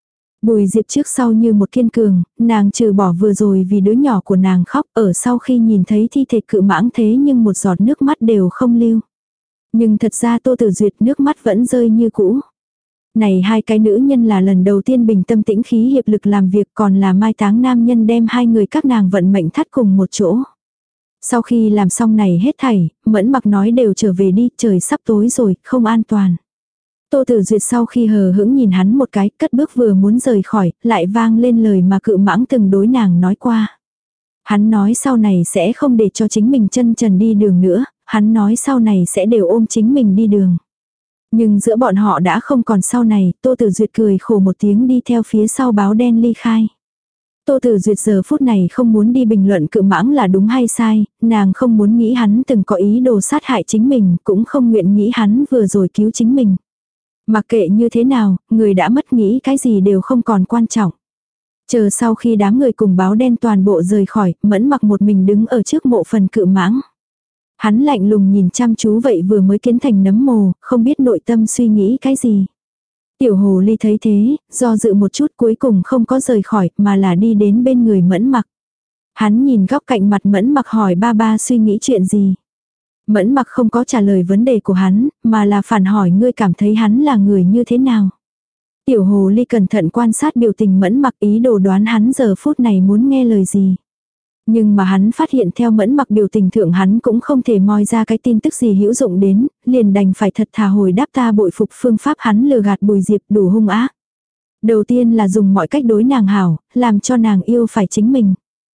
Bùi Diệp trước sau như một kiên cường, nàng trừ bỏ vừa rồi vì đứa nhỏ của nàng khóc, ở sau khi nhìn thấy thi thể Cự Mãng thế nhưng một giọt nước mắt đều không lưu. Nhưng thật ra Tô Tử Duyệt nước mắt vẫn rơi như cũ. Này hai cái nữ nhân là lần đầu tiên bình tâm tĩnh khí hiệp lực làm việc, còn là mai táng nam nhân đem hai người các nàng vận mệnh thắt cùng một chỗ. Sau khi làm xong này hết thảy, Mẫn Mặc nói đều trở về đi, trời sắp tối rồi, không an toàn. Tô Tử Duyệt sau khi hờ hững nhìn hắn một cái, cất bước vừa muốn rời khỏi, lại vang lên lời mà Cự Mãng từng đối nàng nói qua. Hắn nói sau này sẽ không để cho chính mình chân trần đi đường nữa, hắn nói sau này sẽ đều ôm chính mình đi đường. Nhưng giữa bọn họ đã không còn sau này, Tô Tử Duyệt cười khổ một tiếng đi theo phía sau báo đen ly khai. Tô Tử Duyệt giờ phút này không muốn đi bình luận Cự Mãng là đúng hay sai, nàng không muốn nghĩ hắn từng có ý đồ sát hại chính mình, cũng không nguyện nghĩ hắn vừa rồi cứu chính mình. Mặc kệ như thế nào, người đã mất nghĩ cái gì đều không còn quan trọng. Chờ sau khi đám người cùng báo đen toàn bộ rời khỏi, Mẫn Mặc một mình đứng ở trước mộ phần Cự Mãng. Hắn lạnh lùng nhìn chăm chú vậy vừa mới kiến thành nấm mồ, không biết nội tâm suy nghĩ cái gì. Tiểu hồ ly thấy thế, do dự một chút cuối cùng không có rời khỏi mà là đi đến bên người Mẫn Mặc. Hắn nhìn góc cạnh mặt Mẫn Mặc hỏi ba ba suy nghĩ chuyện gì. Mẫn Mặc không có trả lời vấn đề của hắn, mà là phản hỏi ngươi cảm thấy hắn là người như thế nào. Tiểu hồ ly cẩn thận quan sát biểu tình Mẫn Mặc ý đồ đoán hắn giờ phút này muốn nghe lời gì. Nhưng mà hắn phát hiện theo Mẫn Mặc biểu tình thượng hắn cũng không thể moi ra cái tin tức gì hữu dụng đến, liền đành phải thật thà hồi đáp ta bội phục phương pháp hắn lừa gạt Bùi Diệp đủ hung ác. Đầu tiên là dùng mọi cách đối nàng hảo, làm cho nàng yêu phải chính mình.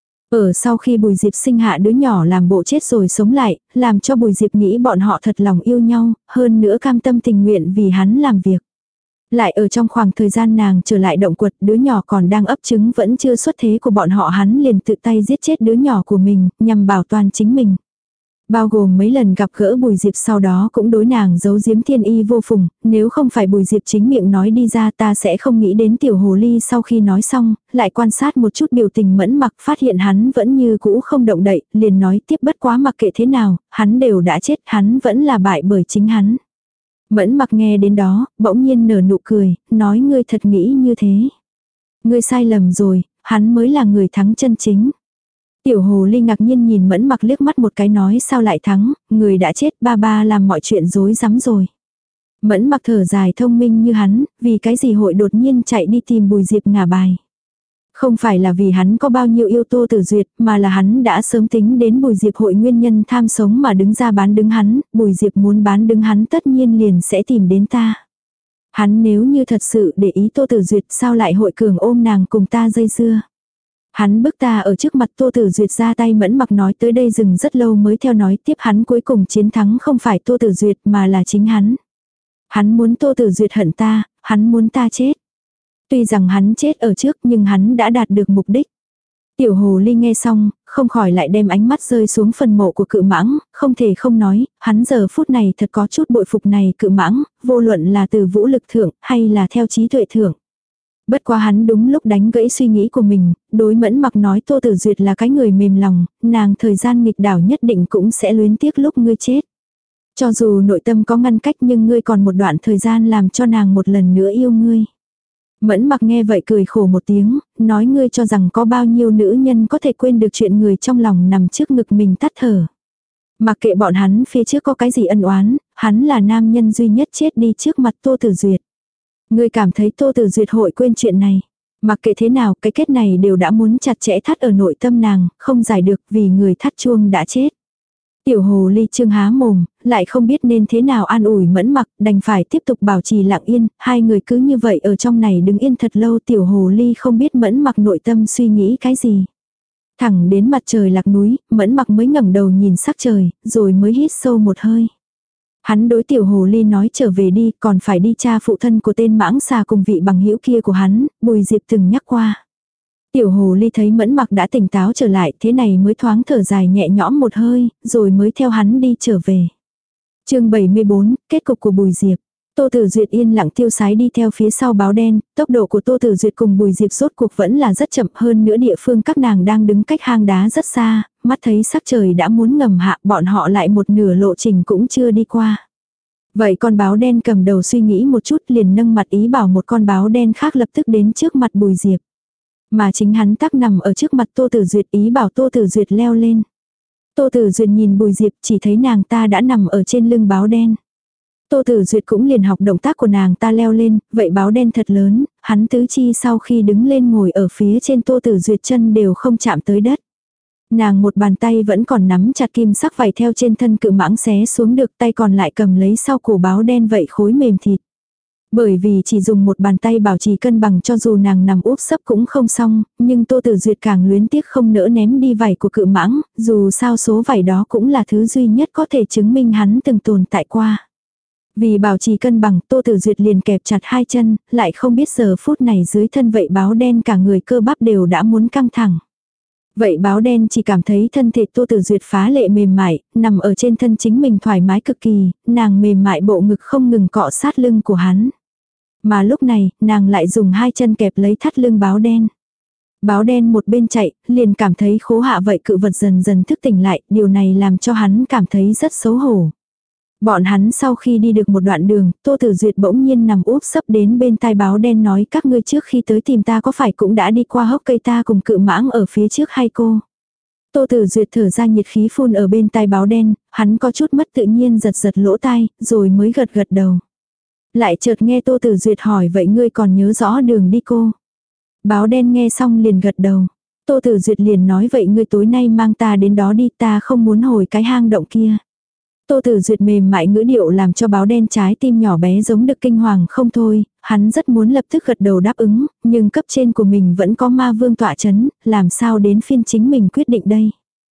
Ở sau khi Bùi Diệp sinh hạ đứa nhỏ làm bộ chết rồi sống lại, làm cho Bùi Diệp nghĩ bọn họ thật lòng yêu nhau, hơn nữa cam tâm tình nguyện vì hắn làm việc. Lại ở trong khoảng thời gian nàng trở lại động quật, đứa nhỏ còn đang ấp trứng vẫn chưa xuất thế của bọn họ, hắn liền tự tay giết chết đứa nhỏ của mình, nhằm bảo toàn chính mình. Bao gồm mấy lần gặp gỡ Bùi Diệp sau đó cũng đối nàng giấu giếm thiên y vô phùng, nếu không phải Bùi Diệp chính miệng nói đi ra ta sẽ không nghĩ đến. Tiểu hồ ly sau khi nói xong, lại quan sát một chút biểu tình Mẫn Mặc, phát hiện hắn vẫn như cũ không động đậy, liền nói tiếp bất quá mặc kệ thế nào, hắn đều đã chết, hắn vẫn là bại bởi chính hắn. Mẫn Mặc nghe đến đó, bỗng nhiên nở nụ cười, nói ngươi thật nghĩ như thế. Ngươi sai lầm rồi, hắn mới là người thắng chân chính. Tiểu hồ ly ngạc nhiên nhìn Mẫn Mặc liếc mắt một cái nói sao lại thắng, người đã chết, ba ba làm mọi chuyện rối rắm rồi. Mẫn Mặc thở dài, thông minh như hắn, vì cái gì hội đột nhiên chạy đi tìm Bùi Diệp ngả bài. Không phải là vì hắn có bao nhiêu yêu Tô Tử Duyệt, mà là hắn đã sớm tính đến Bùi Diệp hội nguyên nhân tham sống mà đứng ra bán đứng hắn, Bùi Diệp muốn bán đứng hắn tất nhiên liền sẽ tìm đến ta. Hắn nếu như thật sự để ý Tô Tử Duyệt sao lại hội cường ôm nàng cùng ta dây dưa. Hắn bức ta ở trước mặt Tô Tử Duyệt ra tay Mẫn Mặc nói tới đây dừng rất lâu mới theo nói tiếp hắn cuối cùng chiến thắng không phải Tô Tử Duyệt mà là chính hắn. Hắn muốn Tô Tử Duyệt hận ta, hắn muốn ta chết. Tuy rằng hắn chết ở trước nhưng hắn đã đạt được mục đích. Tiểu hồ ly nghe xong, không khỏi lại đem ánh mắt rơi xuống phần mộ của cự mãng, không thể không nói, hắn giờ phút này thật có chút bội phục này cự mãng, vô luận là từ vũ lực thượng hay là theo trí tuệ thượng. Bất quá hắn đúng lúc đánh gãy suy nghĩ của mình, đối Mẫn Mặc nói Tô Tử Duyệt là cái người mềm lòng, nàng thời gian nghịch đảo nhất định cũng sẽ luyến tiếc lúc ngươi chết. Cho dù nội tâm có ngăn cách nhưng ngươi còn một đoạn thời gian làm cho nàng một lần nữa yêu ngươi. Mẫn Mặc nghe vậy cười khổ một tiếng, nói ngươi cho rằng có bao nhiêu nữ nhân có thể quên được chuyện người trong lòng nằm trước ngực mình tắt thở. Mặc kệ bọn hắn phía trước có cái gì ân oán, hắn là nam nhân duy nhất chết đi trước mặt Tô Tử Duyệt. Ngươi cảm thấy Tô Tử Duyệt hội quên chuyện này. Mặc kệ thế nào, cái kết này đều đã muốn chặt chẽ thắt ở nội tâm nàng, không giải được vì người thắt chuông đã chết. Tiểu hồ ly trương há mồm, lại không biết nên thế nào an ủi Mẫn Mặc, đành phải tiếp tục bảo trì lặng yên, hai người cứ như vậy ở trong này đứng yên thật lâu. Tiểu hồ ly không biết Mẫn Mặc nội tâm suy nghĩ cái gì. Thẳng đến mặt trời lạc núi, Mẫn Mặc mới ngẩng đầu nhìn sắc trời, rồi mới hít sâu một hơi. Hắn đối tiểu hồ ly nói trở về đi, còn phải đi tra phụ thân của tên mãng xà cùng vị bằng hữu kia của hắn, Bùi Diệp từng nhắc qua. Tiểu hồ ly thấy Mẫn Mặc đã tỉnh táo trở lại, thế này mới thoáng thở dài nhẹ nhõm một hơi, rồi mới theo hắn đi trở về. Chương 74, kết cục của Bùi Diệp. Tô Tử Duyệt yên lặng tiêu sái đi theo phía sau báo đen, tốc độ của Tô Tử Duyệt cùng Bùi Diệp rốt cuộc vẫn là rất chậm, hơn nữa địa phương các nàng đang đứng cách hang đá rất xa, mắt thấy sắc trời đã muốn ngầm hạ, bọn họ lại một nửa lộ trình cũng chưa đi qua. Vậy con báo đen cầm đầu suy nghĩ một chút liền nâng mặt ý bảo một con báo đen khác lập tức đến trước mặt Bùi Diệp. Mà chính hắn tắc nằm ở trước mặt Tô Tử Duyệt ý bảo Tô Tử Duyệt leo lên. Tô Tử Duyệt nhìn Bùi Diệp chỉ thấy nàng ta đã nằm ở trên lưng báo đen. Tô Tử Duyệt cũng liền học động tác của nàng ta leo lên, vậy báo đen thật lớn, hắn tứ chi sau khi đứng lên ngồi ở phía trên Tô Tử Duyệt chân đều không chạm tới đất. Nàng một bàn tay vẫn còn nắm chặt kim sắc vảy theo trên thân cự mãng xé xuống được, tay còn lại cầm lấy sau cổ báo đen vậy khối mềm thịt. Bởi vì chỉ dùng một bàn tay bảo trì cân bằng cho dù nàng nằm úp sấp cũng không xong, nhưng Tô Tử Duyệt càng luyến tiếc không nỡ ném đi vảy của cự mãng, dù sao số vảy đó cũng là thứ duy nhất có thể chứng minh hắn từng tồn tại qua. Vì bảo trì cân bằng, Tô Tử Duyệt liền kẹp chặt hai chân, lại không biết giờ phút này dưới thân vậy báo đen cả người cơ bắp đều đã muốn căng thẳng. Vậy báo đen chỉ cảm thấy thân thể Tô Tử Duyệt phá lệ mềm mại, nằm ở trên thân chính mình thoải mái cực kỳ, nàng mềm mại bộ ngực không ngừng cọ sát lưng của hắn. Mà lúc này, nàng lại dùng hai chân kẹp lấy thắt lưng báo đen. Báo đen một bên chạy, liền cảm thấy khố hạ vậy cự vật dần dần thức tỉnh lại, điều này làm cho hắn cảm thấy rất xấu hổ. Bọn hắn sau khi đi được một đoạn đường, Tô Tử Duyệt bỗng nhiên nằm úp sấp đến bên tai báo đen nói các ngươi trước khi tới tìm ta có phải cũng đã đi qua hốc cây ta cùng cự mãng ở phía trước hay cô? Tô Tử Duyệt thở ra nhiệt khí phun ở bên tai báo đen, hắn có chút mất tự nhiên giật giật lỗ tai, rồi mới gật gật đầu. Lại chợt nghe Tô Tử Duyệt hỏi vậy ngươi còn nhớ rõ đường đi cô? Báo đen nghe xong liền gật đầu. Tô Tử Duyệt liền nói vậy ngươi tối nay mang ta đến đó đi, ta không muốn hồi cái hang động kia. Tô Tử Duyệt mềm mại ngữ điệu làm cho báo đen trái tim nhỏ bé giống được kinh hoàng không thôi, hắn rất muốn lập tức gật đầu đáp ứng, nhưng cấp trên của mình vẫn có ma vương tọa chấn, làm sao đến phiên chính mình quyết định đây.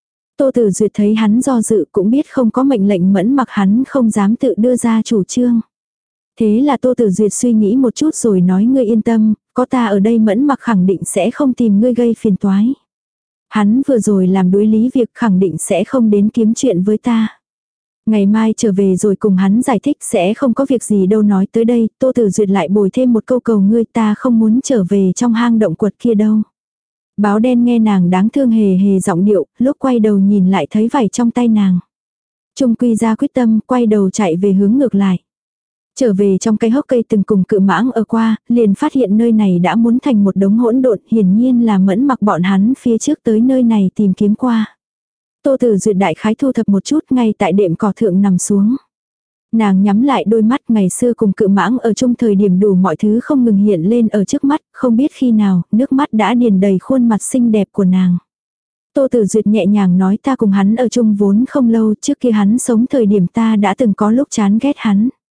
Tô Tử Duyệt thấy hắn do dự cũng biết không có mệnh lệnh Mẫn Mặc hắn không dám tự đưa ra chủ trương. Thế là Tô Tử Duyệt suy nghĩ một chút rồi nói ngươi yên tâm, có ta ở đây Mẫn Mặc khẳng định sẽ không tìm ngươi gây phiền toái. Hắn vừa rồi làm đối lý việc khẳng định sẽ không đến kiếm chuyện với ta. Ngày mai trở về rồi cùng hắn giải thích sẽ không có việc gì đâu nói tới đây, Tô Tử Duyệt lại bồi thêm một câu cầu ngươi ta không muốn trở về trong hang động quật kia đâu. Báo đen nghe nàng đáng thương hề hề giọng điệu, lúc quay đầu nhìn lại thấy vảy trong tay nàng. Trung quy ra quyết tâm, quay đầu chạy về hướng ngược lại. Trở về trong cái hốc cây từng cùng cự mãng ở qua, liền phát hiện nơi này đã muốn thành một đống hỗn độn, hiển nhiên là Mẫn Mặc bọn hắn phía trước tới nơi này tìm kiếm qua. Tô Tử Duyệt đại khái thu thập một chút ngay tại đệm cỏ thượng nằm xuống. Nàng nhắm lại đôi mắt, ngày xưa cùng cự mãng ở chung thời điểm đủ mọi thứ không ngừng hiện lên ở trước mắt, không biết khi nào, nước mắt đã điền đầy khuôn mặt xinh đẹp của nàng. Tô Tử Duyệt nhẹ nhàng nói ta cùng hắn ở chung vốn không lâu, trước kia hắn sống thời điểm ta đã từng có lúc chán ghét hắn.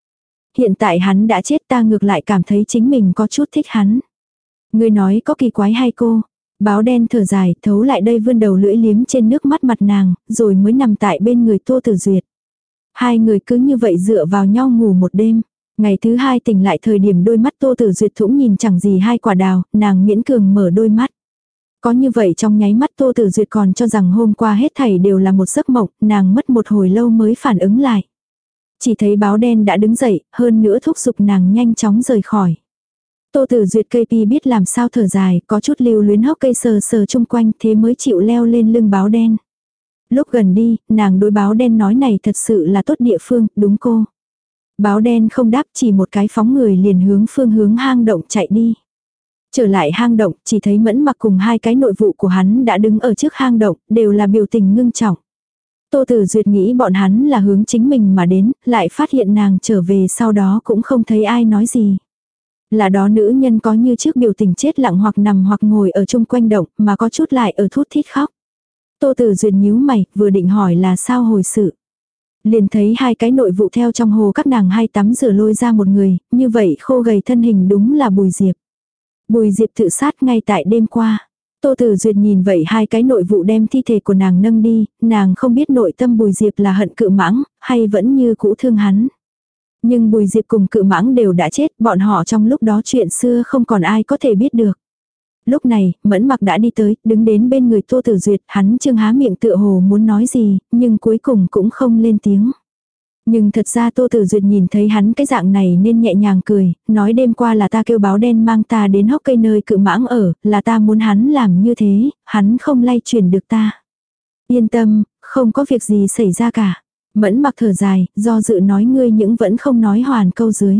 hiện tại hắn đã chết ta ngược lại cảm thấy chính mình có chút thích hắn. Ngươi nói có kỳ quái hay cô? Báo đen thở dài, thấu lại đây vươn đầu lưỡi liếm trên nước mắt mặt nàng, rồi mới nằm tại bên người Tô Tử Duyệt. Hai người cứ như vậy dựa vào nhau ngủ một đêm. Ngày thứ hai tỉnh lại thời điểm đôi mắt Tô Tử Duyệt thũng nhìn chẳng gì hai quả đào, nàng miễn cường mở đôi mắt. Có như vậy trong nháy mắt Tô Tử Duyệt còn cho rằng hôm qua hết thảy đều là một giấc mộng, nàng mất một hồi lâu mới phản ứng lại. Chỉ thấy báo đen đã đứng dậy, hơn nữa thúc giục nàng nhanh chóng rời khỏi. Tô Tử Duyệt cây pi biết làm sao thở dài, có chút lưu luyến hốc cây sờ sờ chung quanh thế mới chịu leo lên lưng báo đen. Lúc gần đi, nàng đối báo đen nói này thật sự là tốt địa phương, đúng cô. Báo đen không đáp, chỉ một cái phóng người liền hướng phương hướng hang động chạy đi. Trở lại hang động, chỉ thấy Mẫn Mặc cùng hai cái nội vụ của hắn đã đứng ở trước hang động, đều là biểu tình ngưng trọng. Tô Tử Duyệt nghĩ bọn hắn là hướng chính mình mà đến, lại phát hiện nàng trở về sau đó cũng không thấy ai nói gì. Là đó nữ nhân có như trước biểu tình chết lặng hoặc nằm hoặc ngồi ở chung quanh động, mà có chút lại ở thút thít khóc. Tô Tử Duyệt nhíu mày, vừa định hỏi là sao hồi sự. Liền thấy hai cái nội vụ theo trong hồ các nàng hay tắm rửa lôi ra một người, như vậy khô gầy thân hình đúng là Bùi Diệp. Bùi Diệp tự sát ngay tại đêm qua. Tô Tử Duyệt nhìn vậy hai cái nội vụ đem thi thể của nàng nâng đi, nàng không biết nội tâm Bùi Diệp là hận Cự Mãng, hay vẫn như cũ thương hắn. Nhưng Bùi Diệp cùng Cự Mãng đều đã chết, bọn họ trong lúc đó chuyện xưa không còn ai có thể biết được. Lúc này, Mẫn Mặc đã đi tới, đứng đến bên người Tô Tử Duyệt, hắn trương há miệng tựa hồ muốn nói gì, nhưng cuối cùng cũng không lên tiếng. Nhưng thật ra Tô Tử Duyệt nhìn thấy hắn cái dạng này nên nhẹ nhàng cười, nói đêm qua là ta kêu báo đen mang ta đến hốc cây nơi Cự Mãng ở, là ta muốn hắn làm như thế, hắn không lay chuyển được ta. Yên tâm, không có việc gì xảy ra cả. Mẫn Mặc thở dài, do dự nói ngươi những vẫn không nói hoàn câu dưới.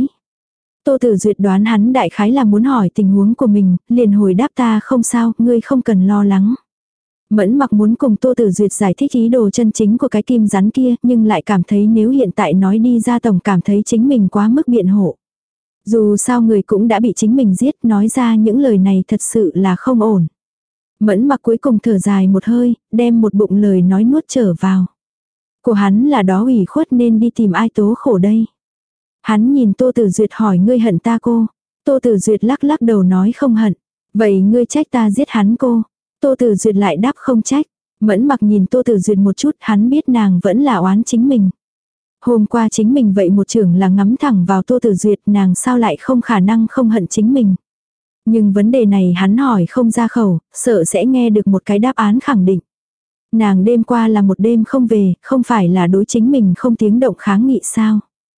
Tô Tử Duyệt đoán hắn đại khái là muốn hỏi tình huống của mình, liền hồi đáp ta không sao, ngươi không cần lo lắng. Mẫn Mặc muốn cùng Tô Tử Duyệt giải thích ý đồ chân chính của cái kim rắn kia, nhưng lại cảm thấy nếu hiện tại nói đi ra tổng cảm thấy chính mình quá mức biện hộ. Dù sao người cũng đã bị chính mình giết, nói ra những lời này thật sự là không ổn. Mẫn Mặc cuối cùng thở dài một hơi, đem một bụng lời nói nuốt trở vào. Của hắn là đó ủy khuất nên đi tìm ai tố khổ đây. Hắn nhìn Tô Tử Duyệt hỏi ngươi hận ta cô. Tô Tử Duyệt lắc lắc đầu nói không hận. Vậy ngươi trách ta giết hắn cô. Tô Tử Duyệt lại đáp không trách. Mẫn Mặc nhìn Tô Tử Duyệt một chút, hắn biết nàng vẫn là oán chính mình. Hôm qua chính mình vậy một trưởng là ngắm thẳng vào Tô Tử Duyệt, nàng sao lại không khả năng không hận chính mình. Nhưng vấn đề này hắn hỏi không ra khẩu, sợ sẽ nghe được một cái đáp án khẳng định. Nàng đêm qua là một đêm không về, không phải là đối chính mình không tiếng động kháng nghị sao.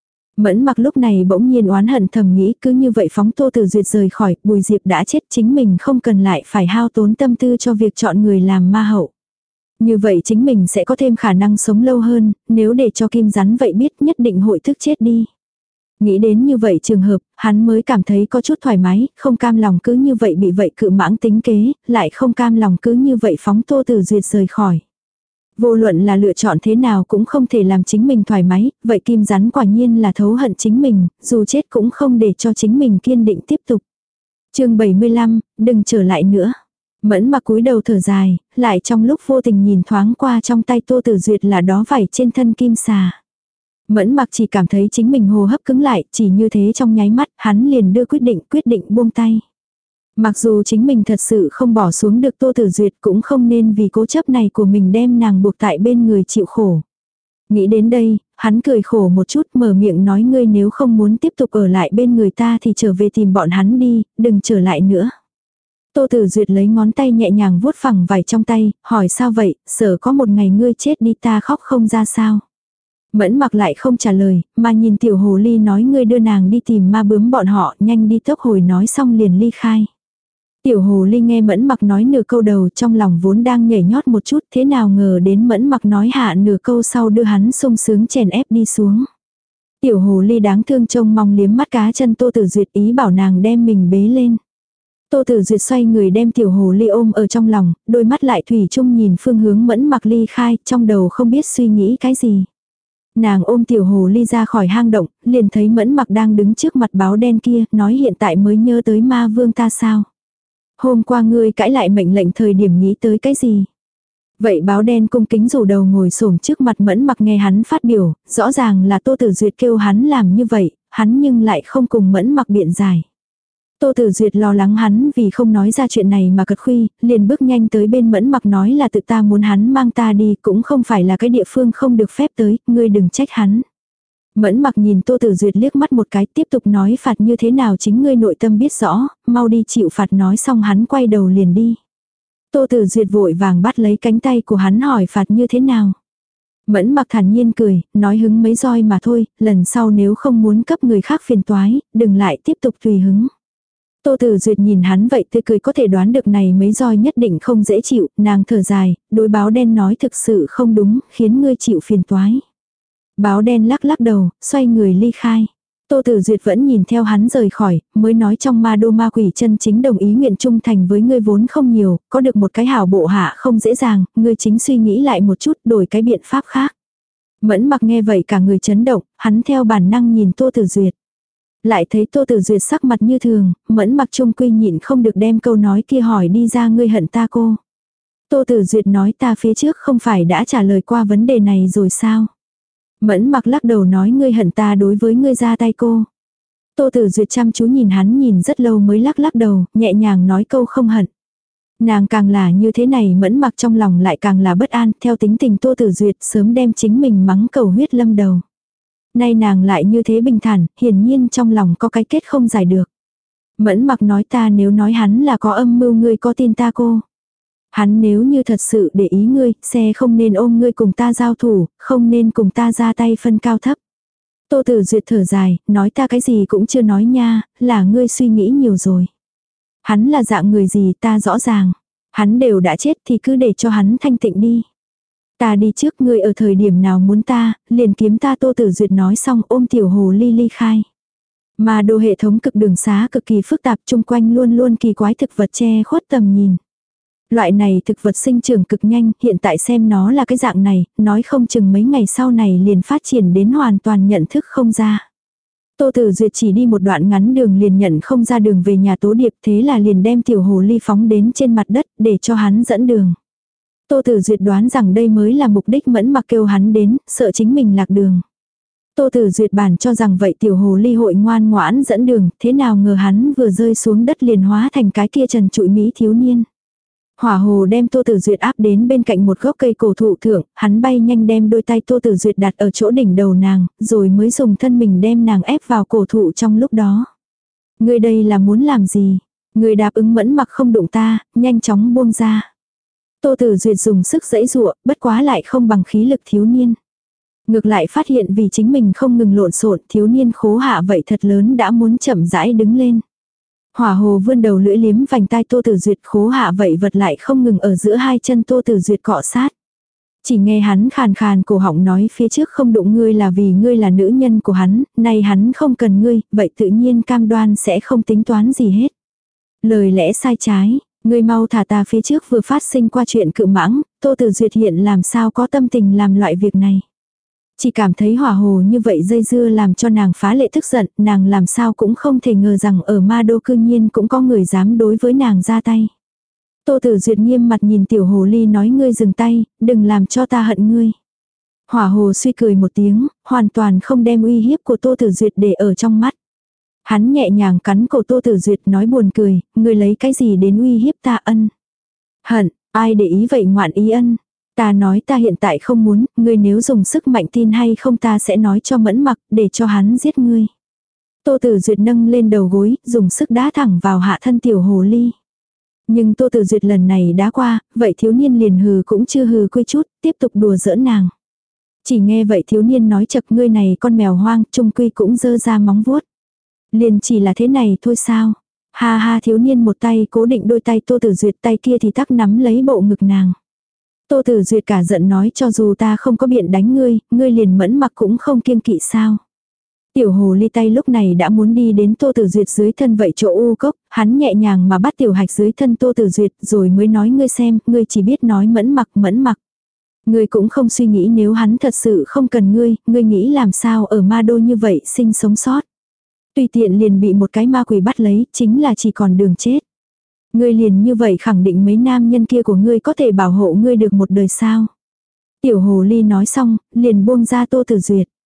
Mẫn Mặc lúc này bỗng nhiên oán hận thầm nghĩ cứ như vậy phóng Tô Tử Duyệt rời khỏi, Bùi Diệp đã chết chính mình không cần lại phải hao tốn tâm tư cho việc chọn người làm ma hậu. Như vậy chính mình sẽ có thêm khả năng sống lâu hơn, nếu để cho kim rắn vậy biết nhất định hội thức chết đi. Nghĩ đến như vậy trường hợp, hắn mới cảm thấy có chút thoải mái, không cam lòng cứ như vậy bị vậy Cự Mãng tính kế, lại không cam lòng cứ như vậy phóng Tô Tử Duyệt rời khỏi. Vô luận là lựa chọn thế nào cũng không thể làm chính mình thoải mái, vậy kim rắn quả nhiên là thấu hận chính mình, dù chết cũng không để cho chính mình kiên định tiếp tục. Chương 75, đừng trở lại nữa. Mẫn Mặc cúi đầu thở dài, lại trong lúc vô tình nhìn thoáng qua trong tay Tô Tử Duyệt là đó vảy trên thân kim xà. Mẫn Mặc chỉ cảm thấy chính mình hô hấp cứng lại, chỉ như thế trong nháy mắt, hắn liền đưa quyết định buông tay. Mặc dù chính mình thật sự không bỏ xuống được Tô Tử Duyệt cũng không nên vì cố chấp này của mình đem nàng buộc tại bên người chịu khổ. Nghĩ đến đây, hắn cười khổ một chút mở miệng nói ngươi nếu không muốn tiếp tục ở lại bên người ta thì trở về tìm bọn hắn đi, đừng trở lại nữa. Tô Tử Duyệt lấy ngón tay nhẹ nhàng vuốt phẳng vải trong tay, hỏi sao vậy, sợ có một ngày ngươi chết đi ta khóc không ra sao. Mẫn Mặc lại không trả lời, mà nhìn tiểu hồ ly nói ngươi đưa nàng đi tìm ma bướm bọn họ, nhanh đi tốc hồi nói xong liền ly khai. Tiểu hồ ly nghe Mẫn Mặc nói nửa câu đầu trong lòng vốn đang nhảy nhót một chút, thế nào ngờ đến Mẫn Mặc nói hạ nửa câu sau đưa hắn sung sướng chèn ép đi xuống. Tiểu hồ ly đáng thương trông mong liếm mắt cá chân Tô Tử Duyệt ý bảo nàng đem mình bế lên. Tô Tử Duyệt xoay người đem tiểu hồ ly ôm ở trong lòng, đôi mắt lại thủy chung nhìn phương hướng Mẫn Mặc ly khai, trong đầu không biết suy nghĩ cái gì. Nàng ôm tiểu hồ ly ra khỏi hang động, liền thấy Mẫn Mặc đang đứng trước mặt báo đen kia, nói hiện tại mới nhớ tới ma vương ta sao. Hôm qua ngươi cãi lại mệnh lệnh thời điểm nghĩ tới cái gì? Vậy báo đen cung kính rủ đầu ngồi xổm trước mặt Mẫn Mặc nghe hắn phát biểu, rõ ràng là Tô Tử Duyệt kêu hắn làm như vậy, hắn nhưng lại không cùng Mẫn Mặc biện giải. Tô Tử Duyệt lo lắng hắn vì không nói ra chuyện này mà cật khuy, liền bước nhanh tới bên Mẫn Mặc nói là tự ta muốn hắn mang ta đi, cũng không phải là cái địa phương không được phép tới, ngươi đừng trách hắn. Mẫn Mặc nhìn Tô Tử Duyệt liếc mắt một cái, tiếp tục nói phạt như thế nào chính ngươi nội tâm biết rõ, mau đi chịu phạt. Nói xong hắn quay đầu liền đi. Tô Tử Duyệt vội vàng bắt lấy cánh tay của hắn hỏi phạt như thế nào. Mẫn Mặc thản nhiên cười, nói hứng mấy roi mà thôi, lần sau nếu không muốn cấp người khác phiền toái, đừng lại tiếp tục tùy hứng. Tô Tử Duyệt nhìn hắn vậy tươi cười có thể đoán được này mấy roi nhất định không dễ chịu, nàng thở dài, đối báo đen nói thực sự không đúng, khiến ngươi chịu phiền toái. Báo đen lắc lắc đầu, xoay người ly khai. Tô Tử Duyệt vẫn nhìn theo hắn rời khỏi, mới nói trong ma đô ma quỷ chân chính đồng ý nguyện trung thành với ngươi vốn không nhiều, có được một cái hảo bộ hạ không dễ dàng, ngươi chính suy nghĩ lại một chút đổi cái biện pháp khác. Mẫn Mặc nghe vậy cả người chấn động, hắn theo bản năng nhìn Tô Tử Duyệt. Lại thấy Tô Tử Duyệt sắc mặt như thường, Mẫn Mặc trung quy nhịn không được đem câu nói kia hỏi đi ra ngươi hận ta cô. Tô Tử Duyệt nói ta phía trước không phải đã trả lời qua vấn đề này rồi sao? Mẫn Mặc lắc đầu nói ngươi hận ta đối với ngươi ra tay cô. Tô Tử Duyệt chăm chú nhìn hắn nhìn rất lâu mới lắc lắc đầu, nhẹ nhàng nói câu không hận. Nàng càng là như thế này Mẫn Mặc trong lòng lại càng là bất an, theo tính tình Tô Tử Duyệt sớm đem chính mình mắng cầu huyết lâm đầu. Nay nàng lại như thế bình thản, hiển nhiên trong lòng có cái kết không giải được. Mẫn Mặc nói ta nếu nói hắn là có âm mưu ngươi có tin ta cô. Hắn nếu như thật sự để ý ngươi, xe không nên ôm ngươi cùng ta giao thủ, không nên cùng ta ra tay phân cao thấp. Tô Tử Duyệt thở dài, nói ta cái gì cũng chưa nói nha, là ngươi suy nghĩ nhiều rồi. Hắn là dạng người gì ta rõ ràng. Hắn đều đã chết thì cứ để cho hắn thanh tịnh đi. Ta đi trước ngươi ở thời điểm nào muốn ta, liền kiếm ta. Tô Tử Duyệt nói xong ôm tiểu hồ ly ly khai. Mà đồ hệ thống cực đường xá cực kỳ phức tạp chung quanh luôn luôn kỳ quái thực vật che khuất tầm nhìn. Loại này thực vật sinh trưởng cực nhanh, hiện tại xem nó là cái dạng này, nói không chừng mấy ngày sau này liền phát triển đến hoàn toàn nhận thức không ra. Tô Tử Duyệt chỉ đi một đoạn ngắn đường liền nhận không ra đường về nhà Tố Điệp, thế là liền đem tiểu hồ ly phóng đến trên mặt đất để cho hắn dẫn đường. Tô Tử Duyệt đoán rằng đây mới là mục đích Mẫn Mặc kêu hắn đến, sợ chính mình lạc đường. Tô Tử Duyệt bản cho rằng vậy tiểu hồ ly hội ngoan ngoãn dẫn đường, thế nào ngờ hắn vừa rơi xuống đất liền hóa thành cái kia trần trụi mỹ thiếu niên. Hỏa hồ đem Tô Tử Duyệt áp đến bên cạnh một gốc cây cổ thụ thượng, hắn bay nhanh đem đôi tay Tô Tử Duyệt đặt ở chỗ đỉnh đầu nàng, rồi mới dùng thân mình đem nàng ép vào cổ thụ trong lúc đó. Ngươi đây là muốn làm gì? Ngươi đáp ứng Mẫn Mặc không đụng ta, nhanh chóng buông ra. Tô Tử Duyệt dùng sức giãy giụa, bất quá lại không bằng khí lực thiếu niên. Ngược lại phát hiện vì chính mình không ngừng lộn xộn, thiếu niên khố hạ vậy thật lớn đã muốn chậm rãi đứng lên. Hỏa hồ vươn đầu lưỡi liếm vành tai Tô Tử Duyệt, khố hạ vậy vật lại không ngừng ở giữa hai chân Tô Tử Duyệt cọ sát. Chỉ nghe hắn khàn khàn cổ họng nói phía trước không đụng ngươi là vì ngươi là nữ nhân của hắn, nay hắn không cần ngươi, vậy tự nhiên cam đoan sẽ không tính toán gì hết. Lời lẽ sai trái, ngươi mau thả ta, phía trước vừa phát sinh qua chuyện cự mãng, Tô Tử Duyệt hiện làm sao có tâm tình làm loại việc này. Chỉ cảm thấy hỏa hồ như vậy dây dưa làm cho nàng phá lệ tức giận, nàng làm sao cũng không thể ngờ rằng ở ma đô cư nhiên cũng có người dám đối với nàng ra tay. Tô Tử Duyệt nghiêm mặt nhìn tiểu hồ ly nói ngươi dừng tay, đừng làm cho ta hận ngươi. Hỏa hồ suy cười một tiếng, hoàn toàn không đem uy hiếp của Tô Tử Duyệt để ở trong mắt. Hắn nhẹ nhàng cắn cổ Tô Tử Duyệt nói buồn cười, ngươi lấy cái gì đến uy hiếp ta ân. Hận, ai để ý vậy ngoạn ý ân. Ta nói ta hiện tại không muốn, ngươi nếu dùng sức mạnh tin hay không ta sẽ nói cho Mẫn Mặc, để cho hắn giết ngươi. Tô Tử Duyệt nâng lên đầu gối, dùng sức đá thẳng vào hạ thân tiểu hồ ly. Nhưng Tô Tử Duyệt lần này đá qua, vậy thiếu niên liền hừ cũng chưa hừ quy chút, tiếp tục đùa giỡn nàng. Chỉ nghe vậy thiếu niên nói chật ngươi này con mèo hoang, trung quy cũng dơ ra móng vuốt. Liền chỉ là thế này thôi sao? Ha ha, thiếu niên một tay cố định đôi tay Tô Tử Duyệt, tay kia thì tắc nắm lấy bộ ngực nàng. Tô Tử Duyệt cả giận nói cho dù ta không có biện đánh ngươi, ngươi liền Mẫn Mặc cũng không kiêng kỵ sao. Tiểu hồ ly tay lúc này đã muốn đi đến Tô Tử Duyệt dưới thân vậy chỗ u cốc, hắn nhẹ nhàng mà bắt tiểu hạch dưới thân Tô Tử Duyệt rồi mới nói ngươi xem, ngươi chỉ biết nói Mẫn Mặc. Ngươi cũng không suy nghĩ nếu hắn thật sự không cần ngươi nghĩ làm sao ở ma đô như vậy sinh sống sót. Tùy tiện liền bị một cái ma quỷ bắt lấy, chính là chỉ còn đường chết. Ngươi liền như vậy khẳng định mấy nam nhân kia của ngươi có thể bảo hộ ngươi được một đời sao. Tiểu hồ ly nói xong, liền buông ra Tô Tử Duyệt.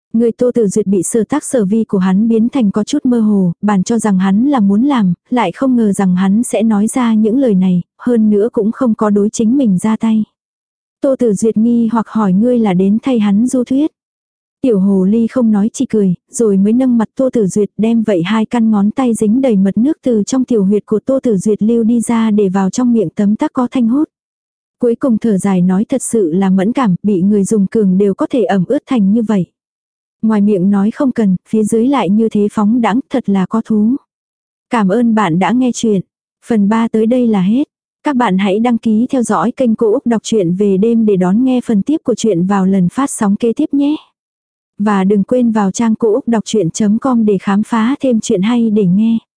Người Tô Tử Duyệt bị sở tác sở vi của hắn biến thành có chút mơ hồ, bản cho rằng hắn là muốn làm, lại không ngờ rằng hắn sẽ nói ra những lời này, hơn nữa cũng không có đối chính mình ra tay. Tô Tử Duyệt nghi hoặc hỏi ngươi là đến thay hắn du thuyết. Tiểu hồ ly không nói chỉ cười, rồi mới nâng mặt Tô Tử Duyệt đem vậy 2 căn ngón tay dính đầy mật nước từ trong tiểu huyệt của Tô Tử Duyệt lưu đi ra để vào trong miệng tấm tắc có thanh hút. Cuối cùng thở dài nói thật sự là mẫn cảm, bị người dùng cường đều có thể ẩm ướt thành như vậy. Ngoài miệng nói không cần, phía dưới lại như thế phóng đãng, thật là có thú. Cảm ơn bạn đã nghe chuyện. Phần 3 tới đây là hết. Các bạn hãy đăng ký theo dõi kênh Cô Úc Đọc truyện về đêm để đón nghe phần tiếp của chuyện vào lần phát sóng kế tiếp nhé. Và đừng quên vào trang cô úc đọc chuyện.com để khám phá thêm chuyện hay để nghe.